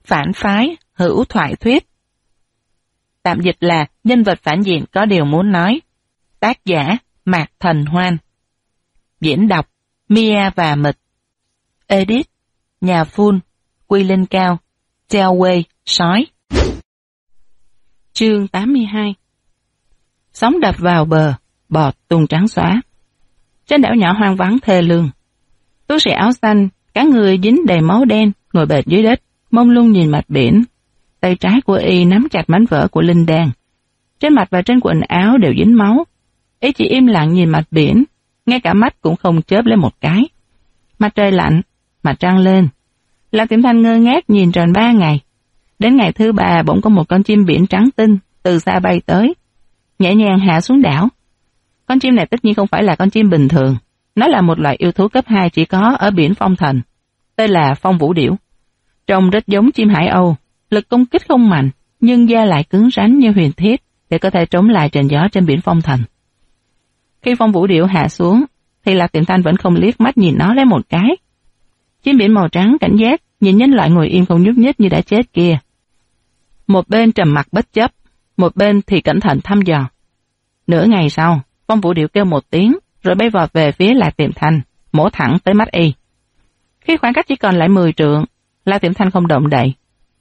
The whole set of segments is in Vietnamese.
Phản phái, hữu thoại thuyết. Tạm dịch là nhân vật phản diện có điều muốn nói. Tác giả Mạc Thần Hoan. Diễn đọc Mia và Mịch. Edit Nhà Phun, Quy Linh Cao, Telway, Sói. Chương 82. Sóng đập vào bờ, bọt tung trắng xóa. Trên đảo nhỏ hoang vắng thê lương, tu sĩ áo xanh, cả người dính đầy máu đen, ngồi bệt dưới đất, mông lung nhìn mặt biển. Tay trái của y nắm chặt mảnh vỡ của linh đan. Trên mặt và trên quần áo đều dính máu. Y chỉ im lặng nhìn mặt biển, ngay cả mắt cũng không chớp lên một cái. Mặt trời lạnh, mặt trăng lên. Lạc Tiệm Thanh ngơ ngác nhìn tròn 3 ngày. Đến ngày thứ 3 bỗng có một con chim biển trắng tinh từ xa bay tới, nhẹ nhàng hạ xuống đảo. Con chim này tất nhiên không phải là con chim bình thường. Nó là một loại yêu thú cấp 2 chỉ có ở biển Phong Thành, tên là phong vũ điểu. Trông rất giống chim Hải Âu, lực công kích không mạnh, nhưng da lại cứng rắn như huyền thiết để có thể chống lại trận gió trên biển Phong Thành. Khi phong vũ điểu hạ xuống, thì Lạc Tiệm Thanh vẫn không liếc mắt nhìn nó lấy một cái. Chim biển màu trắng cảnh giác nhìn nhân loại ngồi im không nhúc nhích như đã chết kia. Một bên trầm mặc bất chấp, một bên thì cẩn thận thăm dò. Nửa ngày sau, phong vũ điểu kêu một tiếng, rồi bay vọt về phía Lạc Tiệm Thanh, mổ thẳng tới mắt y. Khi khoảng cách chỉ còn lại 10 trượng, Lạc Tiệm Thanh không động đậy.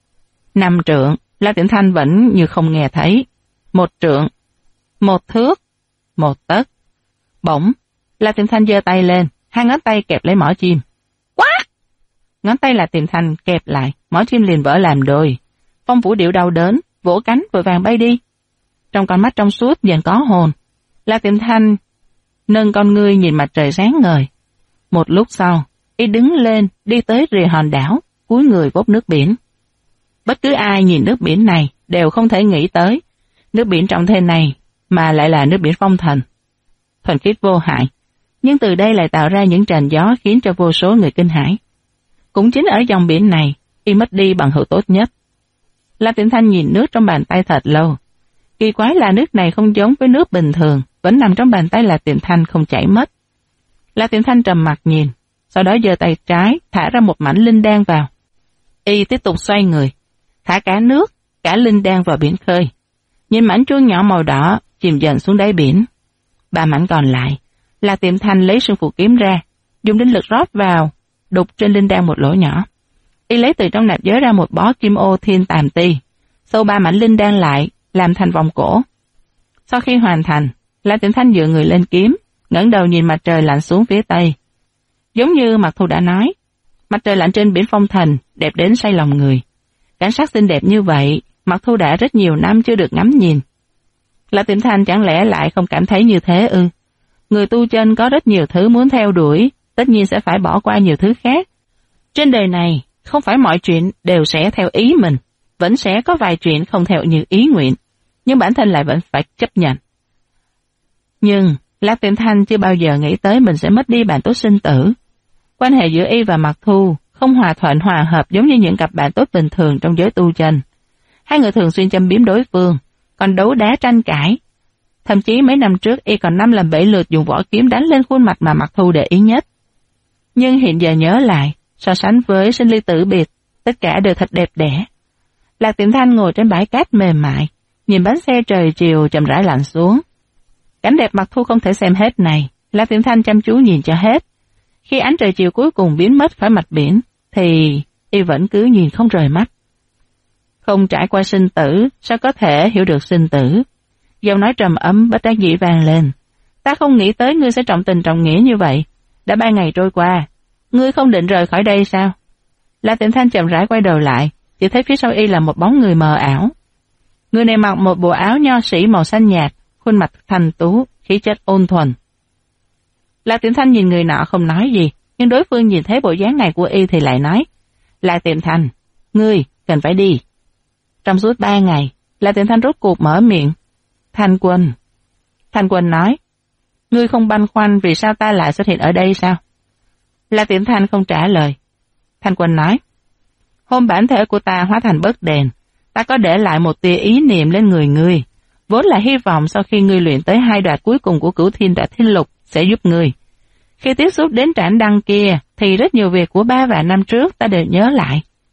5 trượng, Lạc Tiệm Thanh vẫn như không nghe thấy. 1 trượng, 1 thước, 1 tấc. Bỗng, Lạc Tiệm Thanh giơ tay lên, 2 ngón tay kẹp lấy mỏ chim. Quá! Ngón tay Lạc Tiệm Thanh kẹp lại, mỏ chim liền vỡ làm đôi. Phong vũ điểu đau đớn, vỗ cánh vội vàng bay đi. Trong con mắt trong suốt dần có hồn, Lạc Tiệm Thanh nâng con ngươi nhìn mặt trời sáng ngời. Một lúc sau, y đứng lên đi tới rìa hòn đảo, cúi người vốc nước biển. Bất cứ ai nhìn nước biển này đều không thể nghĩ tới nước biển trong thế này mà lại là nước biển Phong Thành. Thuần khiết vô hại, nhưng từ đây lại tạo ra những tràn gió khiến cho vô số người kinh hãi. Cũng chính ở dòng biển này, y mất đi bằng hữu tốt nhất. Lạc Tiệm Thanh nhìn nước trong bàn tay thật lâu. Kỳ quái là nước này không giống với nước bình thường, vẫn nằm trong bàn tay Lạc Tiệm Thanh không chảy mất. Lạc Tiệm Thanh trầm mặc nhìn, sau đó giơ tay trái thả ra một mảnh linh đan vào. Y tiếp tục xoay người, thả cả nước, cả linh đan vào biển khơi. Nhìn mảnh chuông nhỏ màu đỏ chìm dần xuống đáy biển. 3 mảnh còn lại, Lạc Tiệm Thanh lấy sương phù kiếm ra, dùng linh lực rót vào, đục trên linh đan một lỗ nhỏ. Y lấy từ trong nạp giới ra một bó kim ô thiên tàm ti, sâu 3 mảnh linh đan lại, làm thành vòng cổ. Sau khi hoàn thành, Lạc Tiệm Thanh dựa người lên kiếm, ngẩng đầu nhìn mặt trời lặn xuống phía tây. Giống như Mạc Thu đã nói, mặt trời lặn trên biển Phong Thành đẹp đến say lòng người. Cảnh sắc xinh đẹp như vậy, Mạc Thu đã rất nhiều năm chưa được ngắm nhìn. Lạc Tiệm Thanh chẳng lẽ lại không cảm thấy như thế ư? Người tu chân có rất nhiều thứ muốn theo đuổi, tất nhiên sẽ phải bỏ qua nhiều thứ khác. Trên đời này, không phải mọi chuyện đều sẽ theo ý mình, vẫn sẽ có vài chuyện không theo như ý nguyện, nhưng bản thân lại vẫn phải chấp nhận. Nhưng Lạc Tiệm Thanh chưa bao giờ nghĩ tới mình sẽ mất đi bạn tốt sinh tử. Quan hệ giữa y và Mạc Thu không hòa thuận hòa hợp giống như những cặp bạn tốt bình thường trong giới tu chân. Hai người thường xuyên châm biếm đối phương, còn đấu đá tranh cãi. Thậm chí mấy năm trước y còn 5 lần 7 lượt dùng vỏ kiếm đánh lên khuôn mặt mà Mạc Thu để ý nhất. Nhưng hiện giờ nhớ lại, so sánh với sinh ly tử biệt, tất cả đều thật đẹp đẽ. Lạc Tiệm Thanh ngồi trên bãi cát mềm mại, nhìn bánh xe trời chiều chậm rãi lặn xuống. Cảnh đẹp Mạc Thu không thể xem hết này, Lạc Tiệm Thanh chăm chú nhìn cho hết. Khi ánh trời chiều cuối cùng biến mất khỏi mặt biển, thì y vẫn cứ nhìn không rời mắt. Không trải qua sinh tử, sao có thể hiểu được sinh tử? Giọng nói trầm ấm bất đắc dĩ vang lên. Ta không nghĩ tới ngươi sẽ trọng tình trọng nghĩa như vậy. Đã 3 ngày trôi qua, ngươi không định rời khỏi đây sao? Lạc Tiệm Thanh chậm rãi quay đầu lại, chỉ thấy phía sau y là một bóng người mờ ảo. Người này mặc một bộ áo nho sĩ màu xanh nhạt, khuôn mặt thanh tú, khí chất ôn thuần. Lạc Tiệm Thanh nhìn người nọ không nói gì, nhưng đối phương nhìn thấy bộ dáng này của y thì lại nói: Lạc Tiệm Thanh, ngươi cần phải đi. Trong suốt 3 ngày, Lạc Tiệm Thanh rốt cuộc mở miệng: Thanh Quân. Thanh Quân nói: Ngươi không băn khoăn vì sao ta lại xuất hiện ở đây sao? Lạc Tiệm Thanh không trả lời. Thanh Quân nói: Hôm bản thể của ta hóa thành bấc đèn, ta có để lại một tia ý niệm lên người ngươi, vốn là hy vọng sau khi ngươi luyện tới 2 đoạt cuối cùng của Cửu Thiên Đoạt Thiên Lục sẽ giúp ngươi. Khi tiếp xúc đến trảm đăng kia, thì rất nhiều việc của 3 và năm trước ta đều nhớ lại.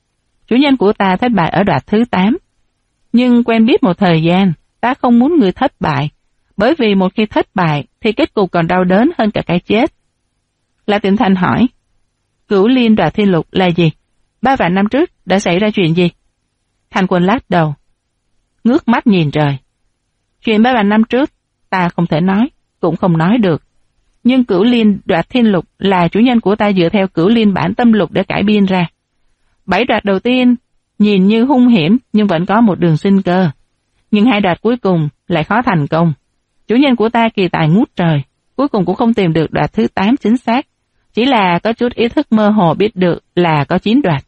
chủ nhân của ta thất bại ở đoạt thứ 8. Nhưng quen biết một thời gian, ta không muốn ngươi thất bại, bởi vì một khi thất bại thì kết cục còn đau đớn hơn cả cái chết. La Tịnh Thanh hỏi, Cửu Liên đoạt thiên lục là gì? 3 vạn năm trước đã xảy ra chuyện gì? Thanh Quân lắc đầu, ngước mắt nhìn trời. Chuyện 3 vạn năm trước, ta không thể nói, cũng không nói được. Nhưng Cửu Liên đoạt thiên lục là chủ nhân của ta dựa theo Cửu Liên bản tâm lục để cải biên ra. 7 đoạt đầu tiên nhìn như hung hiểm nhưng vẫn có một đường sinh cơ. Nhưng 2 đoạt cuối cùng lại khó thành công. Chủ nhân của ta kỳ tài ngút trời, cuối cùng cũng không tìm được đoạt thứ 8 chính xác. Chỉ là có chút ý thức mơ hồ biết được là có 9 đoạt.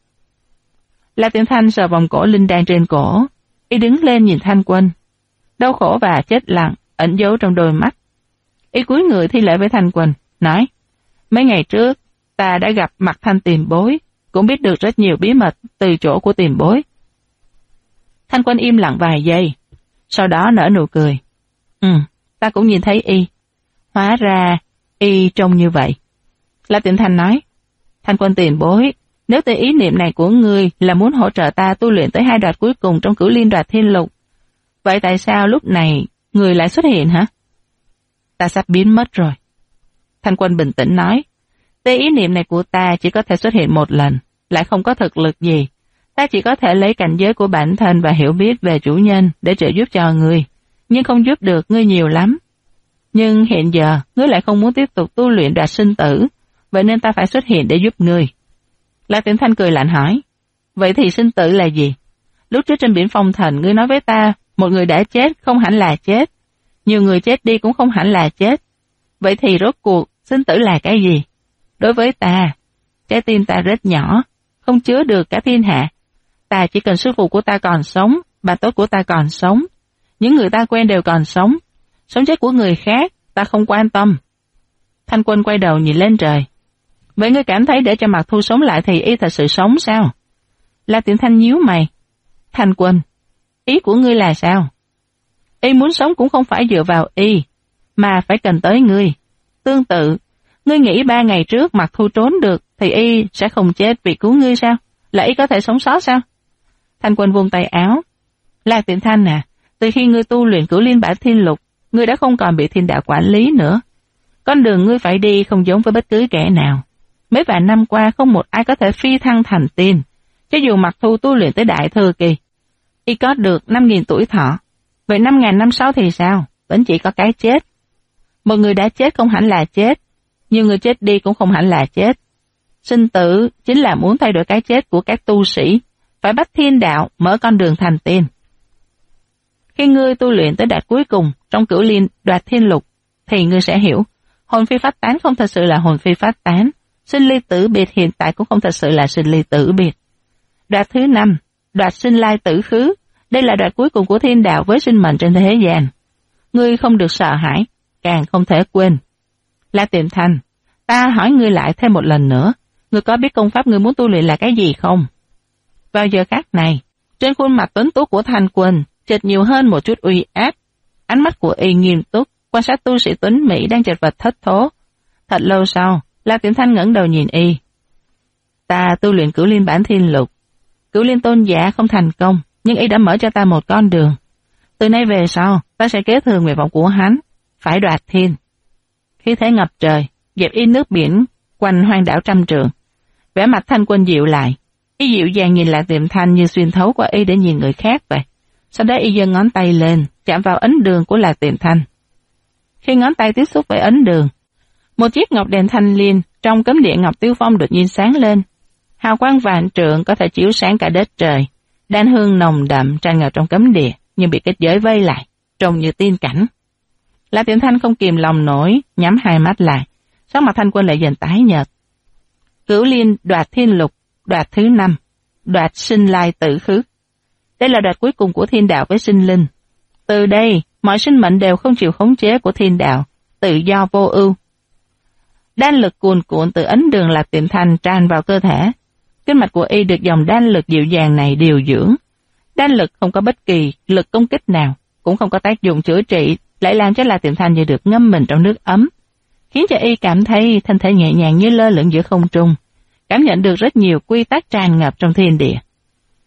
La Tiểu Thanh sờ vòng cổ linh đan trên cổ, y đứng lên nhìn Thanh Quân. Đau khổ và chết lặng ẩn giấu trong đôi mắt. Y cúi người thi lễ với Thanh Quân, nói, mấy ngày trước ta đã gặp mặt Thanh tiền bối, cũng biết được rất nhiều bí mật từ chỗ của tiền bối. Thanh Quân im lặng vài giây, sau đó nở nụ cười. Ta cũng nhìn thấy y. Hóa ra y trông như vậy. La Tịnh Thanh nói, Thanh Quân tiền bối, nếu tới ý niệm này của ngươi là muốn hỗ trợ ta tu luyện tới 2 đoạt cuối cùng trong Cửu Liên đoạt thiên lục, vậy tại sao lúc này ngươi lại xuất hiện hả? Ta sắp biến mất rồi. Thanh Quân bình tĩnh nói, tới ý niệm này của ta chỉ có thể xuất hiện một lần, lại không có thực lực gì. Ta chỉ có thể lấy cảnh giới của bản thân và hiểu biết về chủ nhân để trợ giúp cho ngươi, nhưng không giúp được ngươi nhiều lắm. Nhưng hiện giờ, ngươi lại không muốn tiếp tục tu luyện đoạt sinh tử, vậy nên ta phải xuất hiện để giúp ngươi. La Tĩnh Thanh cười lạnh hỏi, vậy thì sinh tử là gì? Lúc trước trên biển Phong Thần, ngươi nói với ta, một người đã chết không hẳn là chết, nhiều người chết đi cũng không hẳn là chết. Vậy thì rốt cuộc, sinh tử là cái gì? Đối với ta, trái tim ta rất nhỏ, không chứa được cả thiên hạ. Ta chỉ cần sư phụ của ta còn sống, bà tốt của ta còn sống, những người ta quen đều còn sống. Sống chết của người khác, ta không quan tâm. Thanh Quân quay đầu nhìn lên trời. Vậy ngươi cảm thấy để cho Mạc Thu sống lại thì y thật sự sống sao? La Tiểu Thanh nhíu mày. Thanh Quân, ý của ngươi là sao? Y muốn sống cũng không phải dựa vào y, mà phải cần tới ngươi. Tương tự, ngươi nghĩ 3 ngày trước Mạc Thu trốn được thì y sẽ không chết vì cứu ngươi sao? Là y có thể sống sót sao? Thanh Quân vung tay áo. La Tiểu Thanh à, từ khi ngươi tu luyện Cửu Liên bản thiên lục, ngươi đã không còn bị thiên đạo quản lý nữa. Con đường ngươi phải đi không giống với bất cứ kẻ nào. Mấy vạn năm qua không một ai có thể phi thăng thành tiên, cho dù Mạc Thu tu luyện tới đại thừa kỳ. Y có được 5.000 tuổi thọ, vậy 5.000 năm sau thì sao? Vẫn chỉ có cái chết. Một người đã chết không hẳn là chết, nhiều người chết đi cũng không hẳn là chết. Sinh tử chính là muốn thay đổi cái chết của các tu sĩ, phải bắt thiên đạo mở con đường thành tiên. Khi ngươi tu luyện tới đạt cuối cùng trong Cửu Liên đoạt thiên lục, thì ngươi sẽ hiểu, hồn phi phách tán không thật sự là hồn phi phách tán, sinh ly tử biệt hiện tại cũng không thật sự là sinh ly tử biệt. Đoạt thứ 5, đoạt sinh lai tử khứ, đây là đoạt cuối cùng của thiên đạo với sinh mệnh trên thế gian. Ngươi không được sợ hãi, càng không thể quên. La Tiềm Thanh, ta hỏi ngươi lại thêm một lần nữa, ngươi có biết công pháp ngươi muốn tu luyện là cái gì không? Vào giờ khắc này, trên khuôn mặt tuấn tú của Thanh Quân chợt nhiều hơn một chút uy áp. Ánh mắt của y nghiêm túc, quan sát tu sĩ tuấn mỹ đang chật vật thất thố. Thật lâu sau, La Tiễn Thanh ngẩng đầu nhìn y. Ta tu luyện Cửu Liên bản thiên lục. Cửu Liên tôn giả không thành công, nhưng y đã mở cho ta một con đường. Từ nay về sau, ta sẽ kế thừa nguyện vọng của hắn, phải đoạt thiên. Khí thế ngập trời, dẹp y nước biển quanh hoang đảo trăm trượng. Vẻ mặt Thanh Quân dịu lại, y dịu dàng nhìn lại Tiệm Thanh như xuyên thấu qua y để nhìn người khác vậy. Sau đó y giơ ngón tay lên, chạm vào ấn đường của Lạc Tiệm Thanh. Khi ngón tay tiếp xúc với ấn đường, một chiếc ngọc đèn thanh liên trong cấm địa Ngọc Tiêu Phong đột nhiên sáng lên. Hào quang vạn trượng có thể chiếu sáng cả đất trời. Đan hương nồng đậm tràn ngập trong cấm địa, nhưng bị kết giới vây lại, trông như tiên cảnh. Lạc Tiệm Thanh không kìm lòng nổi, nhắm hai mắt lại. Sắc mặt Thanh Quân lại dần tái nhợt. Cửu Liên đoạt thiên lục, đoạt thứ 5, đoạt sinh lai tử khứ. Đây là đoạt cuối cùng của thiên đạo với sinh linh. Từ đây, mọi sinh mệnh đều không chịu khống chế của thiên đạo, tự do vô ưu. Đan lực cuồn cuộn từ ấn đường Lạc Tiệm Thanh tràn vào cơ thể. Kinh mạch của y được dòng đan lực dịu dàng này điều dưỡng. Đan lực không có bất kỳ lực công kích nào, cũng không có tác dụng chữa trị, lại làm cho Lạc Tiệm Thanh như được ngâm mình trong nước ấm, khiến cho y cảm thấy thân thể nhẹ nhàng như lơ lửng giữa không trung, cảm nhận được rất nhiều quy tắc tràn ngập trong thiên địa.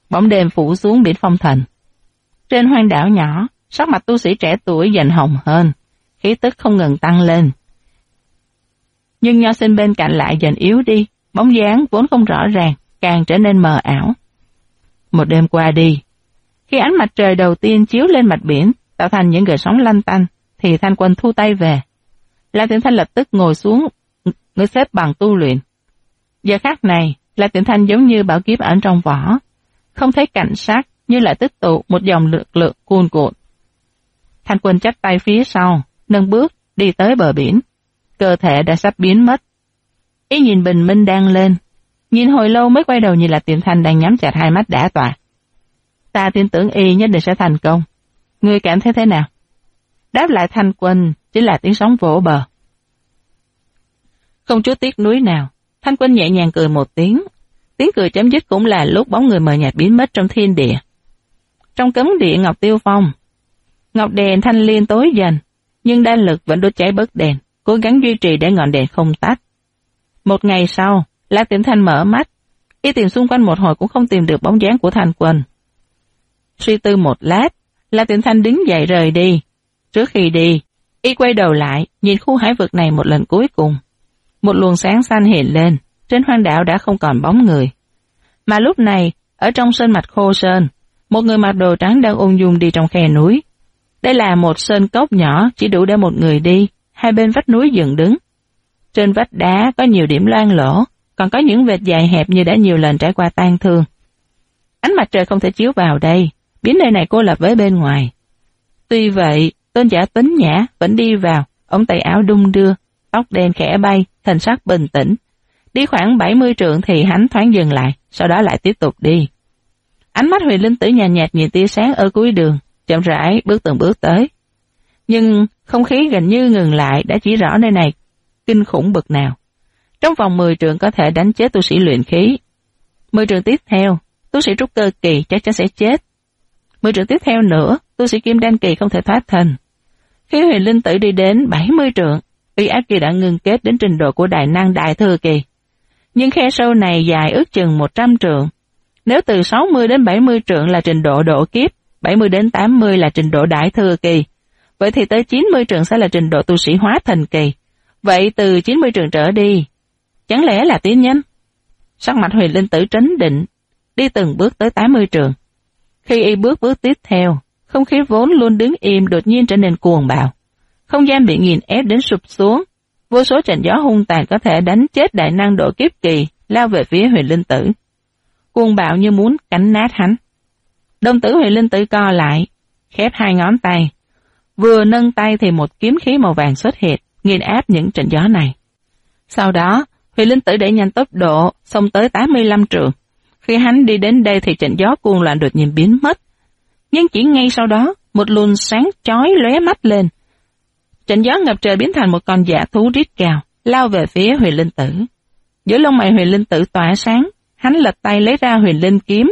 Bóng đêm phủ xuống biển phong thần. Trên hoang đảo nhỏ, sắc mặt tu sĩ trẻ tuổi dần hồng hơn, khí tức không ngừng tăng lên. Nhưng nho sinh bên cạnh lại dần yếu đi, bóng dáng vốn không rõ ràng, càng trở nên mờ ảo. Một đêm qua đi, khi ánh mặt trời đầu tiên chiếu lên mặt biển, tạo thành những gợn sóng lăn tăn, thì Thanh Quân thu tay về. La Tiểu Thanh lập tức ngồi xuống, ngồi xếp bằng tu luyện. Giờ khắc này, La Tiểu Thanh giống như bảo kiếm ẩn trong vỏ, không thấy cảnh sát, như lại tích tụ một dòng lực lượng cuồn cuộn. Thanh Quân chắp tay phía sau, nâng bước đi tới bờ biển. Cơ thể đã sắp biến mất. Y nhìn bình minh đang lên, nhìn hồi lâu mới quay đầu nhìn La Tiểu Thanh đang nhắm chặt hai mắt đã tỏa. Ta tin tưởng y nhất định sẽ thành công. Ngươi cảm thấy thế nào? Đáp lại Thanh Quân chỉ là tiếng sóng vỗ bờ. Không chút tiếc nuối nào, Thanh Quân nhẹ nhàng cười một tiếng. Tiếng cười chấm dứt cũng là lúc bóng người mờ nhạt biến mất trong thiên địa. Trong cấm địa Ngọc Tiêu Phong, ngọc đèn thanh liên tối dần, nhưng đan lực vẫn đốt cháy bớt đèn, cố gắng duy trì để ngọn đèn không tắt. Một ngày sau, La Tiểu Thanh mở mắt, y tìm xung quanh một hồi cũng không tìm được bóng dáng của Thanh Quân. Suy tư một lát, La Tiểu Thanh đứng dậy rời đi. Trước khi đi, y quay đầu lại, nhìn khu hải vực này một lần cuối cùng. Một luồng sáng xanh hiện lên, trên hoang đảo đã không còn bóng người. Mà lúc này, ở trong sơn mạch Khô Sơn, một người mặc đồ trắng đang ung dung đi trong khe núi. Đây là một sơn cốc nhỏ chỉ đủ để một người đi, hai bên vách núi dựng đứng. Trên vách đá có nhiều điểm loang lỗ, còn có những vệt dài hẹp như đã nhiều lần trải qua tang thương. Ánh mặt trời không thể chiếu vào đây, biến nơi này cô lập với bên ngoài. Tuy vậy, Tôn Giả Tuấn Nhã vẫn đi vào, ống tay áo đung đưa, tóc đen khẽ bay, thần sắc bình tĩnh. Đi khoảng 70 trượng thì hắn thoáng dừng lại, sau đó lại tiếp tục đi. Ánh mắt Huyền Linh Tử nhàn nhạt nhìn tia sáng ở cuối đường, chậm rãi bước từng bước tới. Nhưng không khí gần như ngừng lại đã chỉ rõ nơi này kinh khủng bực nào. Trong vòng 10 trượng có thể đánh chết tu sĩ luyện khí. 10 trượng tiếp theo, tu sĩ trúc cơ kỳ chắc chắn sẽ chết. 10 trượng tiếp theo nữa, tu sĩ kim đan kỳ không thể thoát thân. Khi Huyền Linh Tử đi đến 70 trượng, uy áp kia đã ngưng kết đến trình độ của đại năng đại thừa kỳ. Nhưng khe sâu này dài ước chừng 100 trượng. Nếu từ 60 đến 70 trượng là trình độ độ kiếp, 70 đến 80 là trình độ đại thừa kỳ, vậy thì tới 90 trượng sẽ là trình độ tu sĩ hóa thần kỳ. Vậy từ 90 trượng trở đi, chẳng lẽ là tiến nhân? Sắc mặt Huyền Linh Tử trấn định, đi từng bước tới 80 trượng. Khi y bước tiếp theo, không khí vốn luôn đứng im đột nhiên trở nên cuồng bạo. Không gian bị nghiền ép đến sụp xuống, vô số trận gió hung tàn có thể đánh chết đại năng độ kiếp kỳ lao về phía Huyền Linh Tử. Cuồng bạo như muốn cắn nát hắn. Đồng tử Huyền Linh Tử co lại, khép hai ngón tay. Vừa nâng tay thì một kiếm khí màu vàng xuất hiện, nghiền áp những trận gió này. Sau đó, Huyền Linh Tử đẩy nhanh tốc độ, xông tới 85 trượng. Khi hắn đi đến đây thì trận gió cuồng loạn đột nhiên biến mất. Nhưng chỉ ngay sau đó, một luồng sáng chói lóe mắt lên. Trận gió ngập trời biến thành một con dã thú rít gào, lao về phía Huyền Linh Tử. Giữa lông mày Huyền Linh Tử tỏa sáng, hắn lật tay lấy ra Huyền Linh kiếm,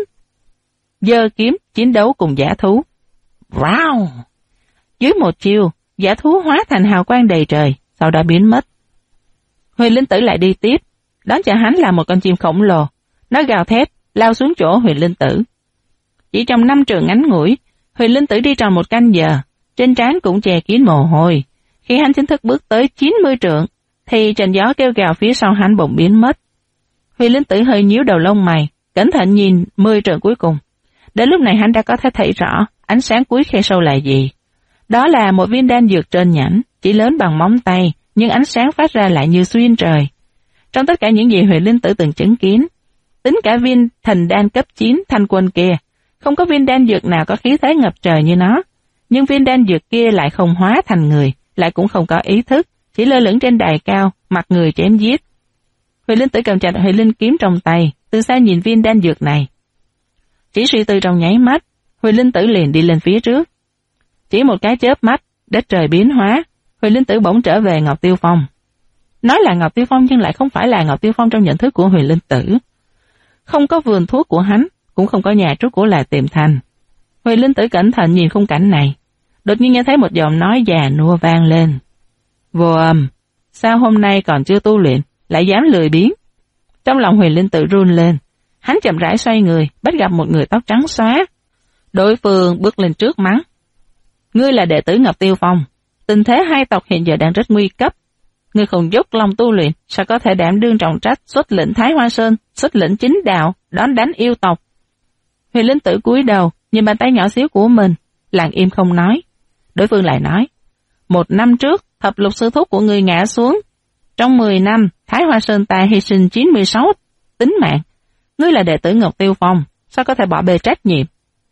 giơ kiếm chiến đấu cùng dã thú. Wow! Dưới một chiêu, dã thú hóa thành hào quang đầy trời, sau đó biến mất. Huyền Linh Tử lại đi tiếp, đón chờ hắn là một con chim khổng lồ, nó gào thét lao xuống chỗ Huyền Linh Tử. Chỉ trong 5 trượng ngắn ngủi, Huyền Linh Tử đi tròn một canh giờ, trên trán cũng che kín mồ hôi. Khi hắn chính thức bước tới 90 trượng, thì trận gió kêu gào phía sau hắn bỗng biến mất. Huyền Linh Tử hơi nhíu đầu lông mày, cẩn thận nhìn 10 trượng cuối cùng. Đến lúc này hắn đã có thể thấy rõ ánh sáng cuối khe sâu là gì. Đó là một viên đan dược trên nhẫn, chỉ lớn bằng móng tay, nhưng ánh sáng phát ra lại như xuyên trời. Trong tất cả những gì Huyền Linh Tử từng chứng kiến, tính cả viên thần đan cấp 9 Thanh Quân kia, không có viên đan dược nào có khí thế ngập trời như nó. Nhưng viên đan dược kia lại không hóa thành người, lại cũng không có ý thức, chỉ lơ lửng trên đài cao, mặt người chém giết. Huyền Linh Tử cầm chặt Huyền Linh kiếm trong tay, từ xa nhìn viên đan dược này. Chỉ suy tư trong nháy mắt, Huyền Linh Tử liền đi lên phía trước. Chỉ một cái chớp mắt, đất trời biến hóa, Huyền Linh Tử bỗng trở về Ngọc Tiêu Phong. Nói là Ngọc Tiêu Phong nhưng lại không phải là Ngọc Tiêu Phong trong nhận thức của Huyền Linh Tử. Không có vườn thuốc của hắn, cũng không có nhà trúc của Là Tiềm Thành. Huyền Linh Tử cẩn thận nhìn khung cảnh này, đột nhiên nghe thấy một giọng nói già nua vang lên. Vô Âm, sao hôm nay còn chưa tu luyện, lại dám lười biếng? Trong lòng Huyền Linh Tử run lên, Hắn chậm rãi xoay người, bắt gặp một người tóc trắng xóa. Đối phương bước lên trước mắng: "Ngươi là đệ tử Ngọc Tiêu Phong, tình thế hai tộc hiện giờ đang rất nguy cấp. Ngươi không dốc lòng tu luyện, sao có thể đảm đương trọng trách xuất lĩnh Thái Hoa Sơn, xuất lĩnh chính đạo, đón đánh yêu tộc?" Huyền Linh Tử cúi đầu, nhìn bàn tay nhỏ xíu của mình, lặng im không nói. Đối phương lại nói: "1 năm trước, thập lục sư thúc của ngươi ngã xuống. Trong 10 năm, Thái Hoa Sơn ta hy sinh 96 tính mạng. Ngươi là đệ tử Ngọc Tiêu Phong, sao có thể bỏ bê trách nhiệm?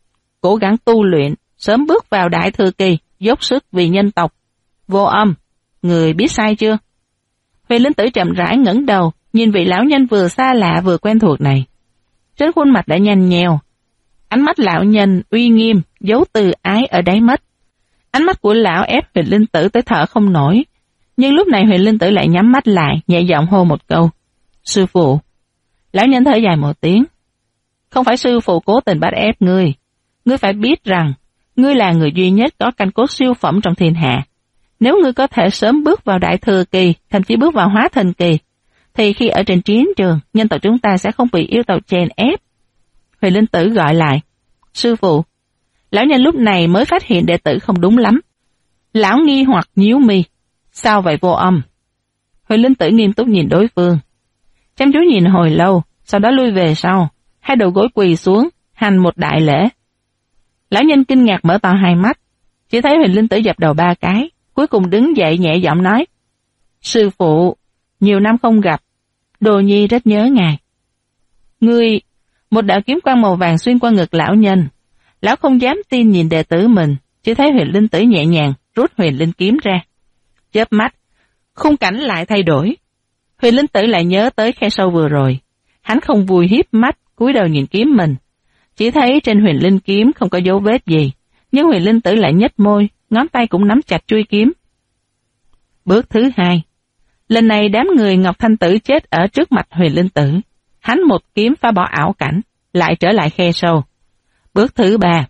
Cố gắng tu luyện, sớm bước vào đại thừa kỳ, dốc sức vì nhân tộc. Vô Âm, người biết sai chưa?" Huyền Linh Tử chậm rãi ngẩng đầu, nhìn vị lão nhân vừa xa lạ vừa quen thuộc này. Trên khuôn mặt đã nhăn nhèo, ánh mắt lão nhân uy nghiêm, giấu từ ái ở đáy mắt. Ánh mắt của lão ép Huyền Linh Tử tới thở không nổi, nhưng lúc này Huyền Linh Tử lại nhắm mắt lại, nhẹ giọng hô một câu: "Sư phụ." Lão nhân thở dài một tiếng: "Không phải sư phụ cố tình bắt ép ngươi. Ngươi phải biết rằng, ngươi là người duy nhất có canh cốt siêu phẩm trong thiên hạ. Nếu ngươi có thể sớm bước vào đại thừa kỳ, thậm chí bước vào hóa thần kỳ, thì khi ở trên chiến trường, nhân tộc chúng ta sẽ không bị yêu tộc chèn ép." Huyền Linh Tử gọi lại: "Sư phụ." Lão nhân lúc này mới phát hiện đệ tử không đúng lắm. Lão nghi hoặc nhíu mi: "Sao vậy Vô Âm?" Huyền Linh Tử nghiêm túc nhìn đối phương, chăm chú nhìn hồi lâu, sau đó lui về sau, hai đầu gối quỳ xuống, hành một đại lễ. Lão nhân kinh ngạc mở to hai mắt, chỉ thấy Huyền Linh Tử dập đầu 3 cái, cuối cùng đứng dậy nhẹ giọng nói: "Sư phụ, nhiều năm không gặp, đồ nhi rất nhớ ngài." "Ngươi..." Một đạo kiếm quang màu vàng xuyên qua ngực lão nhân. Lão không dám tin nhìn đệ tử mình, chỉ thấy Huyền Linh Tử nhẹ nhàng rút huyền linh kiếm ra. Chớp mắt, khung cảnh lại thay đổi. Huyền Linh Tử lại nhớ tới khe sâu vừa rồi. Hắn không vui híp mắt, cúi đầu nhìn kiếm mình. Chỉ thấy trên huyền linh kiếm không có dấu vết gì, nhưng Huyền Linh Tử lại nhếch môi, ngón tay cũng nắm chặt chuôi kiếm. Bước thứ 2. Lần này đám người Ngọc Thanh Tử chết ở trước mặt Huyền Linh Tử. Hắn một kiếm phá bỏ ảo cảnh, lại trở lại khe sâu. Bước thứ 3.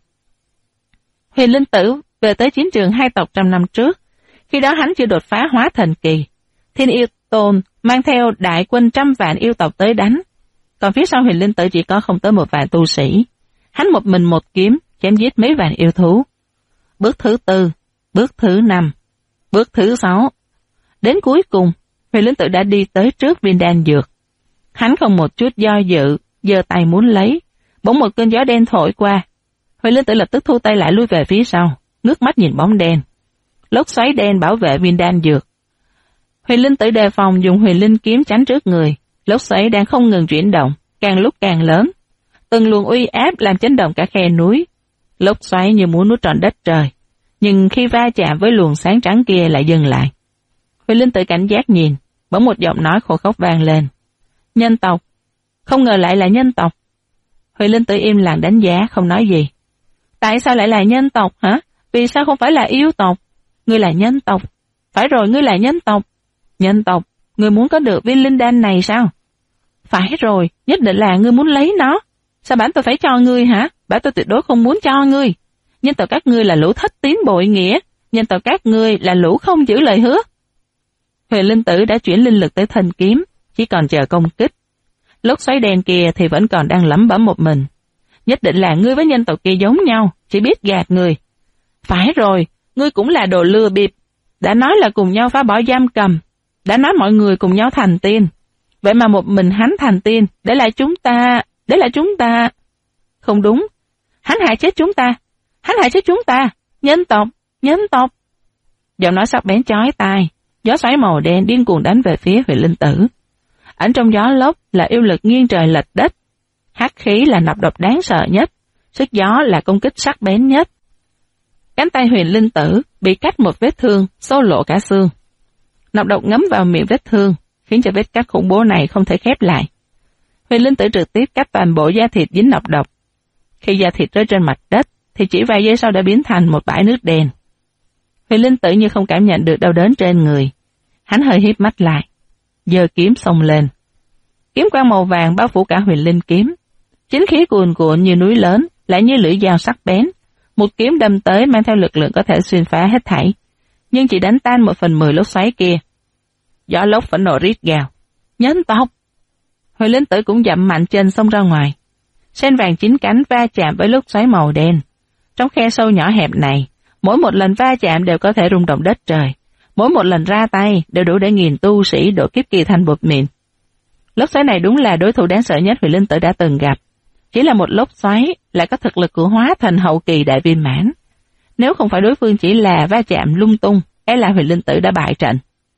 Huyền Linh Tử về tới chiến trường hai tộc trăm năm trước. Khi đó hắn chưa đột phá hóa thần kỳ. Thiên Yêu Tôn mang theo đại quân 100 vạn yêu tộc tới đánh. Còn phía sau Huyền Linh Tử chỉ có không tới 1 vạn tu sĩ. Hắn một mình một kiếm chém giết mấy vạn yêu thú. Bước thứ 4, bước thứ 5, bước thứ 6. Đến cuối cùng, Huyền Linh Tử đã đi tới trước viên đan dược. Hắn không một chút do dự, giơ tay muốn lấy, bỗng một cơn gió đen thổi qua. Huyền Linh Tử lập tức thu tay lại lui về phía sau, ngước mắt nhìn bóng đen. Lốc xoáy đen bảo vệ viên đan dược. Huyền Linh Tử đề phòng dùng huyền linh kiếm tránh trước người. Lốc xoáy đang không ngừng chuyển động, càng lúc càng lớn. Từng luồng uy áp làm chấn động cả khe núi. Lốc xoáy như muốn nuốt trọn đất trời, nhưng khi va chạm với luồng sáng trắng kia lại dừng lại. Huyền Linh Tử cảnh giác nhìn, bỗng một giọng nói khô khốc vang lên: "Nhân tộc." Không ngờ lại là nhân tộc. Huyền Linh Tử im lặng đánh giá, không nói gì. "Tại sao lại là nhân tộc hả? Vì sao không phải là yêu tộc?" "Ngươi là nhân tộc." "Phải rồi, ngươi là nhân tộc." "Nhân tộc, ngươi muốn có được viên linh đan này sao?" "Phải rồi, nhất định là ngươi muốn lấy nó." "Sao bản tôi phải cho ngươi hả? Bản tôi tuyệt đối không muốn cho ngươi. Nhân tộc các ngươi là lũ thất tín bội nghĩa, nhân tộc các ngươi là lũ không giữ lời hứa." Huyền Linh Tử đã chuyển linh lực tới thanh kiếm, chỉ còn chờ công kích. Lốc xoáy đen kia thì vẫn còn đang lẩm bẩm một mình: "Nhất định là ngươi với nhân tộc kia giống nhau, chỉ biết gạt người." "Phải rồi, ngươi cũng là đồ lừa bịp. Đã nói là cùng nhau phá bỏ giam cầm, đã nói mọi người cùng nhau thành tiên. Vậy mà một mình hắn thành tiên, để lại chúng ta. Không đúng, hắn hại chết chúng ta, nhân tộc. Giọng nói sắc bén chói tai, gió xoáy màu đen điên cuồng đánh về phía Huyền Linh Tử. Ẩn trong gió lốc là yêu lực nghiêng trời lệch đất, hắc khí là nọc độc đáng sợ nhất, sức gió là công kích sắc bén nhất. Cánh tay Huyền Linh Tử bị cắt một vết thương, xô lộ cả xương. Nọc độc ngấm vào miệng vết thương, khiến cho vết cắt khủng bố này không thể khép lại. Huyền Linh Tử trực tiếp cắt toàn bộ da thịt dính nọc độc. Khi da thịt rơi trên mặt đất, thì chỉ vài giây sau đã biến thành một bãi nước đen. Huyền Linh Tử như không cảm nhận được đau đớn trên người. Hắn hơi híp mắt lại, giơ kiếm xông lên. Kiếm quang màu vàng bao phủ cả huyền linh kiếm. Chính khí cuồn cuộn như núi lớn, lại như lưỡi dao sắc bén. Một kiếm đâm tới mang theo lực lượng có thể xuyên phá hết thảy, nhưng chỉ đánh tan 1/10 lốc xoáy kia. Gió lốc phẫn nộ rít gào: "Nhân tộc!" Huyền Linh Tử cũng dậm mạnh chân xông ra ngoài. Sen vàng chín cánh va chạm với lốc xoáy màu đen. Trong khe sâu nhỏ hẹp này, mỗi một lần va chạm đều có thể rung động đất trời. Mỗi một lần ra tay đều đủ để nghìn tu sĩ đổ kiếp kỳ thành bột mịn. Lốc xoáy này đúng là đối thủ đáng sợ nhất Huyền Linh Tử đã từng gặp. Chỉ là một lốc xoáy lại có thực lực của hóa thành hậu kỳ đại viên mãn. Nếu không phải đối phương chỉ là va chạm lung tung, e là Huyền Linh Tử đã bại trận.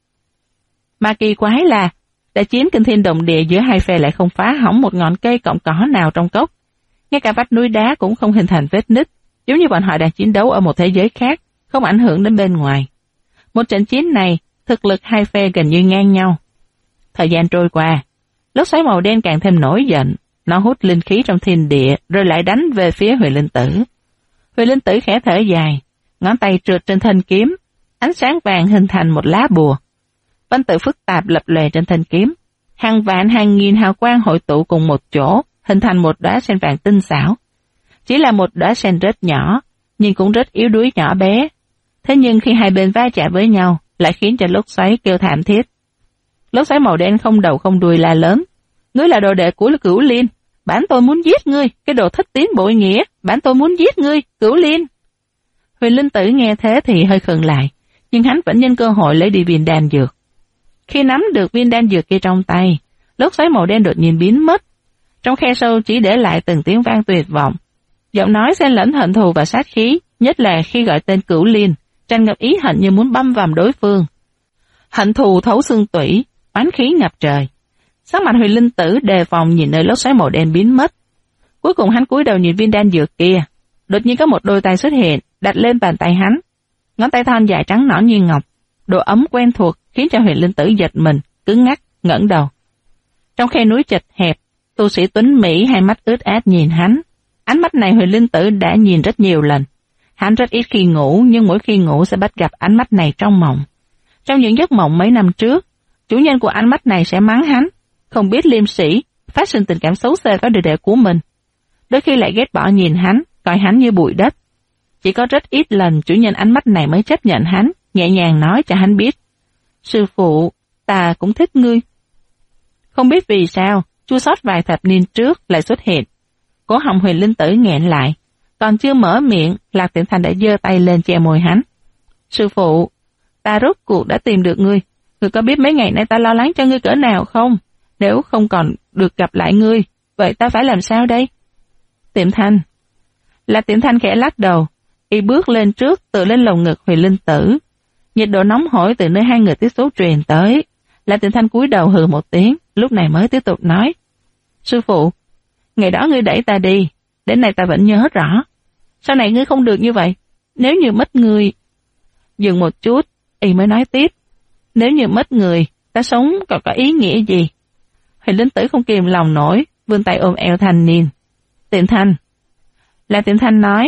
Mà kỳ quái là, đại chiến kinh thiên động địa giữa hai phe lại không phá hỏng một ngọn cây cọng cỏ nào trong cốc. Ngay cả vách núi đá cũng không hình thành vết nứt, giống như bọn họ đang chiến đấu ở một thế giới khác, không ảnh hưởng đến bên ngoài. Một trận chiến này, thực lực hai phe gần như ngang nhau. Thời gian trôi qua, lốc xoáy màu đen càng thêm nổi giận, nó hút linh khí trong thiên địa rồi lại đánh về phía Huyền Linh Tử. Huyền Linh Tử khẽ thở dài, ngón tay trượt trên thanh kiếm, ánh sáng vàng hình thành một lá bùa. Văn tự phức tạp lập lòe trên thanh kiếm, hàng vạn hàng nghìn hào quang hội tụ cùng một chỗ, hình thành một đóa sen vàng tinh xảo. Chỉ là một đóa sen rất nhỏ, nhưng cũng rất yếu đuối nhỏ bé. Thế nhưng khi hai bên va chạm với nhau, lại khiến cho lốc xoáy kêu thảm thiết. Lốc xoáy màu đen không đầu không đuôi la lớn: "Ngươi là đồ đệ của Cửu Liên, bản tôi muốn giết ngươi, cái đồ thất tín bội nghĩa, bản tôi muốn giết ngươi, Cửu Liên." Huyền Linh Tử nghe thế thì hơi khựng lại, nhưng hắn vẫn nhân cơ hội lấy đi viên đan dược. Khi nắm được viên đan dược kia trong tay, lốc xoáy màu đen đột nhiên biến mất. Trong khe sâu chỉ để lại từng tiếng vang tuyệt vọng. Giọng nói xen lẫn hận thù và sát khí, nhất là khi gọi tên Cửu Liên, tràn ngập ý hận như muốn băm vằm đối phương. Hận thù thấu xương tủy, oán khí ngập trời. Sắc mặt Huyền Linh Tử đề phòng nhìn nơi lốc xoáy màu đen biến mất. Cuối cùng hắn cúi đầu nhìn viên đan dược kia. Đột nhiên có một đôi tay xuất hiện, đặt lên bàn tay hắn. Ngón tay thon dài trắng nõn như ngọc, độ ấm quen thuộc khiến cho Huyền Linh Tử giật mình, cứng ngắc, ngẩng đầu. Trong khe núi chật hẹp, tu sĩ tuấn mỹ hai mắt ướt át nhìn hắn. Ánh mắt này Huyền Linh Tử đã nhìn rất nhiều lần. Hắn rất ít khi ngủ, nhưng mỗi khi ngủ sẽ bắt gặp ánh mắt này trong mộng. Trong những giấc mộng mấy năm trước, chủ nhân của ánh mắt này sẽ mắng hắn, không biết liêm sỉ, phát sinh tình cảm xấu xa với đệ đệ của mình. Đôi khi lại ghét bỏ nhìn hắn, coi hắn như bụi đất. Chỉ có rất ít lần chủ nhân ánh mắt này mới chấp nhận hắn, nhẹ nhàng nói cho hắn biết: "Sư phụ, ta cũng thích ngươi." Không biết vì sao, chua xót vài thập niên trước lại xuất hiện. Cổ họng Huyền Linh Tử nghẹn lại, còn chưa mở miệng, Lạc Tiệm Thanh đã giơ tay lên che môi hắn. "Sư phụ, ta rốt cuộc đã tìm được ngươi. Ngươi có biết mấy ngày nay ta lo lắng cho ngươi cỡ nào không? Nếu không còn được gặp lại ngươi, vậy ta phải làm sao đây?" Tiệm Thanh. Lạc Tiệm Thanh khẽ lắc đầu, y bước lên trước tựa lên lồng ngực Huyền Linh Tử. Nhiệt độ nóng hổi từ nơi hai người tiếp xúc truyền tới. Lạc Tiệm Thanh cúi đầu hừ một tiếng, lúc này mới tiếp tục nói: "Sư phụ, ngày đó ngươi đẩy ta đi, đến nay ta vẫn nhớ rõ. Sau này ngươi không được như vậy. Nếu như mất ngươi..." Dừng một chút, y mới nói tiếp: "Nếu như mất người, ta sống còn có ý nghĩa gì?" Huyền Linh Tử không kìm lòng nổi, vươn tay ôm eo thanh niên. "Tiệm Thanh." Lạc Tiệm Thanh nói: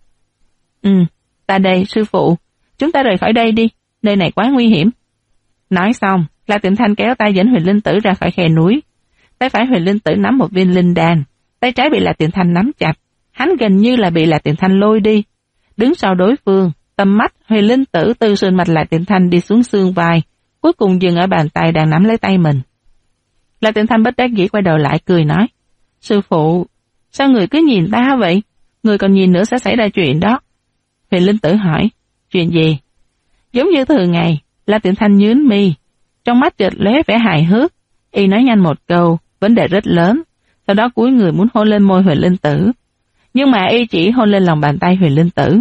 Ta đây sư phụ, chúng ta rời khỏi đây đi, nơi này quá nguy hiểm." Nói xong, Lạc Tiệm Thanh kéo tay dẫn Huyền Linh Tử ra khỏi khe núi. Tay phải Huyền Linh Tử nắm một viên linh đan, tay trái bị Lạc Tiệm Thanh nắm chặt, hắn gần như là bị Lạc Tiệm Thanh lôi đi. Đứng sau đối phương, tầm mắt Huyền Linh Tử từ sườn mạch Lạc Tiệm Thanh đi xuống xương vai, cuối cùng dừng ở bàn tay đang nắm lấy tay mình. Lạc Tiệm Thanh bất đắc dĩ quay đầu lại cười nói: "Sư phụ, sao người cứ nhìn ta vậy? Người còn nhìn nữa sẽ xảy ra chuyện đó." Huyền Linh Tử hỏi: "Chuyện gì?" Giống như thường ngày, Lạc Tiệm Thanh nhướng mi, trong mắt chợt lóe vẻ hài hước, y nói nhanh một câu, vấn đề rất lớn, sau đó cúi người muốn hôn lên môi Huyền Linh Tử. Nhưng mà y chỉ hôn lên lòng bàn tay Huyền Linh Tử.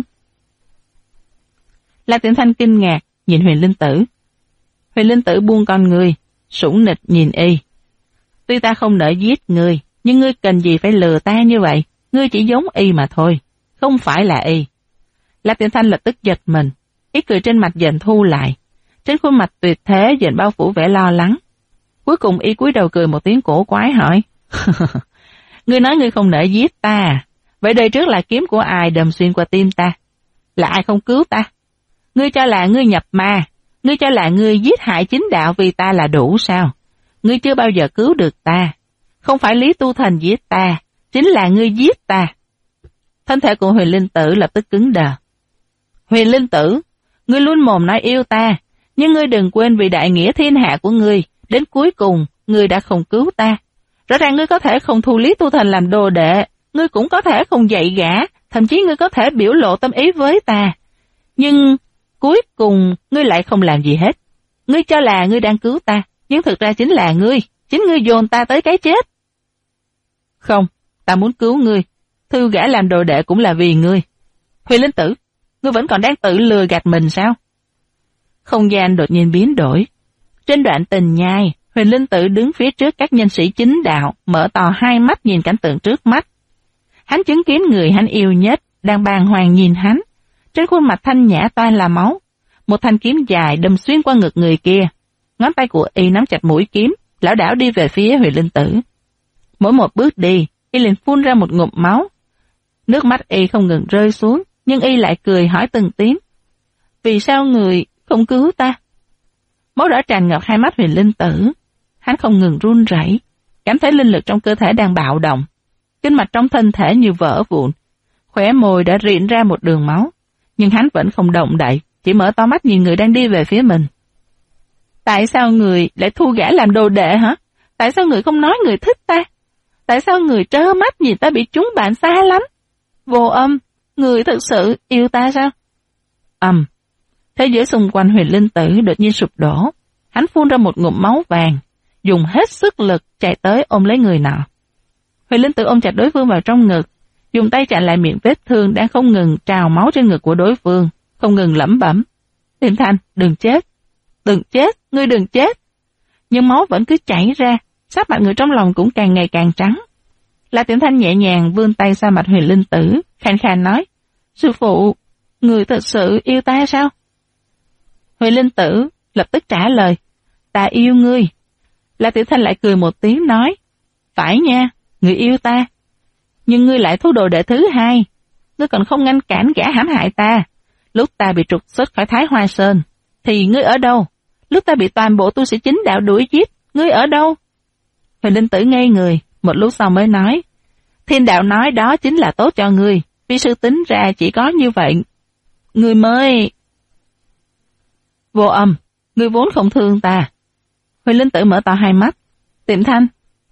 Lạc Tiệm Thanh kinh ngạc nhìn Huyền Linh Tử. Huyền Linh Tử buông con người, sủng nịch nhìn y. "Tuy ta không nỡ giết ngươi, nhưng ngươi cần gì phải lừa ta như vậy? Ngươi chỉ giống y mà thôi, không phải là y." Lạc Tiệm Thanh lập tức giật mình, ý cười trên mặt dần thu lại, trên khuôn mặt tuyệt thế dần bao phủ vẻ lo lắng. Cuối cùng y cúi đầu cười một tiếng cổ quái hỏi: "Ngươi nói ngươi không nỡ giết ta à? Vậy đời trước là kiếm của ai đâm xuyên qua tim ta? Là ai không cứu ta? Ngươi cho là ngươi nhập ma, ngươi cho là ngươi giết hại chính đạo vì ta là đủ sao? Ngươi chưa bao giờ cứu được ta. Không phải Lý Tu Thành giết ta, chính là ngươi giết ta." Thân thể của Huyền Linh Tử lập tức cứng đờ. "Huyền Linh Tử, ngươi luôn mồm nói yêu ta, nhưng ngươi đừng quên vì đại nghĩa thiên hạ của ngươi, đến cuối cùng ngươi đã không cứu ta. Rõ ràng ngươi có thể không thu Lý Tu Thành làm đồ đệ, ngươi cũng có thể không dạy gã, thậm chí ngươi có thể biểu lộ tâm ý với ta. Nhưng cuối cùng ngươi lại không làm gì hết. Ngươi cho là ngươi đang cứu ta, nhưng thực ra chính ngươi dồn ta tới cái chết. Không, ta muốn cứu ngươi, thu gã làm đồ đệ cũng là vì ngươi. Huyền Linh Tử, ngươi vẫn còn đang tự lừa gạt mình sao? Không gian đột nhiên biến đổi. Trên đoạn tình nhai, Huyền Linh Tử đứng phía trước các nhân sĩ chính đạo, mở to hai mắt nhìn cảnh tượng trước mắt. Hắn chứng kiến người hắn yêu nhất, đang bàng hoàng nhìn hắn. Trên khuôn mặt thanh nhã toan là máu. Một thanh kiếm dài đâm xuyên qua ngực người kia. Ngón tay của y nắm chặt mũi kiếm, lảo đảo đi về phía Huyền Linh Tử. Mỗi một bước đi, y liền phun ra một ngụm máu. Nước mắt y không ngừng rơi xuống, nhưng y lại cười hỏi từng tiếng. Vì sao người không cứu ta? Máu đỏ tràn ngập hai mắt Huyền Linh Tử. Hắn không ngừng run rẩy, cảm thấy linh lực trong cơ thể đang bạo động. Kinh mạch trong thân thể như vỡ vụn. Khóe môi đã rịn ra một đường máu. Nhưng hắn vẫn không động đậy, chỉ mở to mắt nhìn người đang đi về phía mình. Tại sao người lại thu gã làm đồ đệ hả? Tại sao người không nói người thích ta? Tại sao người trơ mắt nhìn ta bị chúng bạn xa lắm? Vô Âm, người thực sự yêu ta sao? Thế giới xung quanh Huyền Linh Tử đột nhiên sụp đổ. Hắn phun ra một ngụm máu vàng, dùng hết sức lực chạy tới ôm lấy người nọ. Huyền Linh Tử ôm chặt đối phương vào trong ngực, dùng tay chặn lại miệng vết thương đang không ngừng trào máu trên ngực của đối phương, không ngừng lẩm bẩm. Tiềm Thanh, đừng chết, ngươi đừng chết. Nhưng máu vẫn cứ chảy ra, sắc mặt người trong lòng cũng càng ngày càng trắng. La Tiềm Thanh nhẹ nhàng vươn tay xa mặt Huyền Linh Tử, khàn khàn nói, sư phụ, người thật sự yêu ta sao? Huyền Linh Tử lập tức trả lời, ta yêu ngươi. La Tiểu Thanh lại cười một tiếng nói, phải nha, người yêu ta. Nhưng ngươi lại thu đồ đệ thứ hai, ngươi còn không ngăn cản gã hãm hại ta. Lúc ta bị trục xuất khỏi Thái Hoa Sơn, thì ngươi ở đâu? Lúc ta bị toàn bộ tu sĩ chính đạo đuổi giết, ngươi ở đâu? Huyền Linh Tử ngây người, một lúc sau mới nói, Thiên đạo nói đó chính là tốt cho ngươi, vi sư tính ra chỉ có như vậy. Ngươi mới... Vô Âm, ngươi vốn không thương ta. Huyền Linh Tử mở to hai mắt. Tiệm Thanh.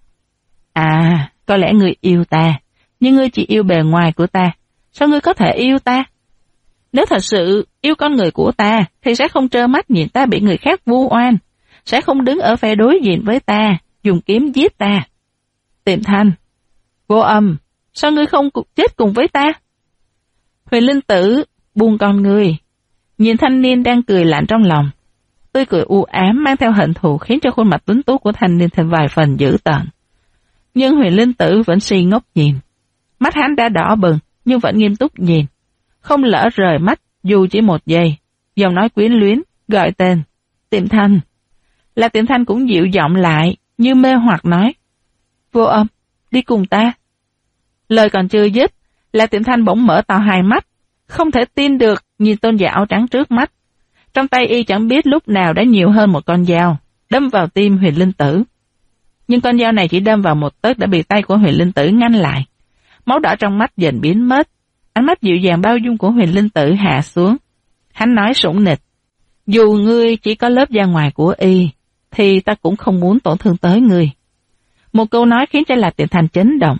Có lẽ ngươi yêu ta, nhưng ngươi chỉ yêu bề ngoài của ta. Sao ngươi có thể yêu ta? Nếu thật sự yêu con người của ta, thì sẽ không trơ mắt nhìn ta bị người khác vu oan, sẽ không đứng ở phe đối diện với ta, dùng kiếm giết ta. Tiệm Thanh. Vô Âm, sao ngươi không chết cùng với ta? Huyền Linh Tử buông con người, nhìn thanh niên đang cười lạnh trong lòng. Tươi cười u ám mang theo hận thù khiến cho khuôn mặt tuấn tú của thanh niên thêm vài phần dữ tợn. Nhưng Huyền Linh Tử vẫn si ngốc nhìn. Mắt hắn đã đỏ bừng nhưng vẫn nghiêm túc nhìn, không lỡ rời mắt dù chỉ một giây. Giọng nói quyến luyến gọi tên Tiệm Thanh. Là Tiệm Thanh cũng dịu giọng lại như mê hoặc nói, Vô Âm, đi cùng ta. Lời còn chưa dứt, là Tiệm Thanh bỗng mở to hai mắt, không thể tin được nhìn tôn giả áo trắng trước mắt. Trong tay y chẳng biết lúc nào đã nhiều hơn một con dao, đâm vào tim Huyền Linh Tử. Nhưng con dao này chỉ đâm vào một tấc đã bị tay của Huyền Linh Tử ngăn lại. Máu đỏ trong mắt dần biến mất, ánh mắt dịu dàng bao dung của Huyền Linh Tử hạ xuống. Hắn nói sủng nịch, dù ngươi chỉ có lớp da ngoài của y, thì ta cũng không muốn tổn thương tới ngươi. Một câu nói khiến cho Lạc Tiệm Thanh chấn động.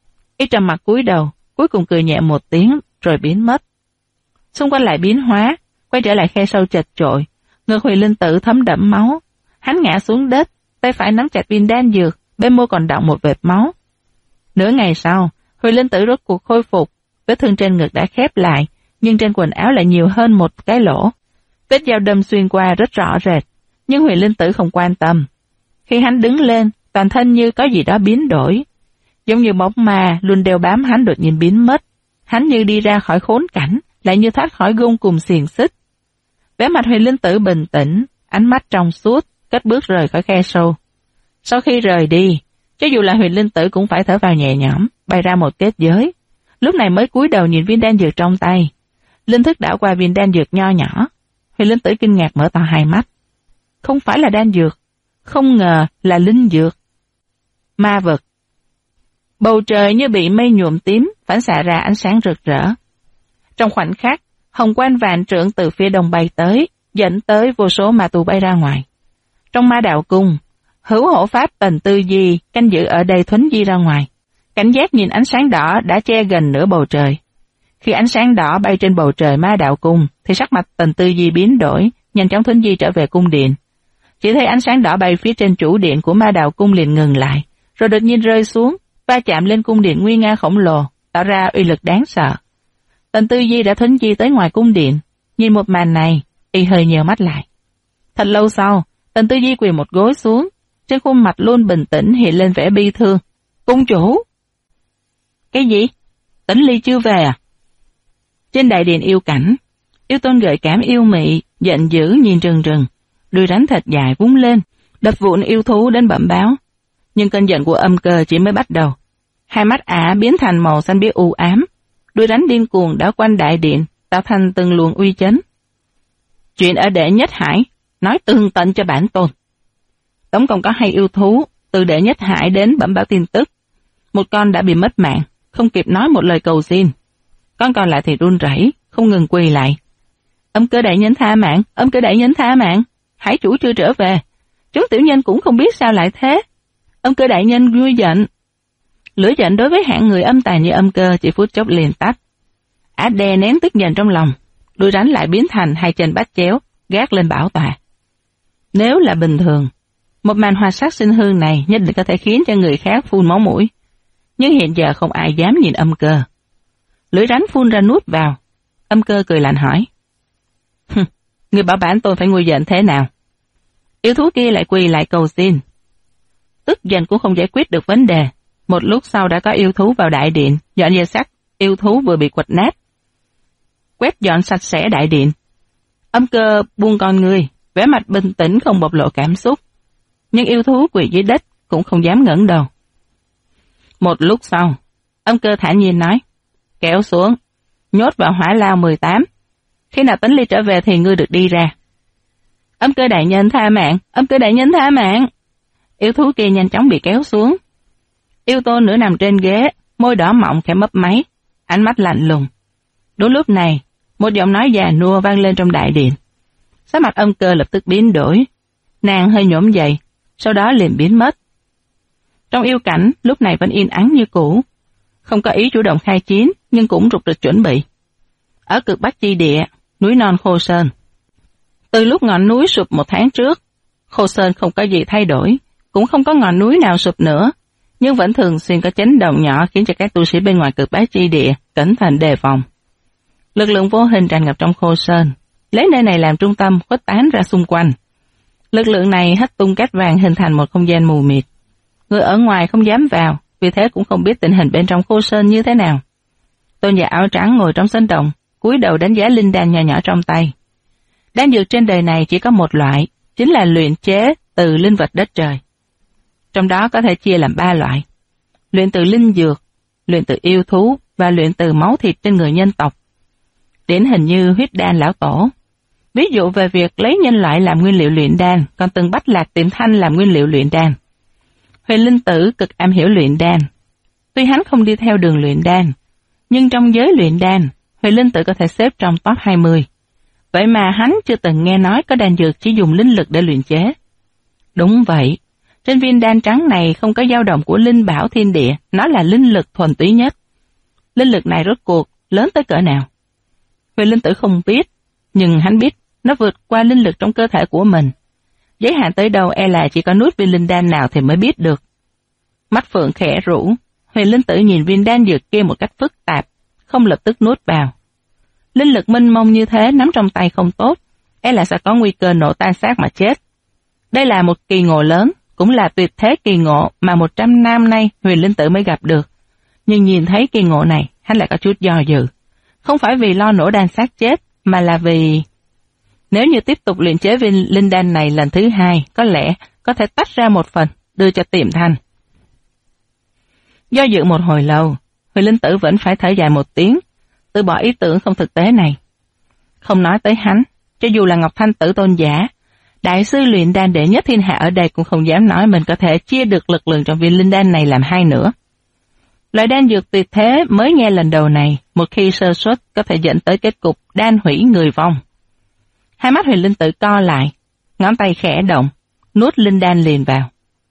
Y trầm mặt cúi đầu, cuối cùng cười nhẹ một tiếng rồi biến mất. Xung quanh lại biến hóa, quay trở lại khe sâu chật chội, ngực Huyền Linh Tử thấm đẫm máu. Hắn ngã xuống đất, tay phải nắm chặt viên đan dược, bên môi còn đọng một vệt máu. Nửa ngày sau, Huyền Linh Tử rốt cuộc khôi phục, vết thương trên ngực đã khép lại, nhưng trên quần áo lại nhiều hơn một cái lỗ. Vết dao đâm xuyên qua rất rõ rệt, nhưng Huyền Linh Tử không quan tâm. Khi hắn đứng lên, toàn thân như có gì đó biến đổi, giống như bóng ma luôn đeo bám hắn đột nhiên biến mất. Hắn như đi ra khỏi khốn cảnh, lại như thoát khỏi gông cùng xiềng xích. Vẻ mặt Huyền Linh Tử bình tĩnh, ánh mắt trong suốt, cất bước rời khỏi khe sâu. Sau khi rời đi, cho dù là Huyền Linh Tử cũng phải thở vào nhẹ nhõm, bày ra một kết giới. Lúc này mới cúi đầu nhìn viên đan dược trong tay. Linh thức đảo qua viên đan dược nho nhỏ. Huyền Linh Tử kinh ngạc mở to hai mắt. Không phải là đan dược, không ngờ là linh dược. Ma vật. Bầu trời như bị mây nhuộm tím, phản xạ ra ánh sáng rực rỡ. Trong khoảnh khắc, hồng quang vạn trượng từ phía đông bay tới, dẫn tới vô số ma tu bay ra ngoài. Trong ma đạo cung, Hữu hộ pháp Tần Tư Di canh giữ ở đây thuấn di ra ngoài, cảnh giác nhìn ánh sáng đỏ đã che gần nửa bầu trời. Khi ánh sáng đỏ bay trên bầu trời Ma Đạo Cung, thì sắc mặt Tần Tư Di biến đổi, nhanh chóng thuấn di trở về cung điện. Chỉ thấy ánh sáng đỏ bay phía trên chủ điện của Ma Đạo Cung liền ngừng lại, rồi đột nhiên rơi xuống, va chạm lên cung điện nguy nga khổng lồ, tạo ra uy lực đáng sợ. Tần Tư Di đã thuấn di tới ngoài cung điện, nhìn một màn này, y hơi nheo mắt lại. Thật lâu sau, Tần Tư Di quỳ một gối xuống, trên khuôn mặt luôn bình tĩnh hiện lên vẻ bi thương. Cung chủ! Cái gì? Tĩnh Ly chưa về à? Trên đại điện yêu cảnh, yêu tôn gợi cảm yêu mị, giận dữ nhìn rừng rừng, đuôi rắn thật dài vung lên, đập vụn yêu thú đến bẩm báo. Nhưng cơn giận của Âm Cơ chỉ mới bắt đầu. Hai mắt ả biến thành màu xanh biếc u ám, đuôi rắn điên cuồng đảo quanh đại điện, tạo thành từng luồng uy chấn. Chuyện ở Đệ Nhất Hải, nói tường tận cho bản tôn. Tổng cộng có 2 yêu thú, từ Đệ Nhất Hải đến bẩm báo tin tức. Một con đã bị mất mạng, không kịp nói một lời cầu xin. Con còn lại thì run rẩy, không ngừng quỳ lại. Âm Cơ đại nhân tha mạng, Âm Cơ đại nhân tha mạng, Hải chủ chưa trở về. Chúng tiểu nhân cũng không biết sao lại thế. Âm Cơ đại nhân vui giận. Lửa giận đối với hạng người âm tàn như Âm Cơ chỉ phút chốc liền tắt. Ả đè nén tức giận trong lòng, đuôi rắn lại biến thành 2 chân bát chéo, gác lên bảo tọa. Nếu là bình thường, một màn hoa sắc sinh hương này nhất định có thể khiến cho người khác phun máu mũi. Nhưng hiện giờ không ai dám nhìn Âm Cơ. Lưỡi rắn phun ra nuốt vào. Âm Cơ cười lạnh hỏi. Người bảo bản tôn phải nguôi giận thế nào? Yêu thú kia lại quỳ lại cầu xin. Tức giận cũng không giải quyết được vấn đề. Một lúc sau đã có yêu thú vào đại điện, dọn dẹp xác yêu thú vừa bị quật nát. Quét dọn sạch sẽ đại điện. Âm Cơ buông con người, vẻ mặt bình tĩnh không bộc lộ cảm xúc. Nhưng yêu thú quỳ dưới đất cũng không dám ngẩng đầu. Một lúc sau, Âm Cơ thản nhiên nói, kéo xuống, nhốt vào hỏa lao 18. Khi nào Tĩnh Ly trở về thì ngươi được đi ra. Âm Cơ đại nhân tha mạng, Âm Cơ đại nhân tha mạng. Yêu thú kia nhanh chóng bị kéo xuống. Yêu tôn nửa nằm trên ghế, môi đỏ mọng khẽ mấp máy, ánh mắt lạnh lùng. Đúng lúc này, một giọng nói già nua vang lên trong đại điện. Sắc mặt Âm Cơ lập tức biến đổi, nàng hơi nhổm dậy, sau đó liền biến mất. Trong yêu cảnh lúc này vẫn yên ắng như cũ, không có ý chủ động khai chiến nhưng cũng rục rịch chuẩn bị. Ở cực Bắc chi địa, núi non Khô Sơn. Từ lúc ngọn núi sụp 1 tháng trước, Khô Sơn không có gì thay đổi, cũng không có ngọn núi nào sụp nữa, nhưng vẫn thường xuyên có chấn động nhỏ khiến cho các tu sĩ bên ngoài cực Bắc chi địa cẩn thận đề phòng. Lực lượng vô hình tràn ngập trong Khô Sơn, lấy nơi này làm trung tâm khuếch tán ra xung quanh. Lực lượng này hất tung cát vàng hình thành một không gian mù mịt. Người ở ngoài không dám vào, vì thế cũng không biết tình hình bên trong Khô Sơn như thế nào. Tôn giả áo trắng ngồi trong sân động, cúi đầu đánh giá linh đan nhỏ nhỏ trong tay. Đan dược trên đời này chỉ có một loại, chính là luyện chế từ linh vật đất trời. Trong đó có thể chia làm 3 loại. Luyện từ linh dược, luyện từ yêu thú và luyện từ máu thịt trên người nhân tộc. Điển hình như huyết đan lão tổ. Ví dụ về việc lấy nhân loại làm nguyên liệu luyện đan, còn từng bắt Lạc Tiệm Thanh làm nguyên liệu luyện đan. Huyền Linh Tử cực am hiểu luyện đan. Tuy hắn không đi theo đường luyện đan, nhưng trong giới luyện đan, Huyền Linh Tử có thể xếp trong top 20. Vậy mà hắn chưa từng nghe nói có đan dược chỉ dùng linh lực để luyện chế. Đúng vậy, trên viên đan trắng này không có dao động của linh bảo thiên địa, nó là linh lực thuần túy nhất. Linh lực này rốt cuộc lớn tới cỡ nào? Huyền Linh Tử không biết, nhưng hắn biết nó vượt qua linh lực trong cơ thể của mình. Giới hạn tới đâu e là chỉ có nuốt viên linh đan nào thì mới biết được. Mắt phượng khẽ rũ, Huyền Linh Tử nhìn viên đan dược kia một cách phức tạp, không lập tức nuốt vào. Linh lực mênh mông như thế nắm trong tay không tốt, e là sẽ có nguy cơ nổ tan xác mà chết. Đây là một kỳ ngộ lớn, cũng là tuyệt thế kỳ ngộ mà 100 năm nay Huyền Linh Tử mới gặp được. Nhưng nhìn thấy kỳ ngộ này, hắn lại có chút do dự. Không phải vì lo nổ đan xác chết, mà là vì... Nếu như tiếp tục luyện chế viên linh đan này lần thứ 2, có lẽ có thể tách ra một phần, đưa cho Tiệm Thanh. Do dự một hồi lâu, Huyền Linh Tử vẫn phải thở dài một tiếng, từ bỏ ý tưởng không thực tế này. Không nói tới hắn, cho dù là Ngọc Thanh Tử tôn giả, đại sư luyện đan đệ nhất thiên hạ ở đây cũng không dám nói mình có thể chia được lực lượng trong viên linh đan này làm 2 nữa. Loại đan dược tuyệt thế mới nghe lần đầu này, một khi sơ suất có thể dẫn tới kết cục đan hủy người vong. Hai mắt Huyền Linh Tử co lại, ngón tay khẽ động, nuốt linh đan liền vào.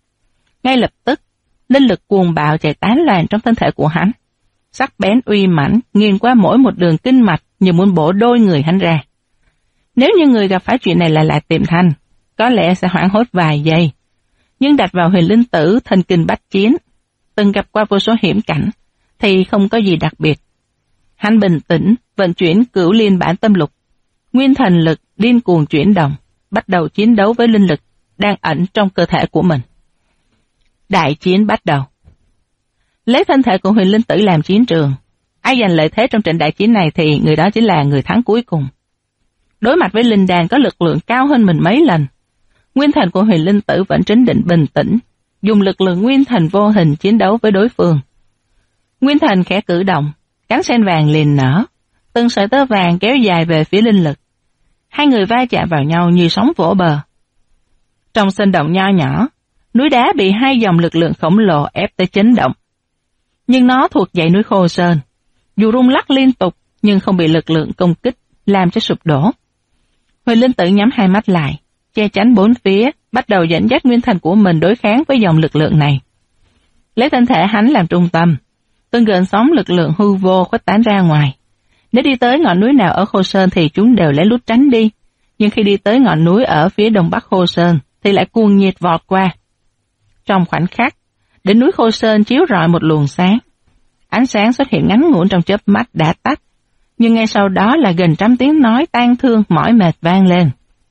Ngay lập tức, linh lực cuồng bạo chạy tán loạn trong thân thể của hắn. Sắc bén uy mãnh nghiền qua mỗi một đường kinh mạch như muốn bổ đôi người hắn ra. Nếu như người gặp phải chuyện này là Lạc Tiệm Thanh, có lẽ sẽ hoảng hốt vài giây. Nhưng đặt vào Huyền Linh Tử thần kinh bách chiến, từng gặp qua vô số hiểm cảnh, thì không có gì đặc biệt. Hắn bình tĩnh, vận chuyển Cửu Liên bản tâm lục. Nguyên thần lực điên cuồng chuyển động, bắt đầu chiến đấu với linh lực đang ẩn trong cơ thể của mình. Đại chiến bắt đầu. Lấy thân thể của Huyền Linh Tử làm chiến trường, ai giành lợi thế trong trận đại chiến này thì người đó chính là người thắng cuối cùng. Đối mặt với linh đan có lực lượng cao hơn mình mấy lần, nguyên thần của Huyền Linh Tử vẫn trấn định bình tĩnh, dùng lực lượng nguyên thần vô hình chiến đấu với đối phương. Nguyên thần khẽ cử động, cánh sen vàng liền nở, từng sợi tơ vàng kéo dài về phía linh lực. Hai người va chạm vào nhau như sóng vỗ bờ. Trong sân động nho nhỏ, núi đá bị hai dòng lực lượng khổng lồ ép tới chấn động. Nhưng nó thuộc dãy núi Khô Sơn, dù rung lắc liên tục nhưng không bị lực lượng công kích làm cho sụp đổ. Huyền Linh Tử nhắm hai mắt lại, che chắn bốn phía, bắt đầu dẫn dắt nguyên thần của mình đối kháng với dòng lực lượng này. Lấy thân thể hắn làm trung tâm, từng gợn sóng lực lượng hư vô khuếch tán ra ngoài. Nếu đi tới ngọn núi nào ở Khô Sơn thì chúng đều lén lút tránh đi, nhưng khi đi tới ngọn núi ở phía đông bắc Khô Sơn thì lại cuồng nhiệt vọt qua. Trong khoảnh khắc, đỉnh núi Khô Sơn chiếu rọi một luồng sáng. Ánh sáng xuất hiện ngắn ngủn trong chớp mắt đã tắt, nhưng ngay sau đó là gần trăm tiếng nói tang thương mỏi mệt vang lên.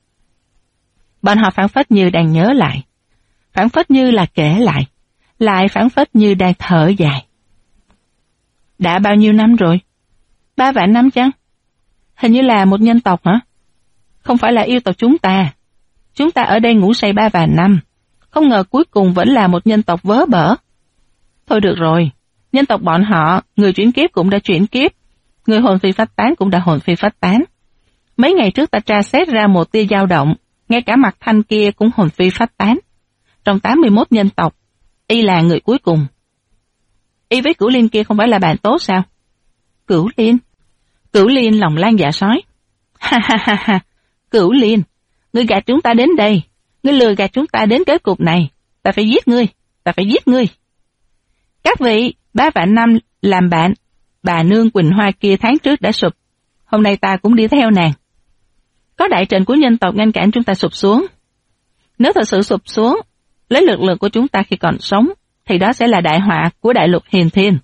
Bọn họ phảng phất như đang nhớ lại, phảng phất như là kể lại phảng phất như đang thở dài. Đã bao nhiêu năm rồi? 3 vạn năm chăng? Hình như là một nhân tộc hả? Không phải là yêu tộc chúng ta. Chúng ta ở đây ngủ say 3 vạn năm, không ngờ cuối cùng vẫn là một nhân tộc vớ bở. Thôi được rồi, nhân tộc bọn họ, người chuyển kiếp cũng đã chuyển kiếp, người hồn phi phách tán cũng đã hồn phi phách tán. Mấy ngày trước ta tra xét ra một tia dao động, ngay cả mặt Thanh kia cũng hồn phi phách tán. Trong 81 nhân tộc, y là người cuối cùng. Y với Cửu Liên kia không phải là bạn tốt sao? Cửu Liên? Cửu Liên lòng lan dạ sói. Ha ha ha ha, Cửu Liên, ngươi gạt chúng ta đến đây, ngươi lừa gạt chúng ta đến kết cục này, ta phải giết ngươi, ta phải giết ngươi. Các vị, 3 vạn năm làm bạn, bà nương Quỳnh Hoa kia tháng trước đã sụp, hôm nay ta cũng đi theo nàng. Có đại trận của nhân tộc ngăn cản chúng ta sụp xuống. Nếu thật sự sụp xuống, lấy lực lượng của chúng ta khi còn sống, thì đó sẽ là đại họa của đại lục hiền thiên.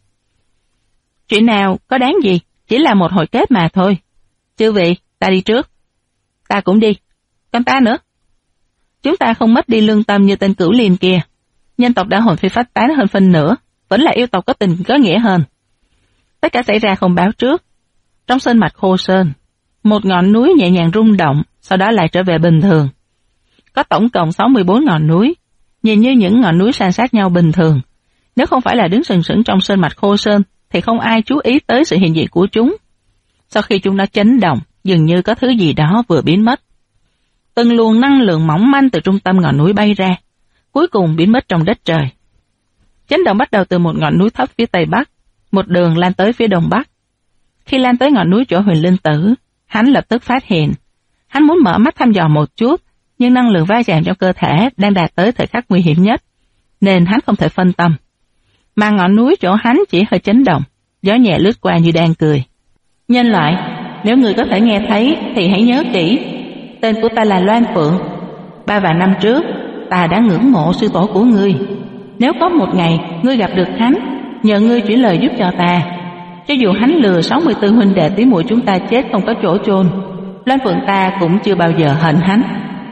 Chuyện nào có đáng gì, chỉ là một hồi kết mà thôi. Chư vị, ta đi trước. Ta cũng đi. Còn ta nữa. Chúng ta không mất đi lương tâm như tên Cửu Liên kia. Nhân tộc đã hồn phi phách tán hơn phân nửa, vẫn là yêu tộc có tình có nghĩa hơn. Tất cả xảy ra không báo trước. Trong sơn mạch Khô Sơn, một ngọn núi nhẹ nhàng rung động, sau đó lại trở về bình thường. Có tổng cộng 64 ngọn núi, nhìn như những ngọn núi san sát nhau bình thường. Nếu không phải là đứng sừng sững trong sơn mạch Khô Sơn, thì không ai chú ý tới sự hiện diện của chúng. Sau khi chúng nó chấn động, dường như có thứ gì đó vừa biến mất. Từng luồng năng lượng mỏng manh từ trung tâm ngọn núi bay ra, cuối cùng biến mất trong đất trời. Chấn động bắt đầu từ một ngọn núi thấp phía tây bắc, một đường lan tới phía đông bắc. Khi lan tới ngọn núi chỗ Huyền Linh Tử, hắn lập tức phát hiện. Hắn muốn mở mắt thăm dò một chút, nhưng năng lượng va chạm trong cơ thể đang đạt tới thời khắc nguy hiểm nhất, nên hắn không thể phân tâm. Mà ngọn núi chỗ hắn chỉ hơi chấn động, gió nhẹ lướt qua như đang cười. Nhân loại, nếu người có thể nghe thấy thì hãy nhớ kỹ, tên của ta là Loan Phượng. 3 vạn năm trước, ta đã ngưỡng mộ sư tổ của ngươi. Nếu có một ngày ngươi gặp được hắn, nhờ ngươi chuyển lời giúp cho ta. Cho dù hắn lừa 64 huynh đệ tí muội chúng ta chết không có chỗ chôn, Loan Phượng ta cũng chưa bao giờ hận hắn.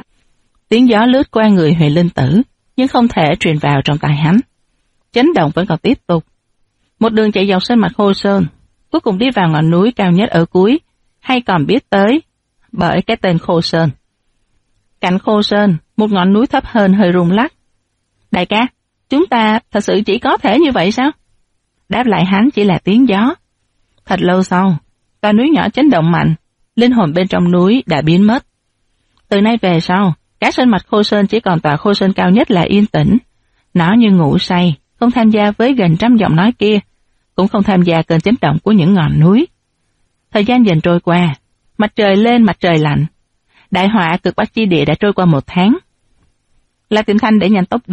Tiếng gió lướt qua người Huyền Linh Tử, nhưng không thể truyền vào trong tai hắn. Chấn động vẫn còn tiếp tục. Một đường chạy dọc sơn mạch Khô Sơn, cuối cùng đi vào ngọn núi cao nhất ở cuối, hay còn biết tới bởi cái tên Khô Sơn. Cạnh Khô Sơn, một ngọn núi thấp hơn hơi rung lắc. Đại ca, chúng ta thật sự chỉ có thể như vậy sao? Đáp lại hắn chỉ là tiếng gió. Thật lâu sau, tòa núi nhỏ chấn động mạnh, linh hồn bên trong núi đã biến mất. Từ nay về sau, cả sơn mạch Khô Sơn chỉ còn tòa Khô Sơn cao nhất là yên tĩnh. Nó như ngủ say, không tham gia với gần trăm giọng nói kia, cũng không tham gia cơn chấn động của những ngọn núi. Thời gian dần trôi qua, mặt trời lên mặt trời lạnh. Đại họa cực bắc chi địa đã trôi qua 1 tháng. Lạc Tiệm Thanh để nhanh tốc độ,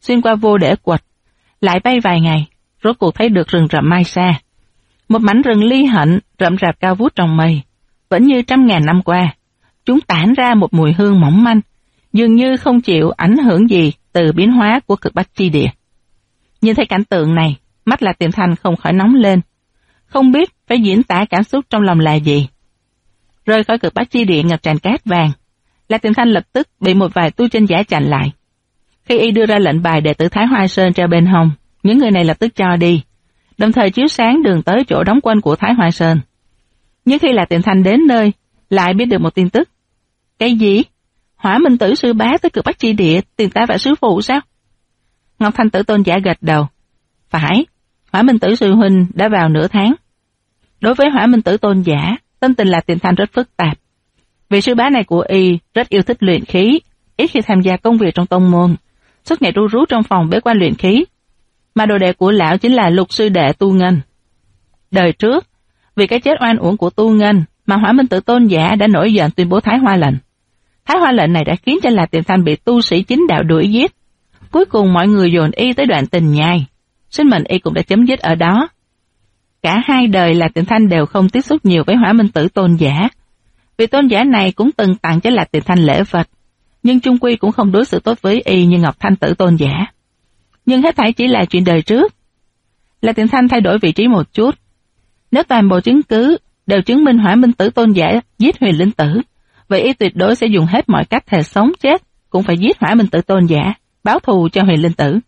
xuyên qua vô để quật, lại bay vài ngày, rốt cuộc thấy được rừng rậm mai xa. Một mảnh rừng ly hận, rậm rạp cao vút trong mây, vẫn như trăm ngàn năm qua. Chúng tản ra một mùi hương mỏng manh, dường như không chịu ảnh hưởng gì từ biến hóa của cực bắc chi địa. Nhìn thấy cảnh tượng này, mắt Lạc Tiệm Thanh không khỏi nóng lên, không biết phải diễn tả cảm xúc trong lòng là gì. Rời khỏi cực bắc chi địa ngập tràn cát vàng, Lạc Tiệm Thanh lập tức bị một vài tu chân giả chặn lại. Khi y đưa ra lệnh bài đệ tử Thái Hoa Sơn treo bên hông, những người này lập tức cho đi, đồng thời chiếu sáng đường tới chỗ đóng quân của Thái Hoa Sơn. Nhưng khi Lạc Tiệm Thanh đến nơi, lại biết được một tin tức. Cái gì? Hỏa Minh Tử sư bá tới cực bắc chi địa tìm ta và sư phụ sao? Ngọc Thanh Tử tôn giả gật đầu. Phải, Hỏa Minh Tử sư huynh đã vào nửa tháng. Đối với Hỏa Minh Tử tôn giả, tâm tình Lạc Tiệm Thanh rất phức tạp. Vị sư bá này của y rất yêu thích luyện khí, ít khi tham gia công việc trong tông môn, suốt ngày ru rú trong phòng bế quan luyện khí. Mà đồ đệ của lão chính là Lục sư đệ Tu Ngân. Đời trước, vì cái chết oan uổng của Tu Ngân mà Hỏa Minh Tử tôn giả đã nổi giận tuyên bố Thái Hoa lệnh. Thái Hoa lệnh này đã khiến cho Lạc Tiệm Thanh bị tu sĩ chính đạo đuổi giết. Cuối cùng mọi người dồn y tới đoạn tình nhai, sinh mệnh y cũng đã chấm dứt ở đó. Cả hai đời Lạc Tiệm Thanh đều không tiếp xúc nhiều với Hỏa Minh Tử tôn giả. Vị tôn giả này cũng từng tặng cho Lạc Tiệm Thanh lễ vật, nhưng chung quy cũng không đối xử tốt với y như Ngọc Thanh Tử tôn giả. Nhưng hết thảy chỉ là chuyện đời trước. Lạc Tiệm Thanh thay đổi vị trí một chút. Nếu toàn bộ chứng cứ đều chứng minh Hỏa Minh Tử tôn giả giết Huyền Linh Tử, vậy y tuyệt đối sẽ dùng hết mọi cách thề sống chết cũng phải giết Hỏa Minh Tử tôn giả, báo thù cho Huyền Linh Tử.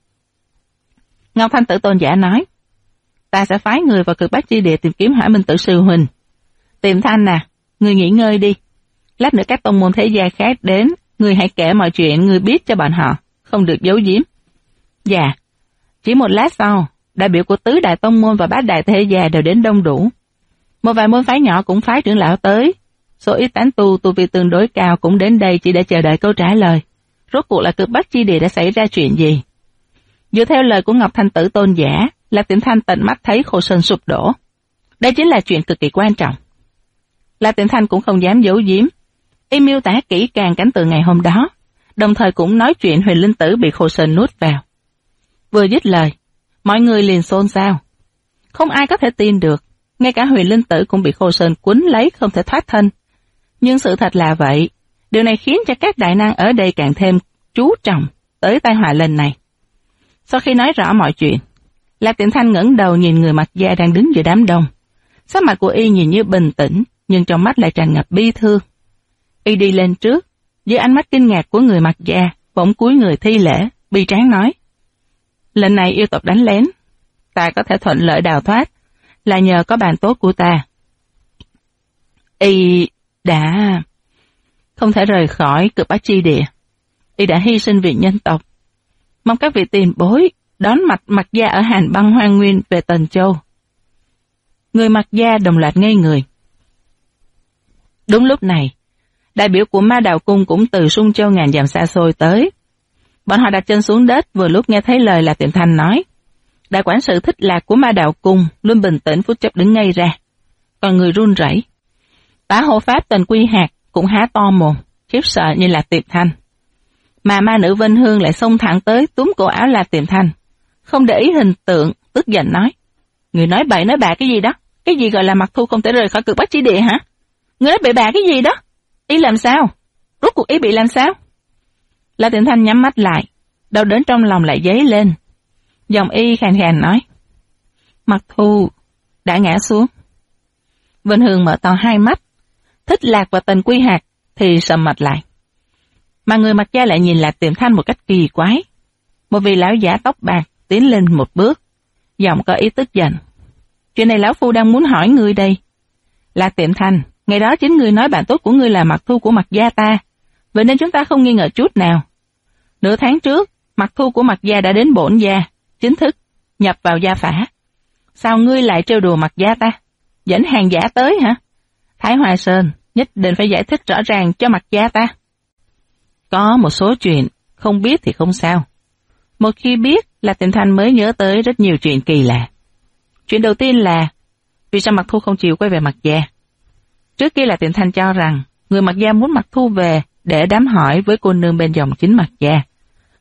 Ngọc Thanh Tử tôn giả nói, ta sẽ phái người vào cực bắc chi địa tìm kiếm Hỏa Minh Tử sư huynh. Tiệm Thanh à, người nghỉ ngơi đi. Lát nữa các tông môn thế gia khác đến, người hãy kể mọi chuyện người biết cho bọn họ, không được giấu giếm. Dạ, chỉ một lát sau, đại biểu của tứ đại tông môn và bát đại thế gia đều đến đông đủ. Một vài môn phái nhỏ cũng phái trưởng lão tới. Số ít tán tu vi tương đối cao cũng đến đây chỉ để chờ đợi câu trả lời. Rốt cuộc là cực bắc chi địa đã xảy ra chuyện gì? Dựa theo lời của Ngọc Thanh Tử tôn giả, Lạc Tiệm Thanh tận mắt thấy Khô Sơn sụp đổ. Đây chính là chuyện cực kỳ quan trọng. Lạc Tiệm Thanh cũng không dám giấu giếm. Y miêu tả kỹ càng cảnh tượng ngày hôm đó, đồng thời cũng nói chuyện Huyền Linh Tử bị Khô Sơn nuốt vào. Vừa dứt lời, mọi người liền xôn xao. Không ai có thể tin được, ngay cả Huyền Linh Tử cũng bị Khô Sơn quấn lấy không thể thoát thân. Nhưng sự thật là vậy, điều này khiến cho các đại năng ở đây càng thêm chú trọng tới tai họa lần này. Sau khi nói rõ mọi chuyện, Lạc Tiệm Thanh ngẩng đầu nhìn người mặc da đang đứng giữa đám đông. Sắc mặt của y nhìn như bình tĩnh, nhưng trong mắt lại tràn ngập bi thương. Y đi lên trước, dưới ánh mắt kinh ngạc của người mặc da, bỗng cúi người thi lễ, bi tráng nói. Lần này yêu tộc đánh lén, ta có thể thuận lợi đào thoát, là nhờ có bạn tốt của ta. Y đã không thể rời khỏi cực bắc chi địa. Y đã hy sinh vì nhân tộc. Mong các vị tiền bối đón mặc gia ở Hàn Băng Hoang Nguyên về Tần Châu. Người mặc gia đồng loạt ngây người. Đúng lúc này, đại biểu của Ma Đạo Cung cũng từ Sung Châu ngàn dặm xa xôi tới. Bọn họ đặt chân xuống đất vừa lúc nghe thấy lời Lạc Tiệm Thanh nói. Đại quản sự Thích Lạc của Ma Đạo Cung luôn bình tĩnh phút chốc đứng ngay ra, còn người run rẩy. Tá hộ pháp Tần Quy Hạc cũng há to mồm, khiếp sợ như Lạc Tiệm Thanh. Mà ma nữ Vinh Hương lại xông thẳng tới túm cổ áo Lạc Tiệm Thanh, không để ý hình tượng, tức giận nói. Người nói bậy nói bạ cái gì đó? Cái gì gọi là Mặc Thu không thể rời khỏi cực bắc chi địa hả? Người nói bậy bạ cái gì đó? Ý làm sao? Rốt cuộc ý bị làm sao? Lạc Tiệm Thanh nhắm mắt lại, đau đớn trong lòng lại dấy lên. Giọng y khàn khàn nói. Mặc Thu đã ngã xuống. Vinh Hương mở to hai mắt, Thích Lạc và Tần Quy Hạc thì sầm mặt lại. Mà người mặc da lại nhìn Lạc Tiệm Thanh một cách kỳ quái. Một vị lão giả tóc bạc tiến lên một bước, giọng có ý tức giận. Chuyện này lão phu đang muốn hỏi ngươi đây. Lạc Tiệm Thanh, ngày đó chính ngươi nói bạn tốt của ngươi là Mặc Thu của Mặc gia ta, vậy nên chúng ta không nghi ngờ chút nào. Nửa tháng trước, Mặc Thu của Mặc gia đã đến bổn gia, chính thức nhập vào gia phả. Sao ngươi lại trêu đùa Mặc gia ta? Dẫn hàng giả tới hả? Thái Hoa Sơn nhất định phải giải thích rõ ràng cho Mặc gia ta. Có một số chuyện không biết thì không sao. Một khi biết, Lạc Tiệm Thanh mới nhớ tới rất nhiều chuyện kỳ lạ. Chuyện đầu tiên là vì sao Mặc Thu không chịu quay về Mặc gia. Trước kia Lạc Tiệm Thanh cho rằng người Mặc gia muốn Mặc Thu về để đám hỏi với cô nương bên dòng chính Mặc gia.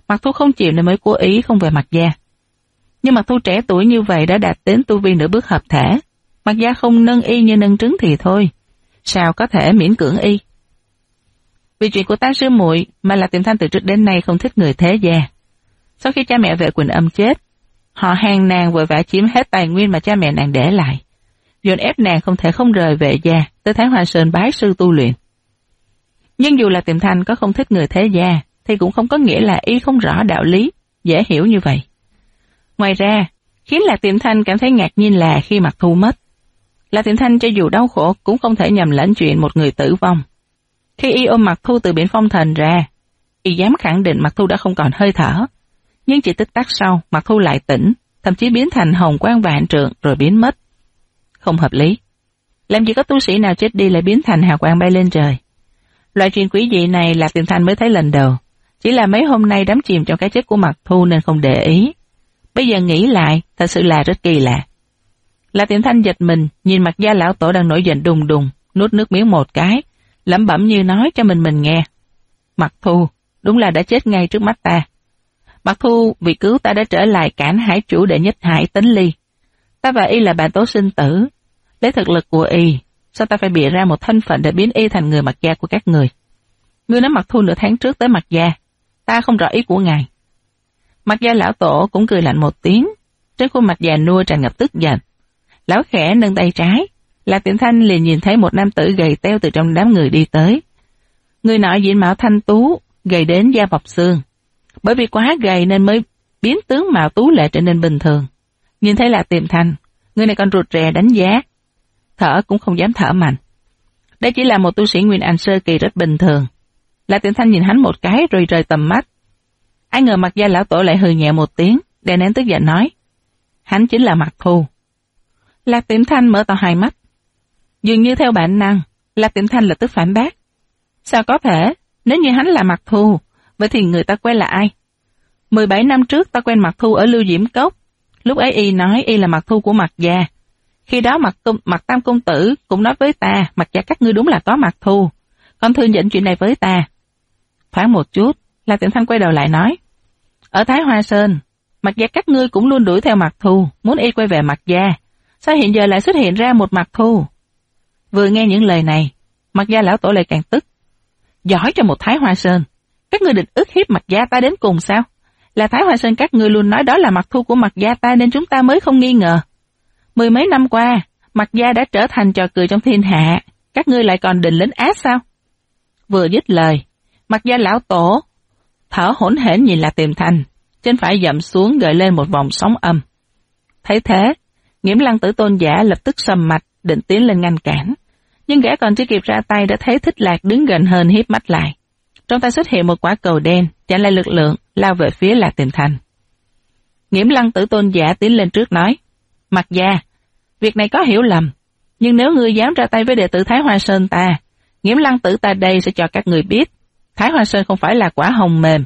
Mặc Thu không chịu nên mới cố ý không về Mặc Gia. Nhưng Mặc Thu trẻ tuổi như vậy đã đạt đến tu vi nửa bước hợp thể. Mặc Gia không nâng y như nâng trứng thì thôi, sao có thể miễn cưỡng y. Vì chuyện của Tam sư muội mà Lạc Tiệm Thanh từ trước đến nay không thích người thế gia. Sau khi cha mẹ Vệ Quỳnh Âm chết, họ hàng nàng vội vã chiếm hết tài nguyên mà cha mẹ nàng để lại, dồn ép nàng không thể không rời Vệ gia tới Thái Hoa Sơn bái sư tu luyện. Nhưng dù Lạc Tiệm Thanh có không thích người thế gia, thì cũng không có nghĩa là y không rõ đạo lý, dễ hiểu như vậy. Ngoài ra, khiến Lạc Tiệm Thanh cảm thấy ngạc nhiên là khi Mặc Thu mất, Lạc Tiệm Thanh cho dù đau khổ cũng không thể nhầm lẫn chuyện một người tử vong. Khi y ôm Mặc Thu từ biển Phong Thần ra, y dám khẳng định Mặc Thu đã không còn hơi thở. Nhưng chỉ tích tắc sau, Mặc Thu lại tỉnh, thậm chí biến thành hồng quang vạn trượng rồi biến mất. Không hợp lý. Làm gì có tu sĩ nào chết đi lại biến thành hào quang bay lên trời. Loại chuyện quỷ dị này Lạc Tiệm Thanh mới thấy lần đầu. Chỉ là mấy hôm nay đắm chìm trong cái chết của Mặc Thu nên không để ý. Bây giờ nghĩ lại, thật sự là rất kỳ lạ. Lạc Tiệm Thanh giật mình, nhìn Mặc Gia lão tổ đang nổi giận đùng đùng, nuốt nước miếng một cái, lẩm bẩm như nói cho mình nghe. Mặc Thu, đúng là đã chết ngay trước mắt ta. Mặc Thu vì cứu ta đã trở lại cản hải chủ đệ nhất Hải Tính Ly. Ta và y là bạn tố sinh tử. Lấy thực lực của y, sao ta phải bịa ra một thân phận để biến y thành người Mặc Gia của các người? Ngươi nói Mặc Thu nửa tháng trước tới Mặc Gia, ta không rõ ý của ngài. Mặc Gia lão tổ cũng cười lạnh một tiếng, trên khuôn mặt già nua tràn ngập tức giận. Lão khẽ nâng tay trái, Lạc Tiệm Thanh liền nhìn thấy một nam tử gầy teo từ trong đám người đi tới. Người nọ diện mạo thanh tú, gầy đến da bọc xương. Bởi vì quá gầy nên mới biến tướng mạo tú lệ trở nên bình thường. Nhìn thấy Lạc Tiệm Thanh, người này còn rụt rè đánh giá, thở cũng không dám thở mạnh. Đây chỉ là một tu sĩ Nguyên Anh sơ kỳ rất bình thường. Lạc Tiệm Thanh nhìn hắn một cái rồi rời tầm mắt. Ai ngờ Mặc Gia lão tổ lại hừ nhẹ một tiếng, đè nén tức giận nói: hắn chính là Mặc Thu. Lạc Tiệm Thanh mở to hai mắt. Dường như theo bản năng, Lạc Tiệm Thanh lập tức phản bác. Sao có thể, nếu như hắn là Mặc Thu, vậy thì người ta quen là ai? 17 năm trước ta quen Mặc Thu ở Lưu Diễm Cốc. Lúc ấy y nói y là Mặc Thu của Mặc Gia. Khi đó Mặc Tam công tử cũng nói với ta, Mặc Gia các ngươi đúng là có Mặc Thu, còn thừa nhận chuyện này với ta. Thoáng một chút, Lạc Tiệm Thanh quay đầu lại nói: ở Thái Hoa Sơn, Mặc Gia các ngươi cũng luôn đuổi theo Mặc Thu, muốn y quay về Mặc Gia. Sao hiện giờ lại xuất hiện ra một Mặc Thu? Vừa nghe những lời này, Mặc Gia lão tổ lại càng tức. Giỏi cho một Thái Hoa Sơn, các ngươi định ức hiếp Mặc Gia ta đến cùng sao? Là Thái Hoa Sơn các ngươi luôn nói đó là Mặc Thu của Mặc Gia ta nên chúng ta mới không nghi ngờ. 10 mấy năm qua, Mặc Gia đã trở thành trò cười trong thiên hạ, các ngươi lại còn định lính ác sao? Vừa dứt lời, Mặc Gia lão tổ thở hổn hển nhìn Lạc Tiệm Thanh, trên phải dậm xuống gợi lên một vòng sóng âm. Thấy thế, Nghiễm Lăng Tử Tôn giả lập tức sầm mặt, định tiến lên ngăn cản, nhưng gã còn chưa kịp ra tay đã thấy Thích Lạc đứng gần hơn híp mắt lại. Trong tay xuất hiện một quả cầu đen, chặn lại lực lượng, lao về phía Lạc Tiệm Thanh. Nghiễm Lăng Tử Tôn giả tiến lên trước nói: Mặc Gia, việc này có hiểu lầm, nhưng nếu ngươi dám ra tay với đệ tử Thái Hoa Sơn ta, Nghiễm Lăng Tử ta đây sẽ cho các người biết, Thái Hoa Sơn không phải là quả hồng mềm.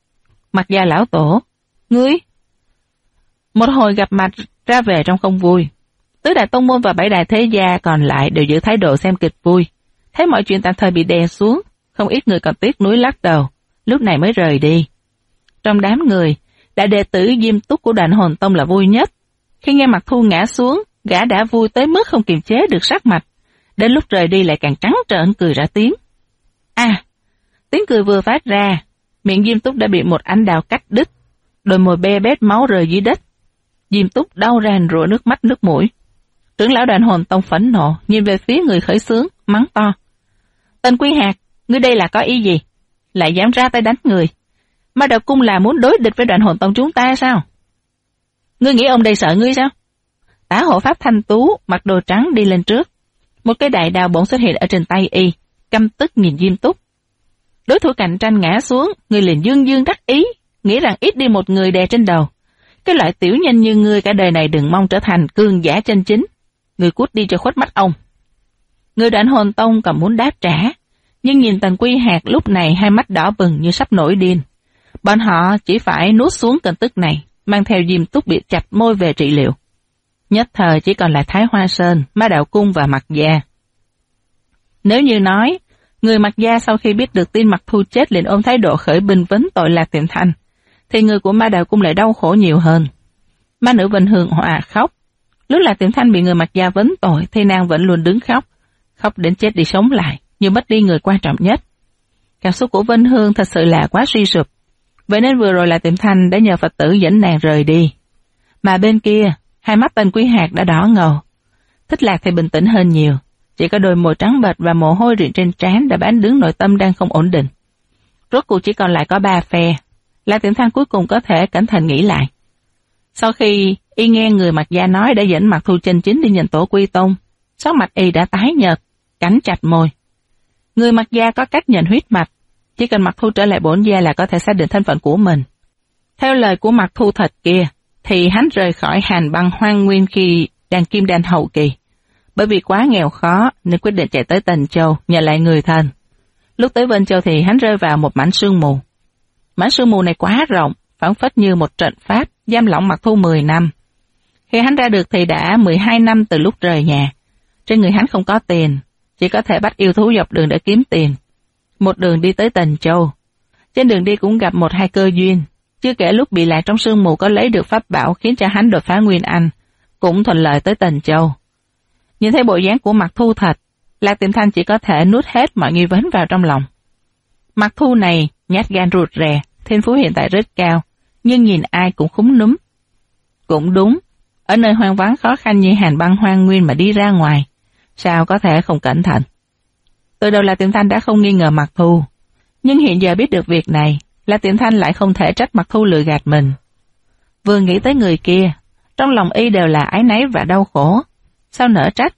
Mặc Gia lão tổ, ngươi... Một hồi gặp mặt ra về trong không vui. Tứ đại tông môn và 7 đại thế gia còn lại đều giữ thái độ xem kịch vui. Thấy mọi chuyện tạm thời bị đè xuống, không ít người còn tiếc nuối lắc đầu, lúc này mới rời đi. Trong đám người, đại đệ tử Diêm Túc của Đoạn Hồn Tông là vui nhất. Khi nghe Mặc Thu ngã xuống, gã đã vui tới mức không kiềm chế được sắc mặt. Đến lúc rời đi lại càng trắng trợn cười ra tiếng. Tiếng cười vừa phát ra, miệng Diêm Túc đã bị một ánh đao cắt đứt, đôi môi be bét máu rơi dưới đất. Diêm Túc đau ràn rụa nước mắt nước mũi. Trưởng lão Đoạn Hồn Tông phẫn nộ nhìn về phía người khởi xướng, mắng to: Tên Quy Hạt, ngươi đây là có ý gì? Lại dám ra tay đánh người? Ma Đạo Cung là muốn đối địch với Đoạn Hồn Tông chúng ta sao? Ngươi nghĩ ông đây sợ ngươi sao? Tả hộ pháp thanh tú mặc đồ trắng đi lên trước, một cái đại đao bỗng xuất hiện ở trên tay y, căm tức nhìn Diêm Túc. Đối thủ cạnh tranh ngã xuống, người liền dương dương đắc ý, nghĩ rằng ít đi một người đè trên đầu. Cái loại tiểu nhân như ngươi cả đời này đừng mong trở thành cường giả chân chính. Ngươi cút đi cho khuất mắt ông. Người Đoạn Hồn Tông còn muốn đáp trả, nhưng nhìn Tần Quy Hạt lúc này hai mắt đỏ bừng như sắp nổi điên. Bọn họ chỉ phải nuốt xuống cơn tức này, mang theo Diêm Túc bị chặt môi về trị liệu. Nhất thời chỉ còn lại Thái Hoa Sơn, Ma Đạo Cung và Mặc Gia. Nếu như nói, người Mặc Gia sau khi biết được tin Mặc Thu chết liền ôm thái độ khởi binh vấn tội Lạc Tiệm Thanh, thì người của Ma Đạo Cung lại đau khổ nhiều hơn. Ma nữ Vinh Hương òa khóc. Lúc Lạc Tiệm Thanh bị người Mặc Gia vấn tội thì nàng vẫn luôn đứng khóc, khóc đến chết đi sống lại, như mất đi người quan trọng nhất. Cảm xúc của Vinh Hương thật sự là quá suy sụp. Vậy nên vừa rồi Lạc Tiệm Thanh đã nhờ Phật tử dẫn nàng rời đi. Mà bên kia, hai mắt Tần Quý Hạc đã đỏ ngầu. Thích Lạc thì bình tĩnh hơn nhiều, chỉ có đôi môi trắng bệch và mồ hôi rịn trên trán đã bán đứng nội tâm đang không ổn định. Rốt cuộc chỉ còn lại có 3 phe. Lạc Tiệm Thanh cuối cùng có thể cẩn thận nghĩ lại. Sau khi y nghe người Mặc Gia nói đã dẫn Mặc Thu chân chính đi nhận tổ quy tôn, sắc mặt y đã tái nhợt, cắn chặt môi. Người Mặc Gia có cách nhận huyết mạch, chỉ cần Mặc Thu trở lại bổn gia là có thể xác định thân phận của mình. Theo lời của Mặc Thu thật kia, thì hắn rời khỏi Hàn Băng Hoang Nguyên khi đang kim đan hậu kỳ. Bởi vì quá nghèo khó nên quyết định chạy tới Tần Châu nhờ lại người thân. Lúc tới Vân Châu thì hắn rơi vào một mảnh sương mù. Mảnh sương mù này quá rộng, phảng phất như một trận pháp giam lỏng Mặc Thu 10 năm. Khi hắn ra được thì đã 12 năm từ lúc rời nhà. Trên người hắn không có tiền, chỉ có thể bắt yêu thú dọc đường để kiếm tiền. Một đường đi tới Tần Châu. Trên đường đi cũng gặp 1-2 cơ duyên. Chưa kể lúc bị lạc trong sương mù có lấy được pháp bảo khiến cho hắn đột phá Nguyên Anh, cũng thuận lợi tới Tần Châu. Nhìn thấy bộ dáng của Mặc Thu thật, Lạc Tiệm Thanh chỉ có thể nuốt hết mọi nghi vấn vào trong lòng. Mặc Thu này nhát gan ruột rè, thiên phú hiện tại rất cao, nhưng nhìn ai cũng khúm núm. Cũng đúng, ở nơi hoang vắng khó khăn như Hàn Băng Hoang Nguyên mà đi ra ngoài, sao có thể không cẩn thận. Từ đầu Lạc Tiệm Thanh đã không nghi ngờ Mặc Thu, nhưng hiện giờ biết được việc này, Lạc Tiệm Thanh lại không thể trách Mặc Thu lừa gạt mình. Vừa nghĩ tới người kia, trong lòng y đều là áy náy và đau khổ, sao nỡ trách.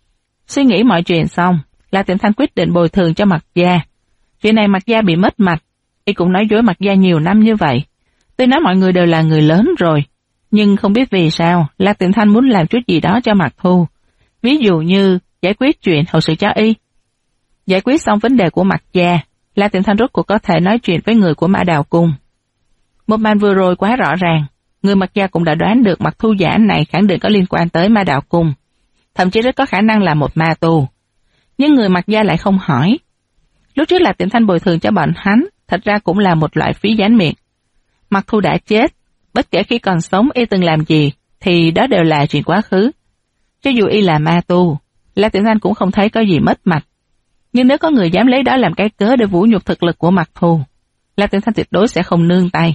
Suy nghĩ mọi chuyện xong, Lạc Tiệm Thanh quyết định bồi thường cho Mặc Gia. Chuyện này Mặc Gia bị mất mạch, y cũng nói dối Mặc Gia nhiều năm như vậy. Tuy nói mọi người đều là người lớn rồi, nhưng không biết vì sao Lạc Tiệm Thanh muốn làm chút gì đó cho Mặc Thu. Ví dụ như giải quyết chuyện hậu sự cho y. Giải quyết xong vấn đề của Mặc Gia, Lạc Tiệm Thanh rốt cuộc có thể nói chuyện với người của Ma Đạo Cung. Một màn vừa rồi quá rõ ràng, người Mặc Gia cũng đã đoán được Mặc Thu giả này khẳng định có liên quan tới Ma Đạo Cung, thậm chí rất có khả năng là một ma tu. Nhưng người Mặc Gia lại không hỏi. Lúc trước Lạc Tiệm Thanh bồi thường cho bọn hắn, thật ra cũng là một loại phí dán miệng. Mặc Thu đã chết, bất kể khi còn sống y từng làm gì, thì đó đều là chuyện quá khứ. Cho dù y là ma tu, Lạc Tiệm Thanh cũng không thấy có gì mất mặt. Nhưng nếu có người dám lấy đó làm cái cớ để vũ nhục thực lực của Mặc Thu, Lạc Tiệm Thanh tuyệt đối sẽ không nương tay.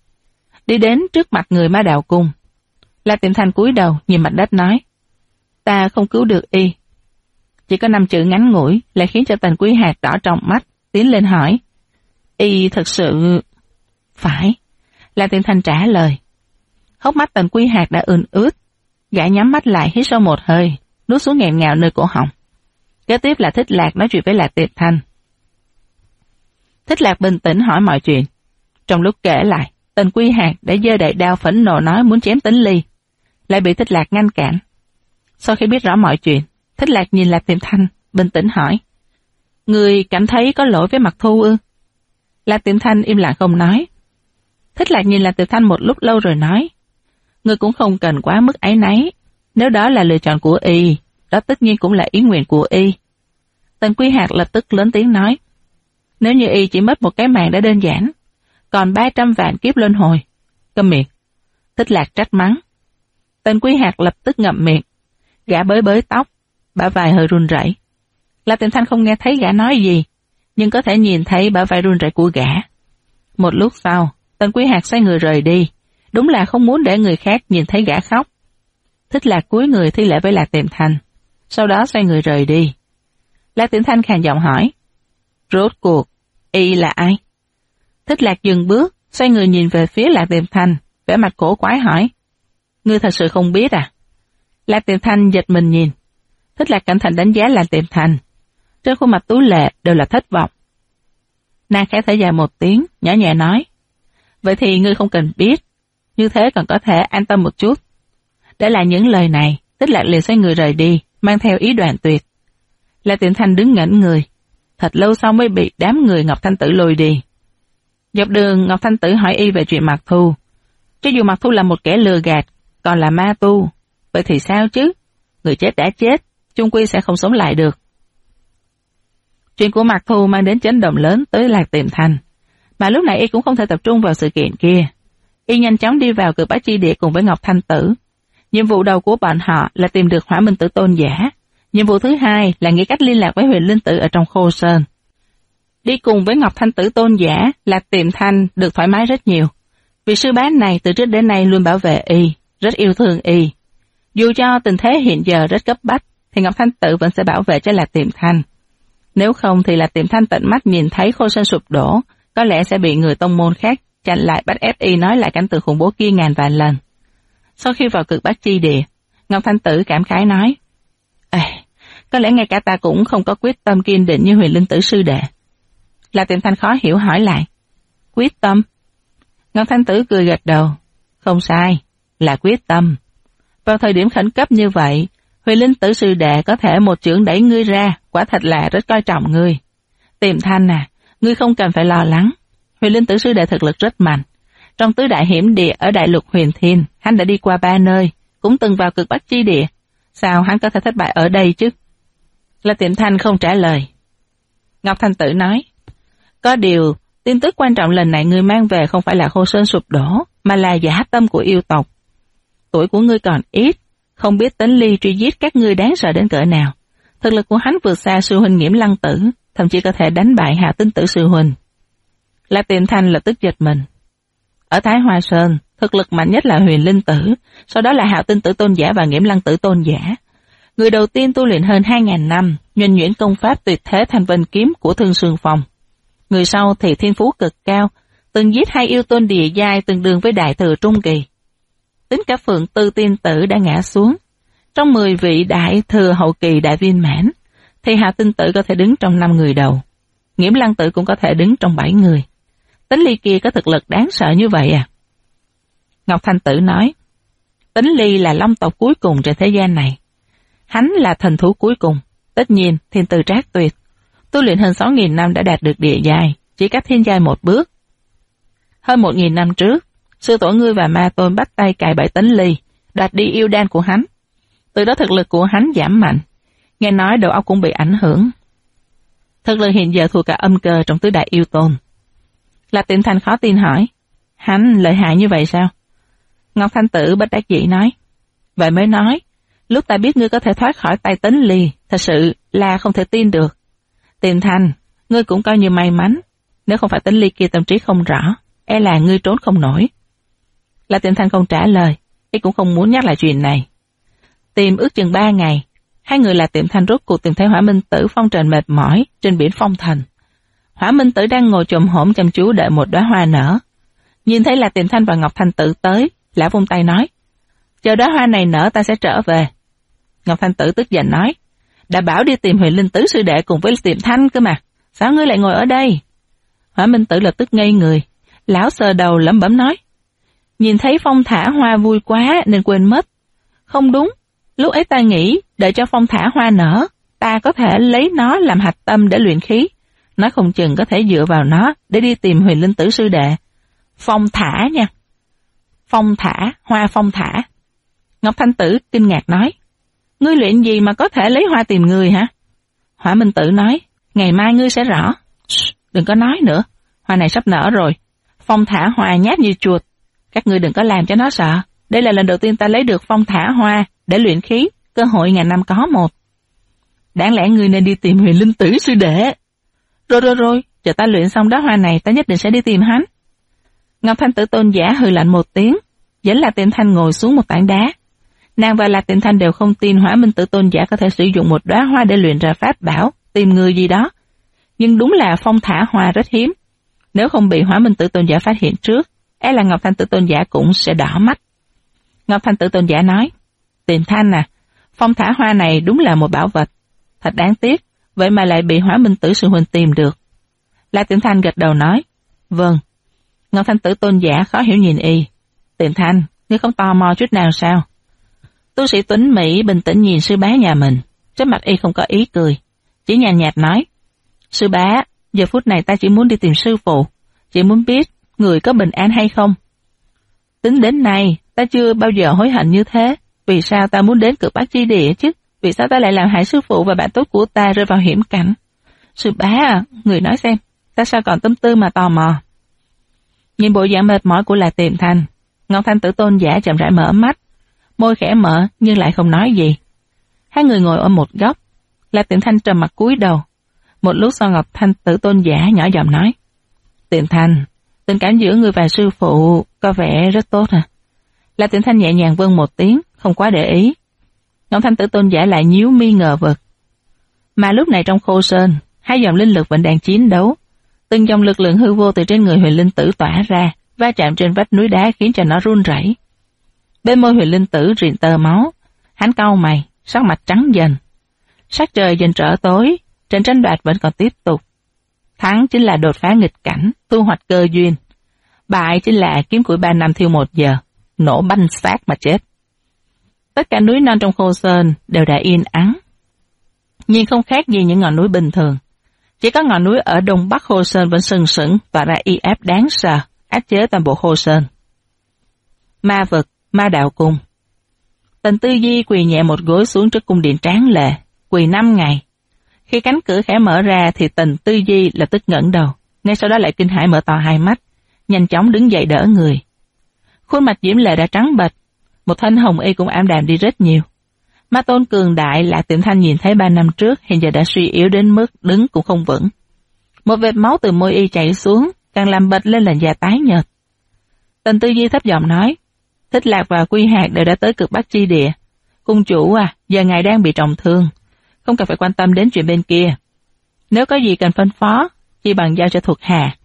Đi đến trước mặt người Ma Đạo Cung, Lạc Tiệm Thanh cúi đầu nhìn mặt đất nói: Ta không cứu được y. Chỉ có 5 chữ ngắn ngủi lại khiến cho Tần Quý Hạc đỏ trong mắt, tiến lên hỏi: Y thật sự... Phải. Lạc Tiệm Thanh trả lời. Hốc mắt Tần Quý Hạc đã ươn ướt, gã nhắm mắt lại hít sâu một hơi, nuốt xuống nghẹn ngào nơi cổ họng. Kế tiếp là Thích Lạc nói chuyện với Lạc Tiệm Thanh. Thích Lạc bình tĩnh hỏi mọi chuyện. Trong lúc kể lại, Tần Quý Hạc đã giơ đại đao phẫn nộ nói muốn chém Tính Ly, lại bị Thích Lạc ngăn cản. Sau khi biết rõ mọi chuyện, Thích Lạc nhìn Lạc Tiệm Thanh, bình tĩnh hỏi: Người cảm thấy có lỗi với Mặc Thu ư? Lạc Tiệm Thanh im lặng không nói. Thích Lạc nhìn Lạc Tiệm Thanh một lúc lâu rồi nói: Người cũng không cần quá mức áy náy, nếu đó là lựa chọn của y, đó tất nhiên cũng là ý nguyện của y. Tần Quý Hạc lập tức lớn tiếng nói: Nếu như y chỉ mất một cái mạng đã đơn giản, còn 300 vạn kiếp luân hồi. Câm miệng. Thích Lạc trách mắng. Tần Quý Hạc lập tức ngậm miệng, gã bới bới tóc, bả vai hơi run rẩy. Lạc Tiệm Thanh không nghe thấy gã nói gì, nhưng có thể nhìn thấy bả vai run rẩy của gã. Một lúc sau, Tần Quý Hạc xoay người rời đi, đúng là không muốn để người khác nhìn thấy gã khóc. Thích Lạc cúi người thi lễ với Lạc Tiệm Thanh, sau đó xoay người rời đi. Lạc Tiệm Thanh khàn giọng hỏi: Rốt cuộc, y là ai? Thích Lạc dừng bước, xoay người nhìn về phía Lạc Tiệm Thanh, vẻ mặt cổ quái hỏi: Ngươi thật sự không biết à? Lạc Tiệm Thanh giật mình nhìn. Thích Lạc cẩn thận đánh giá Lạc Tiệm Thanh, trên khuôn mặt tú lệ đều là thất vọng. Nàng khẽ thở dài một tiếng, nhỏ nhẹ nói: Vậy thì ngươi không cần biết, như thế còn có thể an tâm một chút. Để lại những lời này, Thích Lạc liền xoay người rời đi, mang theo ý đoạn tuyệt. Lạc Tiệm Thanh đứng ngẩn người, thật lâu sau mới bị đám người Ngọc Thanh Tử lôi đi. Dọc đường Ngọc Thanh Tử hỏi y về chuyện Mặc Thu. Cho dù Mặc Thu là một kẻ lừa gạt, còn là ma tu, vậy thì sao chứ? Người chết đã chết, chung quy sẽ không sống lại được. Chuyện của Mặc Thu mang đến chấn động lớn tới Lạc Tiệm Thanh, mà lúc này y cũng không thể tập trung vào sự kiện kia, Y nhanh chóng đi vào Cực Bắc Chi Địa cùng với Ngọc Thanh Tử. Nhiệm vụ đầu của bọn họ là tìm được Hỏa Minh Tử tôn giả. Nhiệm vụ thứ hai là nghĩ cách liên lạc với Huyền Linh Tử ở trong Khô Sơn. Đi cùng với Ngọc Thanh Tử tôn giả là Tiềm Thanh được thoải mái rất nhiều. Vị sư bá này từ trước đến nay luôn bảo vệ y, rất yêu thương y. Dù cho tình thế hiện giờ rất cấp bách, thì Ngọc Thanh Tử vẫn sẽ bảo vệ cho Lạc Tiềm Thanh. Nếu không thì Lạc Tiềm Thanh tận mắt nhìn thấy Khô Sơn sụp đổ, có lẽ sẽ bị người tông môn khác chặn lại bắt ép y nói lại cảnh tượng khủng bố kia ngàn vạn lần. Sau khi vào Cực Bắc Chi Địa, Ngọc Thanh Tử cảm khái nói, có lẽ ngay cả ta cũng không có quyết tâm kiên định như Huyền Linh Tử sư đệ. Lạc Tiềm Thanh khó hiểu hỏi lại, quyết tâm? Ngọc Thanh Tử cười gật đầu, không sai, là quyết tâm. Vào thời điểm khẩn cấp như vậy, Huyền Linh Tử sư đệ có thể một chưởng đẩy ngươi ra, quả thật là rất coi trọng ngươi. Tiềm Thanh à, ngươi không cần phải lo lắng. Huyền Linh Tử sư đệ thực lực rất mạnh. Trong tứ đại hiểm địa ở đại lục Huyền Thiên, hắn đã đi qua 3 nơi, cũng từng vào Cực Bắc Chi Địa. Sao hắn có thể thất bại ở đây chứ? Là Tiềm Thanh không trả lời. Ngọc Thanh Tử nói, có điều, tin tức quan trọng lần này ngươi mang về không phải là Khô Sơn sụp đổ, mà là dã tâm của yêu tộc. Tuổi của ngươi còn ít, không biết Tấn Ly truy giết các ngươi đáng sợ đến cỡ nào. Thực lực của hắn vượt xa sư huynh Nghiễm Lăng Tử, thậm chí có thể đánh bại Hạo Tinh Tử sư huynh. Lạc Tiềm Thanh lập tức giật mình. Ở Thái Hoa Sơn, thực lực mạnh nhất là Huyền Linh Tử, sau đó là Hạo Tinh Tử tôn giả và Nghiễm Lăng Tử tôn giả. Người đầu tiên tu luyện hơn 2.000 năm, nhuần nhuyễn công pháp tuyệt thế Thanh Vân kiếm của Thương Sương Phong. Người sau thì thiên phú cực cao, từng giết 2 yêu tôn địa giai tương đương với đại thừa trung kỳ. Tính cả Phượng Tư tiên tử đã ngã xuống. Trong 10 vị đại thừa hậu kỳ đại viên mãn, thì Hạo Tinh Tử có thể đứng trong 5 người đầu. Nghiễm Lăng Tử cũng có thể đứng trong 7 người. Tấn Ly kia có thực lực đáng sợ như vậy à? Ngọc Thanh Tử nói, Tấn Ly là long tộc cuối cùng trên thế gian này. Hắn là thần thú cuối cùng, tất nhiên thiên tư trác tuyệt. Tu luyện hơn 6.000 năm đã đạt được địa giai, chỉ cách thiên giai một bước. Hơn 1.000 năm trước, sư tổ ngươi và ma tôn bắt tay cài bẫy Tấn Ly, đoạt đi yêu đan của hắn. Từ đó thực lực của hắn giảm mạnh, nghe nói đầu óc cũng bị ảnh hưởng. Thực lực hiện giờ thua cả âm cơ trong tứ đại yêu tôn. Lạc Tiềm Thanh khó tin hỏi, hắn lợi hại như vậy sao? Ngọc Thanh Tử bất đắc dĩ nói, vậy mới nói, lúc ta biết ngươi có thể thoát khỏi tay Tấn Ly, thật sự là không thể tin được. Tiềm Thanh, ngươi cũng coi như may mắn, nếu không phải Tấn Ly kia tâm trí không rõ, e là ngươi trốn không nổi. Lạc Tiềm Thanh không trả lời, y cũng không muốn nhắc lại chuyện này. Tìm ước chừng 3 ngày, hai người Lạc Tiềm Thanh rốt cuộc tìm thấy Hỏa Minh Tử phong trần mệt mỏi trên biển Phong Thành. Hỏa Minh Tử đang ngồi chồm hổm chăm chú đợi một đóa hoa nở. Nhìn thấy Lạc Tiềm Thanh và Ngọc Thanh Tử tới, lão vung tay nói, chờ đóa hoa này nở ta sẽ trở về. Ngọc Thanh Tử tức giận nói, đã bảo đi tìm Huyền Linh Tử sư đệ cùng với Tiềm Thanh cơ mà, sao ngươi lại ngồi ở đây? Hỏa Minh Tử lập tức ngây người, lão sờ đầu lẩm bẩm nói, nhìn thấy phong thả hoa vui quá nên quên mất. Không đúng, lúc ấy ta nghĩ đợi cho phong thả hoa nở, ta có thể lấy nó làm hạch tâm để luyện khí, nó không chừng có thể dựa vào nó để đi tìm Huyền Linh Tử sư đệ. Phong thả nha. Phong thả, hoa phong thả. Ngọc Thanh Tử kinh ngạc nói, ngươi luyện gì mà có thể lấy hoa tìm người hả? Hỏa Minh Tử nói, ngày mai ngươi sẽ rõ. Đừng có nói nữa, hoa này sắp nở rồi. Phong thả hoa nhát như chuột, các ngươi đừng có làm cho nó sợ. Đây là lần đầu tiên ta lấy được phong thả hoa để luyện khí, cơ hội ngàn năm có một. Đáng lẽ ngươi nên đi tìm Huyền Linh Tử sư đệ. Rồi, chờ ta luyện xong đóa hoa này ta nhất định sẽ đi tìm hắn. Ngọc Thanh Tử tôn giả hừ lạnh một tiếng, dẫn Lạc Tiềm Thanh ngồi xuống một tảng đá. Nàng và Lạc Tiềm Thanh đều không tin Hỏa Minh Tử tôn giả có thể sử dụng một đóa hoa để luyện ra pháp bảo, tìm người gì đó. Nhưng đúng là phong thả hoa rất hiếm. Nếu không bị Hỏa Minh Tử tôn giả phát hiện trước, e là Ngọc Thanh Tử tôn giả cũng sẽ đỏ mắt. Ngọc Thanh Tử tôn giả nói, Tiềm Thanh à, phong thả hoa này đúng là một bảo vật. Thật đáng tiếc, vậy mà lại bị Hỏa Minh Tử sư huynh tìm được. Lạc Tiềm Thanh gật đầu nói, vâng. Ngọc Thanh Tử tôn giả khó hiểu nhìn y. Tiềm Thanh, ngươi không tò mò chút nào sao? Tu sĩ Tuấn Mỹ bình tĩnh nhìn sư bá nhà mình, trên mặt y không có ý cười, chỉ nhàn nhạt nói, sư bá, giờ phút này ta chỉ muốn đi tìm sư phụ, chỉ muốn biết người có bình an hay không. Tính đến nay, ta chưa bao giờ hối hận như thế, vì sao ta muốn đến Cực Bắc Chi Địa chứ? Vì sao ta lại làm hại sư phụ và bạn tốt của ta rơi vào hiểm cảnh? Sư bá à, người nói xem, ta sao còn tâm tư mà tò mò. Nhìn bộ dạng mệt mỏi của Lạc Tiềm Thanh, Ngọc Thanh Tử Tôn giả chậm rãi mở mắt, môi khẽ mở nhưng lại không nói gì. Hai người ngồi ở một góc, La Tịnh Thanh trầm mặt cúi đầu. Một lúc sau Ngọc Thanh Tử Tôn giả nhỏ giọng nói: Tịnh Thanh, tình cảm giữa người và sư phụ có vẻ rất tốt hả? La Tịnh Thanh nhẹ nhàng vâng một tiếng, không quá để ý. Ngọc Thanh Tử Tôn giả lại nhíu mi ngờ vực. Mà lúc này trong Khô Sơn, hai dòng linh lực vẫn đang chiến đấu. Từng dòng lực lượng hư vô từ trên người Huyền Linh Tử tỏa ra, va chạm trên vách núi đá khiến cho nó run rẩy. Bên môi Huyền Linh Tử rịn tơ máu, hắn cau mày, sắc mặt trắng dần. Sắc trời dần trở tối, trận tranh đoạt vẫn còn tiếp tục. Thắng chính là đột phá nghịch cảnh, thu hoạch cơ duyên. Bại chính là kiếm củi 3 năm thiêu 1 giờ, nổ banh xác mà chết. Tất cả núi non trong Khô Sơn đều đã yên ắng, nhưng không khác gì những ngọn núi bình thường. Chỉ có ngọn núi ở đông bắc Khô Sơn vẫn sừng sững tỏa ra uy áp đáng sợ, áp chế toàn bộ Khô Sơn. Ma vực, Ma Đạo Cung. Tần Tư Di quỳ nhẹ một gối xuống trước cung điện tráng lệ, quỳ 5 ngày. Khi cánh cửa khẽ mở ra thì Tần Tư Di lập tức ngẩng đầu, ngay sau đó lại kinh hãi mở to hai mắt, nhanh chóng đứng dậy đỡ người. Khuôn mặt diễm lệ đã trắng bệch, một thân hồng y cũng ảm đạm đi rất nhiều. Ma tôn cường đại Lạc Tịnh Thanh nhìn thấy 3 năm trước hiện giờ đã suy yếu đến mức đứng cũng không vững. Một vệt máu từ môi y chảy xuống, càng làm bệch lên làn da tái nhợt. Tần Tư Di thấp giọng nói: Thích Lạc và Quy Hạc đều đã tới cực Bắc chi địa. Cung chủ à, giờ ngài đang bị trọng thương, không cần phải quan tâm đến chuyện bên kia. Nếu có gì cần phân phó, chỉ bằng giao cho thuộc hạ.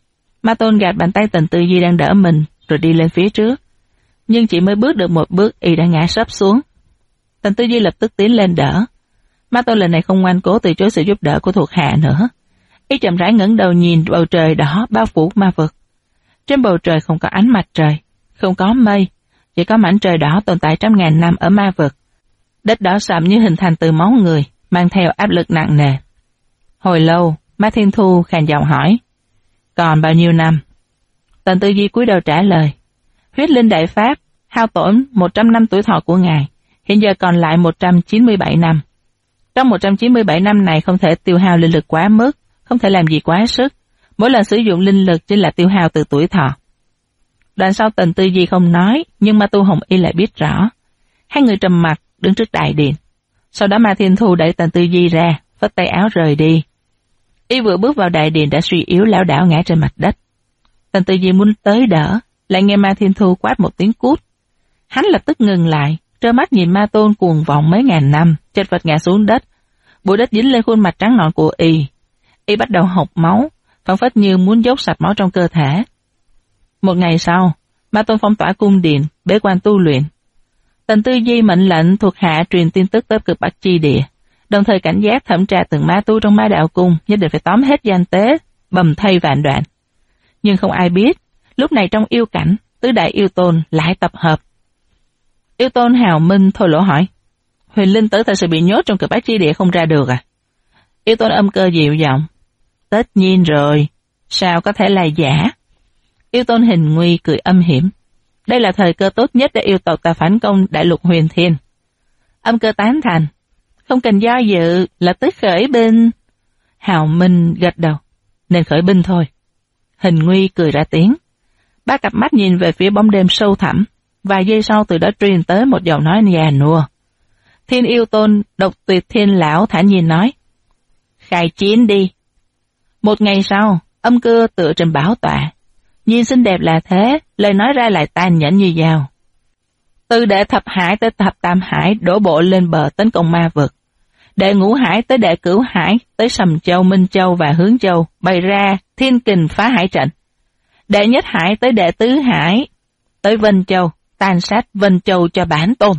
Ma tôn gạt bàn tay Tần Tư Di đang đỡ mình rồi đi lên phía trước. Nhưng chỉ mới bước được một bước y đã ngã sấp xuống. Tần Tư Di lập tức tiến lên đỡ. Ma tôn lần này không ngoan cố từ chối sự giúp đỡ của thuộc hạ nữa. Y chậm rãi ngẩng đầu nhìn bầu trời đỏ bao phủ ma vực. Trên bầu trời không có ánh mặt trời, không có mây, chỉ có mảnh trời đỏ tồn tại trăm ngàn năm ở ma vực. Đất đỏ sậm như hình thành từ máu người, mang theo áp lực nặng nề. Hồi lâu, Ma Thiên Thu khàn giọng hỏi: Còn bao nhiêu năm? Tần Tư Di cúi đầu trả lời: Huyết linh đại pháp hao tổn 100 năm tuổi thọ của ngài, hiện giờ còn lại 197 năm. Trong 197 năm này không thể tiêu hao linh lực quá mức, không thể làm gì quá sức. Mỗi lần sử dụng linh lực chính là tiêu hao từ tuổi thọ. Đoạn sau Tần Tư Di không nói, nhưng Ma Tu Hồng Y lại biết rõ. Hai người trầm mặc đứng trước đại điện. Sau đó Ma Thiên Thu đẩy Tần Tư Di ra, phất tay áo rời đi. Y vừa bước vào đại điện đã suy yếu lảo đảo ngã trên mặt đất. Tần Tư Di muốn tới đỡ, lại nghe Ma Thiên Thu quát một tiếng cút. Hắn lập tức ngừng lại, trơ mắt nhìn Ma Tôn cuồng vọng mấy ngàn năm, chật vật ngã xuống đất. Bụi đất dính lên khuôn mặt trắng nõn của y. Y bắt đầu hộc máu, phảng phất như muốn dốc sạch máu trong cơ thể. Một ngày sau, Ma Tôn phong tỏa cung điện, bế quan tu luyện. Tần Tư Di mệnh lệnh thuộc hạ truyền tin tức tới cực Bắc chi địa, đồng thời cảnh giác thẩm tra từng ma tu trong Ma Đạo Cung, nhất định phải tóm hết gian tế, bầm thây vạn đoạn. Nhưng không ai biết, lúc này trong yêu cảnh, tứ đại yêu tôn lại tập hợp. Yêu tôn Hào Minh thô lỗ hỏi: Huyền Linh Tử thật sự bị nhốt trong cực Bắc chi địa không ra được à? Yêu tôn âm cơ dịu giọng: Tất nhiên rồi, sao có thể là giả? Yêu tôn Hình Nguy cười âm hiểm: Đây là thời cơ tốt nhất để yêu tộc ta phản công đại lục Huyền Thiên. Âm cơ tán thành: Không cần do dự, lập tức khởi binh. Hào Minh gật đầu: Nên khởi binh thôi. Hình Nguy cười ra tiếng. Ba cặp mắt nhìn về phía bóng đêm sâu thẳm. Vài giây sau từ đó truyền tới một giọng nói già nua. Thiên yêu tôn Độc Tuyệt Thiên Lão thản nhiên nói: Khai chiến đi. Một ngày sau, âm cơ tựa trên bảo tọa. Nhìn xinh đẹp là thế, lời nói ra lại tàn nhẫn như dao. Từ đệ thập hải tới thập tam hải đổ bộ lên bờ tấn công ma vực. Đệ ngũ hải tới đệ cửu hải, tới Sầm Châu, Minh Châu và Hướng Châu bày ra thiên kình phá hải trận. Đệ nhất hải tới đệ tứ hải, tới Vân Châu, tàn sát Vân Châu cho bản tôn.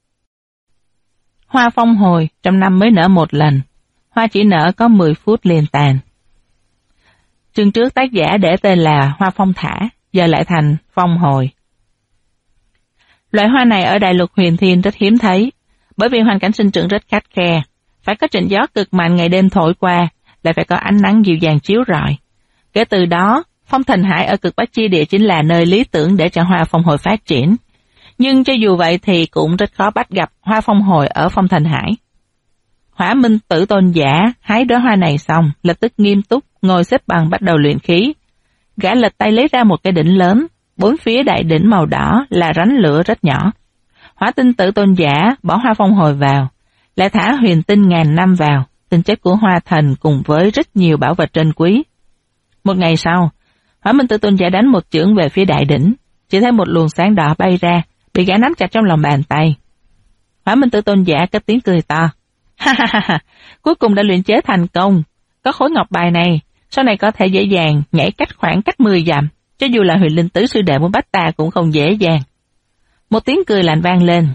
Hoa phong hồi trong năm mới nở một lần, hoa chỉ nở có 10 phút liền tàn. Chương trước tác giả để tên là Hoa Phong Thả, giờ lại thành Phong Hồi. Loại hoa này ở đại lục Huyền Thiên rất hiếm thấy, bởi vì hoàn cảnh sinh trưởng rất khắt khe, phải có trận gió cực mạnh ngày đêm thổi qua, lại phải có ánh nắng dịu dàng chiếu rọi. Kể từ đó, Phong Thành Hải ở cực Bắc chi địa chính là nơi lý tưởng để cho hoa phong hồi phát triển. Nhưng cho dù vậy thì cũng rất khó bắt gặp hoa phong hồi ở Phong Thành Hải. Hỏa Minh Tử Tôn giả hái đóa hoa này xong, lập tức nghiêm túc ngồi xếp bằng bắt đầu luyện khí. Gã lật tay lấy ra một cái đỉnh lớn, Bốn phía đại đỉnh màu đỏ là rắn lửa rất nhỏ. Hỏa tinh tử tôn giả bỏ hoa phong hồi vào, lại thả huyền tinh ngàn năm vào, tinh chất của hoa thần cùng với rất nhiều bảo vật trân quý. Một ngày sau, Hỏa minh tử tôn giả đánh một chưởng về phía đại đỉnh, chỉ thấy một luồng sáng đỏ bay ra, bị gã nắm chặt trong lòng bàn tay. Hỏa minh tử tôn giả cất tiếng cười to. Ha ha ha, cuối cùng đã luyện chế thành công, có khối ngọc bài này, sau này có thể dễ dàng nhảy cách khoảng cách 10 dặm, cho dù là Huyền Linh Tứ sư đệ muốn bắt ta cũng không dễ dàng. Một tiếng cười lạnh vang lên.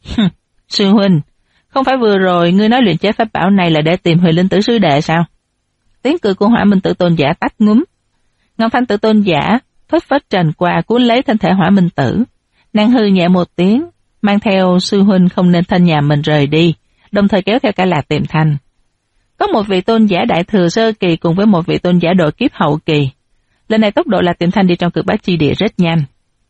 Sư huynh, không phải vừa rồi ngươi nói luyện chế pháp bảo này là để tìm Huyền Linh Tứ sư đệ sao? Tiếng cười của Hỏa minh tử tôn giả tắt ngúm. Ngọc Thanh tử tôn giả phất phất trần qua cuốn lấy thân thể Hỏa minh tử, nàng hư nhẹ một tiếng, mang theo sư huynh không nên thân nhà mình rời đi, đồng thời kéo theo cả Lạc Tiềm Thanh. Có một vị tôn giả đại thừa sơ kỳ cùng với một vị tôn giả độ kiếp hậu kỳ. Lần này tốc độ Lạc Tiềm Thanh đi trong cực bát chi địa rất nhanh.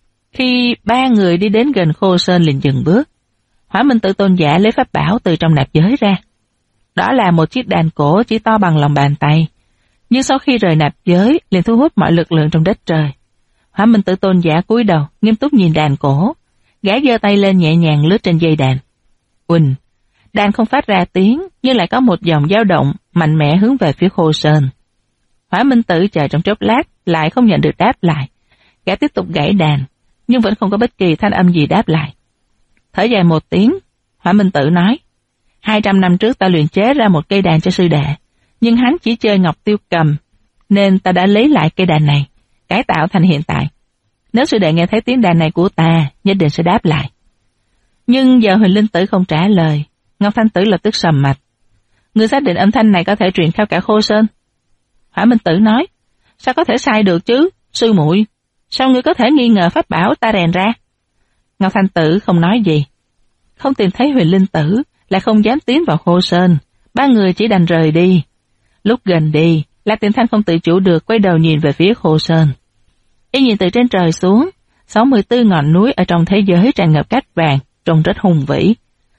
Khi ba người đi đến gần Khô Sơn liền dừng bước. Hỏa minh tử tôn giả lấy pháp bảo từ trong nạp giới ra. Đó là một chiếc đàn cổ chỉ to bằng lòng bàn tay. Nhưng sau khi rời nạp giới liền thu hút mọi lực lượng trong đất trời. Hỏa minh tử tôn giả cúi đầu nghiêm túc nhìn đàn cổ. Gã giơ tay lên nhẹ nhàng lướt trên dây đàn. Uỳnh, đàn không phát ra tiếng nhưng lại có một dòng dao động mạnh mẽ hướng về phía Khô Sơn. Hỏa minh tử chờ trong chốc lát lại không nhận được đáp lại. Gã tiếp tục gảy đàn nhưng vẫn không có bất kỳ thanh âm gì đáp lại. Thở dài một tiếng, Hỏa minh tử nói: 200 năm trước ta luyện chế ra một cây đàn cho sư đệ, nhưng hắn chỉ chơi ngọc tiêu cầm, nên ta đã lấy lại cây đàn này, cải tạo thành hiện tại. Nếu sư đệ nghe thấy tiếng đàn này của ta, nhất định sẽ đáp lại. Nhưng giờ Huyền Linh Tử không trả lời, Ngọc Thanh Tử lập tức sầm mặt. Người xác định âm thanh này có thể truyền khắp cả Khô Sơn. Hỏa minh tử nói: sao có thể sai được chứ, sư muội? Sao ngươi có thể nghi ngờ pháp bảo ta rèn ra? Ngọc Thanh Tử không nói gì. Không tìm thấy Huyền Linh Tử, lại không dám tiến vào Khô Sơn, ba người chỉ đành rời đi. Lúc gần đi, Lạc Tiềm Thanh không tự chủ được quay đầu nhìn về phía Khô Sơn. Y nhìn từ trên trời xuống, 64 ngọn núi ở trong thế giới tràn ngập cát vàng, trông rất hùng vĩ.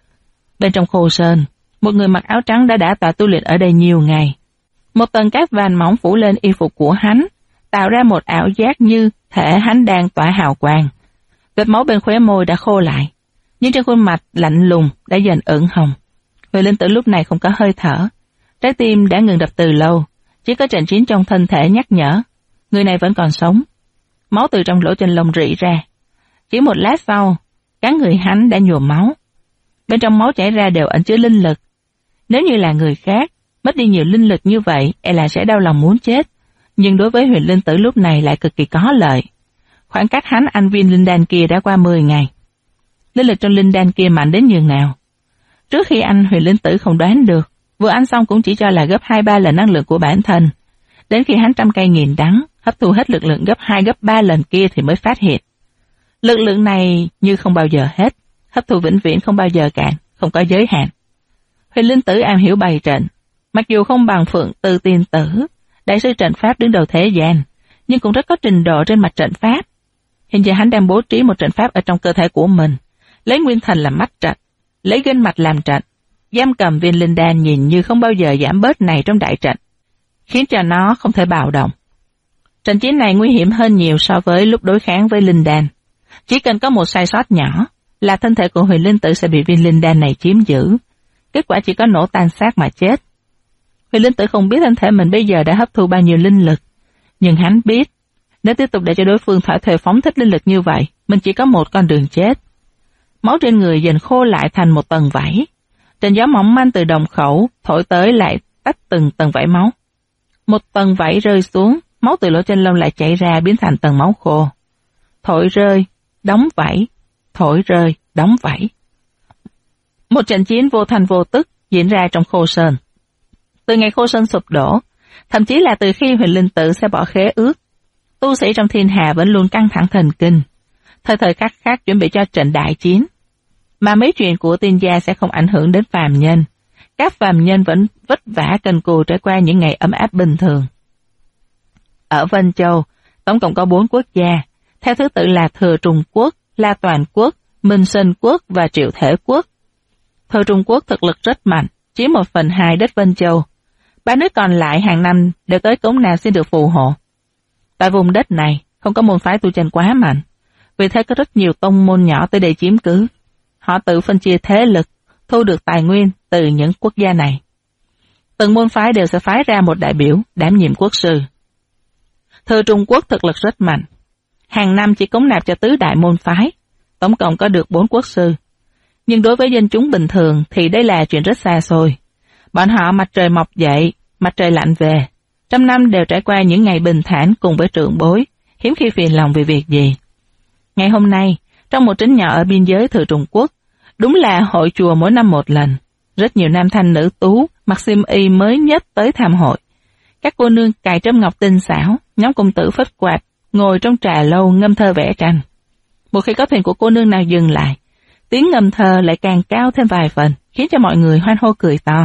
Bên trong Khô Sơn, một người mặc áo trắng đã tọa tu luyện ở đây nhiều ngày. Một tầng cát vàng mỏng phủ lên y phục của hắn, tạo ra một ảo giác như thể hắn đang tỏa hào quang. Vết máu bên khóe môi đã khô lại, nhưng trên khuôn mặt lạnh lùng đã dần ửng hồng. Huyền Linh Tử lúc này không có hơi thở, trái tim đã ngừng đập từ lâu, chỉ có trận chiến trong thân thể nhắc nhở, người này vẫn còn sống. Máu từ trong lỗ chân lông rỉ ra. Chỉ một lát sau, cả người hắn đã nhuộm máu. Bên trong máu chảy ra đều ẩn chứa linh lực. Nếu như là người khác, mất đi nhiều linh lực như vậy, e là sẽ đau lòng muốn chết. Nhưng đối với Huyền Linh Tử lúc này lại cực kỳ có lợi. Khoảng cách hắn ăn viên linh đan kia đã qua 10 ngày. Linh lực trong linh đan kia mạnh đến nhường nào. Trước khi ăn, Huyền Linh Tử không đoán được, vừa ăn xong cũng chỉ cho là gấp 2-3 lần năng lượng của bản thân. Đến khi hắn trăm cây nghìn đắng, hấp thu hết lực lượng gấp 2 gấp 3 lần kia thì mới phát hiện. Lực lượng này như không bao giờ hết, hấp thu vĩnh viễn không bao giờ cạn, không có giới hạn. Huyền Linh Tử am hiểu bày trận, mặc dù không bằng Phượng Tư Tiên Tử, đại sư trận pháp đứng đầu thế gian, nhưng cũng rất có trình độ trên mặt trận pháp. Hiện giờ hắn đang bố trí một trận pháp ở trong cơ thể của mình, lấy nguyên thần làm mắt trận, lấy gân mạch làm trận, giam cầm viên linh đan nhìn như không bao giờ giảm bớt này trong đại trận, khiến cho nó không thể bạo động. Trận chiến này nguy hiểm hơn nhiều so với lúc đối kháng với linh đan. Chỉ cần có một sai sót nhỏ là thân thể của Huyền Linh Tử sẽ bị viên linh đan này chiếm giữ. Kết quả chỉ có nổ tan xác mà chết. Huyền Linh Tử không biết thân thể mình bây giờ đã hấp thu bao nhiêu linh lực, nhưng hắn biết nếu tiếp tục để cho đối phương thỏa thuê phóng thích linh lực như vậy, mình chỉ có một con đường chết. Máu trên người dần khô lại thành một tầng vảy. Trên gió mỏng manh từ đồng khẩu thổi tới lại tách từng tầng vảy máu. Một tầng vảy rơi xuống, máu từ lỗ chân lông lại chảy ra biến thành tầng máu khô. Thổi rơi, đóng vảy, thổi rơi, đóng vảy. Một trận chiến vô thành vô tức diễn ra trong Khô Sơn. Từ ngày Khô Sơn sụp đổ, thậm chí là từ khi Huyền Linh Tử sẽ bỏ khế ước, tu sĩ trong thiên hà vẫn luôn căng thẳng thần kinh, thời thời khắc khắc chuẩn bị cho trận đại chiến. Mà mấy chuyện của tiên gia sẽ không ảnh hưởng đến phàm nhân. Các phàm nhân vẫn vất vả cần cù trải qua những ngày ấm áp bình thường. Ở Vân Châu, tổng cộng có 4 quốc gia, theo thứ tự là Thừa Trung Quốc, La Toàn Quốc, Minh Sơn Quốc và Triệu Thể Quốc. Thừa Trung Quốc thực lực rất mạnh, chiếm 1/2 đất Vân Châu. 3 nước còn lại hàng năm đều tới cống nào xin được phù hộ. Tại vùng đất này, không có môn phái tu chân quá mạnh, vì thế có rất nhiều tông môn nhỏ tới đây chiếm cứ. Họ tự phân chia thế lực, thu được tài nguyên từ những quốc gia này. Từng môn phái đều sẽ phái ra một đại biểu đảm nhiệm quốc sư. Thừa Trung Quốc thực lực rất mạnh, hàng năm chỉ cống nạp cho tứ đại môn phái, tổng cộng có được 4 quốc sư. Nhưng đối với dân chúng bình thường thì đây là chuyện rất xa xôi. Bọn họ mặt trời mọc dậy, mặt trời lạnh về, trăm năm đều trải qua những ngày bình thản cùng với trưởng bối, hiếm khi phiền lòng vì việc gì. Ngày hôm nay, trong một trấn nhỏ ở biên giới Thừa Trung Quốc, đúng là hội chùa mỗi năm một lần. Rất nhiều nam thanh nữ tú mặc xiêm y mới nhất tới tham hội. Các cô nương cài trâm ngọc tinh xảo, nhóm công tử phất quạt, ngồi trong trà lâu ngâm thơ vẽ tranh. Một khi có thuyền của cô nương nào dừng lại, tiếng ngâm thơ lại càng cao thêm vài phần, khiến cho mọi người hoan hô cười to.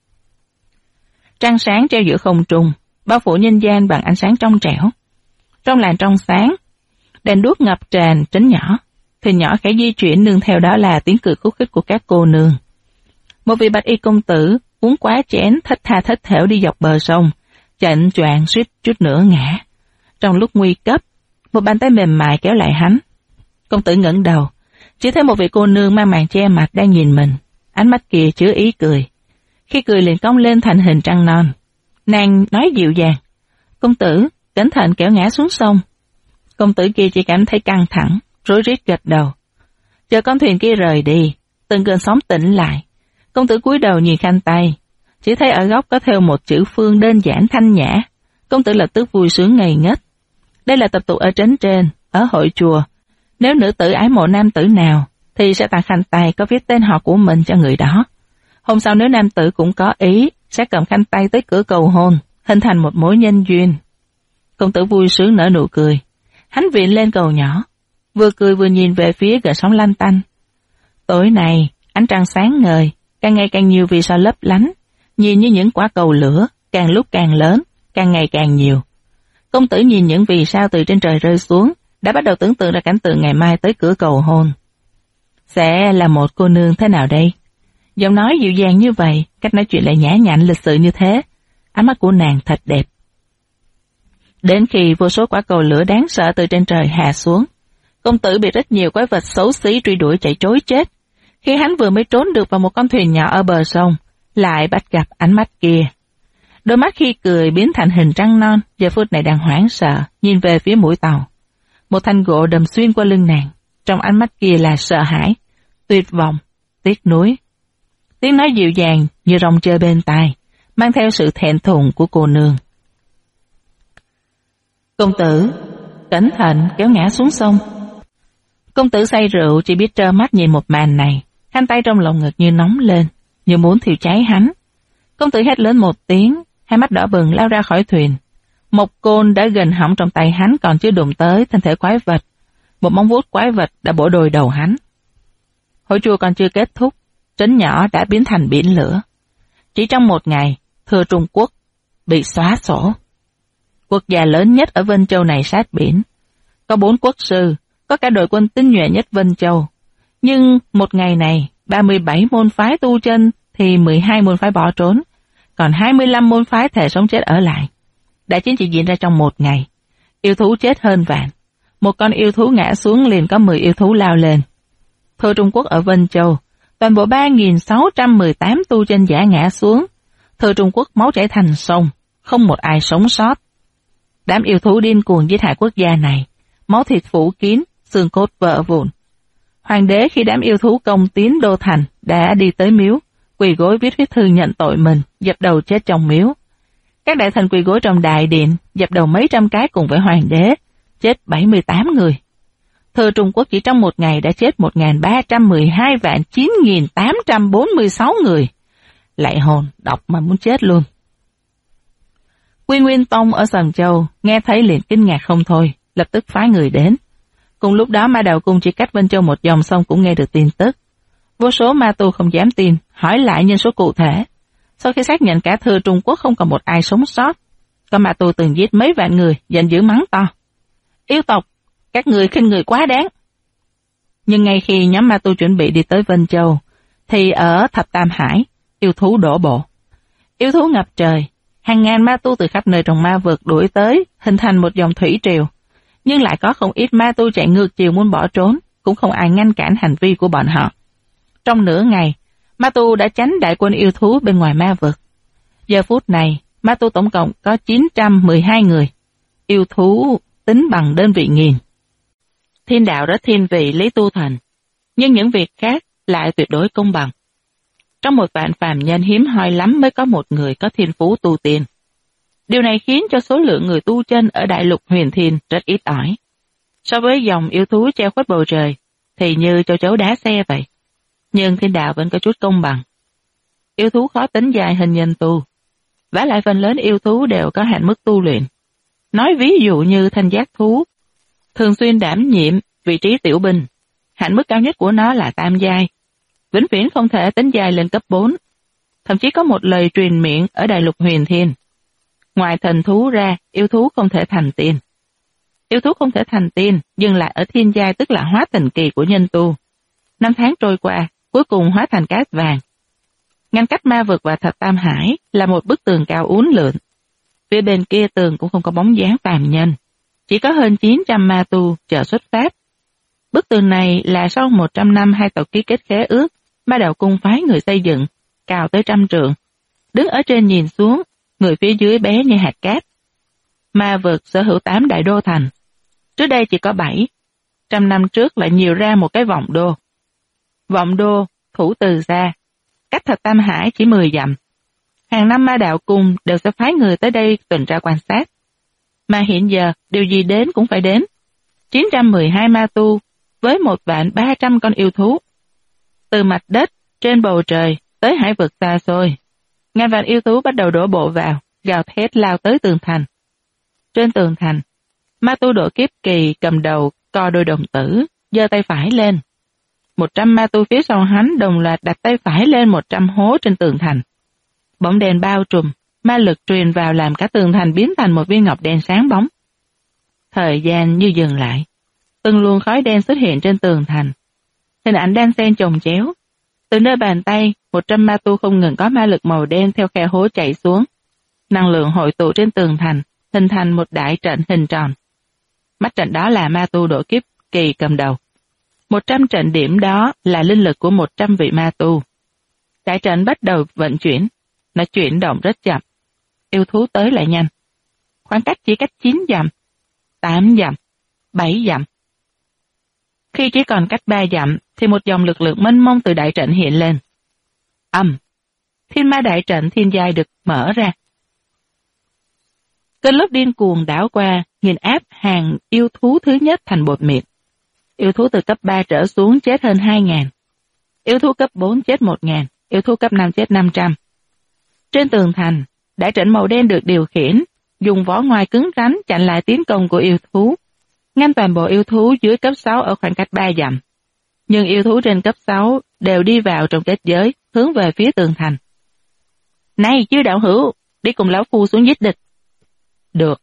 Trăng sáng treo giữa không trung, bao phủ nhân gian bằng ánh sáng trong trẻo. Trong làn trong sáng, đèn đuốc ngập tràn trấn nhỏ, thuyền nhỏ khẽ di chuyển, nương theo đó là tiếng cười khúc khích của các cô nương. Một vị bạch y công tử uống quá chén, thất tha thất thểu đi dọc bờ sông, chạnh choạng suýt chút nữa ngã. Trong lúc nguy cấp, một bàn tay mềm mại kéo lại hắn. Công tử ngẩng đầu, chỉ thấy một vị cô nương mang màn che mặt đang nhìn mình, ánh mắt kia chứa ý cười. Khi cười liền cong lên thành hình trăng non. Nàng nói dịu dàng, công tử, cẩn thận kéo ngã xuống sông. Công tử kia chỉ cảm thấy căng thẳng, rối rít gật đầu. Chờ con thuyền kia rời đi, từng cơn sóng tỉnh lại. Công tử cúi đầu nhìn khăn tay, chỉ thấy ở góc có thêu một chữ phương đơn giản thanh nhã. Công tử lập tức vui sướng ngây ngất. Đây là tập tục ở trấn trên, ở hội chùa. Nếu nữ tử ái mộ nam tử nào, thì sẽ tặng khăn tay có viết tên họ của mình cho người đó. Hôm sau nếu nam tử cũng có ý, sẽ cầm khăn tay tới cửa cầu hôn, hình thành một mối nhân duyên. Công tử vui sướng nở nụ cười. Hắn viện lên cầu nhỏ, vừa cười vừa nhìn về phía gợn sóng lanh tanh. Tối nay, ánh trăng sáng ngời, càng ngày càng nhiều vì sao lấp lánh, nhìn như những quả cầu lửa, càng lúc càng lớn, càng ngày càng nhiều. Công tử nhìn những vì sao từ trên trời rơi xuống, đã bắt đầu tưởng tượng ra cảnh tượng ngày mai tới cửa cầu hôn. Sẽ là một cô nương thế nào đây? Giọng nói dịu dàng như vậy, cách nói chuyện lại nhã nhặn lịch sự như thế, ánh mắt của nàng thật đẹp. Đến khi vô số quả cầu lửa đáng sợ từ trên trời hạ xuống, công tử bị rất nhiều quái vật xấu xí truy đuổi chạy trối chết. Khi hắn vừa mới trốn được vào một con thuyền nhỏ ở bờ sông, lại bắt gặp ánh mắt kia. Đôi mắt khi cười biến thành hình trăng non, giờ phút này đang hoảng sợ, nhìn về phía mũi tàu. Một thanh gỗ đâm xuyên qua lưng nàng, trong ánh mắt kia là sợ hãi, tuyệt vọng, tiếc nuối. Tiếng nói dịu dàng như rồng chơi bên tai, mang theo sự thẹn thùng của cô nương. Công tử, cẩn thận kéo ngã xuống sông. Công tử say rượu chỉ biết trơ mắt nhìn một màn này, khăn tay trong lồng ngực như nóng lên, như muốn thiêu cháy hắn. Công tử hét lớn một tiếng, hai mắt đỏ bừng lao ra khỏi thuyền. Một côn đã gần hỏng trong tay hắn còn chưa đụng tới thân thể quái vật. Một móng vuốt quái vật đã bổ đôi đầu hắn. Hội chùa còn chưa kết thúc, trấn nhỏ đã biến thành biển lửa. Chỉ trong một ngày, Thừa Trung Quốc bị xóa sổ. Quốc gia lớn nhất ở Vân Châu này sát biển. Có 4 quốc sư, có cả đội quân tinh nhuệ nhất Vân Châu. Nhưng một ngày này, 37 môn phái tu chân thì 12 môn phái bỏ trốn, còn 25 môn phái thề sống chết ở lại. Đại chiến chỉ diễn ra trong một ngày. Yêu thú chết hơn vạn. Một con yêu thú ngã xuống liền có 10 yêu thú lao lên. Thừa Trung Quốc ở Vân Châu, toàn bộ 3.618 tu chân giả ngã xuống. Thừa Trung Quốc máu chảy thành sông, không một ai sống sót. Đám yêu thú điên cuồng giết hại quốc gia này, máu thịt phủ kín, xương cốt vỡ vụn. Hoàng đế khi đám yêu thú công tiến đô thành đã đi tới miếu, quỳ gối viết huyết thư nhận tội mình, dập đầu chết trong miếu. Các đại thần quỳ gối trong đại điện, dập đầu mấy trăm cái cùng với hoàng đế, chết 78 người. Thừa Trung Quốc chỉ trong một ngày đã chết 1.312.9.846 người. Lại hồn, đọc mà muốn chết luôn. Quy Nguyên Tông ở Sầm Châu nghe thấy liền kinh ngạc không thôi, lập tức phái người đến. Cùng lúc đó Ma Đào Cung chỉ cách Vân Châu một dòng sông cũng nghe được tin tức. Vô số ma tu không dám tin, hỏi lại nhân số cụ thể. Sau khi xác nhận cả Thừa Trung Quốc không còn một ai sống sót, có ma tu từng giết mấy vạn người, giận dữ mắng to. Yêu tộc, các người khinh người quá đáng. Nhưng ngay khi nhóm ma tu chuẩn bị đi tới Vân Châu, thì ở Thập Tam Hải, yêu thú đổ bộ. Yêu thú ngập trời, hàng ngàn ma tu từ khắp nơi trong ma vực đuổi tới, hình thành một dòng thủy triều. nhưng lại có không ít ma tu chạy ngược chiều muốn bỏ trốn, cũng không ai ngăn cản hành vi của bọn họ. Trong nửa ngày, ma tu đã tránh đại quân yêu thú bên ngoài ma vực. Giờ phút này, ma tu tổng cộng có 912 người, yêu thú tính bằng đơn vị nghìn. Thiên đạo rất thiên vị Lý Tu Thành, nhưng những việc khác lại tuyệt đối công bằng. Trong một vạn phàm nhân hiếm hoi lắm mới có một người có thiên phú tu tiên. Điều này khiến cho số lượng người tu chân ở đại lục huyền thiên rất ít ỏi. So với dòng yêu thú treo khuất bầu trời, thì như châu chấu đá xe vậy. Nhưng thiên đạo vẫn có chút công bằng. Yêu thú khó tính dài hình nhân tu. Vả lại phần lớn yêu thú đều có hạn mức tu luyện. Nói ví dụ như thanh giác thú, thường xuyên đảm nhiệm vị trí tiểu binh. Hạn mức cao nhất của nó là tam giai. Vĩnh viễn không thể tấn giai lên cấp 4. Thậm chí có một lời truyền miệng ở đại lục huyền thiên. Ngoài thần thú ra, yêu thú không thể thành tiên. Yêu thú không thể thành tiên, dừng lại ở thiên giai tức là hóa thành kỳ của nhân tu. 5 tháng trôi qua, cuối cùng hóa thành cát vàng. Ngăn cách ma vực và thạch tam hải là một bức tường cao uốn lượn. Phía bên kia tường cũng không có bóng dáng phàm nhân, chỉ có hơn 900 ma tu chờ xuất phát. Bức tường này là sau 100 năm hai tộc ký kết khế ước, Ma Đạo Cung phái người xây dựng, cao tới 100 trượng. Đứng ở trên nhìn xuống, người phía dưới bé như hạt cát. Ma vực sở hữu 8 đại đô thành. Trước đây chỉ có 7. 100 năm trước lại nhiều ra một cái vọng đô. Vọng đô thủ từ xa, cách thạch tam hải chỉ 10 dặm. Hàng năm Ma Đạo Cung đều sẽ phái người tới đây tuần tra quan sát. Mà hiện giờ điều gì đến cũng phải đến. 912 ma tu với 1.300.000 con yêu thú. Từ mặt đất, trên bầu trời, tới hải vực xa xôi. Ngàn vạn yêu thú bắt đầu đổ bộ vào, gào thét lao tới tường thành. Trên tường thành, ma tu độ kiếp kỳ cầm đầu co đôi đồng tử, giơ tay phải lên. 100 ma tu phía sau hắn đồng loạt đặt tay phải lên 100 hố trên tường thành. Bóng đèn bao trùm, ma lực truyền vào làm cả tường thành biến thành một viên ngọc đen sáng bóng. Thời gian như dừng lại. Từng luồng khói đen xuất hiện trên tường thành. Hình ảnh đan xen chồng chéo. Từ nơi bàn tay, 100 ma tu không ngừng có ma lực màu đen theo khe hố chảy xuống. Năng lượng hội tụ trên tường thành, hình thành một đại trận hình tròn. Mắt trận đó là ma tu độ kiếp kỳ cầm đầu. 100 trận điểm đó là linh lực của 100 vị ma tu. Đại trận bắt đầu vận chuyển, nó chuyển động rất chậm. Yêu thú tới lại nhanh. Khoảng cách chỉ cách 9 dặm, 8 dặm, 7 dặm. Khi chỉ còn cách 3 dặm, thì một dòng lực lượng mênh mông từ đại trận hiện lên. Thiên ma đại trận thiên giai được mở ra. Cơn lốc điên cuồng đảo qua, nghiền áp hàng yêu thú thứ nhất thành bột mịn. Yêu thú từ cấp 3 trở xuống chết hơn 2.000. Yêu thú cấp 4 chết 1.000, yêu thú cấp 5 chết 500. Trên tường thành, đại trận màu đen được điều khiển, dùng vỏ ngoài cứng rắn chặn lại tiến công của yêu thú, ngăn toàn bộ yêu thú dưới cấp 6 ở khoảng cách 3 dặm. Nhưng yêu thú trên cấp 6 đều đi vào trong kết giới, hướng về phía tường thành. Này chư đạo hữu, đi cùng lão phu xuống giết địch. Được.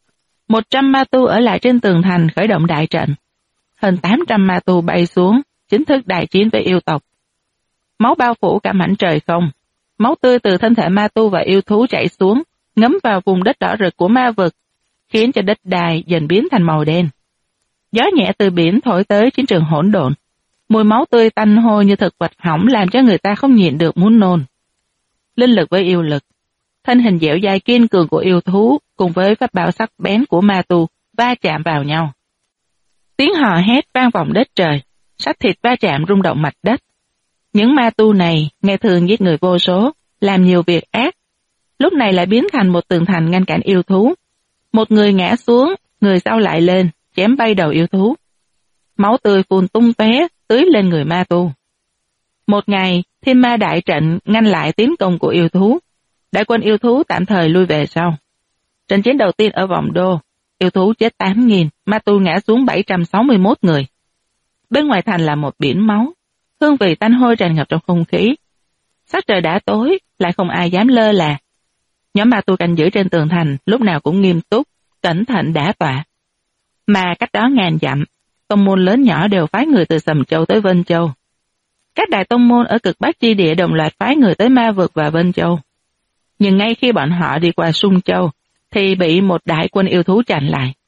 100 ma tu ở lại trên tường thành khởi động đại trận. Hơn 800 ma tu bay xuống, chính thức đại chiến với yêu tộc. Máu bao phủ cả mảnh trời không. Máu tươi từ thân thể ma tu và yêu thú chảy xuống, ngấm vào vùng đất đỏ rực của ma vực, khiến cho đất đai dần biến thành màu đen. Gió nhẹ từ biển thổi tới chiến trường hỗn độn. Mùi máu tươi tanh hôi như thực vật hỏng làm cho người ta không nhịn được muốn nôn. Linh lực với yêu lực, thân hình dẻo dai kiên cường của yêu thú cùng với pháp bảo sắc bén của ma tu va chạm vào nhau. Tiếng hò hét vang vọng đất trời, xác thịt va chạm rung động mặt đất. Những ma tu này ngày thường giết người vô số, làm nhiều việc ác, lúc này lại biến thành một tường thành ngăn cản yêu thú. Một người ngã xuống, người sau lại lên, chém bay đầu yêu thú. Máu tươi phun tung tóe tưới lên người ma tu. Một ngày, thiên ma đại trận ngăn lại tiến công của yêu thú. Đại quân yêu thú tạm thời lui về sau. Trận chiến đầu tiên ở vòng đô, yêu thú chết 8.000, ma tu ngã xuống 761 người. Bên ngoài thành là một biển máu, hương vị tanh hôi tràn ngập trong không khí. Sắc trời đã tối, lại không ai dám lơ là. Nhóm ma tu canh giữ trên tường thành lúc nào cũng nghiêm túc, cẩn thận đả tọa. Mà cách đó ngàn dặm, tông môn lớn nhỏ đều phái người từ Sầm Châu tới Vân Châu. Các đại tông môn ở cực Bắc chi địa đồng loạt phái người tới Ma Vực và Vân Châu. Nhưng ngay khi bọn họ đi qua Sung Châu, thì bị một đại quân yêu thú chặn lại.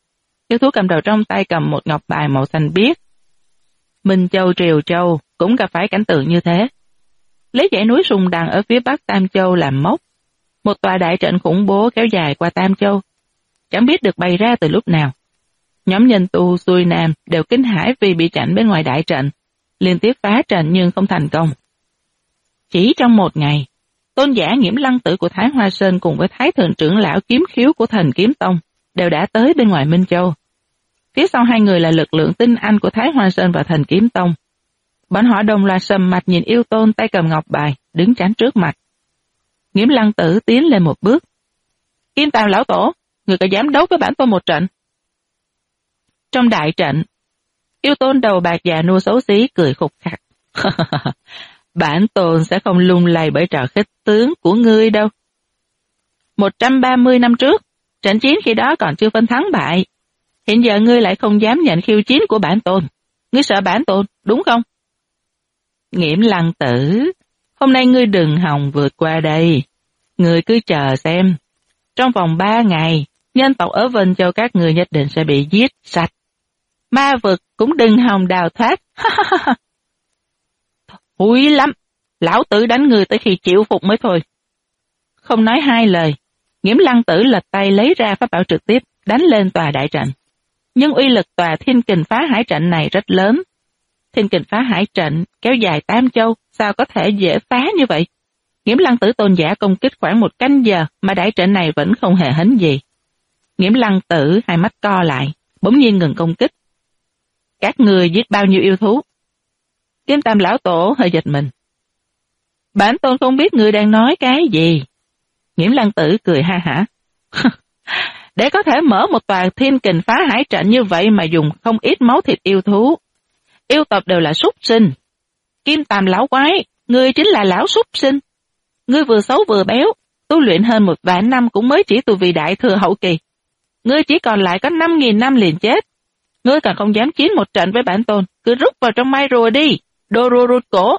Yêu thú cầm đầu trong tay cầm một ngọc bài màu xanh biếc. Minh Châu Triều Châu cũng gặp phải cảnh tượng như thế. Lấy dãy núi Sùng Đằng ở phía bắc Tam Châu làm mốc, một tòa đại trận khủng bố kéo dài qua Tam Châu, chẳng biết được bày ra từ lúc nào. Nhóm nhân tu xuôi nam đều kinh hãi vì bị chặn bên ngoài đại trận, liên tiếp phá trận nhưng không thành công. Chỉ trong một ngày, tôn giả Nghiễm Lăng Tử của Thái Hoa Sơn cùng với Thái Thượng trưởng lão Kiếm Khiếu của Thần Kiếm Tông đều đã tới bên ngoài Minh Châu. Phía sau hai người là lực lượng tinh anh của Thái Hoa Sơn và Thần Kiếm Tông. Bọn họ đồng loạt sầm mặt nhìn yêu tôn tay cầm ngọc bài, đứng chắn trước mặt. Nghiễm Lăng Tử tiến lên một bước. Kim Tàm lão tổ, người có dám đấu với bản tôn một trận? Trong đại trận, yêu tôn đầu bạc già nua xấu xí cười khục khặc. Bản tôn sẽ không lung lay bởi trò khích tướng của ngươi đâu. 130 năm trước, trận chiến khi đó còn chưa phân thắng bại. Hiện giờ ngươi lại không dám nhận khiêu chiến của bản tôn. Ngươi sợ bản tôn, đúng không? Nghiễm Lăng Tử, hôm nay ngươi đừng hòng vượt qua đây. Ngươi cứ chờ xem. Trong vòng 3 ngày, nhân tộc ở Vân Châu các ngươi nhất định sẽ bị giết sạch. Ma vực cũng đừng hòng đào thoát. Húi lắm, lão tử đánh người tới khi chịu phục mới thôi. Không nói hai lời, Nghiễm Lăng Tử lật tay lấy ra pháp bảo trực tiếp, đánh lên tòa đại trận. Nhưng uy lực tòa Thiên Kình Phá Hải trận này rất lớn. Thiên Kình Phá Hải trận kéo dài Tam Châu, sao có thể dễ phá như vậy? Nghiễm Lăng Tử tôn giả công kích khoảng 1 canh giờ mà đại trận này vẫn không hề hấn gì. Nghiễm Lăng Tử hai mắt co lại, bỗng nhiên ngừng công kích. Các người giết bao nhiêu yêu thú? Kim Tam lão tổ hơi giật mình. Bản tôn không biết người đang nói cái gì. Nghiễm Lăng Tử cười ha hả. Để có thể mở một tòa Thiên Kình Phá Hải trận như vậy mà dùng không ít máu thịt yêu thú. Yêu tộc đều là súc sinh. Kim Tam lão quái, ngươi chính là lão súc sinh. Ngươi vừa xấu vừa béo, tu luyện hơn 1 vạn năm cũng mới chỉ tu vi đại thừa hậu kỳ. Ngươi chỉ còn lại có 5.000 năm liền chết. Ngươi còn không dám chiến một trận với bản tôn, cứ rút vào trong mai rùa đi, đồ rùa rụt cổ.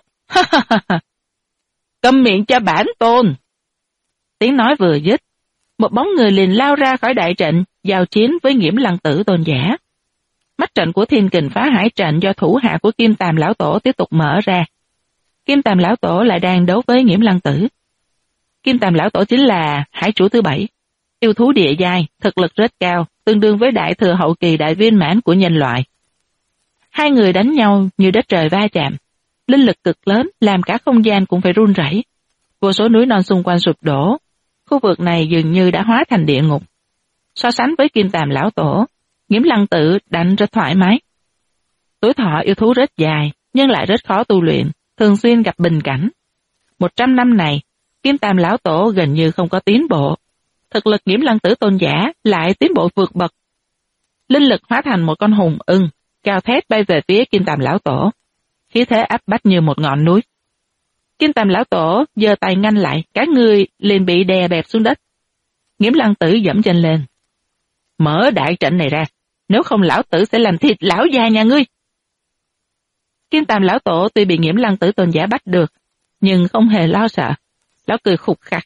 Câm miệng cho bản tôn. Tiếng nói vừa dứt, một bóng người liền lao ra khỏi đại trận, giao chiến với Nghiễm Lăng Tử tôn giả. Mắt trận của Thiên Kình Phá Hải trận do thủ hạ của Kim Tàm lão tổ tiếp tục mở ra. Kim Tàm lão tổ lại đang đấu với Nghiễm Lăng Tử. Kim Tàm lão tổ chính là hải chủ thứ 7, yêu thú địa giai, thực lực rất cao, tương đương với đại thừa hậu kỳ đại viên mãn của nhân loại. Hai người đánh nhau như đất trời va chạm, linh lực cực lớn làm cả không gian cũng phải run rẩy. Vô số núi non xung quanh sụp đổ, khu vực này dường như đã hóa thành địa ngục. So sánh với Kim Tàm lão tổ, Nghiễm Lăng Tử đánh rất thoải mái. Tuổi thọ yêu thú rất dài, nhưng lại rất khó tu luyện, thường xuyên gặp bình cảnh. 100 năm này, Kim Tàm lão tổ gần như không có tiến bộ. Thực lực Nghiễm Lăng Tử tôn giả lại tiến bộ vượt bậc. Linh lực hóa thành một con hùng ưng, cao thét bay về phía Kim Tàm lão tổ, khí thế áp bách như một ngọn núi. Kim Tàm lão tổ giơ tay ngăn lại, cả người liền bị đè bẹp xuống đất. Nghiễm Lăng Tử giẫm chân lên. Mở đại trận này ra, nếu không lão tử sẽ làm thịt lão già nhà ngươi. Kim Tàm lão tổ tuy bị Nghiễm Lăng Tử tôn giả bắt được, nhưng không hề lo sợ. Lão cười khục khặc.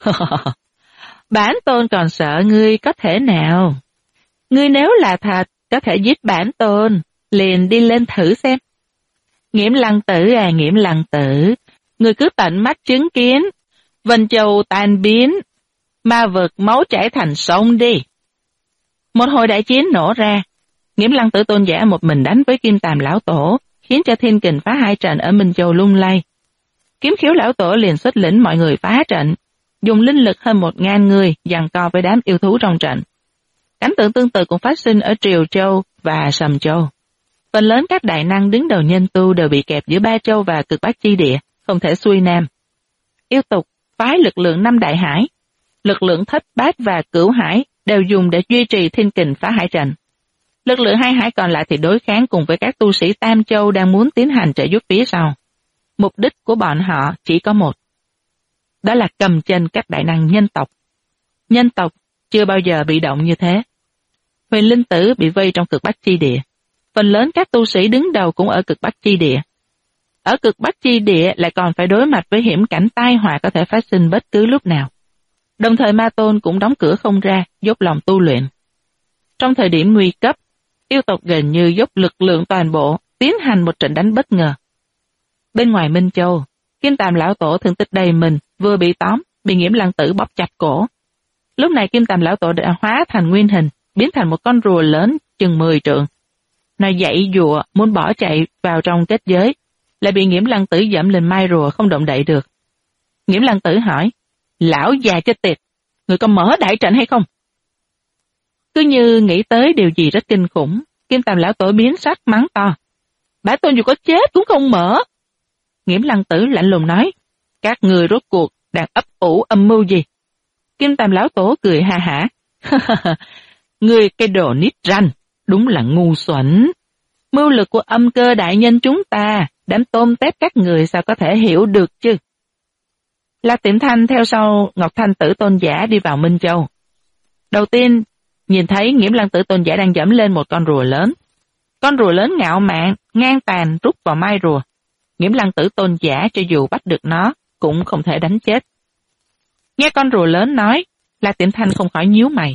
Bản tôn còn sợ ngươi có thể nào? Ngươi nếu là thật, có thể giết bản tôn, liền đi lên thử xem. Nghiễm Lăng Tử à, Nghiễm Lăng Tử, ngươi cứ tận mắt chứng kiến, Vân Châu tan biến, ma vực máu chảy thành sông đi. Một hồi đại chiến nổ ra, Nghiễm Lăng Tử tôn giả một mình đánh với Kim Tàm lão tổ, khiến cho Thiên Kình Phá Hải trận ở Minh Châu lung lay. Kiếm Khiếu lão tổ liền xuất lĩnh mọi người phá trận, dùng linh lực hơn 1000 người giằng co với đám yêu thú trong trận. Cảnh tượng tương tự cũng phát sinh ở Triều Châu và Sầm Châu. Phần lớn các đại năng đứng đầu nhân tu đều bị kẹp giữa Ba Châu và Cực Bắc chi địa, không thể xuôi nam. Yêu tục phái lực lượng 5 đại hải, lực lượng Thất Bát và Cửu Hải đều dùng để duy trì Thiên Kình Phá Hải trận. Lực lượng 2 hải còn lại thì đối kháng cùng với các tu sĩ Tam Châu đang muốn tiến hành trợ giúp phía sau. Mục đích của bọn họ chỉ có một, đó là cầm chân các đại năng nhân tộc. Nhân tộc chưa bao giờ bị động như thế. Huyền Linh Tử bị vây trong Cực Bắc chi địa. Phần lớn các tu sĩ đứng đầu cũng ở Cực Bắc chi địa. Ở Cực Bắc chi địa lại còn phải đối mặt với hiểm cảnh tai họa có thể phát sinh bất cứ lúc nào. Đồng thời Ma Tôn cũng đóng cửa không ra, dốc lòng tu luyện. Trong thời điểm nguy cấp, yêu tộc gần như dốc lực lượng toàn bộ, tiến hành một trận đánh bất ngờ. Bên ngoài Minh Châu, Kim Tàm lão tổ thương tích đầy mình, vừa bị tóm, bị Nghiễm Lăng Tử bóp chặt cổ. Lúc này Kim Tàm lão tổ đã hóa thành nguyên hình, biến thành một con rùa lớn chừng 10 trượng. Nó dãy dụa muốn bỏ chạy vào trong kết giới, lại bị Nghiễm Lăng Tử dẫm lên mai rùa không động đậy được. Nghiễm Lăng Tử hỏi, lão già chết tiệt, người có mở đại trận hay không? Cứ như nghĩ tới điều gì rất kinh khủng, Kim Tàm lão tổ biến sắc mắng to. Bá tôn dù có chết cũng không mở. Nghiễm Lăng Tử lạnh lùng nói, các người rốt cuộc đang ấp ủ âm mưu gì? Kim Tàm lão tổ cười ha hả. Người cái đồ nít ranh, đúng là ngu xuẩn. Mưu lực của âm cơ đại nhân chúng ta, đám tôm tép các người sao có thể hiểu được chứ? Lạc Tiệm Thanh theo sau Ngọc Thanh Tử tôn giả đi vào Minh Châu. Đầu tiên, nhìn thấy Nghiễm Lăng Tử tôn giả đang dẫm lên một con rùa lớn. Con rùa lớn ngạo mạn, ngang tàn rút vào mai rùa. Nghiễm Lăng Tử tôn giả cho dù bắt được nó, cũng không thể đánh chết. Nghe con rùa lớn nói, Lạc Tiệm Thanh không khỏi nhíu mày.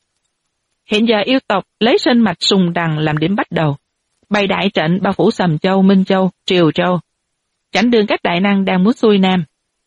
Hiện giờ yêu tộc lấy sinh mạch sùng đằng làm điểm bắt đầu, bày đại trận bao phủ Sầm Châu, Minh Châu, Triều Châu, chặn đường các đại năng đang muốn xuôi nam.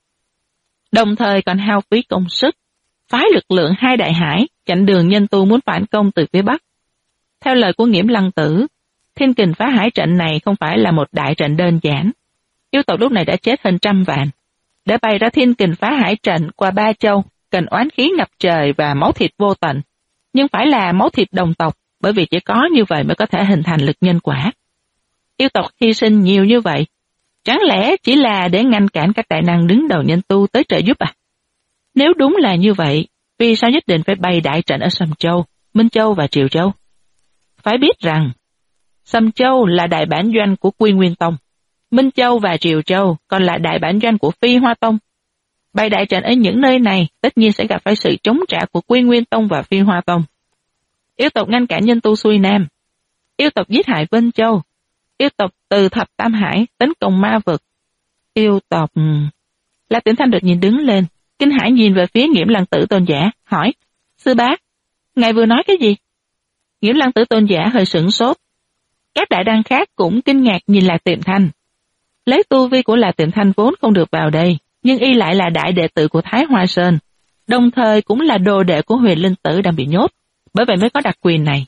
Đồng thời còn hao phí công sức, phái lực lượng hai đại hải, chặn đường nhân tu muốn phản công từ phía Bắc. Theo lời của Nghiễm Lăng Tử, Thiên Kình phá hải trận này không phải là một đại trận đơn giản. Yêu tộc lúc này đã chết hơn 100 vạn. Để bày ra Thiên Kình phá hải trận qua 3 châu, cần oán khí ngập trời và máu thịt vô tận. Nhưng phải là máu thịt đồng tộc, bởi vì chỉ có như vậy mới có thể hình thành lực nhân quả. Yêu tộc hy sinh nhiều như vậy, chẳng lẽ chỉ là để ngăn cản các đại năng đứng đầu nhân tu tới trợ giúp à? Nếu đúng là như vậy, vì sao nhất định phải bày đại trận ở Sầm Châu, Minh Châu và Triều Châu? Phải biết rằng, Sầm Châu là đại bản doanh của Quy Nguyên Tông, Minh Châu và Triều Châu còn là đại bản doanh của Phi Hoa Tông. Bày đại trận ở những nơi này tất nhiên sẽ gặp phải sự chống trả của Quy Nguyên Tông và Phi Hoa Tông. Yêu tộc ngăn cản nhân tu xuôi nam, yêu tộc giết hại Vân Châu, yêu tộc từ Thập Tam Hải tấn công ma vực, yêu tộc... La Tiễn Thanh đột nhiên đứng lên, kinh hãi nhìn về phía Nghiễm Lăng Tử tôn giả, hỏi, sư bá, ngài vừa nói cái gì? Nghiễm Lăng Tử tôn giả hơi sửng sốt. Các đại đăng khác cũng kinh ngạc nhìn Lạc Tiệm Thanh. Lấy tu vi của Lạc Tiệm Thanh vốn không được vào đây, nhưng y lại là đại đệ tử của Thái Hoa Sơn, đồng thời cũng là đồ đệ của Huyền Linh Tử đang bị nhốt, bởi vậy mới có đặc quyền này.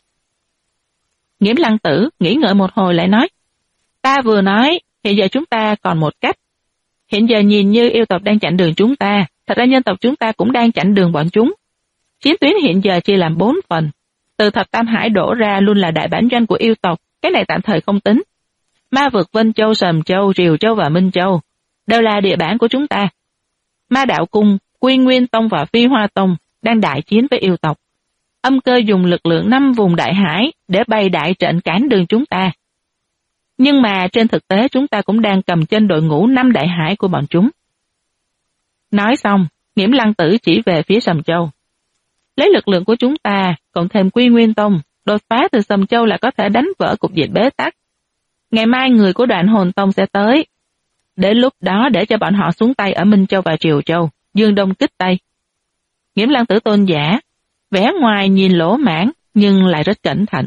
Nghiễm Lăng Tử nghĩ ngợi một hồi lại nói, ta vừa nói, hiện giờ chúng ta còn một cách. Hiện giờ nhìn như yêu tộc đang chặn đường chúng ta, thật ra nhân tộc chúng ta cũng đang chặn đường bọn chúng. Chiến tuyến hiện giờ chia làm 4 phần, từ Thập Tam Hải đổ ra luôn là đại bản doanh của yêu tộc, cái này tạm thời không tính. Ma vực Vân Châu, Sầm Châu, Triều Châu và Minh Châu đều là địa bàn của chúng ta. Ma Đạo Cung, Quy Nguyên Tông và Phi Hoa Tông đang đại chiến với yêu tộc. Âm cơ dùng lực lượng 5 vùng đại hải để bày đại trận cản đường chúng ta. Nhưng mà trên thực tế chúng ta cũng đang cầm trên đội ngũ 5 đại hải của bọn chúng. Nói xong, Nghiễm Lăng Tử chỉ về phía Sầm Châu. Lấy lực lượng của chúng ta, cộng thêm Quy Nguyên Tông, đột phá từ Sầm Châu là có thể đánh vỡ cục diện bế tắc. Ngày mai người của Đoạn Hồn Tông sẽ tới. Đến lúc đó để cho bọn họ xuống tay ở Minh Châu và Triều Châu, dương đông kích tây. Nghiễm Lăng Tử tôn giả, vẻ ngoài nhìn lỗ mãn nhưng lại rất cẩn thận.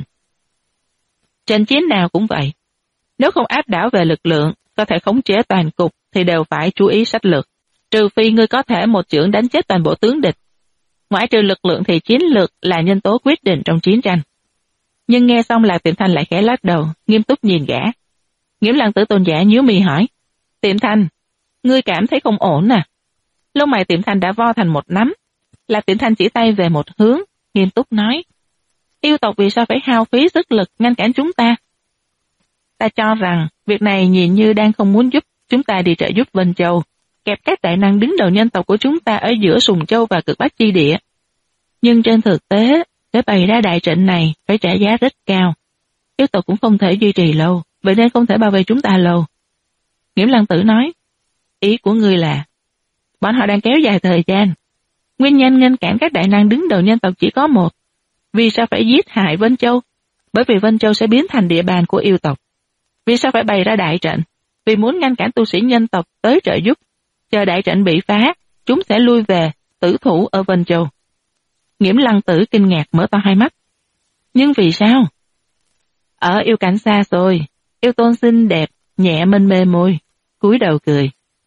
Trận chiến nào cũng vậy. Nếu không áp đảo về lực lượng, có thể khống chế toàn cục thì đều phải chú ý sách lược. Trừ phi ngươi có thể một chưởng đánh chết toàn bộ tướng địch. Ngoại trừ lực lượng thì chiến lược là nhân tố quyết định trong chiến tranh. Nhưng nghe xong Lạc Tiệm Thanh lại khẽ lắc đầu, nghiêm túc nhìn gã. Nghiễm Lăng Tử tôn giả nhíu mi hỏi, Tiệm Thanh, ngươi cảm thấy không ổn à? Lông mày Tiệm Thanh đã vo thành một nắm. Lạc Tiệm Thanh chỉ tay về một hướng, nghiêm túc nói, yêu tộc vì sao phải hao phí sức lực ngăn cản chúng ta? Ta cho rằng việc này nhìn như đang không muốn giúp chúng ta đi trợ giúp Vân Châu, kẹp các đại năng đứng đầu nhân tộc của chúng ta ở giữa Sùng Châu và Cực Bắc Chi Địa. Nhưng trên thực tế, để bày ra đại trận này phải trả giá rất cao. Yêu tộc cũng không thể duy trì lâu, vậy nên không thể bảo vệ chúng ta lâu. Nghiễm Lăng Tử nói, ý của ngươi là, bọn họ đang kéo dài thời gian. Nguyên nhân ngăn cản các đại năng đứng đầu nhân tộc chỉ có một. Vì sao phải giết hại Vân Châu? Bởi vì Vân Châu sẽ biến thành địa bàn của yêu tộc. Vì sao phải bày ra đại trận? Vì muốn ngăn cản tu sĩ nhân tộc tới trợ giúp. Chờ đại trận bị phá, chúng sẽ lui về, tử thủ ở Vân Châu. Nghiễm Lăng Tử kinh ngạc mở to hai mắt. Nhưng vì sao? Ở yêu cảnh xa xôi, yêu tôn xinh đẹp, nhẹ mân mê môi, cúi đầu cười.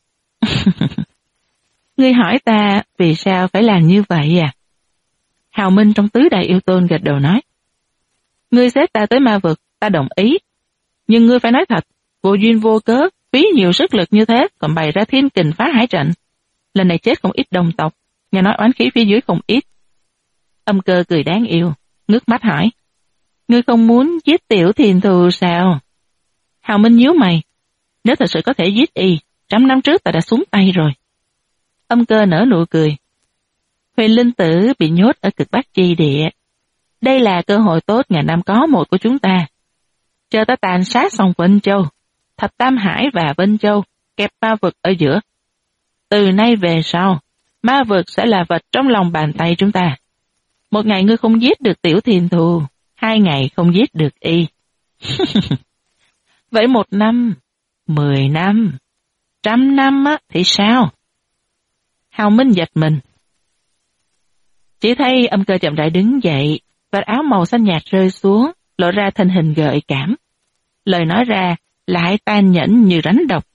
Ngươi hỏi ta vì sao phải làm như vậy à? Hào Minh trong tứ đại yêu tôn gật đầu nói. Ngươi xếp ta tới ma vực, ta đồng ý. Nhưng ngươi phải nói thật, vô duyên vô cớ, phí nhiều sức lực như thế, còn bày ra thiên kình phá hải trận. Lần này chết không ít đồng tộc, nghe nói oán khí phía dưới không ít. Âm Cơ cười đáng yêu, ngước mắt hỏi. Ngươi không muốn giết Tiểu Thiền Thù sao? Hào Minh nhíu mày. Nếu thật sự có thể giết y, 100 năm trước ta đã xuống tay rồi. Âm Cơ nở nụ cười. Huyền Linh Tử bị nhốt ở cực Bắc Chi Địa. Đây là cơ hội tốt ngàn năm có một của chúng ta. Chờ ta tàn sát xong Vân Châu, Thập Tam Hải và Vân Châu kẹp ma vực ở giữa. Từ nay về sau, ma vực sẽ là vật trong lòng bàn tay chúng ta. Một ngày ngươi không giết được Tiểu Thiền Thù, 2 ngày không giết được y. Vậy 1 năm, 10 năm, 100 năm á, thì sao? Hào Minh giật mình. Chỉ thấy Âm Cơ chậm rãi đứng dậy, vạt áo màu xanh nhạt rơi xuống, lộ ra thân hình gợi cảm. Lời nói ra lại tàn nhẫn như rắn độc.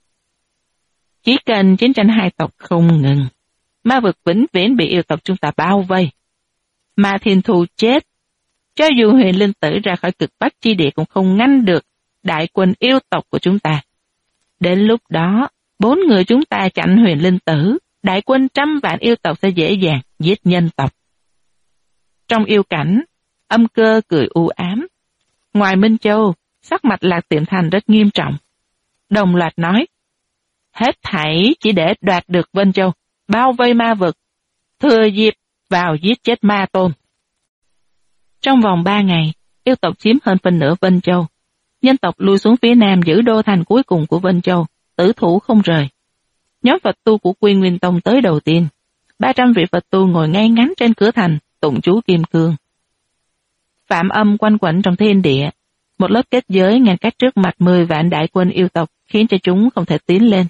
Chỉ cần chiến tranh hai tộc không ngừng, ma vực vĩnh viễn bị yêu tộc chúng ta bao vây. Ma Thiên Thù chết, cho dù Huyền Linh Tử ra khỏi cực Bắc Chi Địa cũng không ngăn được đại quân yêu tộc của chúng ta. Đến lúc đó, 4 người chúng ta chặn Huyền Linh Tử, đại quân 100 vạn yêu tộc sẽ dễ dàng giết nhân tộc. Trong yêu cảnh, Âm Cơ cười u ám. Ngoài Minh Châu, sắc mặt Lạc Tiệm Thành rất nghiêm trọng. Đồng loạt nói, hết thảy chỉ để đoạt được Vân Châu, bao vây ma vực, thừa dịp vào giết chết ma tôn. Trong vòng 3 ngày, yêu tộc chiếm hơn phân nửa Vân Châu. Nhân tộc lui xuống phía nam giữ đô thành cuối cùng của Vân Châu, tử thủ không rời. Nhóm Phật tu của Quy Nguyên Tông tới đầu tiên. 300 vị Phật tu ngồi ngay ngắn trên cửa thành, tụng chú kim cương. Phạm âm quanh quẩn trong thiên địa, một lớp kết giới ngăn cách trước mặt 10 vạn đại quân yêu tộc, khiến cho chúng không thể tiến lên.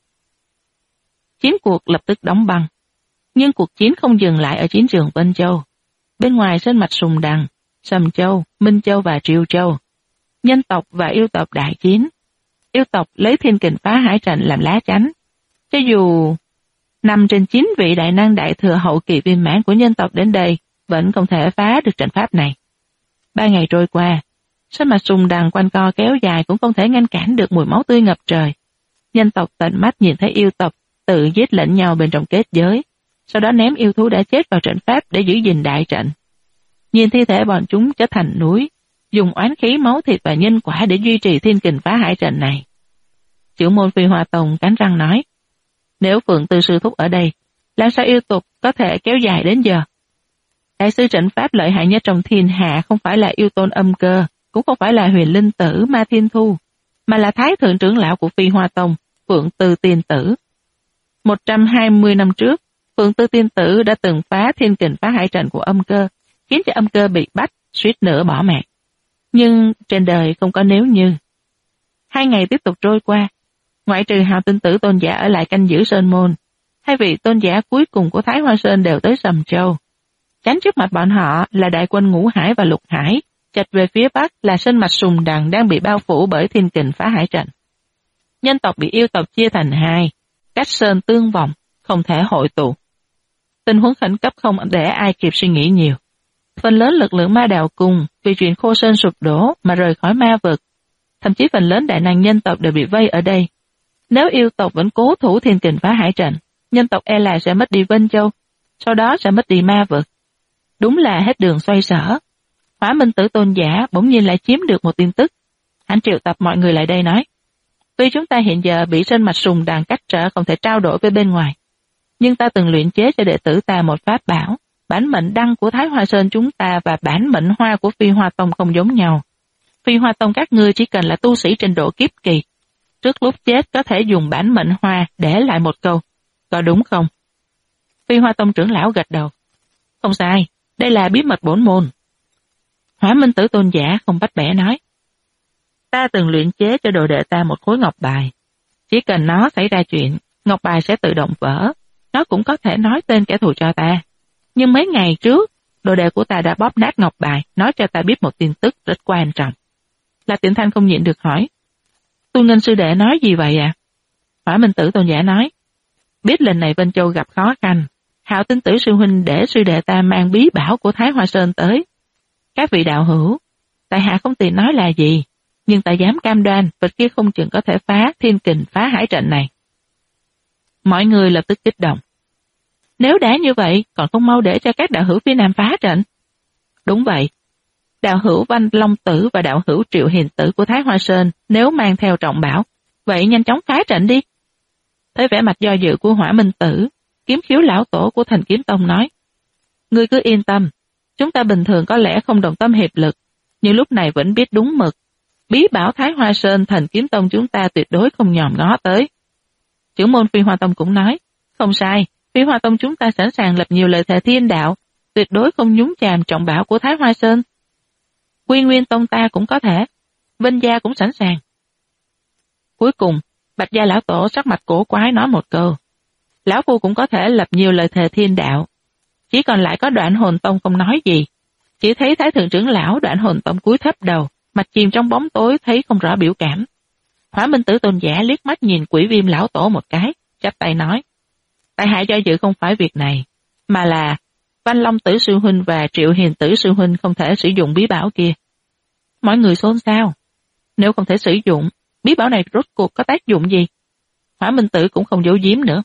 Chiến cuộc lập tức đóng băng, nhưng cuộc chiến không dừng lại ở chiến trường Vân Châu. Bên ngoài sơn mạch Sùng Đằng, Sầm Châu, Minh Châu và Triều Châu, nhân tộc và yêu tộc đại chiến. Yêu tộc lấy thiên kình phá hải trận làm lá chắn. Cho dù 5 trên 9 vị đại năng đại thừa hậu kỳ viên mãn của nhân tộc đến đây, vẫn không thể phá được trận pháp này. 3 ngày trôi qua, sơn mạch Sùng Đằng quanh co kéo dài cũng không thể ngăn cản được mùi máu tươi ngập trời. Nhân tộc tận mắt nhìn thấy yêu tộc tự giết lẫn nhau bên trong kết giới, sau đó ném yêu thú đã chết vào trận pháp để giữ gìn đại trận. Nhìn thi thể bọn chúng trở thành núi, dùng oán khí máu thịt và nhân quả để duy trì thiên kình phá hải trận này. Trưởng môn Phi Hoa Tông cắn răng nói, nếu Phượng Tư Sư Thúc ở đây, làm sao yêu tục có thể kéo dài đến giờ? Đại sư trận pháp lợi hại nhất trong thiên hạ không phải là yêu tôn Âm Cơ, cũng không phải là Huyền Linh Tử Ma Thiên Thu, mà là Thái Thượng trưởng lão của Phi Hoa Tông, Phượng Tư Tiên Tử. 120 năm trước, Phượng Tư Tiên Tử đã từng phá thiên kình phá hải trận của Âm Cơ, khiến cho Âm Cơ bị bắt, suýt nữa bỏ mạng. Nhưng trên đời không có nếu như. 2 ngày tiếp tục trôi qua, ngoại trừ Hào Tinh Tử tôn giả ở lại canh giữ sơn môn, 2 vị tôn giả cuối cùng của Thái Hoa Sơn đều tới Sầm Châu. Chắn trước mặt bọn họ là đại quân Ngũ Hải và Lục Hải, chạch về phía bắc là sơn mạch Sùng Đằng đang bị bao phủ bởi thiên kình phá hải trận. Nhân tộc bị yêu tộc chia thành 2, cách sơn tương vọng, không thể hội tụ. Tình huống khẩn cấp không để ai kịp suy nghĩ nhiều. Phần lớn lực lượng Ma Đào Cung vì chuyện Khô Sơn sụp đổ mà rời khỏi ma vực. Thậm chí phần lớn đại năng nhân tộc đều bị vây ở đây. Nếu yêu tộc vẫn cố thủ thiên kình phá hải trận, nhân tộc e là sẽ mất đi Vân Châu, sau đó sẽ mất đi ma vực. Đúng là hết đường xoay sở. Hỏa Minh Tử tôn giả bỗng nhiên lại chiếm được một tin tức. Hắn triệu tập mọi người lại đây nói, tuy chúng ta hiện giờ bị sơn mạch Sùng Đằng cách trở không thể trao đổi với bên ngoài, nhưng ta từng luyện chế cho đệ tử ta một pháp bảo, bản mệnh đăng của Thái Hoa Sơn chúng ta và bản mệnh hoa của Phi Hoa Tông không giống nhau. Phi Hoa Tông các ngươi chỉ cần là tu sĩ trình độ kiếp kỳ, trước lúc chết có thể dùng bản mệnh hoa để lại một câu, có đúng không? Phi Hoa Tông trưởng lão gật đầu. Không sai, đây là bí mật bổn môn. Hỏa Minh Tử tôn giả không bắt bẻ nói, ta từng luyện chế cho đồ đệ ta một khối ngọc bài, chỉ cần nó xảy ra chuyện, ngọc bài sẽ tự động vỡ, nó cũng có thể nói tên kẻ thù cho ta. Nhưng mấy ngày trước, đồ đệ của ta đã bóp nát ngọc bài, nói cho ta biết một tin tức rất quan trọng. Lạc Tịnh Thanh không nhịn được hỏi, Tu Nghênh sư đệ nói gì vậy ạ? Hỏa Minh Tử tôn giả nói, biết lần này Vân Châu gặp khó khăn, Hạo Tinh Tử sư huynh để sư đệ ta mang bí bảo của Thái Hoa Sơn tới. Các vị đạo hữu, tại hạ không tiện nói là gì, nhưng ta dám cam đoan vật kia không chừng có thể phá thiên kình phá hải trận này. Mọi người lập tức kích động. Nếu đã như vậy, còn không mau để cho các đạo hữu phía Nam phá trận. Đúng vậy. Đạo hữu Văn Long Tử và đạo hữu Triệu Hiền Tử của Thái Hoa Sơn nếu mang theo trọng bảo, vậy nhanh chóng phá trận đi. Thấy vẻ mặt do dự của Hỏa Minh Tử, Kiếm Khiếu lão tổ của Thành Kiếm Tông nói, ngươi cứ yên tâm, chúng ta bình thường có lẽ không đồng tâm hiệp lực, nhưng lúc này vẫn biết đúng mực. Bí bảo Thái Hoa Sơn Thành Kiếm Tông chúng ta tuyệt đối không nhòm ngó tới. Trưởng môn Phi Hoa Tông cũng nói, không sai, Phi Hoa Tông chúng ta sẵn sàng lập nhiều lời thề thiên đạo, tuyệt đối không nhúng chàm trọng bảo của Thái Hoa Sơn. Quy Nguyên Tông ta cũng có thể, Vinh Gia cũng sẵn sàng. Cuối cùng, Bạch Gia lão tổ sắc mặt cổ quái nói một câu, lão phu cũng có thể lập nhiều lời thề thiên đạo. Chỉ còn lại có Đoạn Hồn Tông không nói gì, chỉ thấy Thái Thượng trưởng lão Đoạn Hồn Tông cúi thấp đầu, mặt chìm trong bóng tối thấy không rõ biểu cảm. Hỏa Minh Tử tôn giả liếc mắt nhìn Quỷ Viêm lão tổ một cái, chắp tay nói, tại hạ do dự không phải việc này, mà là Văn Long Tử sư huynh và Triệu Hiền Tử sư huynh không thể sử dụng bí bảo kia. Mọi người xôn xao, nếu không thể sử dụng, bí bảo này rốt cuộc có tác dụng gì? Hỏa Minh Tử cũng không giấu giếm nữa.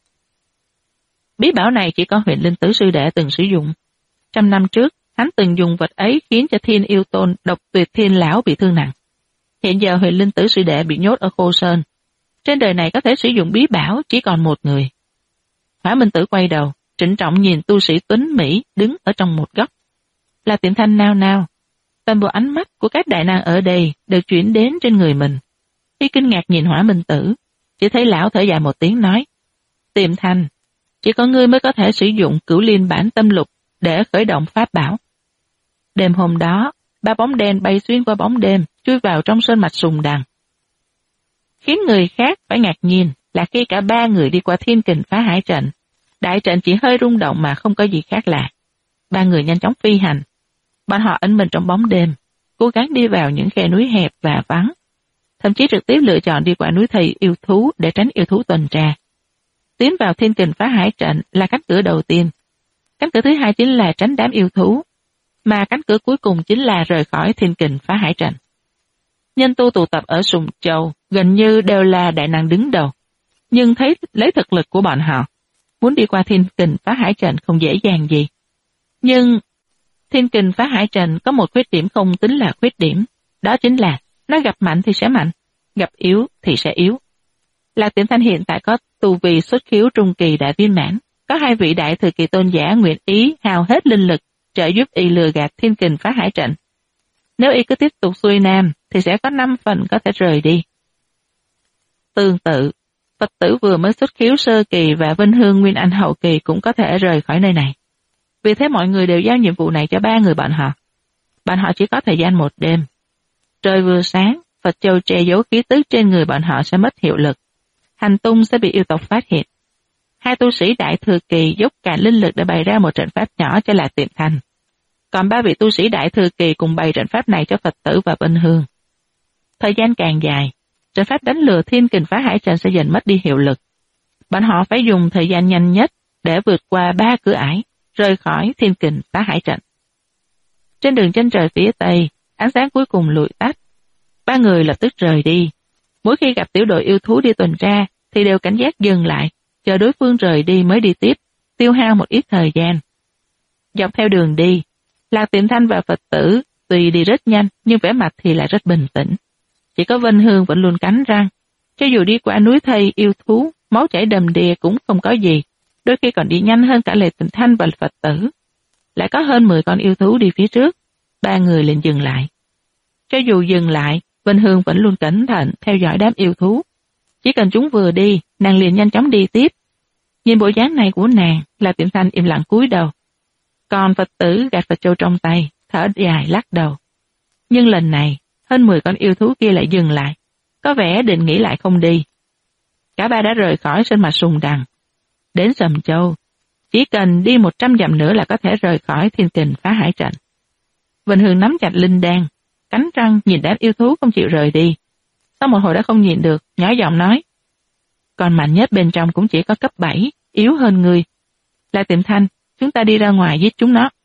Bí bảo này chỉ có Huyền Linh Tử sư đệ từng sử dụng. 100 năm trước, hắn từng dùng vật ấy khiến cho Thiên Yêu Tôn Độc Tuyệt Thiên lão bị thương nặng. Hiện giờ Huyền Linh Tử sư đệ bị nhốt ở Khô Sơn. Trên đời này có thể sử dụng bí bảo chỉ còn một người. Hỏa Minh Tử quay đầu, trịnh trọng nhìn tu sĩ tuấn Mỹ đứng ở trong một góc. Là Tiệm Thanh nao nao. Toàn bộ ánh mắt của các đại năng ở đây đều chuyển đến trên người mình. Khi kinh ngạc nhìn Hỏa Minh Tử, chỉ thấy lão thở dài một tiếng nói, Tiệm Thanh, chỉ có ngươi mới có thể sử dụng Cửu Liên bản tâm lục để khởi động pháp bảo. Đêm hôm đó, 3 bóng đen bay xuyên qua bóng đêm, chui vào trong sơn mạch Sùng Đằng. Khiến người khác phải ngạc nhiên là khi cả 3 người đi qua thiên kình phá hải trận, đại trận chỉ hơi rung động mà không có gì khác lạ. 3 người nhanh chóng phi hành. Bọn họ ẩn mình trong bóng đêm, cố gắng đi vào những khe núi hẹp và vắng. Thậm chí trực tiếp lựa chọn đi qua núi Thầy yêu thú để tránh yêu thú tuần tra. Tiến vào thiên kình phá hải trận là cánh cửa đầu tiên. Cánh cửa thứ hai chính là tránh đám yêu thú, mà cánh cửa cuối cùng chính là rời khỏi thiên kình phá hải trận. Nhân tu tụ tập ở Sùng Châu gần như đều là đại năng đứng đầu, nhưng thấy lấy thực lực của bọn họ, muốn đi qua thiên kình phá hải trận không dễ dàng gì. Nhưng thiên kình phá hải trận có một khuyết điểm không tính là khuyết điểm, đó chính là nó gặp mạnh thì sẽ mạnh, gặp yếu thì sẽ yếu. Lạc Tiệm Thanh hiện tại có tu vi xuất khiếu trung kỳ đại viên mãn, có 2 vị đại thừa kỳ tôn giả nguyện ý hao hết linh lực trợ giúp y lừa gạt thiên kình phá hải trận. Nếu y cứ tiếp tục xuôi nam thì sẽ có 5 phần có thể rời đi. Tương tự, Phật tử vừa mới xuất khiếu sơ kỳ và Vinh Hương Nguyên Anh hậu kỳ cũng có thể rời khỏi nơi này. Vì thế mọi người đều giao nhiệm vụ này cho 3 người bọn họ. Bọn họ chỉ có thời gian 1 đêm. Trời vừa sáng, Phật Châu che giấu khí tức trên người bọn họ sẽ mất hiệu lực. Hành tung sẽ bị yêu tộc phát hiện. 2 tu sĩ đại thừa kỳ dốc cả linh lực để bày ra một trận pháp nhỏ cho Lạc Tiệm Thanh. Còn 3 vị tu sĩ đại thừa kỳ cùng bày trận pháp này cho Phật tử và Vinh Hương. Thời gian càng dài, trận pháp đánh lừa thiên kình phá hải trận sẽ dần mất đi hiệu lực. Bọn họ phải dùng thời gian nhanh nhất để vượt qua 3 cửa ải, rời khỏi thiên kình phá hải trận. Trên đường chân trời phía tây, ánh sáng cuối cùng lụi tắt. 3 người lập tức rời đi. Mỗi khi gặp tiểu đội yêu thú đi tuần tra thì đều cảnh giác dừng lại, chờ đối phương rời đi mới đi tiếp, tiêu hao một ít thời gian. Dọc theo đường đi, Lạc Tiệm Thanh và Phật tử tuy đi rất nhanh nhưng vẻ mặt thì lại rất bình tĩnh. Chỉ có Vinh Hương vẫn luôn cắn răng, cho dù đi qua núi Thây yêu thú, máu chảy đầm đìa cũng không có gì, đôi khi còn đi nhanh hơn cả Lạc Tiệm Thanh và Phật tử. Lại có hơn 10 con yêu thú đi phía trước, 3 người liền dừng lại. Cho dù dừng lại, Vinh Hương vẫn luôn cẩn thận theo dõi đám yêu thú. Chỉ cần chúng vừa đi, nàng liền nhanh chóng đi tiếp. Nhìn bộ dáng này của nàng, Lạc Tiệm Thanh im lặng cúi đầu. Còn Phật tử gạt Phật Châu trong tay, thở dài lắc đầu. Nhưng lần này, hơn 10 con yêu thú kia lại dừng lại, có vẻ định nghĩ lại không đi. Cả 3 đã rời khỏi sơn mạch Sùng Đằng. Đến Sầm Châu, Chỉ cần đi 100 dặm nữa là có thể rời khỏi thiên kình phá hải trận. Vinh Hương nắm chặt linh đan, cắn răng nhìn đám yêu thú không chịu rời đi. Sau một hồi đã không nhìn được, nhỏ giọng nói: Con mạnh nhất bên trong cũng chỉ có cấp 7, yếu hơn người. La Tiệm Thanh, chúng ta đi ra ngoài giết chúng nó.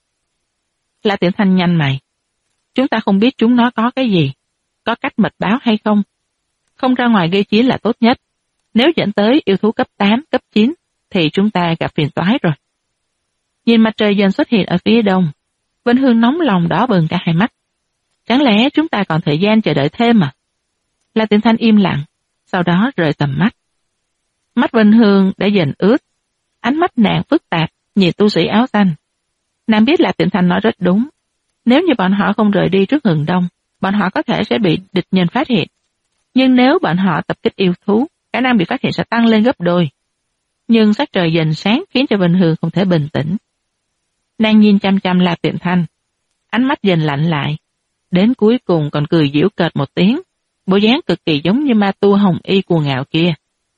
La Tiệm Thanh nhăn mày. Chúng ta không biết chúng nó có cái gì, có cách mật báo hay không. Không ra ngoài gây chiến là tốt nhất. Nếu dẫn tới yêu thú cấp 8, cấp 9, thì chúng ta gặp phiền toái rồi. Nhìn mặt trời dần xuất hiện ở phía đông, Vinh Hương nóng lòng đỏ bừng cả hai mắt. Chẳng lẽ chúng ta còn thời gian chờ đợi thêm à? La Tiệm Thanh im lặng, sau đó rời tầm mắt. Mắt Vinh Hương đã dần ướt, ánh mắt nàng phức tạp nhìn tu sĩ áo xanh. Nàng biết La Tiệm Thanh nói rất đúng. Nếu như bọn họ không rời đi trước hừng đông, bọn họ có thể sẽ bị địch nhân phát hiện. Nhưng nếu bọn họ tập kích yêu thú, khả năng bị phát hiện sẽ tăng lên gấp đôi. Nhưng sắc trời dần sáng khiến cho Vinh Hương không thể bình tĩnh. Nàng nhìn chăm chăm La Tiệm Thanh, ánh mắt dần lạnh lại, đến cuối cùng còn cười giễu cợt một tiếng, bộ dáng cực kỳ giống như ma tu hồng y cuồng ngạo kia.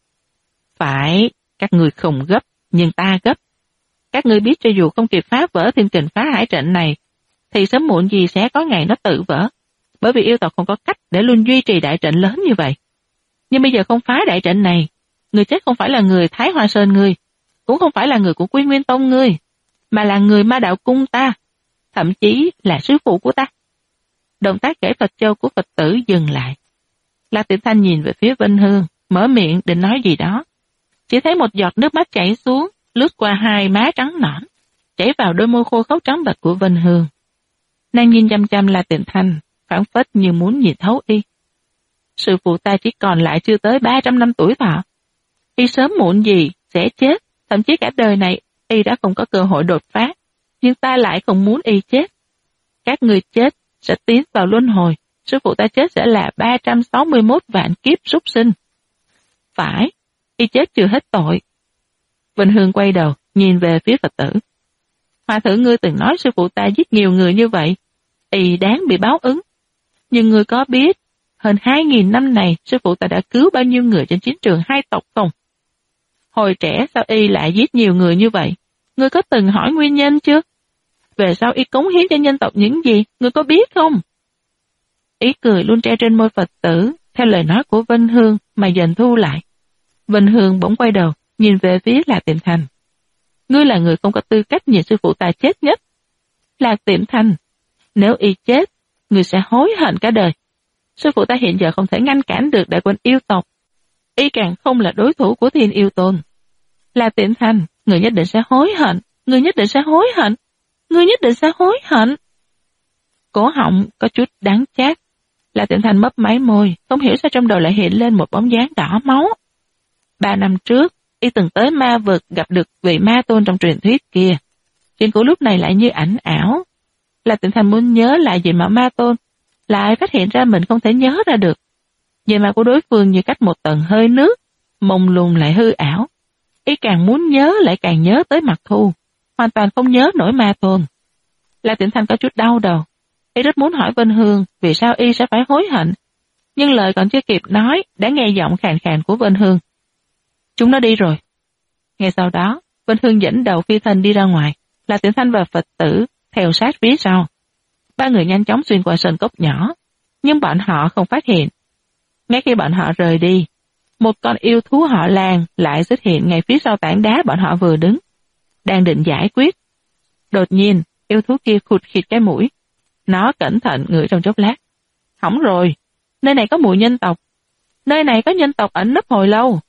Phải, các người không gấp, nhưng ta gấp. Các ngươi biết cho dù không kịp phá vỡ thiên kình phá hải trận này, thì sớm muộn gì sẽ có ngày nó tự vỡ, bởi vì yêu tộc không có cách để luôn duy trì đại trận lớn như vậy. Nhưng bây giờ không phá đại trận này, người chết không phải là người Thái Hoa Sơn ngươi, cũng không phải là người của Quy Nguyên Tông ngươi, mà là người Ma Đạo Cung ta, thậm chí là sư phụ của ta. Động tác kể Phật châu của Phật tử dừng lại. La Tiệm Thanh nhìn về phía Vinh Hương, mở miệng định nói gì đó. Chỉ thấy một giọt nước mắt chảy xuống, lướt qua hai má trắng nõn, chảy vào đôi môi khô khốc trắng bệch của Vinh Hương. Nàng nhìn chăm chăm La Tiệm Thanh, phảng phất như muốn nhìn thấu y. Sư phụ ta chỉ còn lại chưa tới 300 năm tuổi thọ. Y sớm muộn gì sẽ chết, thậm chí cả đời này y đã không có cơ hội đột phá, nhưng ta lại không muốn y chết. Các người chết sẽ tiến vào luân hồi, sư phụ ta chết sẽ là 361 vạn kiếp súc sinh. Phải, y chết chưa hết tội. Vinh Hương quay đầu, nhìn về phía Phật tử. Hòa thượng ngươi từng nói sư phụ ta giết nhiều người như vậy, y đáng bị báo ứng. Nhưng ngươi có biết, hơn 2.000 năm này sư phụ ta đã cứu bao nhiêu người trên chiến trường hai tộc không? Hồi trẻ sao y lại giết nhiều người như vậy? Ngươi có từng hỏi nguyên nhân chưa? Về sau y cống hiến cho nhân tộc những gì, ngươi có biết không? Ý cười luôn treo trên môi Phật tử, theo lời nói của Vinh Hương mà dần thu lại. Vinh Hương bỗng quay đầu, nhìn về phía Lạc Tiệm Thanh. Ngươi là người không có tư cách nhìn sư phụ ta chết nhất. Lạc Tiệm Thanh, nếu y chết, ngươi sẽ hối hận cả đời. Sư phụ ta hiện giờ không thể ngăn cản được đại quân yêu tộc. Y càng không là đối thủ của Thiên Yêu Tôn. Lạc Tiệm Thanh, người nhất định sẽ hối hận, người nhất định sẽ hối hận, người nhất định sẽ hối hận. Cổ họng có chút đắng chát. Lạc Tiệm Thanh mấp máy môi, không hiểu sao trong đầu lại hiện lên một bóng dáng đỏ máu. 3 năm trước, y từng tới ma vực gặp được vị ma tôn trong truyền thuyết kia. Chuyện của lúc này lại như ảnh ảo. Lạc Tiệm Thanh muốn nhớ lại gì mà ma tôn, lại phát hiện ra mình không thể nhớ ra được. Về mặt của đối phương như cách một tầng hơi nước, mông lung lại hư ảo. Y càng muốn nhớ lại càng nhớ tới Mặc Thu, hoàn toàn không nhớ nổi ma tôn. Lạc Tiệm Thanh có chút đau đầu. Y rất muốn hỏi Vinh Hương vì sao y sẽ phải hối hận, nhưng lời còn chưa kịp nói đã nghe giọng khàn khàn của Vinh Hương. Chúng nó đi rồi. Ngay sau đó, Vinh Hương dẫn đầu phi thân đi ra ngoài, Lạc Tiệm Thanh và Phật tử theo sát phía sau. 3 người nhanh chóng xuyên qua sơn cốc nhỏ, nhưng bọn họ không phát hiện. Ngay khi bọn họ rời đi, một con yêu thú họ Lan lại xuất hiện ngay phía sau tảng đá bọn họ vừa đứng, đang định giải quyết. Đột nhiên, yêu thú kia khụt khịt cái mũi. Nó cẩn thận ngửi trong chốc lát. Hỏng rồi, nơi này có mùi nhân tộc. Nơi này có nhân tộc ẩn nấp hồi lâu.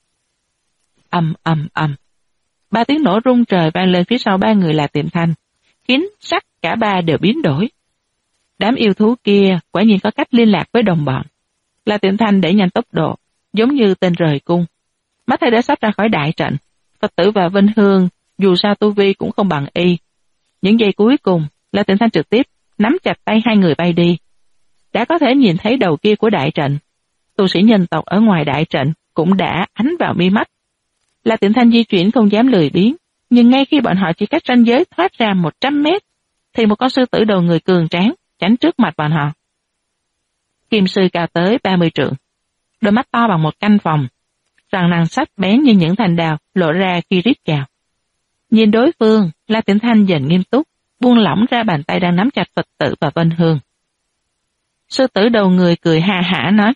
Ầm ầm ầm. 3 tiếng nổ rung trời vang lên phía sau 3 người Lạc Tiệm Thanh, khiến sắc cả 3 đều biến đổi. Đám yêu thú kia quả nhiên có cách liên lạc với đồng bọn. Lạc Tiệm Thanh đẩy nhanh tốc độ, giống như tên rời cung. Mắt thấy đã sắp ra khỏi đại trận, Phật tử và Vinh Hương dù sao tu vi cũng không bằng y. Những giây cuối cùng, Lạc Tiệm Thanh trực tiếp nắm chặt tay 2 người bay đi. Đã có thể nhìn thấy đầu kia của đại trận. Tu sĩ nhân tộc ở ngoài đại trận cũng đã ánh vào mi mắt. Lạc Tiệm Thanh di chuyển không dám lười biếng, nhưng ngay khi bọn họ chỉ cách ranh giới thoát ra 100 mét, thì một con sư tử đầu người cường tráng chắn trước mặt bọn họ. Kim sư cao tới 30 trượng, đôi mắt to bằng một căn phòng, răng nanh sắc bén như những thành đào lộ ra khi rít gào. Nhìn đối phương, La Tịnh Thanh dần nghiêm túc, buông lỏng ra bàn tay đang nắm chặt Phật tử và Vân Hương. Sư tử đầu người cười ha hả nói,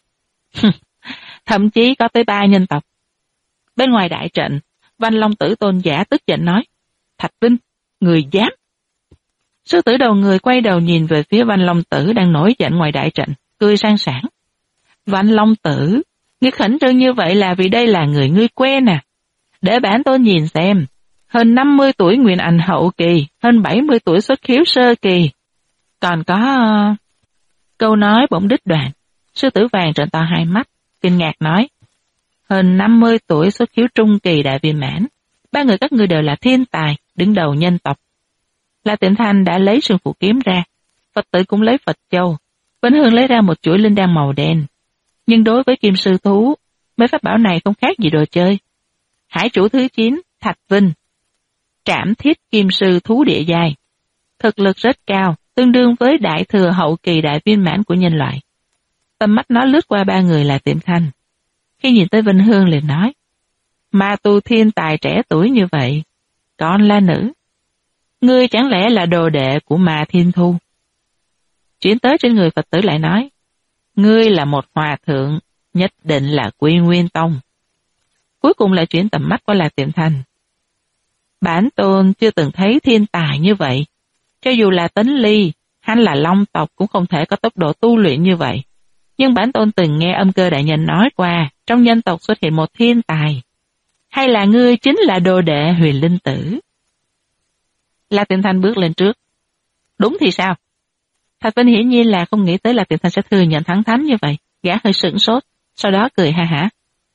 thậm chí có tới 3 nhân tộc. Bên ngoài đại trận, Văn Long Tử Tôn giả tức giận nói, Thạch Vinh, người dám. Sư tử đầu người quay đầu nhìn về phía Văn Long Tử đang nổi giận ngoài đại trận, cười sang sảng. Văn Long Tử, ngươi khẩn trương như vậy là vì đây là người ngươi quen à? Để bản tôn nhìn xem, hơn 50 tuổi Nguyên Anh hậu kỳ, hơn 70 tuổi xuất khiếu sơ kỳ. Còn có... Câu nói bỗng đứt đoạn, sư tử vàng trợn to hai mắt, kinh ngạc nói, hơn 50 tuổi xuất khiếu trung kỳ đại viên mãn, 3 người các ngươi đều là thiên tài, đứng đầu nhân tộc. La Tịnh Thanh đã lấy sương phụ kiếm ra, Phật tử cũng lấy Phật châu, Vân Hương lấy ra một chuỗi linh đan màu đen. Nhưng đối với kim sư thú, mấy pháp bảo này không khác gì đồ chơi. Hải chủ thứ 9, Thạch Vinh, trảm thiết kim sư thú địa giai, thực lực rất cao, tương đương với đại thừa hậu kỳ đại viên mãn của nhân loại. Tầm mắt nó lướt qua 3 người là Tịnh Thanh. Khi nhìn tới Vân Hương liền nói, ma tu thiên tài trẻ tuổi như vậy, còn là nữ. Ngươi chẳng lẽ là đồ đệ của Ma Thiên Thu? Chuyển tới trên người Phật tử lại nói, ngươi là một hòa thượng, nhất định là Quy Nguyên Tông. Cuối cùng lại chuyển tầm mắt qua là Tịnh Thanh. Bản tôn chưa từng thấy thiên tài như vậy. Cho dù là Tấn Ly, hay là Long tộc cũng không thể có tốc độ tu luyện như vậy. Nhưng bản tôn từng nghe Âm Cơ đại nhân nói qua, trong nhân tộc xuất hiện một thiên tài. Hay là ngươi chính là đồ đệ Huyền Linh Tử? La Tịnh Thanh bước lên trước. Đúng thì sao? Thạch Vinh hiển nhiên là không nghĩ tới La Tịnh Thanh sẽ thừa nhận thẳng thắn như vậy. Gã hơi sửng sốt, sau đó cười ha hả.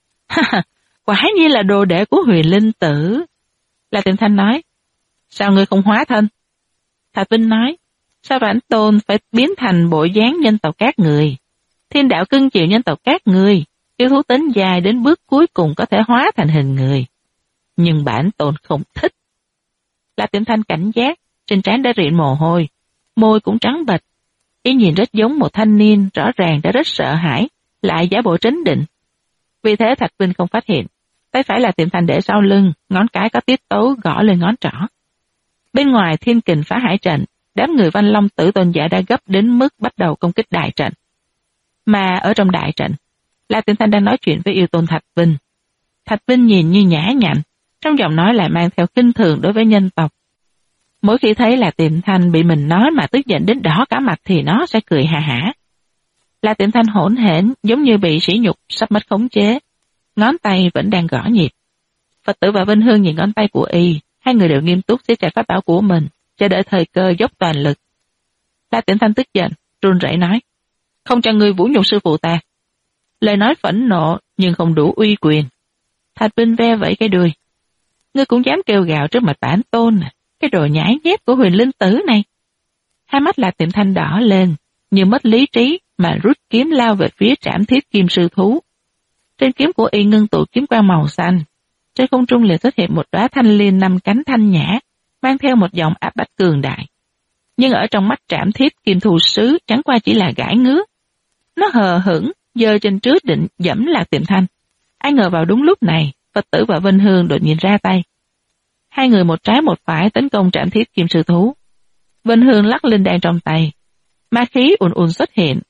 Quả nhiên là đồ đệ của Huyền Linh Tử. La Tịnh Thanh nói, sao ngươi không hóa thân? Thạch Vinh nói, sao bản tôn phải biến thành bộ dáng nhân tộc các người? Thiên đạo cưng chiều nhân tộc các người, yêu thú tính dài đến bước cuối cùng có thể hóa thành hình người. Nhưng bản tôn không thích. La Tịnh Thanh cảnh giác, trên trán đã rịn mồ hôi, môi cũng trắng bệch. Ý nhìn rất giống một thanh niên rõ ràng đã rất sợ hãi, lại giả bộ trấn định. Vì thế Thạch Vinh không phát hiện, tay phải là Tịnh Thanh để sau lưng, ngón cái có tiết tấu gõ lên ngón trỏ. Bên ngoài thiên kình phá hải trận, đám người Văn Long Tử Tôn giả đã gấp đến mức bắt đầu công kích đại trận. Mà ở trong đại trận, La Tịnh Thanh đang nói chuyện với yêu tôn Thạch Vinh. Thạch Vinh nhìn như nhã nhặn, trong giọng nói lại mang theo khinh thường đối với nhân tộc. Mỗi khi thấy là Tịnh Thanh bị mình nói mà tức giận đến đỏ cả mặt thì nó sẽ cười hà hả. La Tịnh Thanh hỗn hển giống như bị sỉ nhục sắp mất khống chế, ngón tay vẫn đang gõ nhịp. Phật tử và Vinh Hương nhìn ngón tay của y, hai người đều nghiêm túc siết chặt pháp bảo của mình, chờ đợi thời cơ dốc toàn lực. La Tịnh Thanh tức giận, run rẩy nói, không cho ngươi vũ nhục sư phụ ta. Lời nói phẫn nộ nhưng không đủ uy quyền. Thạch Vinh ve vẫy cái đuôi. Ngươi cũng dám kêu gào trước mặt bản tôn à, cái đồ nhãi nhép của Huyền Linh Tử này. Hai mắt La Tịnh Thanh đỏ lên, như mất lý trí mà rút kiếm lao về phía trảm thiết kim sư thú. Trên kiếm của y ngưng tụ kiếm quang màu xanh. Trên không trung liền xuất hiện một đóa thanh liên 5 cánh thanh nhã, mang theo một dòng áp bách cường đại. Nhưng ở trong mắt trảm thiết kim thù sứ chẳng qua chỉ là gãi ngứa. Nó hờ hững, giơ chân trước định dẫm La Tịnh Thanh. Ai ngờ vào đúng lúc này, Phật tử và Vinh Hương đột nhiên ra tay. Hai người một trái một phải tấn công trảm thiết kim sư thú. Vinh Hương lắc linh đan trong tay. Ma khí ùn ùn xuất hiện.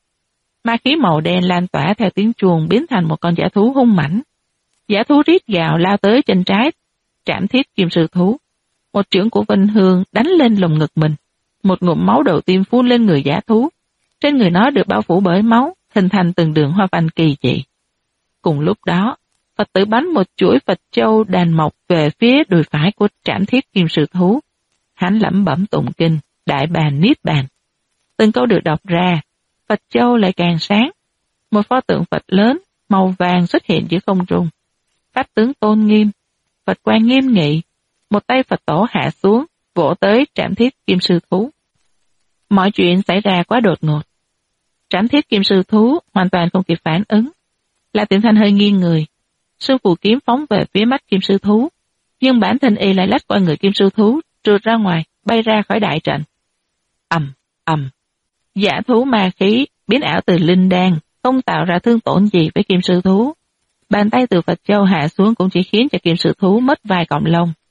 Ma khí màu đen lan tỏa theo tiếng chuông biến thành một con dã thú hung mãnh. Dã thú rít gào lao tới chân trái trảm thiết kim sư thú. Một chưởng của Vinh Hương đánh lên lồng ngực mình. Một ngụm máu đầu tiên phun lên người dã thú. Trên người nó được bao phủ bởi máu, hình thành từng đường hoa văn kỳ dị. Cùng lúc đó, Phật tử bắn một chuỗi Phật châu đàn mộc về phía đùi phải của trảm thiết kim sư thú. Hắn lẩm bẩm tụng kinh, đại bàng niết bàn. Từng câu được đọc ra, Phật châu lại càng sáng. Một pho tượng Phật lớn, màu vàng xuất hiện giữa không trung. Pháp tướng tôn nghiêm, Phật quan nghiêm nghị. Một tay Phật tổ hạ xuống, vỗ tới trảm thiết kim sư thú. Mọi chuyện xảy ra quá đột ngột. Trảm thiết kim sư thú hoàn toàn không kịp phản ứng. La Tịnh Thanh hơi nghiêng người. Sư phụ kiếm phóng về phía mắt kim sư thú. Nhưng bản thân y lại lách qua người kim sư thú, trượt ra ngoài, bay ra khỏi đại trận. Ầm, ầm. Dã thú ma khí biến ảo từ linh đan, không tạo ra thương tổn gì với kim sư thú. Bàn tay từ Phật châu hạ xuống cũng chỉ khiến cho kim sư thú mất vài cọng lông.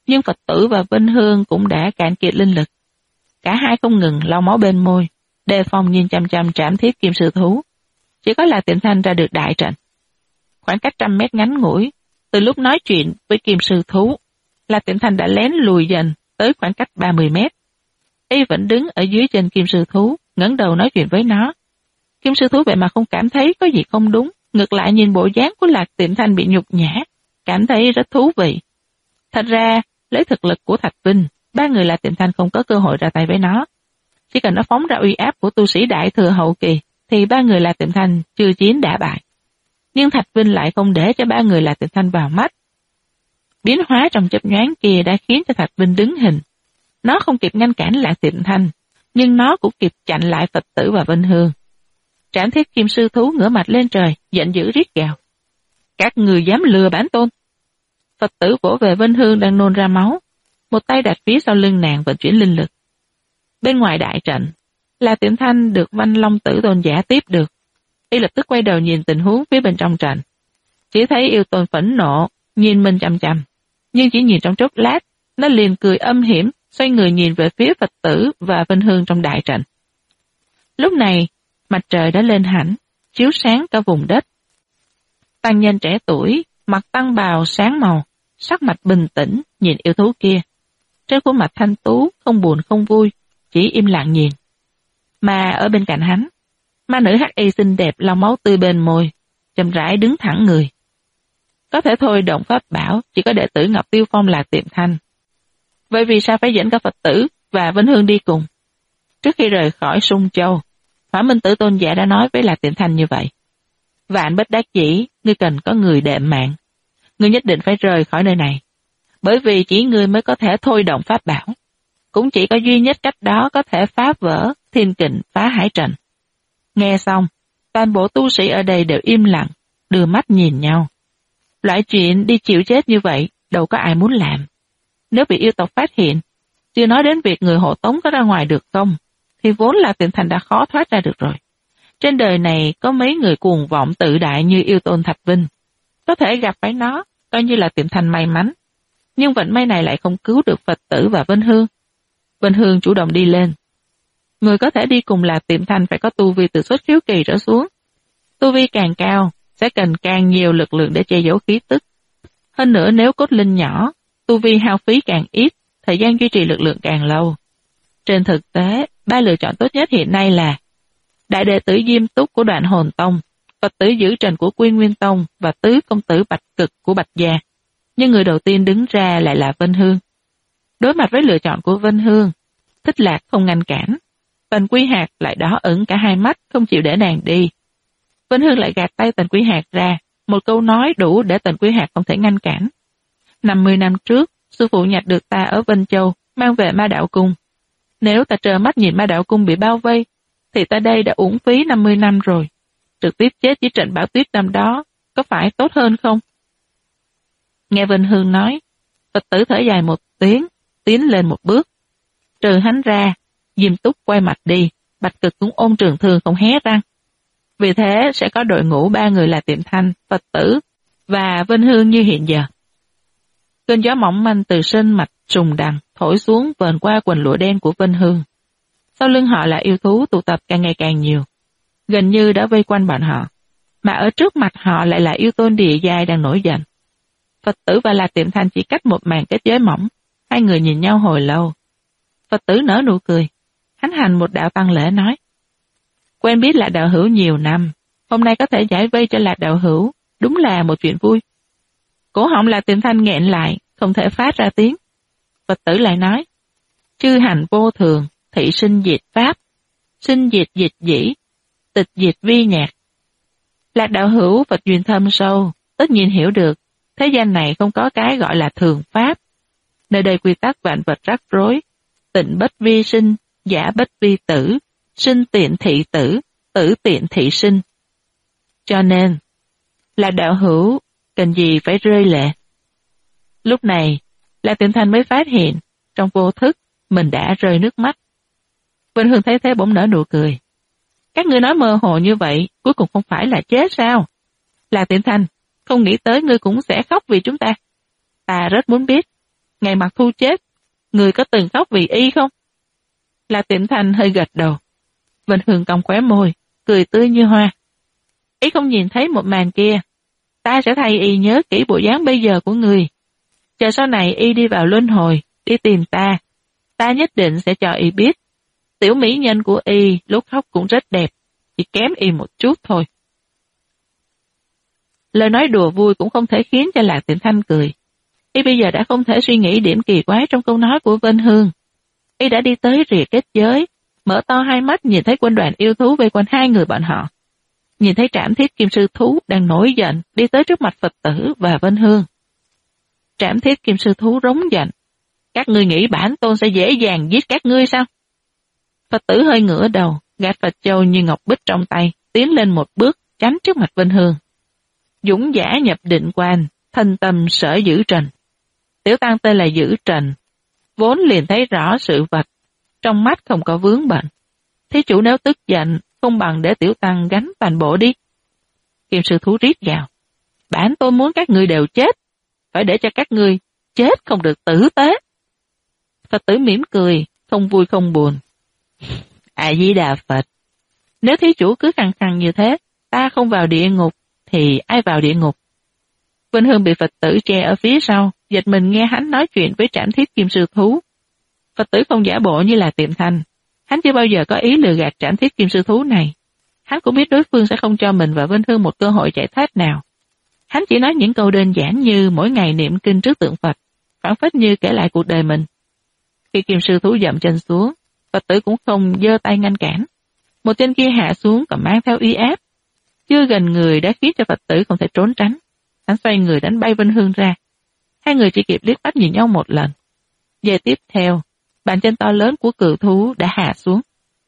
nhưng Phật tử và Vinh Hương cũng đã cạn kiệt linh lực. Cả hai không ngừng lau máu bên môi, đề phòng nhìn chằm chằm trảm thiết kim sư thú. Chỉ có La Tịnh Thanh ra được đại trận. Khoảng cách 100 mét ngắn ngủi, từ lúc nói chuyện với kim sư thú, La Tịnh Thanh đã lén lùi dần tới khoảng cách 30 mét. Y vẫn đứng ở dưới chân kim sư thú, ngẩng đầu nói chuyện với nó. Kim sư thú vậy mà không cảm thấy có gì không đúng, ngược lại nhìn bộ dáng của La Tịnh Thanh bị nhục nhã, cảm thấy rất thú vị. Thật ra, lấy thực lực của Thạch Vinh, ba người La Tịnh Thanh không có cơ hội ra tay với nó. Chỉ cần nó phóng ra uy áp của tu sĩ đại thừa hậu kỳ, thì ba người La Tịnh Thanh chưa chiến đã bại. Nhưng Thạch Vinh lại không để cho ba người La Tịnh Thanh vào mắt. Biến hóa trong chớp nhoáng kia đã khiến cho Thạch Vinh đứng hình. Nó không kịp ngăn cản La Tịnh Thanh, nhưng nó cũng kịp chặn lại Phật tử và Vinh Hương. Trảm thiết kim sư thú ngửa mặt lên trời, giận dữ rít gào. Các người dám lừa bản tôn! Phật tử vỗ về Vinh Hương đang nôn ra máu, một tay đặt phía sau lưng nàng vận chuyển linh lực. Bên ngoài đại trận, La Tịnh Thanh được Văn Long Tử Tôn giả tiếp được. Y lập tức quay đầu nhìn tình huống phía bên trong trận. Chỉ thấy yêu tôn phẫn nộ, nhìn mình chằm chằm. Nhưng chỉ nhìn trong chốc lát, nó liền cười âm hiểm, xoay người nhìn về phía Phật tử và Vinh Hương trong đại trận. Lúc này, mặt trời đã lên hẳn, chiếu sáng cả vùng đất. Tăng nhân trẻ tuổi, mặc tăng bào sáng màu, sắc mặt bình tĩnh, nhìn yêu thú kia. Trên khuôn mặt thanh tú, không buồn không vui, chỉ im lặng nhìn. Mà ở bên cạnh hắn, ma nữ hắc y xinh đẹp lau máu tươi bên môi, chậm rãi đứng thẳng người. Có thể thôi động pháp bảo, chỉ có đệ tử Ngọc Tiêu Phong là Tiệm Thanh. Vậy vì sao phải dẫn cả Phật tử và Vinh Hương đi cùng? Trước khi rời khỏi Sung Châu, Hỏa Minh Tử Tôn giả đã nói với là Tiệm Thanh như vậy. Vạn bất đắc dĩ, ngươi cần có người đệm mạng. Ngươi nhất định phải rời khỏi nơi này. Bởi vì chỉ ngươi mới có thể thôi động pháp bảo. Cũng chỉ có duy nhất cách đó có thể phá vỡ thiên kình phá hải trận. Nghe xong, toàn bộ tu sĩ ở đây đều im lặng, đưa mắt nhìn nhau. Loại chuyện đi chịu chết như vậy, đâu có ai muốn làm. Nếu bị yêu tộc phát hiện, chưa nói đến việc người hộ tống có ra ngoài được không, thì vốn là Tiệm Thanh đã khó thoát ra được rồi. Trên đời này có mấy người cuồng vọng tự đại như yêu tôn Thạch Vinh. Có thể gặp phải nó, coi như là Tiệm Thanh may mắn. Nhưng vận may này lại không cứu được Phật tử và Vinh Hương. Vinh Hương chủ động đi lên. Người có thể đi cùng là Tiệm Thanh phải có tu vi từ xuất khiếu kỳ trở xuống. Tu vi càng cao, sẽ cần càng nhiều lực lượng để che giấu khí tức. Hơn nữa nếu cốt linh nhỏ, tu vi hao phí càng ít, thời gian duy trì lực lượng càng lâu. Trên thực tế, ba lựa chọn tốt nhất hiện nay là đại đệ tử Diêm Túc của Đoạn Hồn Tông, Phật tử Giữ Trần của Quy Nguyên Tông và tứ công tử Bạch Cực của Bạch Gia. Nhưng người đầu tiên đứng ra lại là Vinh Hương. Đối mặt với lựa chọn của Vinh Hương, Thích Lạc không ngăn cản. Tần Quý Hạc lại đỏ ửng cả hai mắt, không chịu để nàng đi. Vinh Hương lại gạt tay Tần Quý Hạc ra, một câu nói đủ để Tần Quý Hạc không thể ngăn cản. 50 năm trước, sư phụ nhặt được ta ở Vân Châu, mang về Ma Đạo Cung. Nếu ta trơ mắt nhìn Ma Đạo Cung bị bao vây, thì ta đây đã uổng phí 50 năm rồi. Trực tiếp chết với trận bão tuyết năm đó, có phải tốt hơn không? Nghe Vinh Hương nói, Phật tử thở dài một tiếng, tiến lên một bước. Trừ hắn ra, Diêm Túc quay mặt đi, Bạch Cực cũng ôm trường thương không hé răng. Vì thế sẽ có đội ngũ ba người là Tiệm Thanh, Phật tử và Vinh Hương như hiện giờ. Cơn gió mỏng manh từ sơn mạch trùng đằng thổi xuống vờn qua quần lụa đen của Vinh Hương. Sau lưng họ là yêu thú tụ tập càng ngày càng nhiều, gần như đã vây quanh bọn họ, mà ở trước mặt họ lại là yêu tôn địa giai đang nổi giận. Phật tử và là Tiệm Thanh chỉ cách một màn kết giới mỏng, hai người nhìn nhau hồi lâu. Phật tử nở nụ cười, hắn hành một đạo tăng lễ nói: quen biết Lạc đạo hữu nhiều năm, hôm nay có thể giải vây cho Lạc đạo hữu, đúng là một chuyện vui. Cổ họng Lạc Tiệm Thanh nghẹn lại, không thể phát ra tiếng. Phật tử lại nói: chư hành vô thường, thị sinh diệt pháp, sinh diệt diệt dĩ, tịch diệt vi nhạc. Lạc đạo hữu Phật duyên thâm sâu, tất nhiên hiểu được, thế gian này không có cái gọi là thường pháp. Nơi đây quy tắc vạn vật rắc rối, tịnh bất vi sinh, giả bất vi tử, sinh tiện thị tử, tử tiện thị sinh. Cho nên, Lạc đạo hữu cần gì phải rơi lệ. Lúc này, Lạc Tiệm Thanh mới phát hiện, trong vô thức, mình đã rơi nước mắt. Vinh Hương thấy thế bỗng nở nụ cười. Các ngươi nói mơ hồ như vậy, cuối cùng không phải là chết sao? Lạc Tiệm Thanh, không nghĩ tới ngươi cũng sẽ khóc vì chúng ta. Ta rất muốn biết, ngày mặt thu chết, người có từng khóc vì y không? Lạc Tiệm Thanh hơi gật đầu. Vân Hương cong khóe môi, cười tươi như hoa. Y không nhìn thấy một màn kia, ta sẽ thay y nhớ kỹ bộ dáng bây giờ của người. Chờ sau này y đi vào luân hồi, đi tìm ta nhất định sẽ cho y biết. Tiểu mỹ nhân của y lúc khóc cũng rất đẹp, chỉ kém y một chút thôi. Lời nói đùa vui cũng không thể khiến cho Lạc Tịnh Thanh cười. Y bây giờ đã không thể suy nghĩ điểm kỳ quái trong câu nói của Vân Hương. Y đã đi tới rìa kết giới, mở to hai mắt nhìn thấy quân đoàn yêu thú vây quanh hai người bọn họ. Nhìn thấy Trảm Thiết Kim Sư Thú đang nổi giận đi tới trước mặt Phật tử và Vân Hương. Trảm Thiết Kim Sư Thú rống giận. Các ngươi nghĩ bản tôn sẽ dễ dàng giết các ngươi sao? Phật tử hơi ngửa đầu, gạt Phật châu như ngọc bích trong tay, tiến lên một bước, tránh trước mặt Vân Hương. Dũng giả nhập định quan, thanh tâm sở giữ trần. Tiểu tăng tên là Giữ Trần, vốn liền thấy rõ sự vật, trong mắt không có vướng bận. Thí chủ nếu tức giận, không bằng để tiểu tăng gánh toàn bộ đi. Kim Sư Thú rít gào. Bản tôn muốn các ngươi đều chết, phải để cho các ngươi chết không được tử tế. Phật tử mỉm cười, không vui không buồn. A Di Đà Phật, nếu thí chủ cứ khăng khăng như thế, ta không vào địa ngục, thì ai vào địa ngục? Vân Hương bị Phật tử che ở phía sau, giật mình nghe hắn nói chuyện với Trảm Thiết Kim Sư Thú. Phật tử không giả bộ như là Tiệm Thanh, hắn chưa bao giờ có ý lừa gạt Trảm Thiết Kim Sư Thú này. Hắn cũng biết đối phương sẽ không cho mình và Vân Hương một cơ hội chạy thoát nào. Hắn chỉ nói những câu đơn giản như mỗi ngày niệm kinh trước tượng Phật, phảng phất như kể lại cuộc đời mình. Khi Kim Sư Thú dậm chân xuống, Phật tử cũng không giơ tay ngăn cản. Một chân kia hạ xuống còn mang theo uy áp. Chưa gần người đã khiến cho Phật tử không thể trốn tránh. Hắn xoay người đánh bay Vân Hương ra. Hai người chỉ kịp liếc mắt nhìn nhau một lần. Giây tiếp theo, bàn chân to lớn của cự thú đã hạ xuống.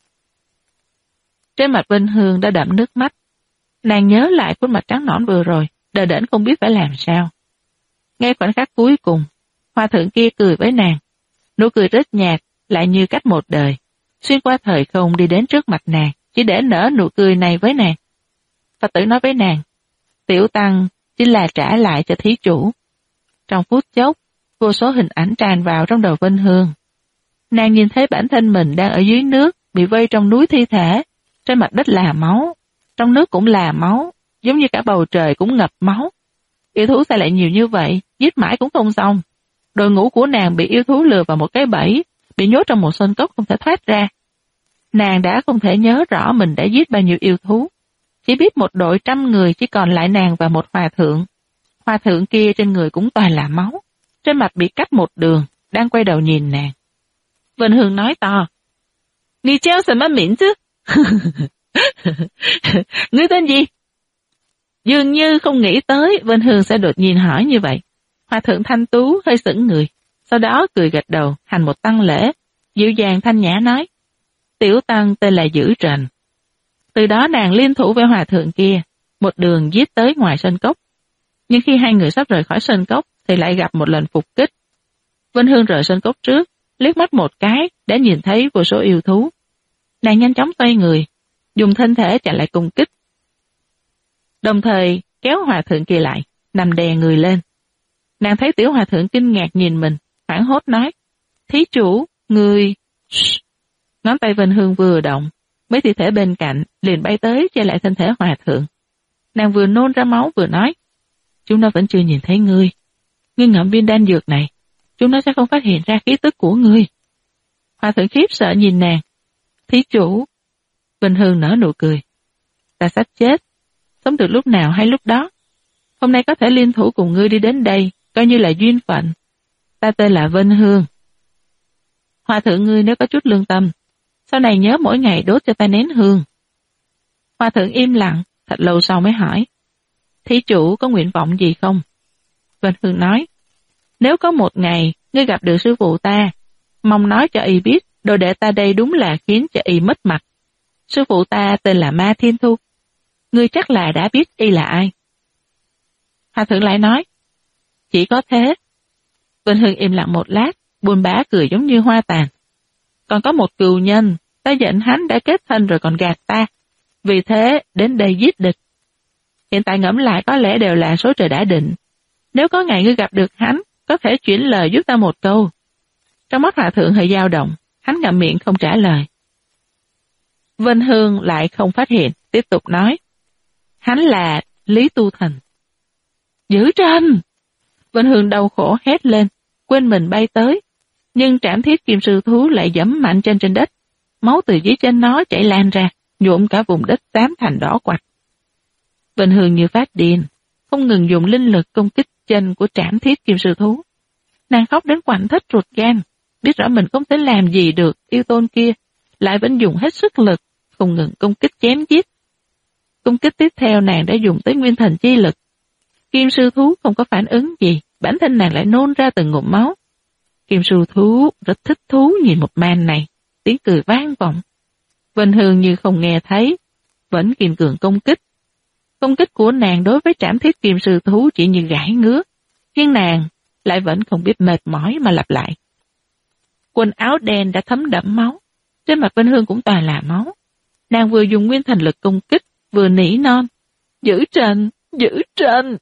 Trên mặt Vân Hương đã đẫm nước mắt. Nàng nhớ lại khuôn mặt trắng nõn vừa rồi, đờ đẫn không biết phải làm sao. Ngay khoảnh khắc cuối cùng, hòa thượng kia cười với nàng. Nụ cười rất nhạt, lại như cách một đời, xuyên qua thời không đi đến trước mặt nàng, chỉ để nở nụ cười này với nàng. Phật tử nói với nàng, tiểu tăng chính là trả lại cho thí chủ. Trong phút chốc, vô số hình ảnh tràn vào trong đầu Vân Hương. Nàng nhìn thấy bản thân mình đang ở dưới nước, bị vây trong núi thi thể, trên mặt đất là máu, trong nước cũng là máu, giống như cả bầu trời cũng ngập máu. Yêu thú sao lại nhiều như vậy, giết mãi cũng không xong. Đội ngũ của nàng bị yêu thú lừa vào một cái bẫy, bị nhốt trong một sơn cốc không thể thoát ra. Nàng đã không thể nhớ rõ mình đã giết bao nhiêu yêu thú. Chỉ biết một đội 100 người chỉ còn lại nàng và một hòa thượng. Hòa thượng kia trên người cũng toàn là máu, trên mặt bị cắt một đường, đang quay đầu nhìn nàng. Vân Hương nói to, Ngươi treo什么名chứ? Ngươi tên gì? Dường như không nghĩ tới Vân Hương sẽ đột nhiên hỏi như vậy. Hòa thượng thanh tú hơi sững người, sau đó cười gật đầu hành một tăng lễ, dịu dàng thanh nhã nói, tiểu tăng tên là Giữ Trần. Từ đó nàng liên thủ với hòa thượng kia, một đường giết tới ngoài sơn cốc. Nhưng khi hai người sắp rời khỏi sơn cốc thì lại gặp một lần phục kích. Vân Hương rời sơn cốc trước, liếc mắt một cái đã nhìn thấy vô số yêu thú. Nàng nhanh chóng xoay người, dùng thân thể chặn lại công kích. Đồng thời kéo hòa thượng kia lại, nằm đè người lên. Nàng thấy tiểu hòa thượng kinh ngạc nhìn mình, hoảng hốt nói, thí chủ, người... Ngón tay Vân Hương vừa động, mấy thi thể bên cạnh liền bay tới che lại thân thể hòa thượng. Nàng vừa nôn ra máu vừa nói, chúng nó vẫn chưa nhìn thấy ngươi. Ngươi ngậm viên đan dược này, chúng nó sẽ không phát hiện ra khí tức của ngươi. Hòa thượng khiếp sợ nhìn nàng, thí chủ. Vân Hương nở nụ cười, ta sắp chết, sống được lúc nào hay lúc đó. Hôm nay có thể liên thủ cùng ngươi đi đến đây, coi như là duyên phận. Ta tên là Vân Hương. Hòa thượng ngươi nếu có chút lương tâm, sau này nhớ mỗi ngày đốt cho ta nén hương. Hòa thượng im lặng, thật lâu sau mới hỏi, thí chủ có nguyện vọng gì không? Vân Hương nói, nếu có một ngày ngươi gặp được sư phụ ta, mong nói cho y biết đồ đệ ta đây đúng là khiến cho y mất mặt. Sư phụ ta tên là Ma Thiên Thu. Ngươi chắc là đã biết y là ai. Hòa thượng lại nói, chỉ có thế. Vân Hương im lặng một lát, buồn bã cười giống như hoa tàn. Còn có một cừu nhân, ta giận hắn đã kết thân rồi còn gạt ta. Vì thế đến đây giết địch. Hiện tại ngẫm lại có lẽ đều là số trời đã định. Nếu có ngày ngươi gặp được hắn, có thể chuyển lời giúp ta một câu. Trong mắt hòa thượng hơi dao động, hắn ngậm miệng không trả lời. Vân Hương lại không phát hiện, tiếp tục nói. Hắn là Lý Tu Thành. Giữ trên! Vân Hương đau khổ hét lên, quên mình bay tới. Nhưng trảm thiết kim sư thú lại giẫm mạnh trên đất. Máu từ dưới chân nó chảy lan ra, nhuộm cả vùng đất xám thành đỏ quạch. Vân Hương như phát điên, không ngừng dùng linh lực công kích chân của trảm thiết kim sư thú. Nàng khóc đến quặn thắt ruột gan, biết rõ mình không thể làm gì được yêu tôn kia, lại vẫn dùng hết sức lực, không ngừng công kích chém giết. Công kích tiếp theo nàng đã dùng tới nguyên thần chi lực. Kim sư thú không có phản ứng gì, bản thân nàng lại nôn ra từng ngụm máu. Kim sư thú rất thích thú nhìn một màn này, tiếng cười vang vọng. Vân Hương như không nghe thấy, vẫn kiên cường công kích. Công kích của nàng đối với trảm thiết kim sư thú chỉ như gãi ngứa, nhưng nàng lại vẫn không biết mệt mỏi mà lặp lại. Quần áo đen đã thấm đẫm máu, trên mặt Vân Hương cũng toàn là máu. Nàng vừa dùng nguyên thần lực công kích, vừa nỉ non. Giữ trên, giữ trên.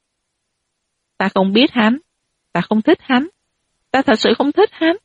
Ta không biết hắn, ta không thích hắn, ta thật sự không thích hắn.